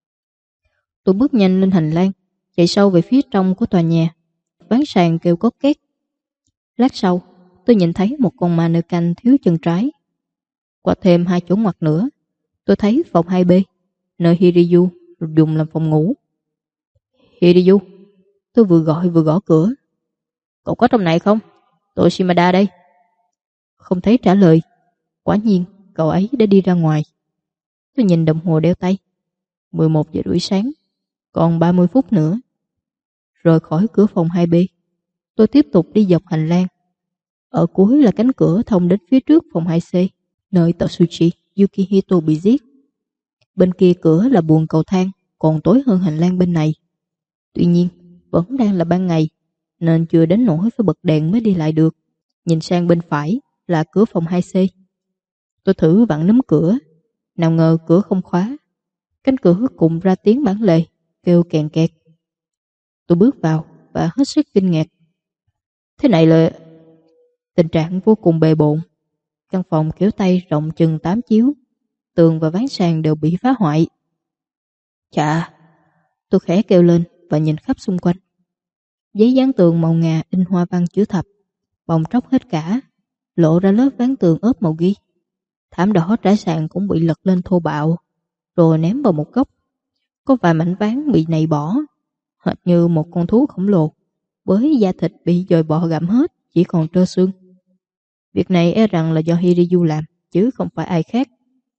Ván sàn kêu cót két. Lát sau, tôi nhìn thấy một con ma nơ canh thiếu chân trái. Qua thêm 2 chỗ ngoặt nữa, tôi thấy phòng 2B, nơi Hiriyu dùng làm phòng ngủ. Hiriyu, tôi vừa gọi vừa gõ cửa. Cậu có trong này không? Tôi Shimada đây. Không thấy trả lời. Quả nhiên, cậu ấy đã đi ra ngoài. Tôi nhìn đồng hồ đeo tay. 11 giờ rưỡi sáng, còn 30 phút nữa. Rời khỏi cửa phòng 2B, tôi tiếp tục đi dọc hành lang. Ở cuối là cánh cửa thông đến phía trước phòng 2C, nơi Tatsuchi Yukihito bị giết. Bên kia cửa là buồng cầu thang, còn tối hơn hành lang bên này. Tuy nhiên, vẫn đang là ban ngày, nên chưa đến nỗi phải bật đèn mới đi lại được. Nhìn sang bên phải là cửa phòng 2C. Tôi thử vặn nút cửa, nào ngờ cửa không khóa. Cánh cửa cùng ra tiếng bản lề, kêu kèn kẹt. Tôi bước vào và hết sức kinh ngạc. Thế này là tình trạng vô cùng bề bộn. Căn phòng kiểu Tây rộng chừng 8 chiếu, tường và ván sàn đều bị phá hoại. Chà, tôi khẽ kêu lên và nhìn khắp xung quanh. Giấy dán tường màu ngà in hoa văn chữ thập, bong tróc hết cả, lộ ra lớp ván tường ốp màu ghi. Thảm đỏ trải sàn cũng bị lật lên thô bạo, rồi ném vào một góc. Có vài mảnh ván bị nảy bỏ, hệt như một con thú khổng lồ, với da thịt bị dòi bọ gặm hết, chỉ còn trơ xương. Việc này e rằng là do Hiriyu làm, chứ không phải ai khác.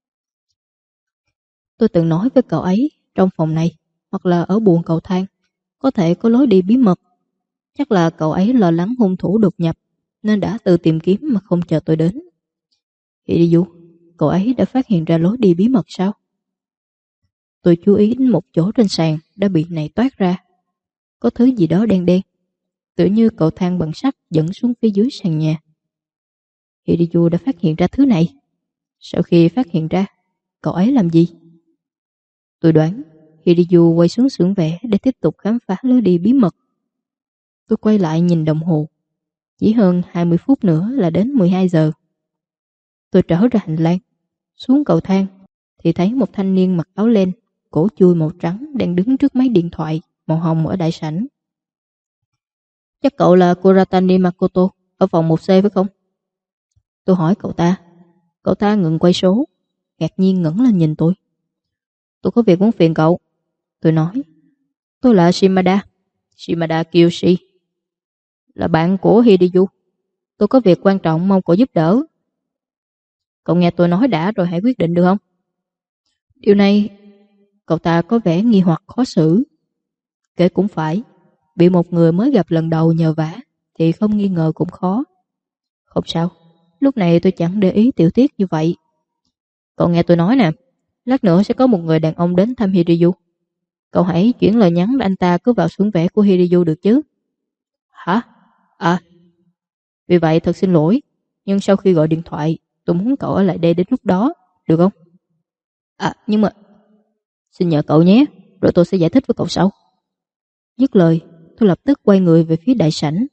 Tôi từng nói với cậu ấy, trong phòng này, hoặc là ở buồng cầu thang, có thể có lối đi bí mật. Chắc là cậu ấy lo lắng hung thủ đột nhập, nên đã tự tìm kiếm mà không chờ tôi đến. Hiriyu, cậu ấy đã phát hiện ra lối đi bí mật sao? Tôi chú ý đến một chỗ trên sàn đã bị nảy toát ra. Có thứ gì đó đen đen, tựa như cầu thang bằng sắt dẫn xuống phía dưới sàn nhà. Hiriyu đã phát hiện ra thứ này. Sau khi phát hiện ra, cậu ấy làm gì? Tôi đoán Hiriyu quay xuống xưởng vẽ để tiếp tục khám phá lối đi bí mật. Tôi quay lại nhìn đồng hồ. Chỉ hơn 20 phút nữa là đến 12 giờ. Tôi trở ra hành lang, xuống cầu thang thì thấy một thanh niên mặc áo len, cổ chui màu trắng đang đứng trước máy điện thoại màu hồng ở đại sảnh. Chắc cậu là Kuratani Makoto ở phòng 1C phải không? Tôi hỏi cậu ta. Cậu ta ngừng quay số, ngạc nhiên ngẩng lên nhìn tôi. Tôi có việc muốn phiền cậu. Tôi nói. Tôi là Shimada Kiyoshi, là bạn của Hiriyu. Tôi có việc quan trọng mong cậu giúp đỡ. Cậu nghe tôi nói đã rồi hãy quyết định được không? Điều này, cậu ta có vẻ nghi hoặc khó xử. Kể cũng phải, bị một người mới gặp lần đầu nhờ vả thì không nghi ngờ cũng khó. Không sao, lúc này tôi chẳng để ý tiểu tiết như vậy. Cậu nghe tôi nói nè, lát nữa sẽ có một người đàn ông đến thăm Hiriyu. Cậu hãy chuyển lời nhắn để anh ta cứ vào xưởng vẽ của Hiriyu được chứ? Hả? À, vì vậy thật xin lỗi, nhưng sau khi gọi điện thoại, tôi muốn cậu ở lại đây đến lúc đó, được không? À, nhưng mà... Xin nhờ cậu nhé, rồi tôi sẽ giải thích với cậu sau. Dứt lời, tôi lập tức quay người về phía đại sảnh.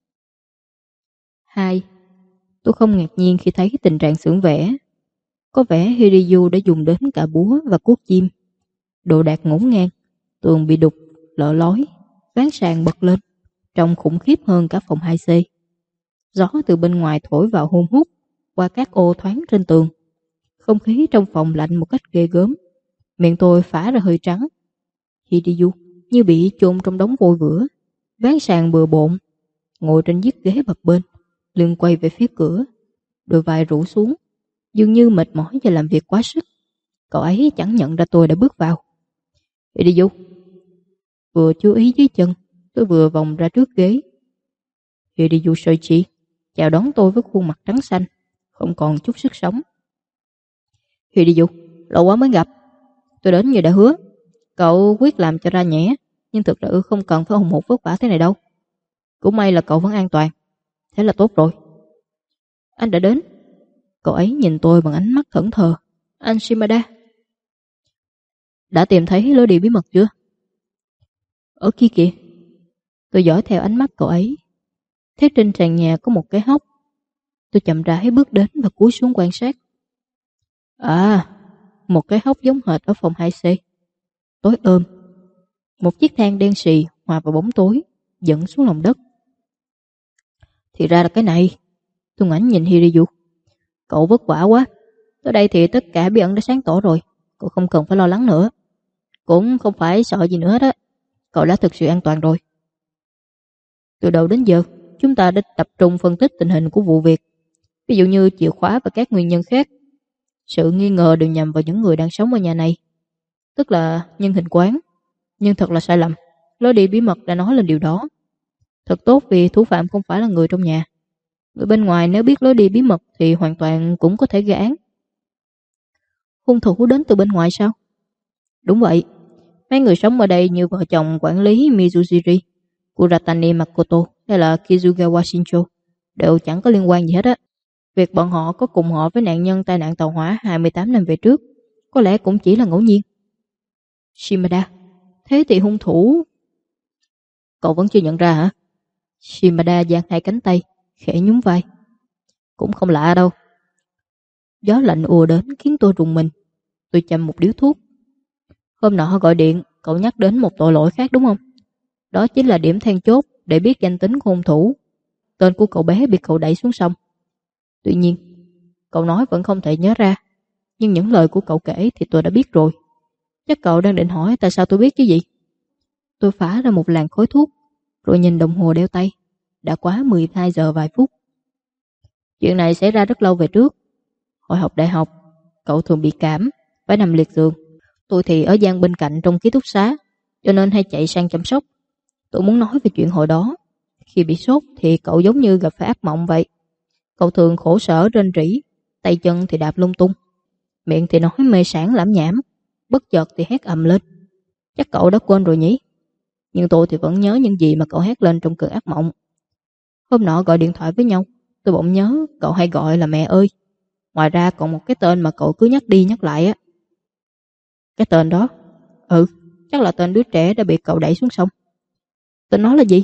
2. Tôi không ngạc nhiên khi thấy tình trạng xưởng vẽ. Có vẻ Hiriyu đã dùng đến cả búa và cuốc chim. Đồ đạc ngổn ngang, tường bị đục, lở lói, ván sàn bật lên, trông khủng khiếp hơn cả phòng 2C. Gió từ bên ngoài thổi vào hun hút qua các ô thoáng trên tường. Không khí trong phòng lạnh một cách ghê gớm. Miệng tôi phả ra hơi trắng. Hiriyu như bị chôn trong đống vôi vữa, ván sàn bừa bộn, ngồi trên chiếc ghế bập bênh, lưng quay về phía cửa, đôi vai rũ xuống, dường như mệt mỏi và làm việc quá sức. Cậu ấy chẳng nhận ra tôi đã bước vào. Hiriyu. Vừa chú ý dưới chân, tôi vừa vòng ra trước ghế. Hiriyu Soichi chào đón tôi với khuôn mặt trắng xanh, không còn chút sức sống. Hiriyu, lâu quá mới gặp. Tôi đến như đã hứa. Cậu quyết làm cho ra nhẽ, nhưng thực ra không cần phải hùng hục vất vả thế này đâu. Cũng may là cậu vẫn an toàn. Thế là tốt rồi. Anh đã đến. Cậu ấy nhìn tôi bằng ánh mắt thẫn thờ. Anh Shimada, đã tìm thấy lối đi bí mật chưa? Ở kia kìa. Tôi dõi theo ánh mắt cậu ấy. Thấy trên tràn nhà có một cái hốc. Tôi chậm rãi bước đến và cúi xuống quan sát. À, một cái hốc giống hệt ở phòng 2C. Tối ôm. Một chiếc thang đen xì hòa vào bóng tối dẫn xuống lòng đất. Thì ra là cái này. Tôi ngoảnh nhìn Hiriyu. Cậu vất vả quá. Tới đây thì tất cả bí ẩn đã sáng tỏ rồi. Cậu không cần phải lo lắng nữa. Cũng không phải sợ gì nữa đó. Cậu đã thực sự an toàn rồi. Từ đầu đến giờ, chúng ta đã tập trung phân tích tình hình của vụ việc. Ví dụ như chìa khóa và các nguyên nhân khác. Sự nghi ngờ đều nhằm vào những người đang sống ở nhà này. Tức là nhân hình quán. Nhưng thật là sai lầm. Lối đi bí mật đã nói lên điều đó. Thật tốt vì thủ phạm không phải là người trong nhà. Người bên ngoài nếu biết lối đi bí mật thì hoàn toàn cũng có thể gây án. Hung thủ đến từ bên ngoài sao? Đúng vậy. Mấy người sống ở đây như vợ chồng quản lý Mizujiri, Kuratani Makoto hay là Kizugawa Shincho đều chẳng có liên quan gì hết á. Việc bọn họ có cùng họ với nạn nhân tai nạn tàu hỏa 28 năm về trước có lẽ cũng chỉ là ngẫu nhiên. Shimada, thế thì hung thủ... Cậu vẫn chưa nhận ra hả? Shimada giang hai cánh tay, khẽ nhún vai. Cũng không lạ đâu. Gió lạnh ùa đến khiến tôi rùng mình. Tôi châm một điếu thuốc. Hôm nọ gọi điện, cậu nhắc đến một tội lỗi khác đúng không? Đó chính là điểm then chốt để biết danh tính của hung thủ. Tên của cậu bé bị cậu đẩy xuống sông. Tuy nhiên, cậu nói vẫn không thể nhớ ra. Nhưng những lời của cậu kể thì tôi đã biết rồi. Chắc cậu đang định hỏi tại sao tôi biết chứ gì? Tôi phả ra một làn khói thuốc, rồi nhìn đồng hồ đeo tay. Đã quá 12 giờ vài phút. Chuyện này xảy ra rất lâu về trước. Hồi học đại học, cậu thường bị cảm, phải nằm liệt giường. Tôi thì ở gian bên cạnh trong ký túc xá, cho nên hay chạy sang chăm sóc. Tôi muốn nói về chuyện hồi đó. Khi bị sốt thì cậu giống như gặp phải ác mộng vậy. Cậu thường khổ sở rên rỉ, tay chân thì đạp lung tung, miệng thì nói mê sảng lảm nhảm, bất chợt thì hét ầm lên. Chắc cậu đã quên rồi nhỉ? Nhưng tôi thì vẫn nhớ những gì mà cậu hét lên trong cơn ác mộng. Hôm nọ gọi điện thoại với nhau, tôi bỗng nhớ cậu hay gọi là mẹ ơi. Ngoài ra còn một cái tên mà cậu cứ nhắc đi nhắc lại á. Cái tên đó? Ừ, chắc là tên đứa trẻ đã bị cậu đẩy xuống sông. Tên nó là gì?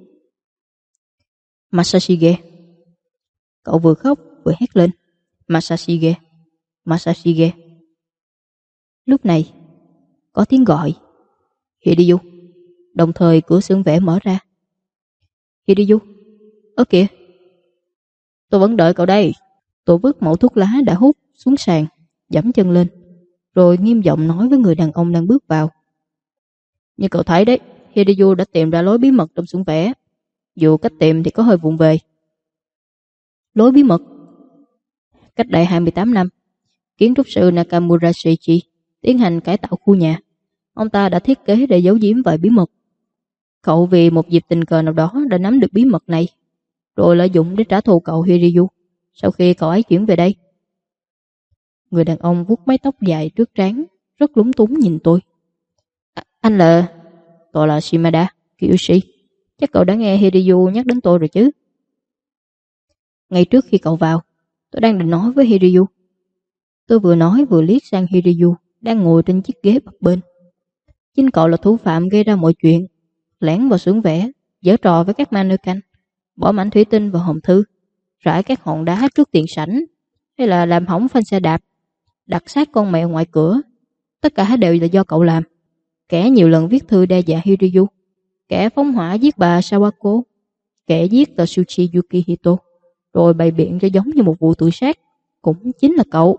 Masashige. Cậu vừa khóc vừa hét lên. Masashige, Masashige. Lúc này có tiếng gọi. Hiriyu. Đồng thời cửa xưởng vẽ mở ra. Hiriyu, ơ kìa. Tôi vẫn đợi cậu đây. Tôi vứt mẩu thuốc lá đã hút xuống sàn, giẫm chân lên, rồi nghiêm giọng nói với người đàn ông đang bước vào. Như cậu thấy đấy, Hiriyu đã tìm ra lối bí mật trong xưởng vẽ. Dù cách tìm thì có hơi vụng về. Lối bí mật? Cách đây 28 năm, kiến trúc sư Nakamura Seiichi tiến hành cải tạo khu nhà. Ông ta đã thiết kế để giấu giếm vài bí mật. Cậu vì một dịp tình cờ nào đó đã nắm được bí mật này, rồi lợi dụng để trả thù cậu Hiriyu sau khi cậu ấy chuyển về đây. Người đàn ông vuốt mái tóc dài trước trán, rất lúng túng nhìn tôi. Anh là... Tôi là Shimada Kiyoshi. Chắc cậu đã nghe Hiriyu nhắc đến tôi rồi chứ? Ngay trước khi cậu vào, tôi đang định nói với Hiriyu. Tôi vừa nói vừa liếc sang Hiriyu đang ngồi trên chiếc ghế bập bên. Chính cậu là thủ phạm gây ra mọi chuyện, lẻn vào xưởng vẽ, giở trò với các mannequin, bỏ mảnh thủy tinh vào hòm thư, rải các hòn đá trước tiền sảnh, hay là làm hỏng phanh xe đạp, đặt xác con mèo ngoài cửa. Tất cả đều là do cậu làm. Kẻ nhiều lần viết thư đe dọa Hiriyu, kẻ phóng hỏa giết bà Sawako, kẻ giết Totsuchi Yukihito, rồi bày biện cho giống như một vụ tự sát, cũng chính là cậu.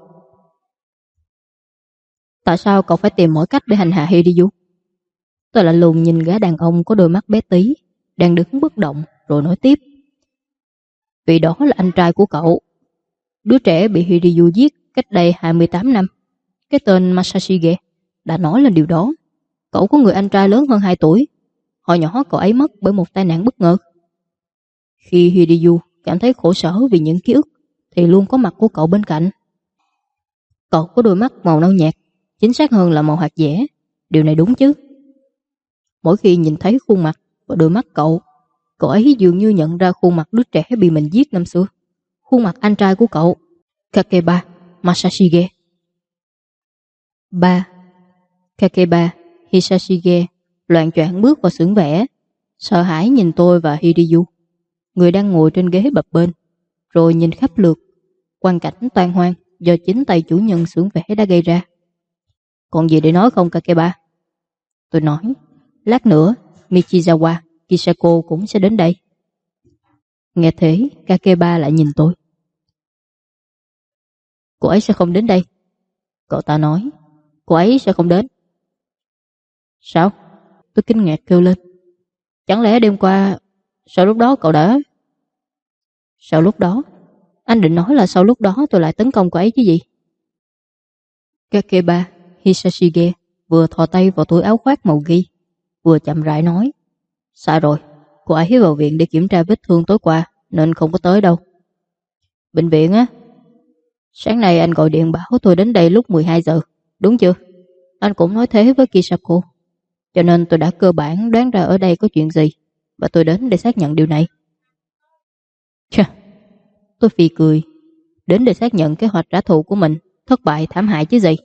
Tại sao cậu phải tìm mọi cách để hành hạ Hiriyu? Tôi lạnh lùng nhìn gã đàn ông có đôi mắt bé tí, đang đứng bất động, rồi nói tiếp. Vì đó là anh trai của cậu. Đứa trẻ bị Hiriyu giết cách đây 28 năm. Cái tên Masashige đã nói lên điều đó. Cậu có người anh trai lớn hơn 2 tuổi. Hồi nhỏ cậu ấy mất bởi một tai nạn bất ngờ. Khi Hiriyu cảm thấy khổ sở vì những ký ức thì luôn có mặt của cậu bên cạnh. Cậu có đôi mắt màu nâu nhạt, chính xác hơn là màu hạt dẻ. Điều này đúng chứ? Mỗi khi nhìn thấy khuôn mặt và đôi mắt cậu ấy dường như nhận ra khuôn mặt đứa trẻ bị mình giết năm xưa. Khuôn mặt anh trai của cậu. Kakeba Masashige. 3. Kakeba Hisashige loạng choạng bước vào xưởng vẽ, sợ hãi nhìn tôi và Hiriyu, người đang ngồi trên ghế bập bênh, rồi nhìn khắp lượt quang cảnh toan hoang do chính tay chủ nhân xưởng vẽ đã gây ra. Còn gì để nói không Kakeba? Tôi nói, lát nữa Michizawa Kisako cũng sẽ đến đây. Nghe thế, Kakeba lại nhìn tôi. Cô ấy sẽ không đến đây. Cậu ta nói, cô ấy sẽ không đến. Sao? Tôi kinh ngạc kêu lên. Chẳng lẽ đêm qua, sau lúc đó cậu đã... Sau lúc đó? Anh định nói là sau lúc đó tôi lại tấn công cô ấy chứ gì? Kakeba Hisashige vừa thò tay vào túi áo khoác màu ghi, vừa chậm rãi nói. Sai rồi, cô ấy vào viện để kiểm tra vết thương tối qua, nên không có tới đâu. Bệnh viện á? Sáng nay anh gọi điện bảo tôi đến đây lúc 12 giờ, đúng chưa? Anh cũng nói thế với Kisako, cho nên tôi đã cơ bản đoán ra ở đây có chuyện gì, và tôi đến để xác nhận điều này. Chà, tôi phì cười. Đến để xác nhận kế hoạch trả thù của mình thất bại thảm hại chứ gì.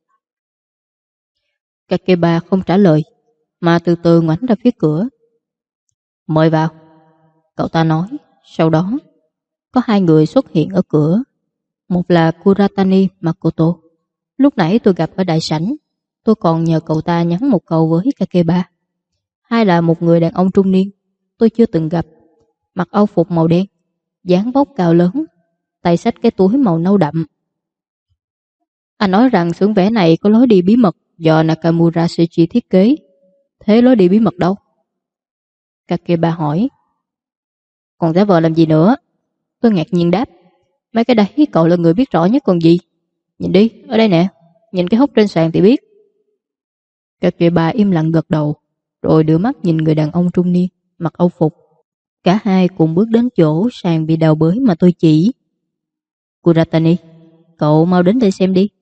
Kakeba không trả lời, mà từ từ ngoảnh ra phía cửa. Mời vào, cậu ta nói. Sau đó có hai người xuất hiện ở cửa. Một là Kuratani Makoto, lúc nãy tôi gặp ở đại sảnh. Tôi còn nhờ cậu ta nhắn một câu với Kakeba. Hai là một người đàn ông trung niên tôi chưa từng gặp, mặc âu phục màu đen, dáng vóc cao lớn, tay xách cái túi màu nâu đậm. Anh nói rằng xưởng vẽ này có lối đi bí mật do Nakamura Seiji thiết kế. Thế lối đi bí mật đâu? Kakeba hỏi. Còn giả vờ làm gì nữa? Tôi ngạc nhiên đáp. Mấy cái đấy cậu là người biết rõ nhất còn gì. Nhìn đi, ở đây nè, nhìn cái hốc trên sàn thì biết. Kakeba im lặng gật đầu, rồi đưa mắt nhìn người đàn ông trung niên mặc âu phục. Cả hai cùng bước đến chỗ sàn bị đào bới mà tôi chỉ. Kuratani, cậu mau đến đây xem đi.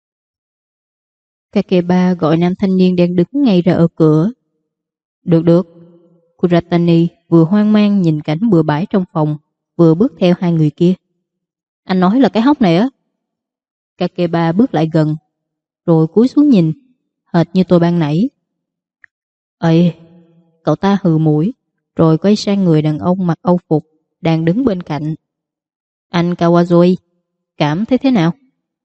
Kakeba gọi nam thanh niên đang đứng ngay ra ở cửa. Được được. Kuratani vừa hoang mang nhìn cảnh bừa bãi trong phòng, vừa bước theo hai người kia. Anh nói là cái hốc này á? Kakeba bước lại gần, rồi cúi xuống nhìn, hệt như tôi ban nãy. Ê, cậu ta hừ mũi, rồi quay sang người đàn ông mặc âu phục đang đứng bên cạnh. Anh Kawazoi, cảm thấy thế nào?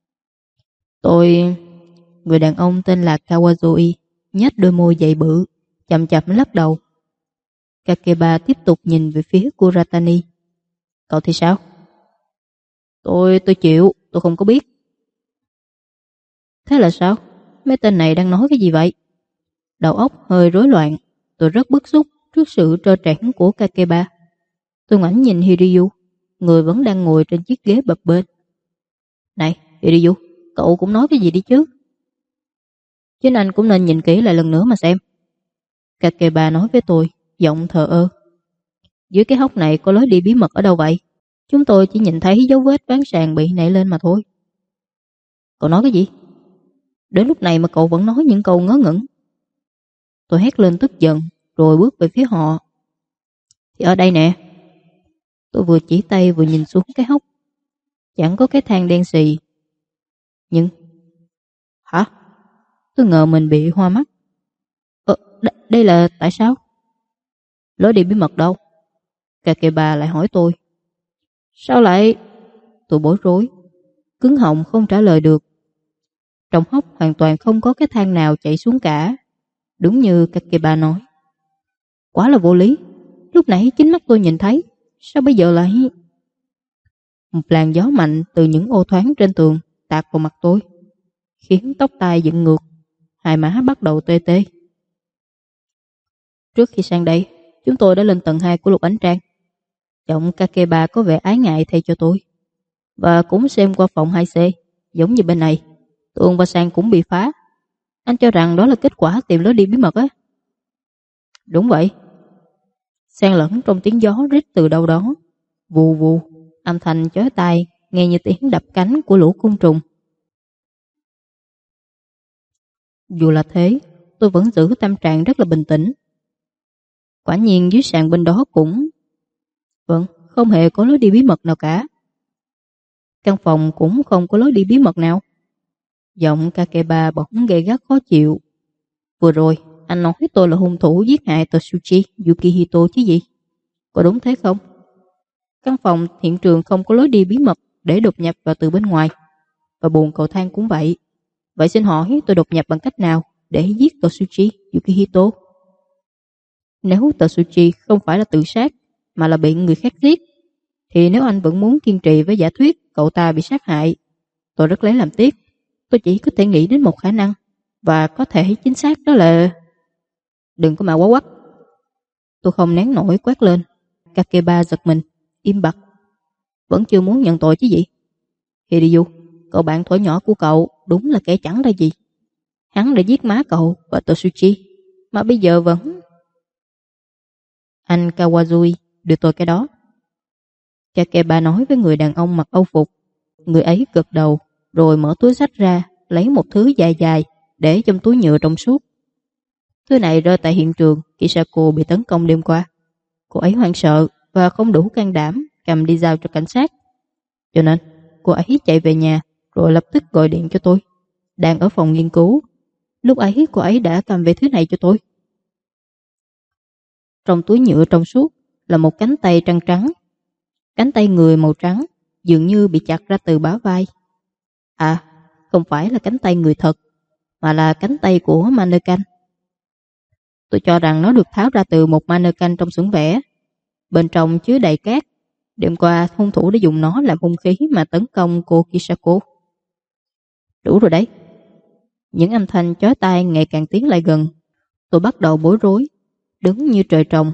Người đàn ông tên là Kawazoi nhếch đôi môi dày bự, chậm chậm lắc đầu. Kakeba tiếp tục nhìn về phía Kuratani. Cậu thì sao? Tôi chịu, tôi không có biết. Thế là sao? Mấy tên này đang nói cái gì vậy? Đầu óc hơi rối loạn, tôi rất bức xúc trước sự trơ trẽn của Kakeba. Tôi ngoảnh nhìn Hiryu, người vẫn đang ngồi trên chiếc ghế bập bênh. Này, Hiryu, cậu cũng nói cái gì đi chứ? Chính anh cũng nên nhìn kỹ lại lần nữa mà xem. Kakeba nói với tôi, giọng thờ ơ. Dưới cái hốc này có lối đi bí mật ở đâu vậy? Chúng tôi chỉ nhìn thấy dấu vết ván sàn bị nảy lên mà thôi. Cậu nói cái gì? Đến lúc này mà cậu vẫn nói những câu ngớ ngẩn. Tôi hét lên tức giận, rồi bước về phía họ. Thì ở đây nè. Tôi vừa chỉ tay vừa nhìn xuống cái hốc. Chẳng có cái thang đen xì. Nhưng... Hả? Tôi ngờ mình bị hoa mắt. Đây là tại sao? Lối đi bí mật đâu? Kakeba lại hỏi tôi. Sao lại... Tôi bối rối, cứng họng không trả lời được. Trong hốc hoàn toàn không có cái thang nào chạy xuống cả. Đúng như Kakeba nói. Quá là vô lý. Lúc nãy chính mắt tôi nhìn thấy, sao bây giờ lại... Một làn gió mạnh từ những ô thoáng trên tường tạt vào mặt tôi, khiến tóc tai dựng ngược, hai má bắt đầu tê tê. Trước khi sang đây, chúng tôi đã lên tầng 2 của Lục Ánh Trang. Giọng Kakeba có vẻ ái ngại thay cho tôi. Và cũng xem qua phòng 2C, giống như bên này, tường và sàn cũng bị phá. Anh cho rằng đó là kết quả tìm lối đi bí mật á? Đúng vậy. Xen lẫn trong tiếng gió rít từ đâu đó, vù vù, âm thanh chói tai, nghe như tiếng đập cánh của lũ côn trùng. Dù là thế, tôi vẫn giữ tâm trạng rất là bình tĩnh. Quả nhiên dưới sàn bên đó cũng... Vâng, không hề có lối đi bí mật nào cả. Căn phòng cũng không có lối đi bí mật nào. Giọng Kakeba bỗng gay gắt khó chịu. Vừa rồi, anh nói tôi là hung thủ giết hại Totsuchi Yukihito chứ gì? Có đúng thế không? Căn phòng hiện trường không có lối đi bí mật để đột nhập vào từ bên ngoài. Và buồng cầu thang cũng vậy. Vậy xin hỏi tôi đột nhập bằng cách nào để giết Totsuchi Yukihito? Nếu Totsuchi không phải là tự sát mà là bị người khác giết, thì nếu anh vẫn muốn kiên trì với giả thuyết cậu ta bị sát hại, tôi rất lấy làm tiếc. Tôi chỉ có thể nghĩ đến một khả năng, và có thể chính xác đó là... Đừng có mà quá quắt. Tôi không nén nổi quát lên. Kakeba giật mình, im bặt. Vẫn chưa muốn nhận tội chứ gì? Hideo, cậu bạn thuở nhỏ của cậu đúng là kẻ chẳng ra gì. Hắn đã giết má cậu và Totsuchi, mà bây giờ vẫn... Anh Kawazui đưa tôi cái đó. Kakeba nói với người đàn ông mặc âu phục. Người ấy gật đầu, rồi mở túi xách ra, lấy một thứ dài dài, để trong túi nhựa trong suốt. Thứ này rơi tại hiện trường Kisako bị tấn công đêm qua. Cô ấy hoảng sợ và không đủ can đảm cầm đi giao cho cảnh sát. Cho nên, cô ấy chạy về nhà, rồi lập tức gọi điện cho tôi. Đang ở phòng nghiên cứu. Lúc ấy cô ấy đã cầm về thứ này cho tôi. Trong túi nhựa trong suốt là một cánh tay trắng trắng. Cánh tay người màu trắng, dường như bị chặt ra từ bả vai. À, không phải là cánh tay người thật, mà là cánh tay của mannequin. Tôi cho rằng nó được tháo ra từ một mannequin trong xưởng vẽ. Bên trong chứa đầy cát. Đêm qua hung thủ đã dùng nó làm hung khí mà tấn công cô Kisako. Đủ rồi đấy. Những âm thanh chói tai ngày càng tiến lại gần. Tôi bắt đầu bối rối, đứng như trời trồng.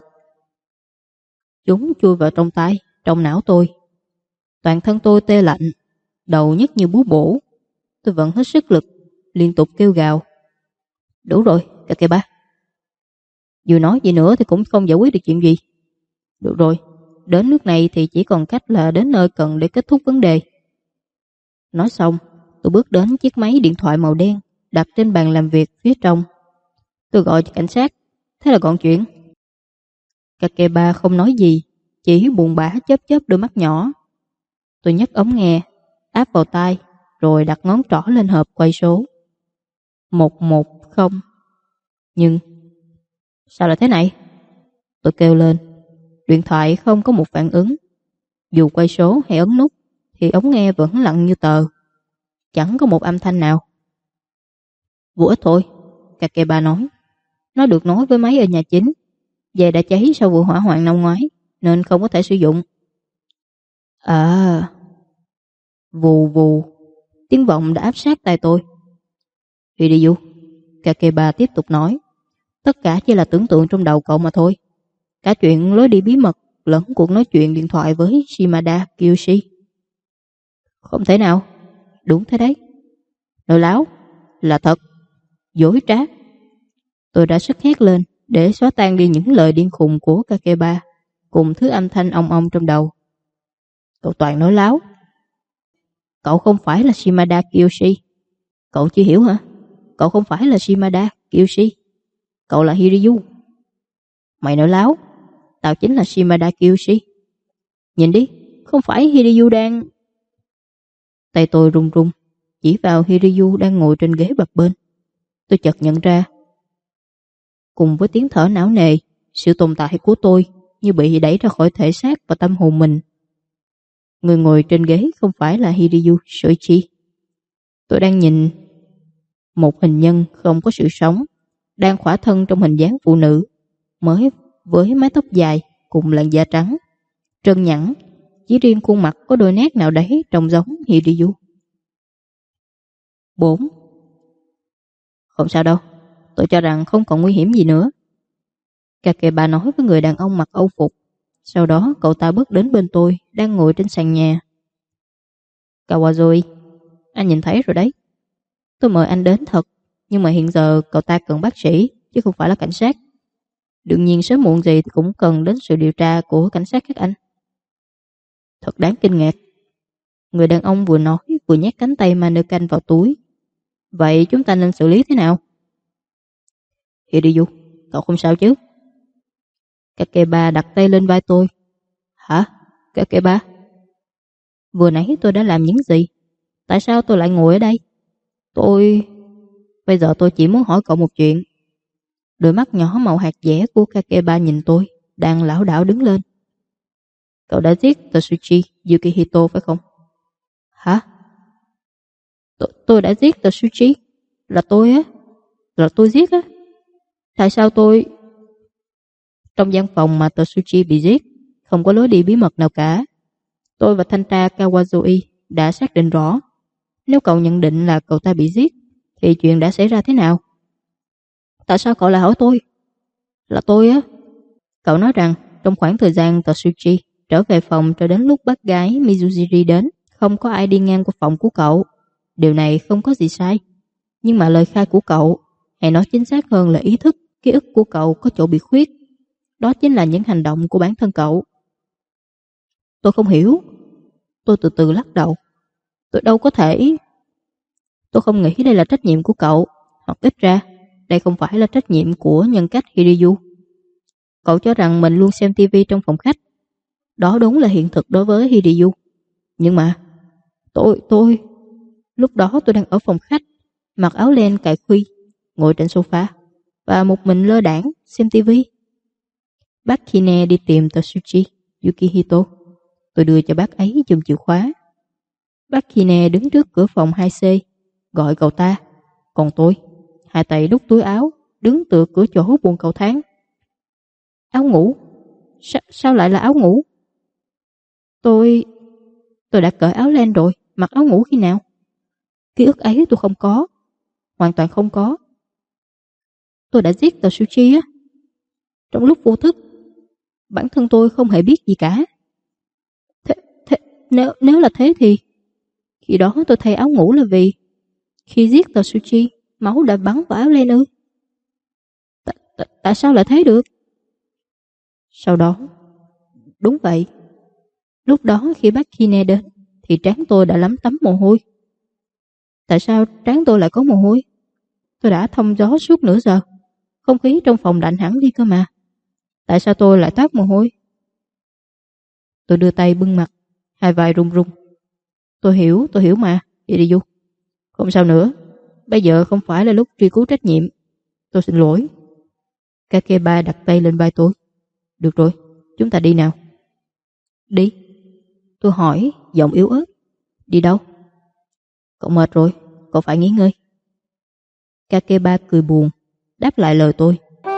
Chúng chui vào trong tai, trong não tôi. Toàn thân tôi tê lạnh, đầu nhức như búa bổ. Tôi vẫn hết sức lực, liên tục kêu gào. Đủ rồi, Kakeba. Dù nói gì nữa thì cũng không giải quyết được chuyện gì. Được rồi, đến nước này thì chỉ còn cách là đến nơi cần để kết thúc vấn đề. Nói xong, tôi bước đến chiếc máy điện thoại màu đen đặt trên bàn làm việc phía trong. Tôi gọi cho cảnh sát. Thế là gọn chuyện. Kakeba không nói gì, chỉ buồn bã chớp chớp đôi mắt nhỏ. Tôi nhấc ống nghe, áp vào tai, rồi đặt ngón trỏ lên hộp quay số. 110. Nhưng sao lại thế này? Tôi kêu lên. Điện thoại không có một phản ứng. Dù quay số hay ấn nút thì ống nghe vẫn lặng như tờ. Chẳng có một âm thanh nào. Vô ích thôi, Kakeba nói. Nó được nối với máy ở nhà chính. Dây đã cháy sau vụ hỏa hoạn năm ngoái, nên không có thể sử dụng. À... Vù vù. Tiếng vọng đã áp sát tai tôi. Hideo, Kakeba tiếp tục nói. Tất cả chỉ là tưởng tượng trong đầu cậu mà thôi. Cả chuyện lối đi bí mật lẫn cuộc nói chuyện điện thoại với Shimada Kiyoshi. Không thể nào. Đúng thế đấy. Nói láo. Là thật. Dối trá. Tôi đã sức hét lên để xóa tan đi những lời điên khùng của Kakeba cùng thứ âm thanh ong ong trong đầu. Cậu toàn nói láo. Cậu không phải là Shimada Kiyoshi. Cậu chưa hiểu hả? Cậu không phải là Shimada Kiyoshi. Cậu là Hiryu. Mày nói láo. Tao chính là Shimada Kiyoshi. Nhìn đi, không phải Hiryu đang... Tay tôi run run, chỉ vào Hiryu đang ngồi trên ghế bập bên. Tôi chợt nhận ra. Cùng với tiếng thở não nề, sự tồn tại của tôi như bị đẩy ra khỏi thể xác và tâm hồn mình. Người ngồi trên ghế không phải là Hiryu Shoichi. Tôi đang nhìn một hình nhân không có sự sống, đang khỏa thân trong hình dáng phụ nữ, mới với mái tóc dài cùng làn da trắng, trơn nhẵn, chỉ riêng khuôn mặt có đôi nét nào đấy trông giống Hiryu. 4. Không sao đâu, tôi cho rằng không còn nguy hiểm gì nữa. Kakeba nói với người đàn ông mặc âu phục. Sau đó cậu ta bước đến bên tôi, đang ngồi trên sàn nhà. Kawazui, anh nhìn thấy rồi đấy. Tôi mời anh đến thật, nhưng mà hiện giờ cậu ta cần bác sĩ, chứ không phải là cảnh sát. Đương nhiên sớm muộn gì thì cũng cần đến sự điều tra của cảnh sát các anh. Thật đáng kinh ngạc. Người đàn ông vừa nói vừa nhét cánh tay mannequin vào túi. Vậy chúng ta nên xử lý thế nào? Hideo, cậu không sao chứ? Kakeba đặt tay lên vai tôi. Hả? Kakeba? Vừa nãy tôi đã làm những gì? Tại sao tôi lại ngồi ở đây? Bây giờ tôi chỉ muốn hỏi cậu một chuyện. Đôi mắt nhỏ màu hạt dẻ của Kakeba nhìn tôi, đang lảo đảo đứng lên. Cậu đã giết Tetsuchi Yukihito phải không? Hả? Tôi đã giết Tetsuchi? Là tôi á? Là tôi giết á? Tại sao tôi... Trong gian phòng mà Tetsuchi bị giết, không có lối đi bí mật nào cả. Tôi và thanh tra Kawazui đã xác định rõ. Nếu cậu nhận định là cậu ta bị giết, thì chuyện đã xảy ra thế nào? Tại sao cậu lại hỏi tôi? Là tôi á? Cậu nói rằng trong khoảng thời gian Tetsuchi trở về phòng cho đến lúc bác gái Mizujiri đến, không có ai đi ngang qua phòng của cậu. Điều này không có gì sai. Nhưng mà lời khai của cậu, hay nói chính xác hơn là ý thức, ký ức của cậu có chỗ bị khuyết. Đó chính là những hành động của bản thân cậu. Tôi không hiểu. Tôi từ từ lắc đầu. Tôi đâu có thể... Tôi không nghĩ đây là trách nhiệm của cậu. Hoặc ít ra, đây không phải là trách nhiệm của nhân cách Hiryu. Cậu cho rằng mình luôn xem tivi trong phòng khách. Đó đúng là hiện thực đối với Hiryu. Nhưng mà tôi lúc đó tôi đang ở phòng khách, mặc áo len cài khuy, ngồi trên sofa và một mình lơ đãng xem tivi. Bác Kine đi tìm Tetsuchi Yukihito. Tôi đưa cho bác ấy chùm chìa khóa. Bác Kine đứng trước cửa phòng 2C, gọi cậu ta. Còn tôi, hai tay đút túi áo, đứng tựa cửa chỗ buồng cầu thang. Áo ngủ? Sao lại là áo ngủ? Tôi đã cởi áo len rồi, mặc áo ngủ khi nào? Ký ức ấy tôi không có, hoàn toàn không có. Tôi đã giết Tetsuchi á. Trong lúc vô thức, bản thân tôi không hề biết gì cả. Nếu là thế thì khi đó tôi thay áo ngủ là vì khi giết Tetsuchi, máu đã bắn vào áo len ư? Tại sao lại thế được? Sau đó, đúng vậy. Lúc đó khi bác Kine đến thì trán tôi đã lấm tấm mồ hôi. Tại sao trán tôi lại có mồ hôi? Tôi đã thông gió suốt nửa giờ. Không khí trong phòng lạnh hẳn đi cơ mà. Tại sao tôi lại toát mồ hôi? Tôi đưa tay bưng mặt, hai vai run run. Tôi hiểu mà, Iriyu. Không sao nữa, bây giờ không phải là lúc truy cứu trách nhiệm. Tôi xin lỗi. Kakeba đặt tay lên vai tôi. Được rồi, chúng ta đi nào. Đi? Tôi hỏi, giọng yếu ớt. Đi đâu? Cậu mệt rồi, cậu phải nghỉ ngơi. Kakeba cười buồn, đáp lại lời tôi.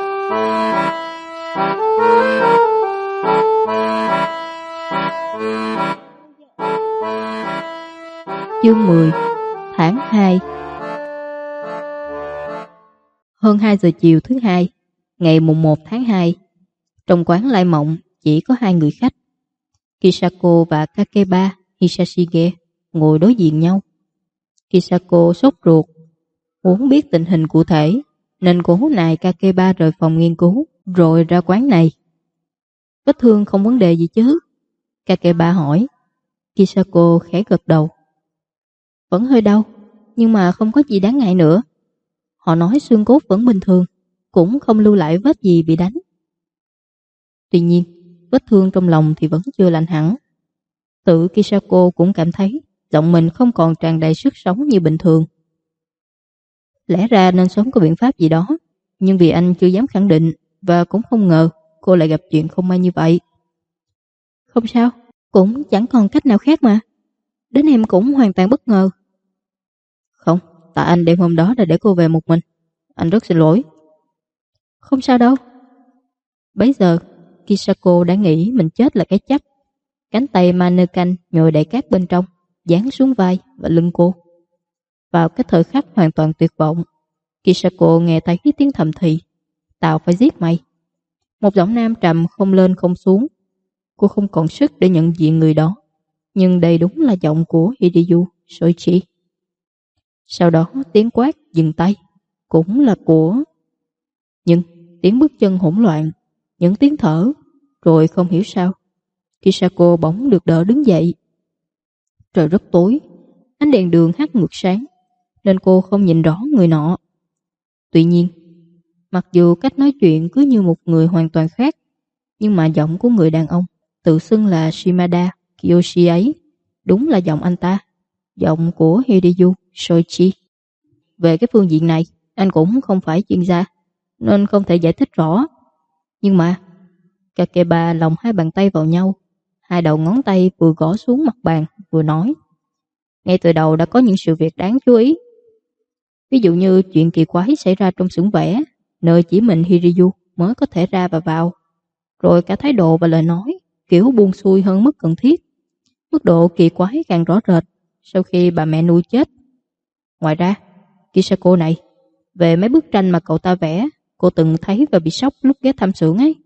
Chương 10, tháng 2. Hơn 2 giờ chiều thứ hai, ngày mùng 1 tháng 2, trong quán Lai Mộng chỉ có hai người khách. Kisako và Kakeba Hisashige ngồi đối diện nhau. Kisako sốt ruột, muốn biết tình hình cụ thể, nên cố nài Kakeba rời phòng nghiên cứu rồi ra quán này. Vết thương không vấn đề gì chứ? Kakeba hỏi. Kisako khẽ gật đầu. Vẫn hơi đau, nhưng mà không có gì đáng ngại nữa. Họ nói xương cốt vẫn bình thường, cũng không lưu lại vết gì bị đánh. Tuy nhiên, vết thương trong lòng thì vẫn chưa lành hẳn. Tự Kisako cũng cảm thấy giọng mình không còn tràn đầy sức sống như bình thường. Lẽ ra nên sớm có biện pháp gì đó, nhưng vì anh chưa dám khẳng định và cũng không ngờ cô lại gặp chuyện không may như vậy. Không sao, cũng chẳng còn cách nào khác mà. Đến em cũng hoàn toàn bất ngờ. Không, tại anh đêm hôm đó đã để cô về một mình. Anh rất xin lỗi. Không sao đâu. Bấy giờ, Kisako đã nghĩ mình chết là cái chắc. Cánh tay mannequin nhồi đầy cát bên trong, dán xuống vai và lưng cô. Vào cái thời khắc hoàn toàn tuyệt vọng, Kisako nghe thấy tiếng thầm thì. Tao phải giết mày. Một giọng nam trầm không lên không xuống. Cô không còn sức để nhận diện người đó. Nhưng đây đúng là giọng của Hideo Soichi. Sau đó tiếng quát dừng tay cũng là của... Nhưng tiếng bước chân hỗn loạn, những tiếng thở, rồi không hiểu sao Kisako bỗng được đỡ đứng dậy. Trời rất tối, ánh đèn đường hắt ngược sáng, nên cô không nhìn rõ người nọ. Tuy nhiên, mặc dù cách nói chuyện cứ như một người hoàn toàn khác, nhưng mà giọng của người đàn ông tự xưng là Shimada Kiyoshi ấy Đúng là giọng anh ta, giọng của Hideyu Shoichi. Về cái phương diện này, anh cũng không phải chuyên gia, nên không thể giải thích rõ. Nhưng mà, Kakeba lồng hai bàn tay vào nhau, hai đầu ngón tay vừa gõ xuống mặt bàn, vừa nói. Ngay từ đầu đã có những sự việc đáng chú ý. Ví dụ như chuyện kỳ quái xảy ra trong xưởng vẽ, nơi chỉ mình Hiryu mới có thể ra và vào. Rồi cả thái độ và lời nói, kiểu buông xuôi hơn mức cần thiết. Mức độ kỳ quái càng rõ rệt sau khi bà mẹ nuôi chết. Ngoài ra, Kisako này, về mấy bức tranh mà cậu ta vẽ, cô từng thấy và bị sốc lúc ghé thăm xưởng ấy.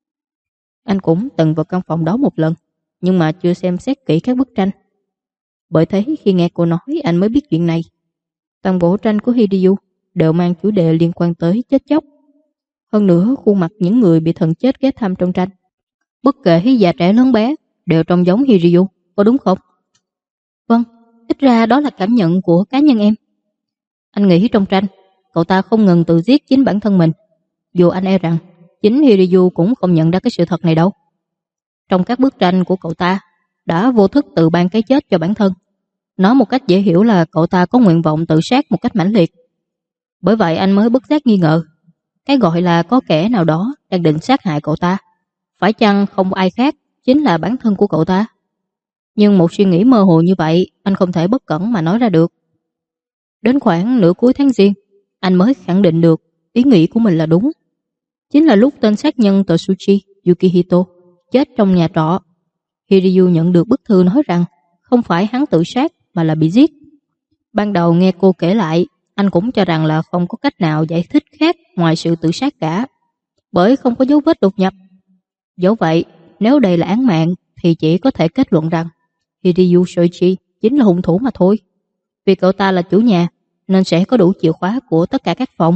Anh cũng từng vào căn phòng đó một lần, nhưng mà chưa xem xét kỹ các bức tranh. Bởi thế khi nghe cô nói anh mới biết chuyện này. Toàn bộ tranh của Hideyu đều mang chủ đề liên quan tới chết chóc. Hơn nữa khuôn mặt những người bị thần chết ghé thăm trong tranh, bất kể già trẻ lớn bé, đều trông giống Hideyu, có đúng không? Vâng, ít ra đó là cảm nhận của cá nhân em. Anh nghĩ trong tranh, cậu ta không ngừng tự giết chính bản thân mình. Dù anh e rằng chính Hideyu cũng không nhận ra cái sự thật này đâu. Trong các bức tranh của cậu ta đã vô thức tự ban cái chết cho bản thân. Nói một cách dễ hiểu là cậu ta có nguyện vọng tự sát một cách mãnh liệt. Bởi vậy anh mới bất giác nghi ngờ, cái gọi là có kẻ nào đó đang định sát hại cậu ta, phải chăng không ai khác chính là bản thân của cậu ta? Nhưng một suy nghĩ mơ hồ như vậy anh không thể bất cẩn mà nói ra được. Đến khoảng nửa cuối tháng Giêng, anh mới khẳng định được ý nghĩ của mình là đúng. Chính là lúc tên sát nhân Totsuchi Yukihito chết trong nhà trọ. Hiryu nhận được bức thư nói rằng không phải hắn tự sát mà là bị giết. Ban đầu nghe cô kể lại, anh cũng cho rằng là không có cách nào giải thích khác ngoài sự tự sát cả, bởi không có dấu vết đột nhập. Dẫu vậy, nếu đây là án mạng thì chỉ có thể kết luận rằng Hideyu Shoichi chính là hung thủ mà thôi. Vì cậu ta là chủ nhà nên sẽ có đủ chìa khóa của tất cả các phòng.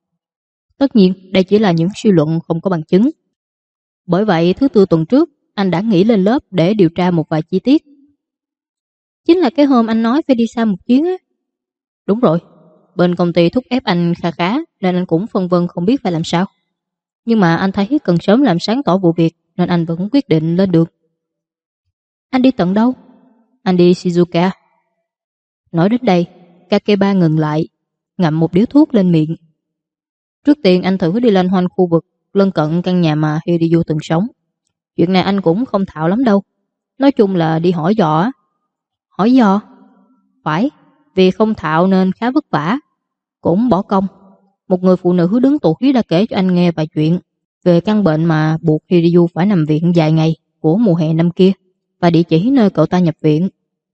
Tất nhiên, đây chỉ là những suy luận không có bằng chứng. Bởi vậy, thứ Tư tuần trước, anh đã nghỉ lên lớp để điều tra một vài chi tiết. Chính là cái hôm anh nói phải đi xa một chuyến á. Đúng rồi, bên công ty thúc ép anh khá khá nên anh cũng phân vân không biết phải làm sao. Nhưng mà anh thấy cần sớm làm sáng tỏ vụ việc nên anh vẫn quyết định lên đường. Anh đi tận đâu? Anh đi Shizuoka. Nói đến đây, Kakeba ngừng lại, ngậm một điếu thuốc lên miệng. Trước tiên anh thử đi lên quanh khu vực lân cận căn nhà mà Hideyu từng sống. Chuyện này anh cũng không thạo lắm đâu. Nói chung là đi hỏi dò. Hỏi dò? Phải, vì không thạo nên khá vất vả, cũng bỏ công. Một người phụ nữ đứng tuổi đã kể cho anh nghe vài chuyện về căn bệnh mà buộc Hideyu phải nằm viện vài ngày của mùa hè năm kia và địa chỉ nơi cậu ta nhập viện.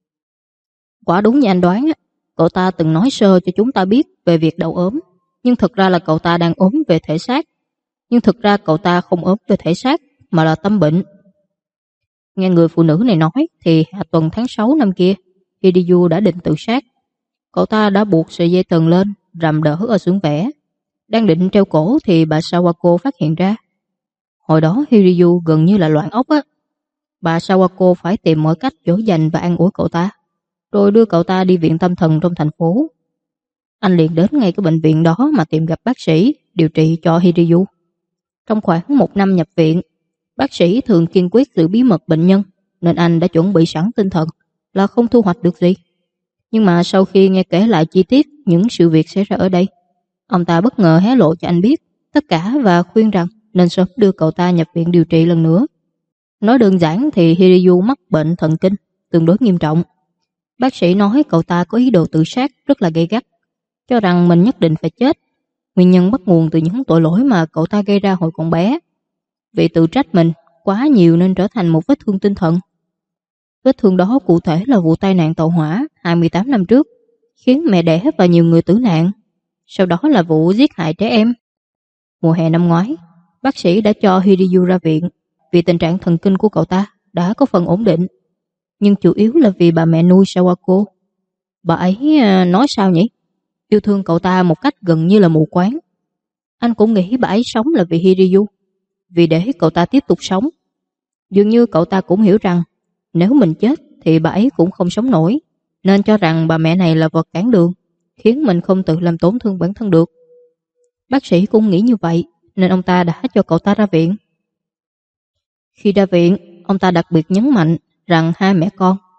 Quả đúng như anh đoán, cậu ta từng nói sơ cho chúng ta biết về việc đau ốm, nhưng thực ra là cậu ta đang ốm về thể xác. Nhưng thực ra cậu ta không ốm về thể xác mà là tâm bệnh. Nghe người phụ nữ này nói thì hạ tuần tháng 6 năm kia, Hideyu đã định tự sát. Cậu ta đã buộc sợi dây thừng lên, rầm đỡ ở xưởng vẽ. Đang định treo cổ thì bà Sawako phát hiện ra. Hồi đó Hideyu gần như là loạn óc á. Bà Sawako phải tìm mọi cách dỗ dành và an ủi cậu ta, rồi đưa cậu ta đi viện tâm thần trong thành phố. Anh liền đến ngay cái bệnh viện đó mà tìm gặp bác sĩ điều trị cho Hideyu. Trong khoảng 1 năm nhập viện, bác sĩ thường kiên quyết giữ bí mật bệnh nhân, nên anh đã chuẩn bị sẵn tinh thần là không thu hoạch được gì. Nhưng mà sau khi nghe kể lại chi tiết những sự việc xảy ra ở đây, ông ta bất ngờ hé lộ cho anh biết tất cả và khuyên rằng nên sớm đưa cậu ta nhập viện điều trị lần nữa. Nói đơn giản thì Hideyu mắc bệnh thần kinh tương đối nghiêm trọng. Bác sĩ nói cậu ta có ý đồ tự sát rất là gay gắt, cho rằng mình nhất định phải chết. Nguyên nhân bắt nguồn từ những tội lỗi mà cậu ta gây ra hồi còn bé. Vì tự trách mình quá nhiều nên trở thành một vết thương tinh thần. Vết thương đó cụ thể là vụ tai nạn tàu hỏa 28 năm trước, khiến mẹ đẻ và nhiều người tử nạn. Sau đó là vụ giết hại trẻ em. Mùa hè năm ngoái, bác sĩ đã cho Hideyu ra viện vì tình trạng thần kinh của cậu ta đã có phần ổn định. Nhưng chủ yếu là vì bà mẹ nuôi Sawako. Bà ấy nói sao nhỉ? Yêu thương cậu ta một cách gần như là mù quáng. Anh cũng nghĩ bà ấy sống là vì Hideyu, vì để cậu ta tiếp tục sống. Dường như cậu ta cũng hiểu rằng nếu mình chết thì bà ấy cũng không sống nổi, nên cho rằng bà mẹ này là vật cản đường, khiến mình không tự làm tổn thương bản thân được. Bác sĩ cũng nghĩ như vậy, nên ông ta đã cho cậu ta ra viện. Khi ra viện, ông ta đặc biệt nhấn mạnh rằng hai mẹ con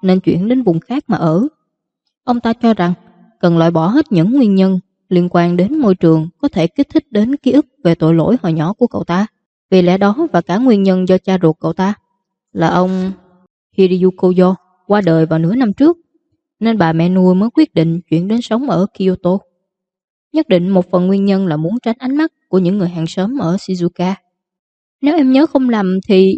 nên chuyển đến vùng khác mà ở. Ông ta cho rằng cần loại bỏ hết những nguyên nhân liên quan đến môi trường có thể kích thích đến ký ức về tội lỗi hồi nhỏ của cậu ta. Vì lẽ đó và cả nguyên nhân do cha ruột cậu ta là ông Hiryu Koyo qua đời vào nửa năm trước, nên bà mẹ nuôi mới quyết định chuyển đến sống ở Kyoto. Nhất định một phần nguyên nhân là muốn tránh ánh mắt của những người hàng xóm ở Shizuoka. Nếu em nhớ không lầm thì...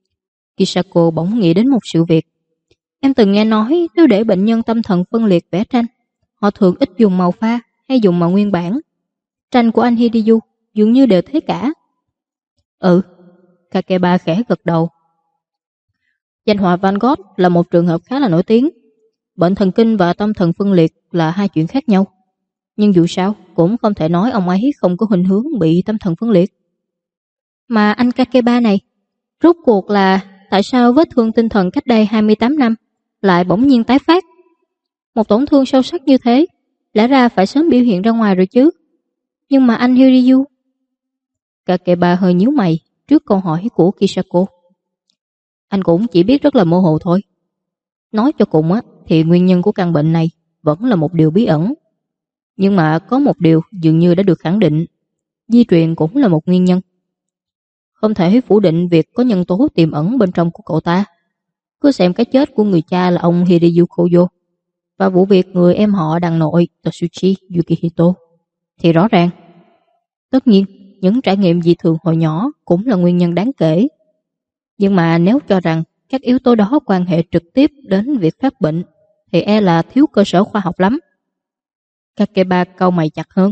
Kisako bỗng nghĩ đến một sự việc. Em từng nghe nói nếu để bệnh nhân tâm thần phân liệt vẽ tranh, họ thường ít dùng màu pha hay dùng màu nguyên bản. Tranh của anh Hiryu dường như đều thế cả. Ừ, Kakeba khẽ gật đầu. Danh họa Van Gogh là một trường hợp khá là nổi tiếng. Bệnh thần kinh và tâm thần phân liệt là hai chuyện khác nhau. Nhưng dù sao cũng không thể nói ông ấy không có khuynh hướng bị tâm thần phân liệt. Mà anh Kakeba này, rốt cuộc là tại sao vết thương tinh thần cách đây 28 năm lại bỗng nhiên tái phát? Một tổn thương sâu sắc như thế, lẽ ra phải sớm biểu hiện ra ngoài rồi chứ. Nhưng mà anh Hiryu... Kakeba hơi nhíu mày trước câu hỏi của Kisako. Anh cũng chỉ biết rất là mơ hồ thôi. Nói cho cùng thì nguyên nhân của căn bệnh này vẫn là một điều bí ẩn. Nhưng mà có một điều dường như đã được khẳng định. Di truyền cũng là một nguyên nhân. Không thể phủ định việc có nhân tố tiềm ẩn bên trong của cậu ta. Cứ xem cái chết của người cha là ông Hiryu Koyo và vụ việc người em họ đàn nội Tatsuchi Yukihito thì rõ ràng. Tất nhiên, những trải nghiệm dị thường hồi nhỏ cũng là nguyên nhân đáng kể. Nhưng mà nếu cho rằng các yếu tố đó quan hệ trực tiếp đến việc phát bệnh thì e là thiếu cơ sở khoa học lắm. Kakeba cau mày chặt hơn.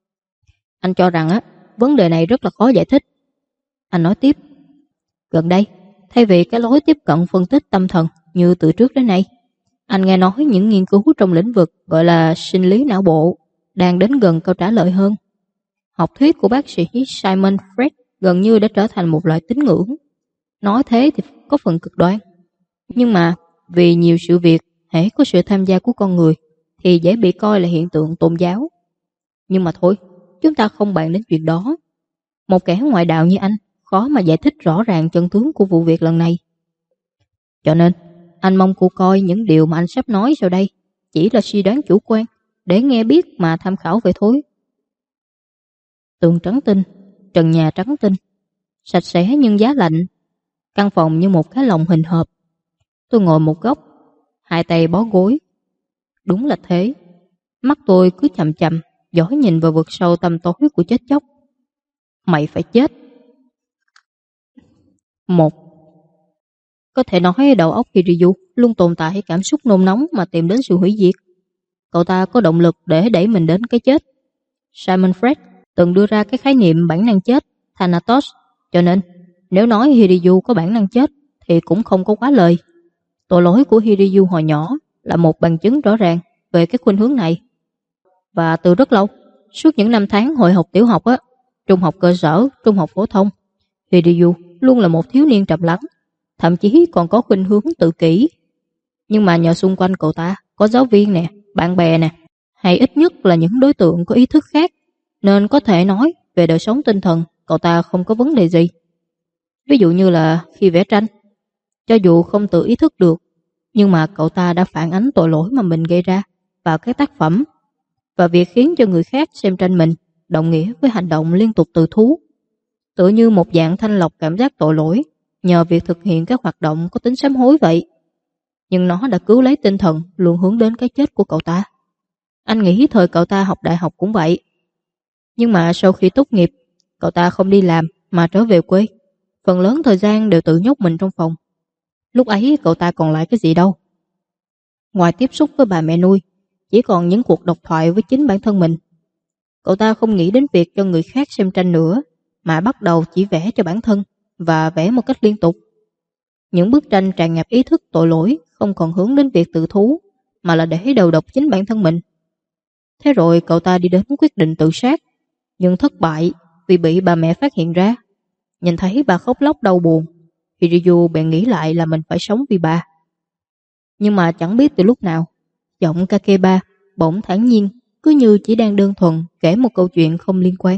Anh cho rằng vấn đề này rất là khó giải thích. Anh nói tiếp. Gần đây, thay vì cái lối tiếp cận phân tích tâm thần như từ trước đến nay, anh nghe nói những nghiên cứu trong lĩnh vực gọi là sinh lý não bộ đang đến gần câu trả lời hơn. Học thuyết của bác sĩ Simon Freud gần như đã trở thành một loại tín ngưỡng. Nói thế thì có phần cực đoan. Nhưng mà vì nhiều sự việc hễ có sự tham gia của con người thì dễ bị coi là hiện tượng tôn giáo. Nhưng mà thôi, chúng ta không bàn đến chuyện đó. Một kẻ ngoại đạo như anh khó mà giải thích rõ ràng chân tướng của vụ việc lần này. Cho nên, anh mong cô coi những điều mà anh sắp nói sau đây chỉ là suy đoán chủ quan để nghe biết mà tham khảo vậy thôi. Tường trắng tinh, trần nhà trắng tinh, sạch sẽ nhưng giá lạnh. Căn phòng như một cái lồng hình hộp. Tôi ngồi một góc, hai tay bó gối. Đúng là thế. Mắt tôi cứ chằm chằm, dõi nhìn vào vực sâu tăm tối của chết chóc. Mày phải chết. 1. Có thể nói đầu óc Hiryu luôn tồn tại cảm xúc nôn nóng mà tìm đến sự hủy diệt. Cậu ta có động lực để đẩy mình đến cái chết. Simon Freud từng đưa ra cái khái niệm bản năng chết, Thanatos, cho nên nếu nói Hiryu có bản năng chết thì cũng không có quá lời. Tội lỗi của Hiryu hồi nhỏ là một bằng chứng rõ ràng về cái khuynh hướng này. Và từ rất lâu, suốt những năm tháng hội học tiểu học, trung học cơ sở, trung học phổ thông, Hiryu luôn là một thiếu niên trầm lắng, thậm chí còn có khuynh hướng tự kỷ. Nhưng mà nhờ xung quanh cậu ta có giáo viên nè, bạn bè nè, hay ít nhất là những đối tượng có ý thức khác, nên có thể nói về đời sống tinh thần cậu ta không có vấn đề gì. Ví dụ như là khi vẽ tranh, cho dù không tự ý thức được, nhưng mà cậu ta đã phản ánh tội lỗi mà mình gây ra vào cái tác phẩm, và việc khiến cho người khác xem tranh mình đồng nghĩa với hành động liên tục tự thú, tựa như một dạng thanh lọc cảm giác tội lỗi nhờ việc thực hiện các hoạt động có tính sám hối vậy. Nhưng nó đã cứu lấy tinh thần luôn hướng đến cái chết của cậu ta. Anh nghĩ thời cậu ta học đại học cũng vậy. Nhưng mà sau khi tốt nghiệp, cậu ta không đi làm mà trở về quê. Phần lớn thời gian đều tự nhốt mình trong phòng. Lúc ấy cậu ta còn lại cái gì đâu. Ngoài tiếp xúc với bà mẹ nuôi, chỉ còn những cuộc độc thoại với chính bản thân mình. Cậu ta không nghĩ đến việc cho người khác xem tranh nữa, mà bắt đầu chỉ vẽ cho bản thân và vẽ một cách liên tục. Những bức tranh tràn ngập ý thức tội lỗi không còn hướng đến việc tự thú, mà là để đầu độc chính bản thân mình. Thế rồi cậu ta đi đến quyết định tự sát, nhưng thất bại vì bị bà mẹ phát hiện ra. Nhìn thấy bà khóc lóc đau buồn, Hiryu bèn nghĩ lại là mình phải sống vì bà. Nhưng mà chẳng biết từ lúc nào, giọng Kakeba bỗng thản nhiên, cứ như chỉ đang đơn thuần kể một câu chuyện không liên quan.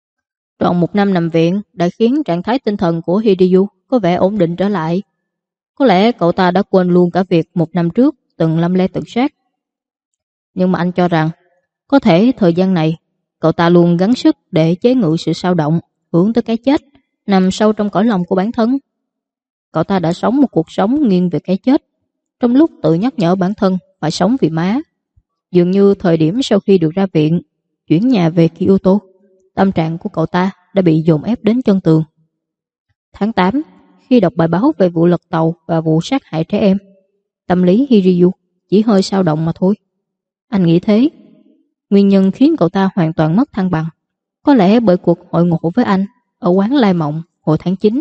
Trọn một năm nằm viện đã khiến trạng thái tinh thần của Hiryu có vẻ ổn định trở lại. Có lẽ cậu ta đã quên luôn cả việc 1 năm trước từng lâm le tự sát. Nhưng mà anh cho rằng có thể thời gian này cậu ta luôn gắng sức để chế ngự sự xao động hướng tới cái chết nằm sâu trong cõi lòng của bản thân. Cậu ta đã sống một cuộc sống nghiêng về cái chết, trong lúc tự nhắc nhở bản thân phải sống vì má. Dường như thời điểm sau khi được ra viện, chuyển nhà về Kyoto, tâm trạng của cậu ta đã bị dồn ép đến chân tường. Tháng 8, khi đọc bài báo về vụ lật tàu và vụ sát hại trẻ em, tâm lý Hiryu chỉ hơi xao động mà thôi. Anh nghĩ thế. Nguyên nhân khiến cậu ta hoàn toàn mất thăng bằng có lẽ bởi cuộc hội ngộ với anh ở quán Lai Mộng hồi tháng 9.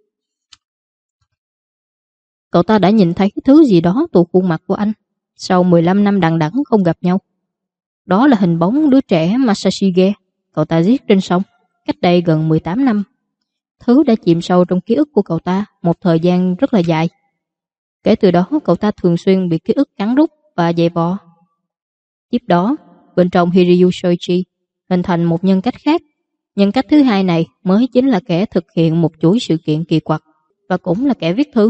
Cậu ta đã nhìn thấy thứ gì đó tụt khuôn mặt của anh sau 15 năm đằng đẵng không gặp nhau. Đó là hình bóng đứa trẻ Masashige cậu ta giết trên sông cách đây gần 18 năm. Thứ đã chìm sâu trong ký ức của cậu ta một thời gian rất là dài. Kể từ đó cậu ta thường xuyên bị ký ức cắn rút và dày vò. Tiếp đó, bên trong Hiryu Shoichi hình thành một nhân cách khác. Nhân cách thứ hai này mới chính là kẻ thực hiện một chuỗi sự kiện kỳ quặc và cũng là kẻ viết thư.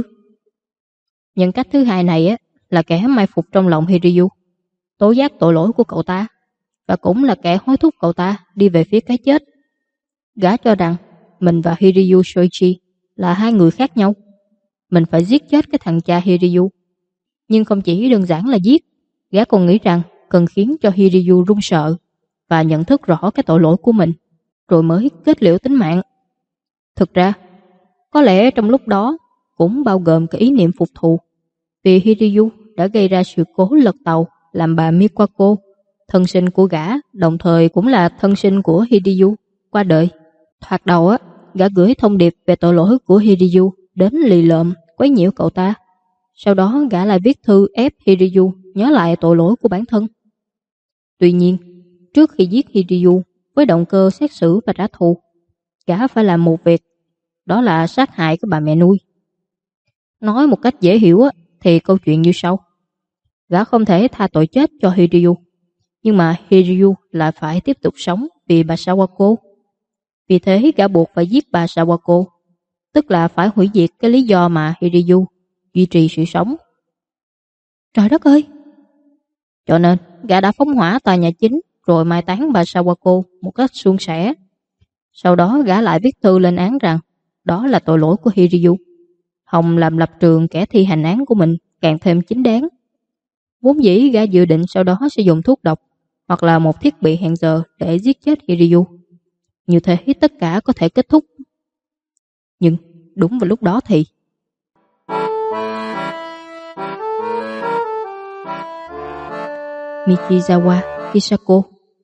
Nhân cách thứ hai này là kẻ mai phục trong lòng Hiryu, tố giác tội lỗi của cậu ta và cũng là kẻ hối thúc cậu ta đi về phía cái chết. Gã cho rằng mình và Hiryu Shoichi là hai người khác nhau. Mình phải giết chết cái thằng cha Hiryu. Nhưng không chỉ đơn giản là giết, gã còn nghĩ rằng cần khiến cho Hiryu run sợ và nhận thức rõ cái tội lỗi của mình, rồi mới kết liễu tính mạng. Thực ra, có lẽ trong lúc đó cũng bao gồm cái ý niệm phục thù, vì Hiryu đã gây ra sự cố lật tàu làm bà Miwako, thân sinh của gã, đồng thời cũng là thân sinh của Hiryu, qua đời. Thoạt đầu gã gửi thông điệp về tội lỗi của Hiryu đến lì lợm quấy nhiễu cậu ta. Sau đó gã lại viết thư ép Hiryu nhớ lại tội lỗi của bản thân. Tuy nhiên, trước khi giết Hiryu với động cơ xét xử và trả thù, gã phải làm một việc, đó là sát hại cái bà mẹ nuôi. Nói một cách dễ hiểu thì câu chuyện như sau. Gã không thể tha tội chết cho Hiryu, nhưng mà Hiryu lại phải tiếp tục sống vì bà Sawako. Vì thế gã buộc phải giết bà Sawako, tức là phải hủy diệt cái lý do mà Hiryu duy trì sự sống. Trời đất ơi! Cho nên gã đã phóng hỏa tòa nhà chính rồi mai táng bà Sawako một cách suôn sẻ. Sau đó gã lại viết thư lên án rằng đó là tội lỗi của Hiryu, hòng làm lập trường kẻ thi hành án của mình càng thêm chính đáng. Vốn dĩ gã dự định sau đó sẽ dùng thuốc độc hoặc là một thiết bị hẹn giờ để giết chết Hiryu. Như thế tất cả có thể kết thúc. Nhưng đúng vào lúc đó thì Mikizawa Kisako.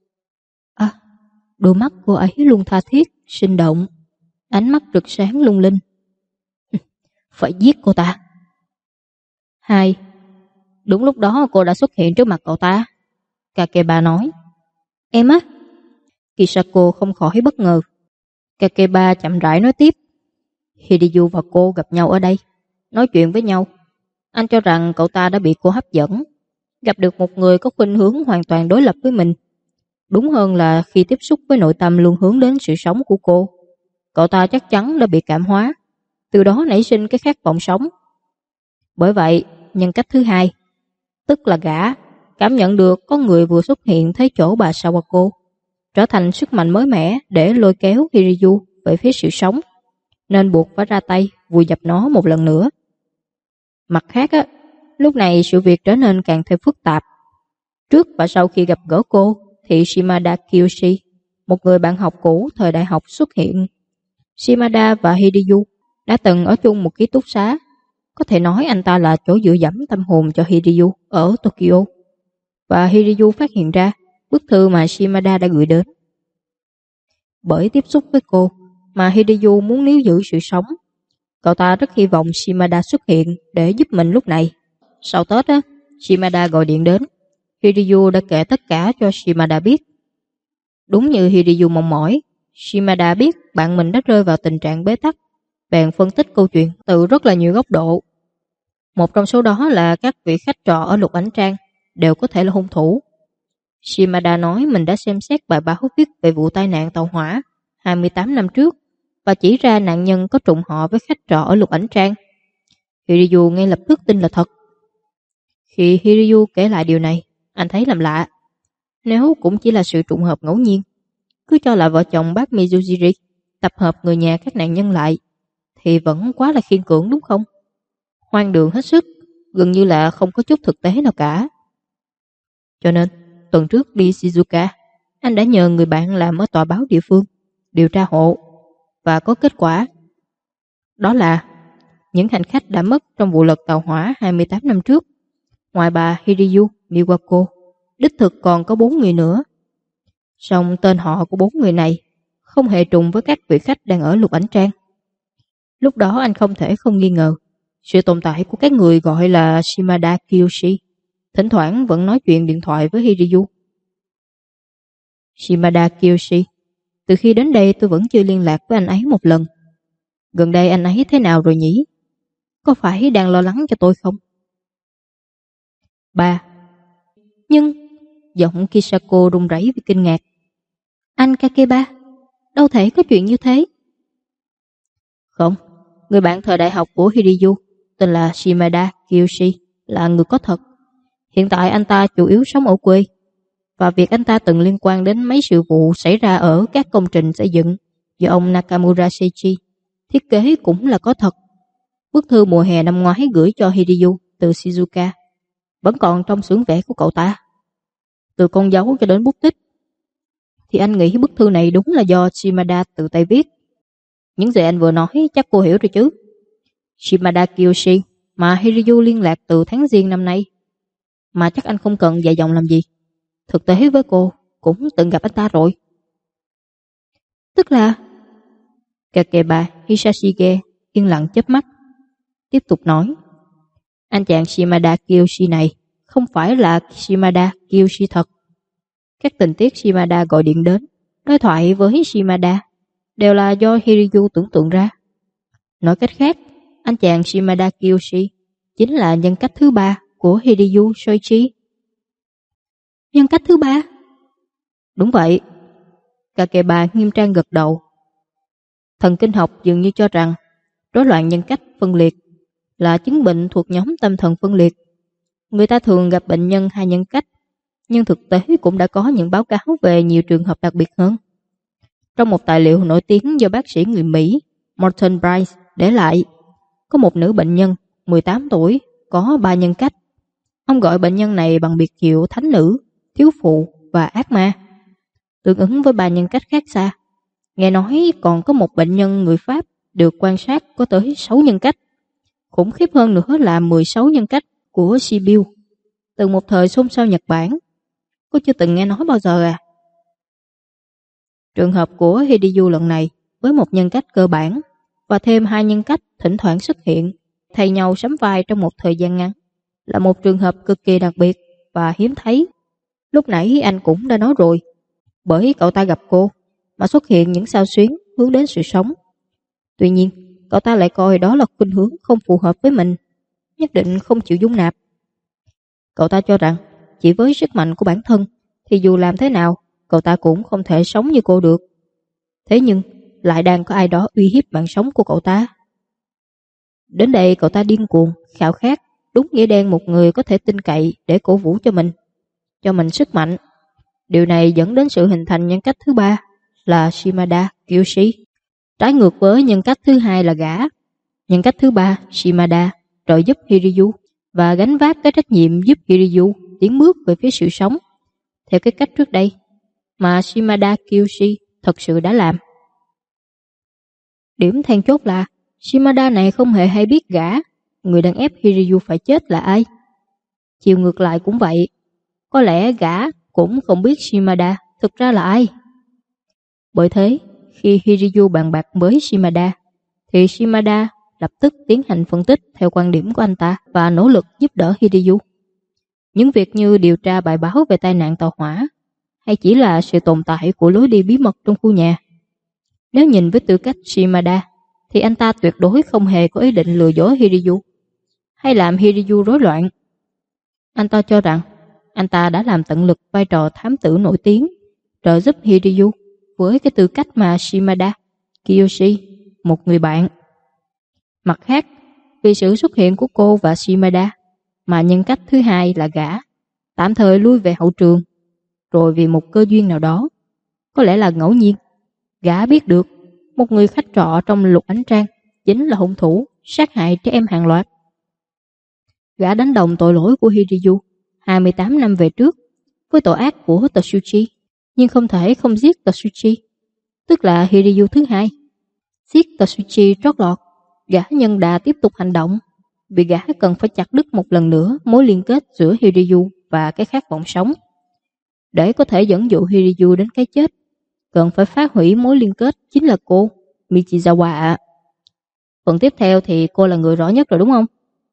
Đôi mắt cô ấy luôn tha thiết, sinh động, ánh mắt rực sáng lung linh. Phải giết cô ta. 2. Đúng lúc đó cô đã xuất hiện trước mặt cậu ta. Kakeba nói. Em á? Kisako không khỏi bất ngờ. Kakeba chậm rãi nói tiếp. Hiryu và cô gặp nhau ở đây, nói chuyện với nhau. Anh cho rằng cậu ta đã bị cô hấp dẫn, gặp được một người có khuynh hướng hoàn toàn đối lập với mình. Đúng hơn là khi tiếp xúc với nội tâm luôn hướng đến sự sống của cô, cậu ta chắc chắn đã bị cảm hóa, từ đó nảy sinh cái khát vọng sống. Bởi vậy, nhân cách thứ hai, tức là gã, cảm nhận được có người vừa xuất hiện thấy chỗ bà Sawako, trở thành sức mạnh mới mẻ để lôi kéo Hiryu về phía sự sống, nên buộc phải ra tay vùi dập nó một lần nữa. Mặt khác lúc này sự việc trở nên càng thêm phức tạp. Trước và sau khi gặp gỡ cô thì Shimada Kiyoshi, một người bạn học cũ thời đại học xuất hiện. Shimada và Hiryu đã từng ở chung một ký túc xá. Có thể nói anh ta là chỗ dựa dẫm tâm hồn cho Hiryu ở Tokyo. Và Hiryu phát hiện ra bức thư mà Shimada đã gửi đến. Bởi tiếp xúc với cô mà Hiryu muốn níu giữ sự sống. Cậu ta rất hy vọng Shimada xuất hiện để giúp mình lúc này. Sau Tết Shimada gọi điện đến. Hiryu đã kể tất cả cho Shimada biết. Đúng như Hiryu mong mỏi, Shimada biết bạn mình đã rơi vào tình trạng bế tắc, bèn phân tích câu chuyện từ rất là nhiều góc độ. Một trong số đó là các vị khách trọ ở Lục Ánh Trang đều có thể là hung thủ. Shimada nói mình đã xem xét bài báo viết về vụ tai nạn tàu hỏa 28 năm trước và chỉ ra nạn nhân có trùng họ với khách trọ ở Lục Ánh Trang. Hiryu ngay lập tức tin là thật. Khi Hiryu kể lại điều này, anh thấy làm lạ. Nếu cũng chỉ là sự trùng hợp ngẫu nhiên, cứ cho là vợ chồng bác Mizujiri tập hợp người nhà các nạn nhân lại, thì vẫn quá là khiên cưỡng đúng không? Hoang đường hết sức, gần như là không có chút thực tế nào cả. Cho nên, tuần trước đi Shizuoka, anh đã nhờ người bạn làm ở tòa báo địa phương điều tra hộ, và có kết quả. Đó là những hành khách đã mất trong vụ lật tàu hỏa 28 năm trước. Ngoài bà Hiryu Miwako, đích thực còn có 4 người nữa. Song tên họ của 4 người này không hề trùng với các vị khách đang ở Lục Ảnh Trang. Lúc đó anh không thể không nghi ngờ sự tồn tại của cái người gọi là Shimada Kiyoshi, thỉnh thoảng vẫn nói chuyện điện thoại với Hiryu. Shimada Kiyoshi, từ khi đến đây tôi vẫn chưa liên lạc với anh ấy một lần. Gần đây anh ấy thế nào rồi nhỉ? Có phải đang lo lắng cho tôi không? 3. Nhưng giọng Kisako run rẩy vì kinh ngạc. Anh Kakeba, đâu thể có chuyện như thế. Không, người bạn thời đại học của Hiryu tên là Shimada Kiyoshi là người có thật. Hiện tại anh ta chủ yếu sống ở quê, và việc anh ta từng liên quan đến mấy sự vụ xảy ra ở các công trình xây dựng do ông Nakamura Seichi thiết kế cũng là có thật. Bức thư mùa hè năm ngoái gửi cho Hiryu từ Shizuoka vẫn còn trong xưởng vẽ của cậu ta. Từ con dấu cho đến bút tích, thì anh nghĩ bức thư này đúng là do Shimada tự tay viết. Những gì anh vừa nói chắc cô hiểu rồi chứ. Shimada Kiyoshi mà Hiryu liên lạc từ tháng Giêng năm nay, mà chắc anh không cần dài dòng làm gì. Thực tế với cô cũng từng gặp anh ta rồi. Tức là Kakeba Hisashige yên lặng chớp mắt, tiếp tục nói. Anh chàng Shimada Kiyoshi này không phải là Shimada Kiyoshi thật. Các tình tiết Shimada gọi điện đến, đối thoại với Shimada đều là do Hiryu tưởng tượng ra. Nói cách khác, anh chàng Shimada Kiyoshi chính là nhân cách thứ 3 của Hiryu Shoichi. Nhân cách thứ 3? Đúng vậy. Kakeba nghiêm trang gật đầu. Thần kinh học dường như cho rằng rối loạn nhân cách phân liệt là chứng bệnh thuộc nhóm tâm thần phân liệt. Người ta thường gặp bệnh nhân 2 nhân cách, nhưng thực tế cũng đã có những báo cáo về nhiều trường hợp đặc biệt hơn. Trong một tài liệu nổi tiếng do bác sĩ người Mỹ Morton Bryce để lại, có một nữ bệnh nhân 18 tuổi có 3 nhân cách. Ông gọi bệnh nhân này bằng biệt hiệu thánh nữ, thiếu phụ và ác ma, tương ứng với 3 nhân cách khác xa. Nghe nói còn có một bệnh nhân người Pháp được quan sát có tới 6 nhân cách. Khủng khiếp hơn nữa là 16 nhân cách của Shibuya, từng một thời xôn xao Nhật Bản. Cô chưa từng nghe nói bao giờ à? Trường hợp của Hiryu lần này với một nhân cách cơ bản và thêm 2 nhân cách thỉnh thoảng xuất hiện thay nhau sắm vai trong một thời gian ngắn là một trường hợp cực kỳ đặc biệt và hiếm thấy. Lúc nãy anh cũng đã nói rồi, bởi cậu ta gặp cô mà xuất hiện những xao xuyến hướng đến sự sống. Tuy nhiên, cậu ta lại coi đó là khuynh hướng không phù hợp với mình, nhất định không chịu dung nạp. Cậu ta cho rằng chỉ với sức mạnh của bản thân thì dù làm thế nào cậu ta cũng không thể sống như cô được. Thế nhưng lại đang có ai đó uy hiếp mạng sống của cậu ta. Đến đây cậu ta điên cuồng, khao khát đúng nghĩa đen một người có thể tin cậy để cổ vũ cho mình sức mạnh. Điều này dẫn đến sự hình thành nhân cách thứ 3 là Shimada Kiyoshi, trái ngược với nhân cách thứ 2 là gã. Nhân cách thứ 3 Shimada trợ giúp Hiryu và gánh vác cái trách nhiệm giúp Hiryu tiến bước về phía sự sống theo cái cách trước đây mà Shimada Kiyoshi thật sự đã làm. Điểm then chốt là Shimada này không hề hay biết gã, người đang ép Hiryu phải chết là ai. Chiều ngược lại cũng vậy, có lẽ gã cũng không biết Shimada thực ra là ai. Bởi thế, khi Hiryu bàn bạc với Shimada, thì Shimada lập tức tiến hành phân tích theo quan điểm của anh ta và nỗ lực giúp đỡ Hiryu. Những việc như điều tra bài báo về tai nạn tàu hỏa hay chỉ là sự tồn tại của lối đi bí mật trong khu nhà. Nếu nhìn với tư cách Shimada, thì anh ta tuyệt đối không hề có ý định lừa dối Hiryu hay làm Hiryu rối loạn. Anh ta cho rằng anh ta đã làm tận lực vai trò thám tử nổi tiếng, trợ giúp Hiryu với cái tư cách mà Shimada Kiyoshi, một người bạn. Mặt khác, vì sự xuất hiện của cô và Shimada, mà nhân cách thứ hai là gã tạm thời lui về hậu trường. Rồi vì một cơ duyên nào đó, có lẽ là ngẫu nhiên, gã biết được một người khách trọ trong Lục Ánh Trang chính là hung thủ sát hại trẻ em hàng loạt. Gã đánh đồng tội lỗi của Hiryu 28 năm về trước với tội ác của Tsuchi, nhưng không thể không giết Tsuchi, tức là Hiryu thứ hai. Giết Tsuchi trót lọt, gã nhân đà tiếp tục hành động, vì gã cần phải chặt đứt một lần nữa mối liên kết giữa Hiryu và cái khát vọng sống. Để có thể dẫn dụ Hiryu đến cái chết, cần phải phá hủy mối liên kết chính là cô, Michizawa ạ. Phần tiếp theo thì cô là người rõ nhất rồi đúng không?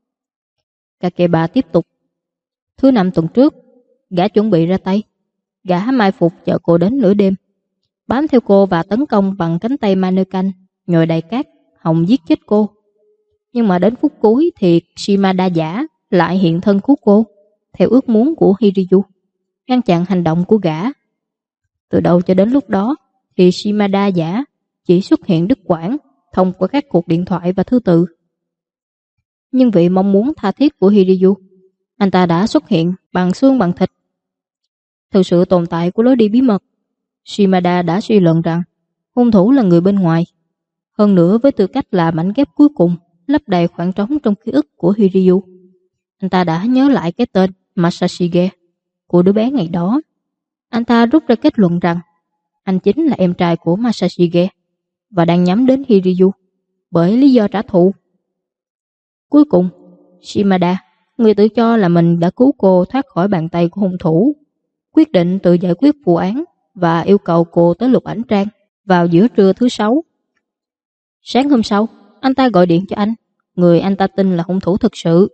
Kakeba tiếp tục. Thứ năm tuần trước, gã chuẩn bị ra tay. Gã mai phục chờ cô đến nửa đêm, bám theo cô và tấn công bằng cánh tay Mannequin nhồi đầy cát, hòng giết chết cô. Nhưng mà đến phút cuối thì Shimada giả lại hiện thân cứu cô, theo ước muốn của Hiryu, ngăn chặn hành động của gã. Từ đầu cho đến lúc đó thì Shimada giả chỉ xuất hiện đứt quãng thông qua các cuộc điện thoại và thư từ. Nhưng vì mong muốn tha thiết của Hiryu, anh ta đã xuất hiện bằng xương bằng thịt. Từ sự tồn tại của lối đi bí mật, Shimada đã suy luận rằng hung thủ là người bên ngoài. Hơn nữa với tư cách là mảnh ghép cuối cùng lấp đầy khoảng trống trong ký ức của Hiryu, anh ta đã nhớ lại cái tên Masashige của đứa bé ngày đó. Anh ta rút ra kết luận rằng anh chính là em trai của Masashige và đang nhắm đến Hiryu bởi lý do trả thù. Cuối cùng, Shimada, người tự cho là mình đã cứu cô thoát khỏi bàn tay của hung thủ, quyết định tự giải quyết vụ án và yêu cầu cô tới Lục Ánh Trang vào giữa trưa thứ Sáu. Sáng hôm sau, anh ta gọi điện cho anh, người anh ta tin là hung thủ thực sự.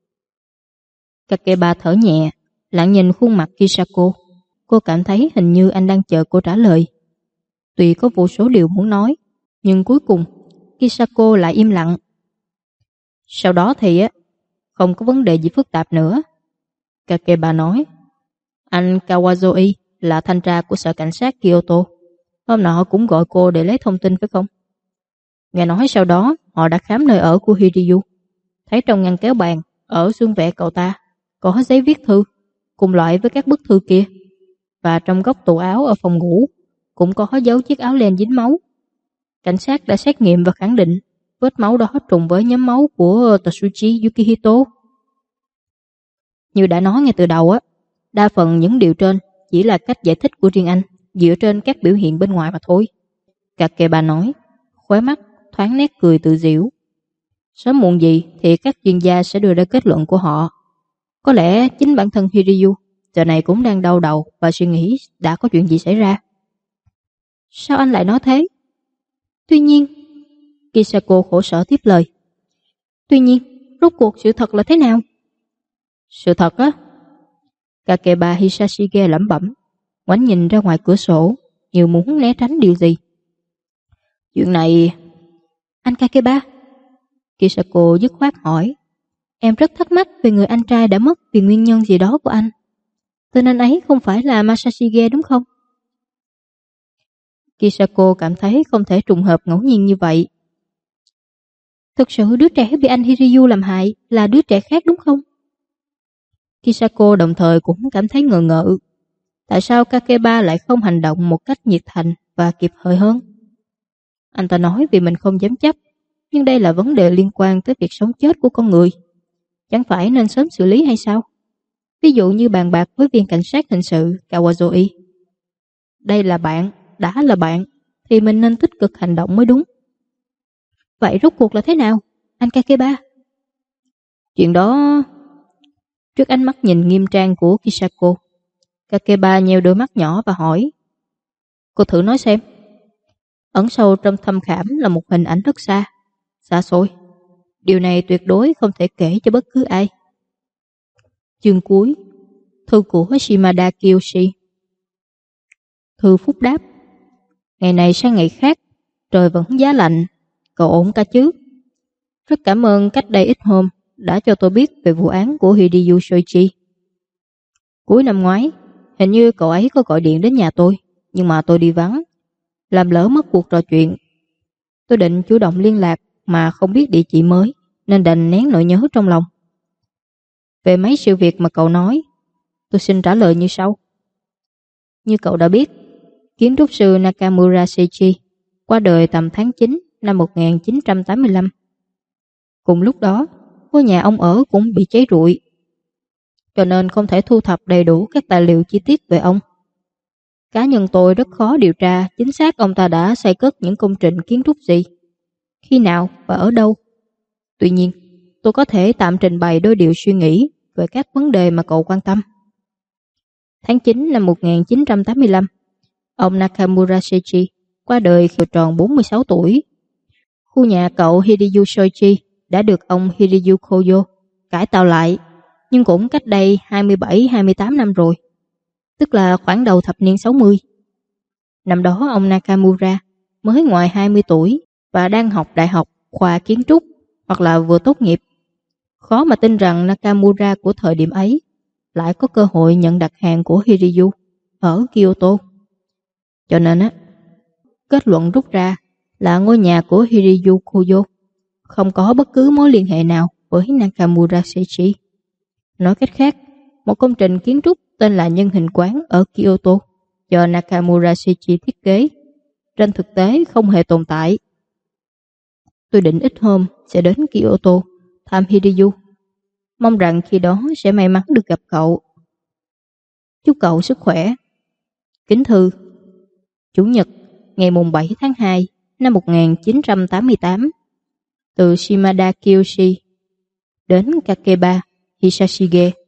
Kakeba thở nhẹ, lặng nhìn khuôn mặt Kisako. Cô cảm thấy hình như anh đang chờ cô trả lời. Tuy có vô số điều muốn nói, nhưng cuối cùng Kisako lại im lặng. Sau đó thì không có vấn đề gì phức tạp nữa. Kakeba nói, anh Kawazoi là thanh tra của sở cảnh sát Kyoto. Hôm nọ cũng gọi cô để lấy thông tin phải không? Nghe nói sau đó họ đã khám nơi ở của Hiryu. Thấy trong ngăn kéo bàn ở xương vẽ cậu ta có giấy viết thư cùng loại với các bức thư kia. Và trong góc tủ áo ở phòng ngủ cũng có dấu chiếc áo len dính máu. Cảnh sát đã xét nghiệm và khẳng định vết máu đó trùng với nhóm máu của Tatsuchi Yukihito. Như đã nói ngay từ đầu đa phần những điều trên chỉ là cách giải thích của riêng anh dựa trên các biểu hiện bên ngoài mà thôi. Kakeba nói, khóe mắt thoáng nét cười tự giễu. Sớm muộn gì thì các chuyên gia sẽ đưa ra kết luận của họ. Có lẽ chính bản thân Hiryu giờ này cũng đang đau đầu và suy nghĩ đã có chuyện gì xảy ra. Sao anh lại nói thế? Tuy nhiên, Kisako khổ sở tiếp lời. Tuy nhiên, rốt cuộc sự thật là thế nào? Sự thật á? Kakeba Hisashige lẩm bẩm, ngoảnh nhìn ra ngoài cửa sổ như muốn né tránh điều gì. Chuyện này... Anh Kakeba? Kisako dứt khoát hỏi. Em rất thắc mắc về người anh trai đã mất vì nguyên nhân gì đó của anh. Tên anh ấy không phải là Masashige đúng không? Kisako cảm thấy không thể trùng hợp ngẫu nhiên như vậy. Thực sự đứa trẻ bị anh Hiryu làm hại là đứa trẻ khác đúng không? Kisako đồng thời cũng cảm thấy ngờ ngợ. Tại sao Kakeba lại không hành động một cách nhiệt thành và kịp thời hơn? Anh ta nói vì mình không dám chấp, nhưng đây là vấn đề liên quan tới việc sống chết của con người. Chẳng phải nên sớm xử lý hay sao? Ví dụ như bàn bạc với viên cảnh sát hình sự Kawazoi. Đây là bạn, đã là bạn, thì mình nên tích cực hành động mới đúng. Vậy rốt cuộc là thế nào, anh Kakeba? Chuyện đó... Trước ánh mắt nhìn nghiêm trang của Kisako, Kakeba nheo đôi mắt nhỏ và hỏi. Cô thử nói xem. Ẩn sâu trong thâm khảm là một hình ảnh rất xa, xa xôi. Điều này tuyệt đối không thể kể cho bất cứ ai. Chương cuối. Thư của Shimada Kiyoshi. Thư phúc đáp. Ngày này sang ngày khác, trời vẫn giá lạnh. Cậu ổn cả chứ? Rất cảm ơn cách đây ít hôm đã cho tôi biết về vụ án của Hideyu Shoichi. Cuối năm ngoái, hình như cậu ấy có gọi điện đến nhà tôi, nhưng mà tôi đi vắng, làm lỡ mất cuộc trò chuyện. Tôi định chủ động liên lạc mà không biết địa chỉ mới, nên đành nén nỗi nhớ trong lòng. Về mấy sự việc mà cậu nói, tôi xin trả lời như sau. Như cậu đã biết, kiến trúc sư Nakamura Seiichi qua đời tầm tháng 9 năm 1985. Cùng lúc đó, ngôi nhà ông ở cũng bị cháy rụi, cho nên không thể thu thập đầy đủ các tài liệu chi tiết về ông. Cá nhân tôi rất khó điều tra chính xác ông ta đã xây cất những công trình kiến trúc gì, khi nào và ở đâu. Tuy nhiên, tôi có thể tạm trình bày đôi điều suy nghĩ về các vấn đề mà cậu quan tâm. Tháng 9 năm 1985, ông Nakamura Seiichi qua đời khi tròn 46 tuổi. Khu nhà cậu Hiryu Shoichi đã được ông Hiryu Koyo cải tạo lại, nhưng cũng cách đây 27-28 năm rồi, tức là khoảng đầu thập niên 60. Năm đó ông Nakamura mới ngoài 20 tuổi và đang học đại học khoa kiến trúc hoặc là vừa tốt nghiệp. Khó mà tin rằng Nakamura của thời điểm ấy lại có cơ hội nhận đặt hàng của Hiryu ở Kyoto. Cho nên kết luận rút ra là ngôi nhà của Hiryu Koyo không có bất cứ mối liên hệ nào với Nakamura Seiichi. Nói cách khác, một công trình kiến trúc tên là Nhân hình quán ở Kyoto do Nakamura Seiichi thiết kế, trên thực tế không hề tồn tại. Tôi định ít hôm sẽ đến Kyoto thăm Hiryu, mong rằng khi đó sẽ may mắn được gặp cậu. Chúc cậu sức khỏe. Kính thư, Chủ nhật ngày mùng 7 tháng 2 năm 1988, từ Shimada Kiyoshi đến Kakeba Hisashige.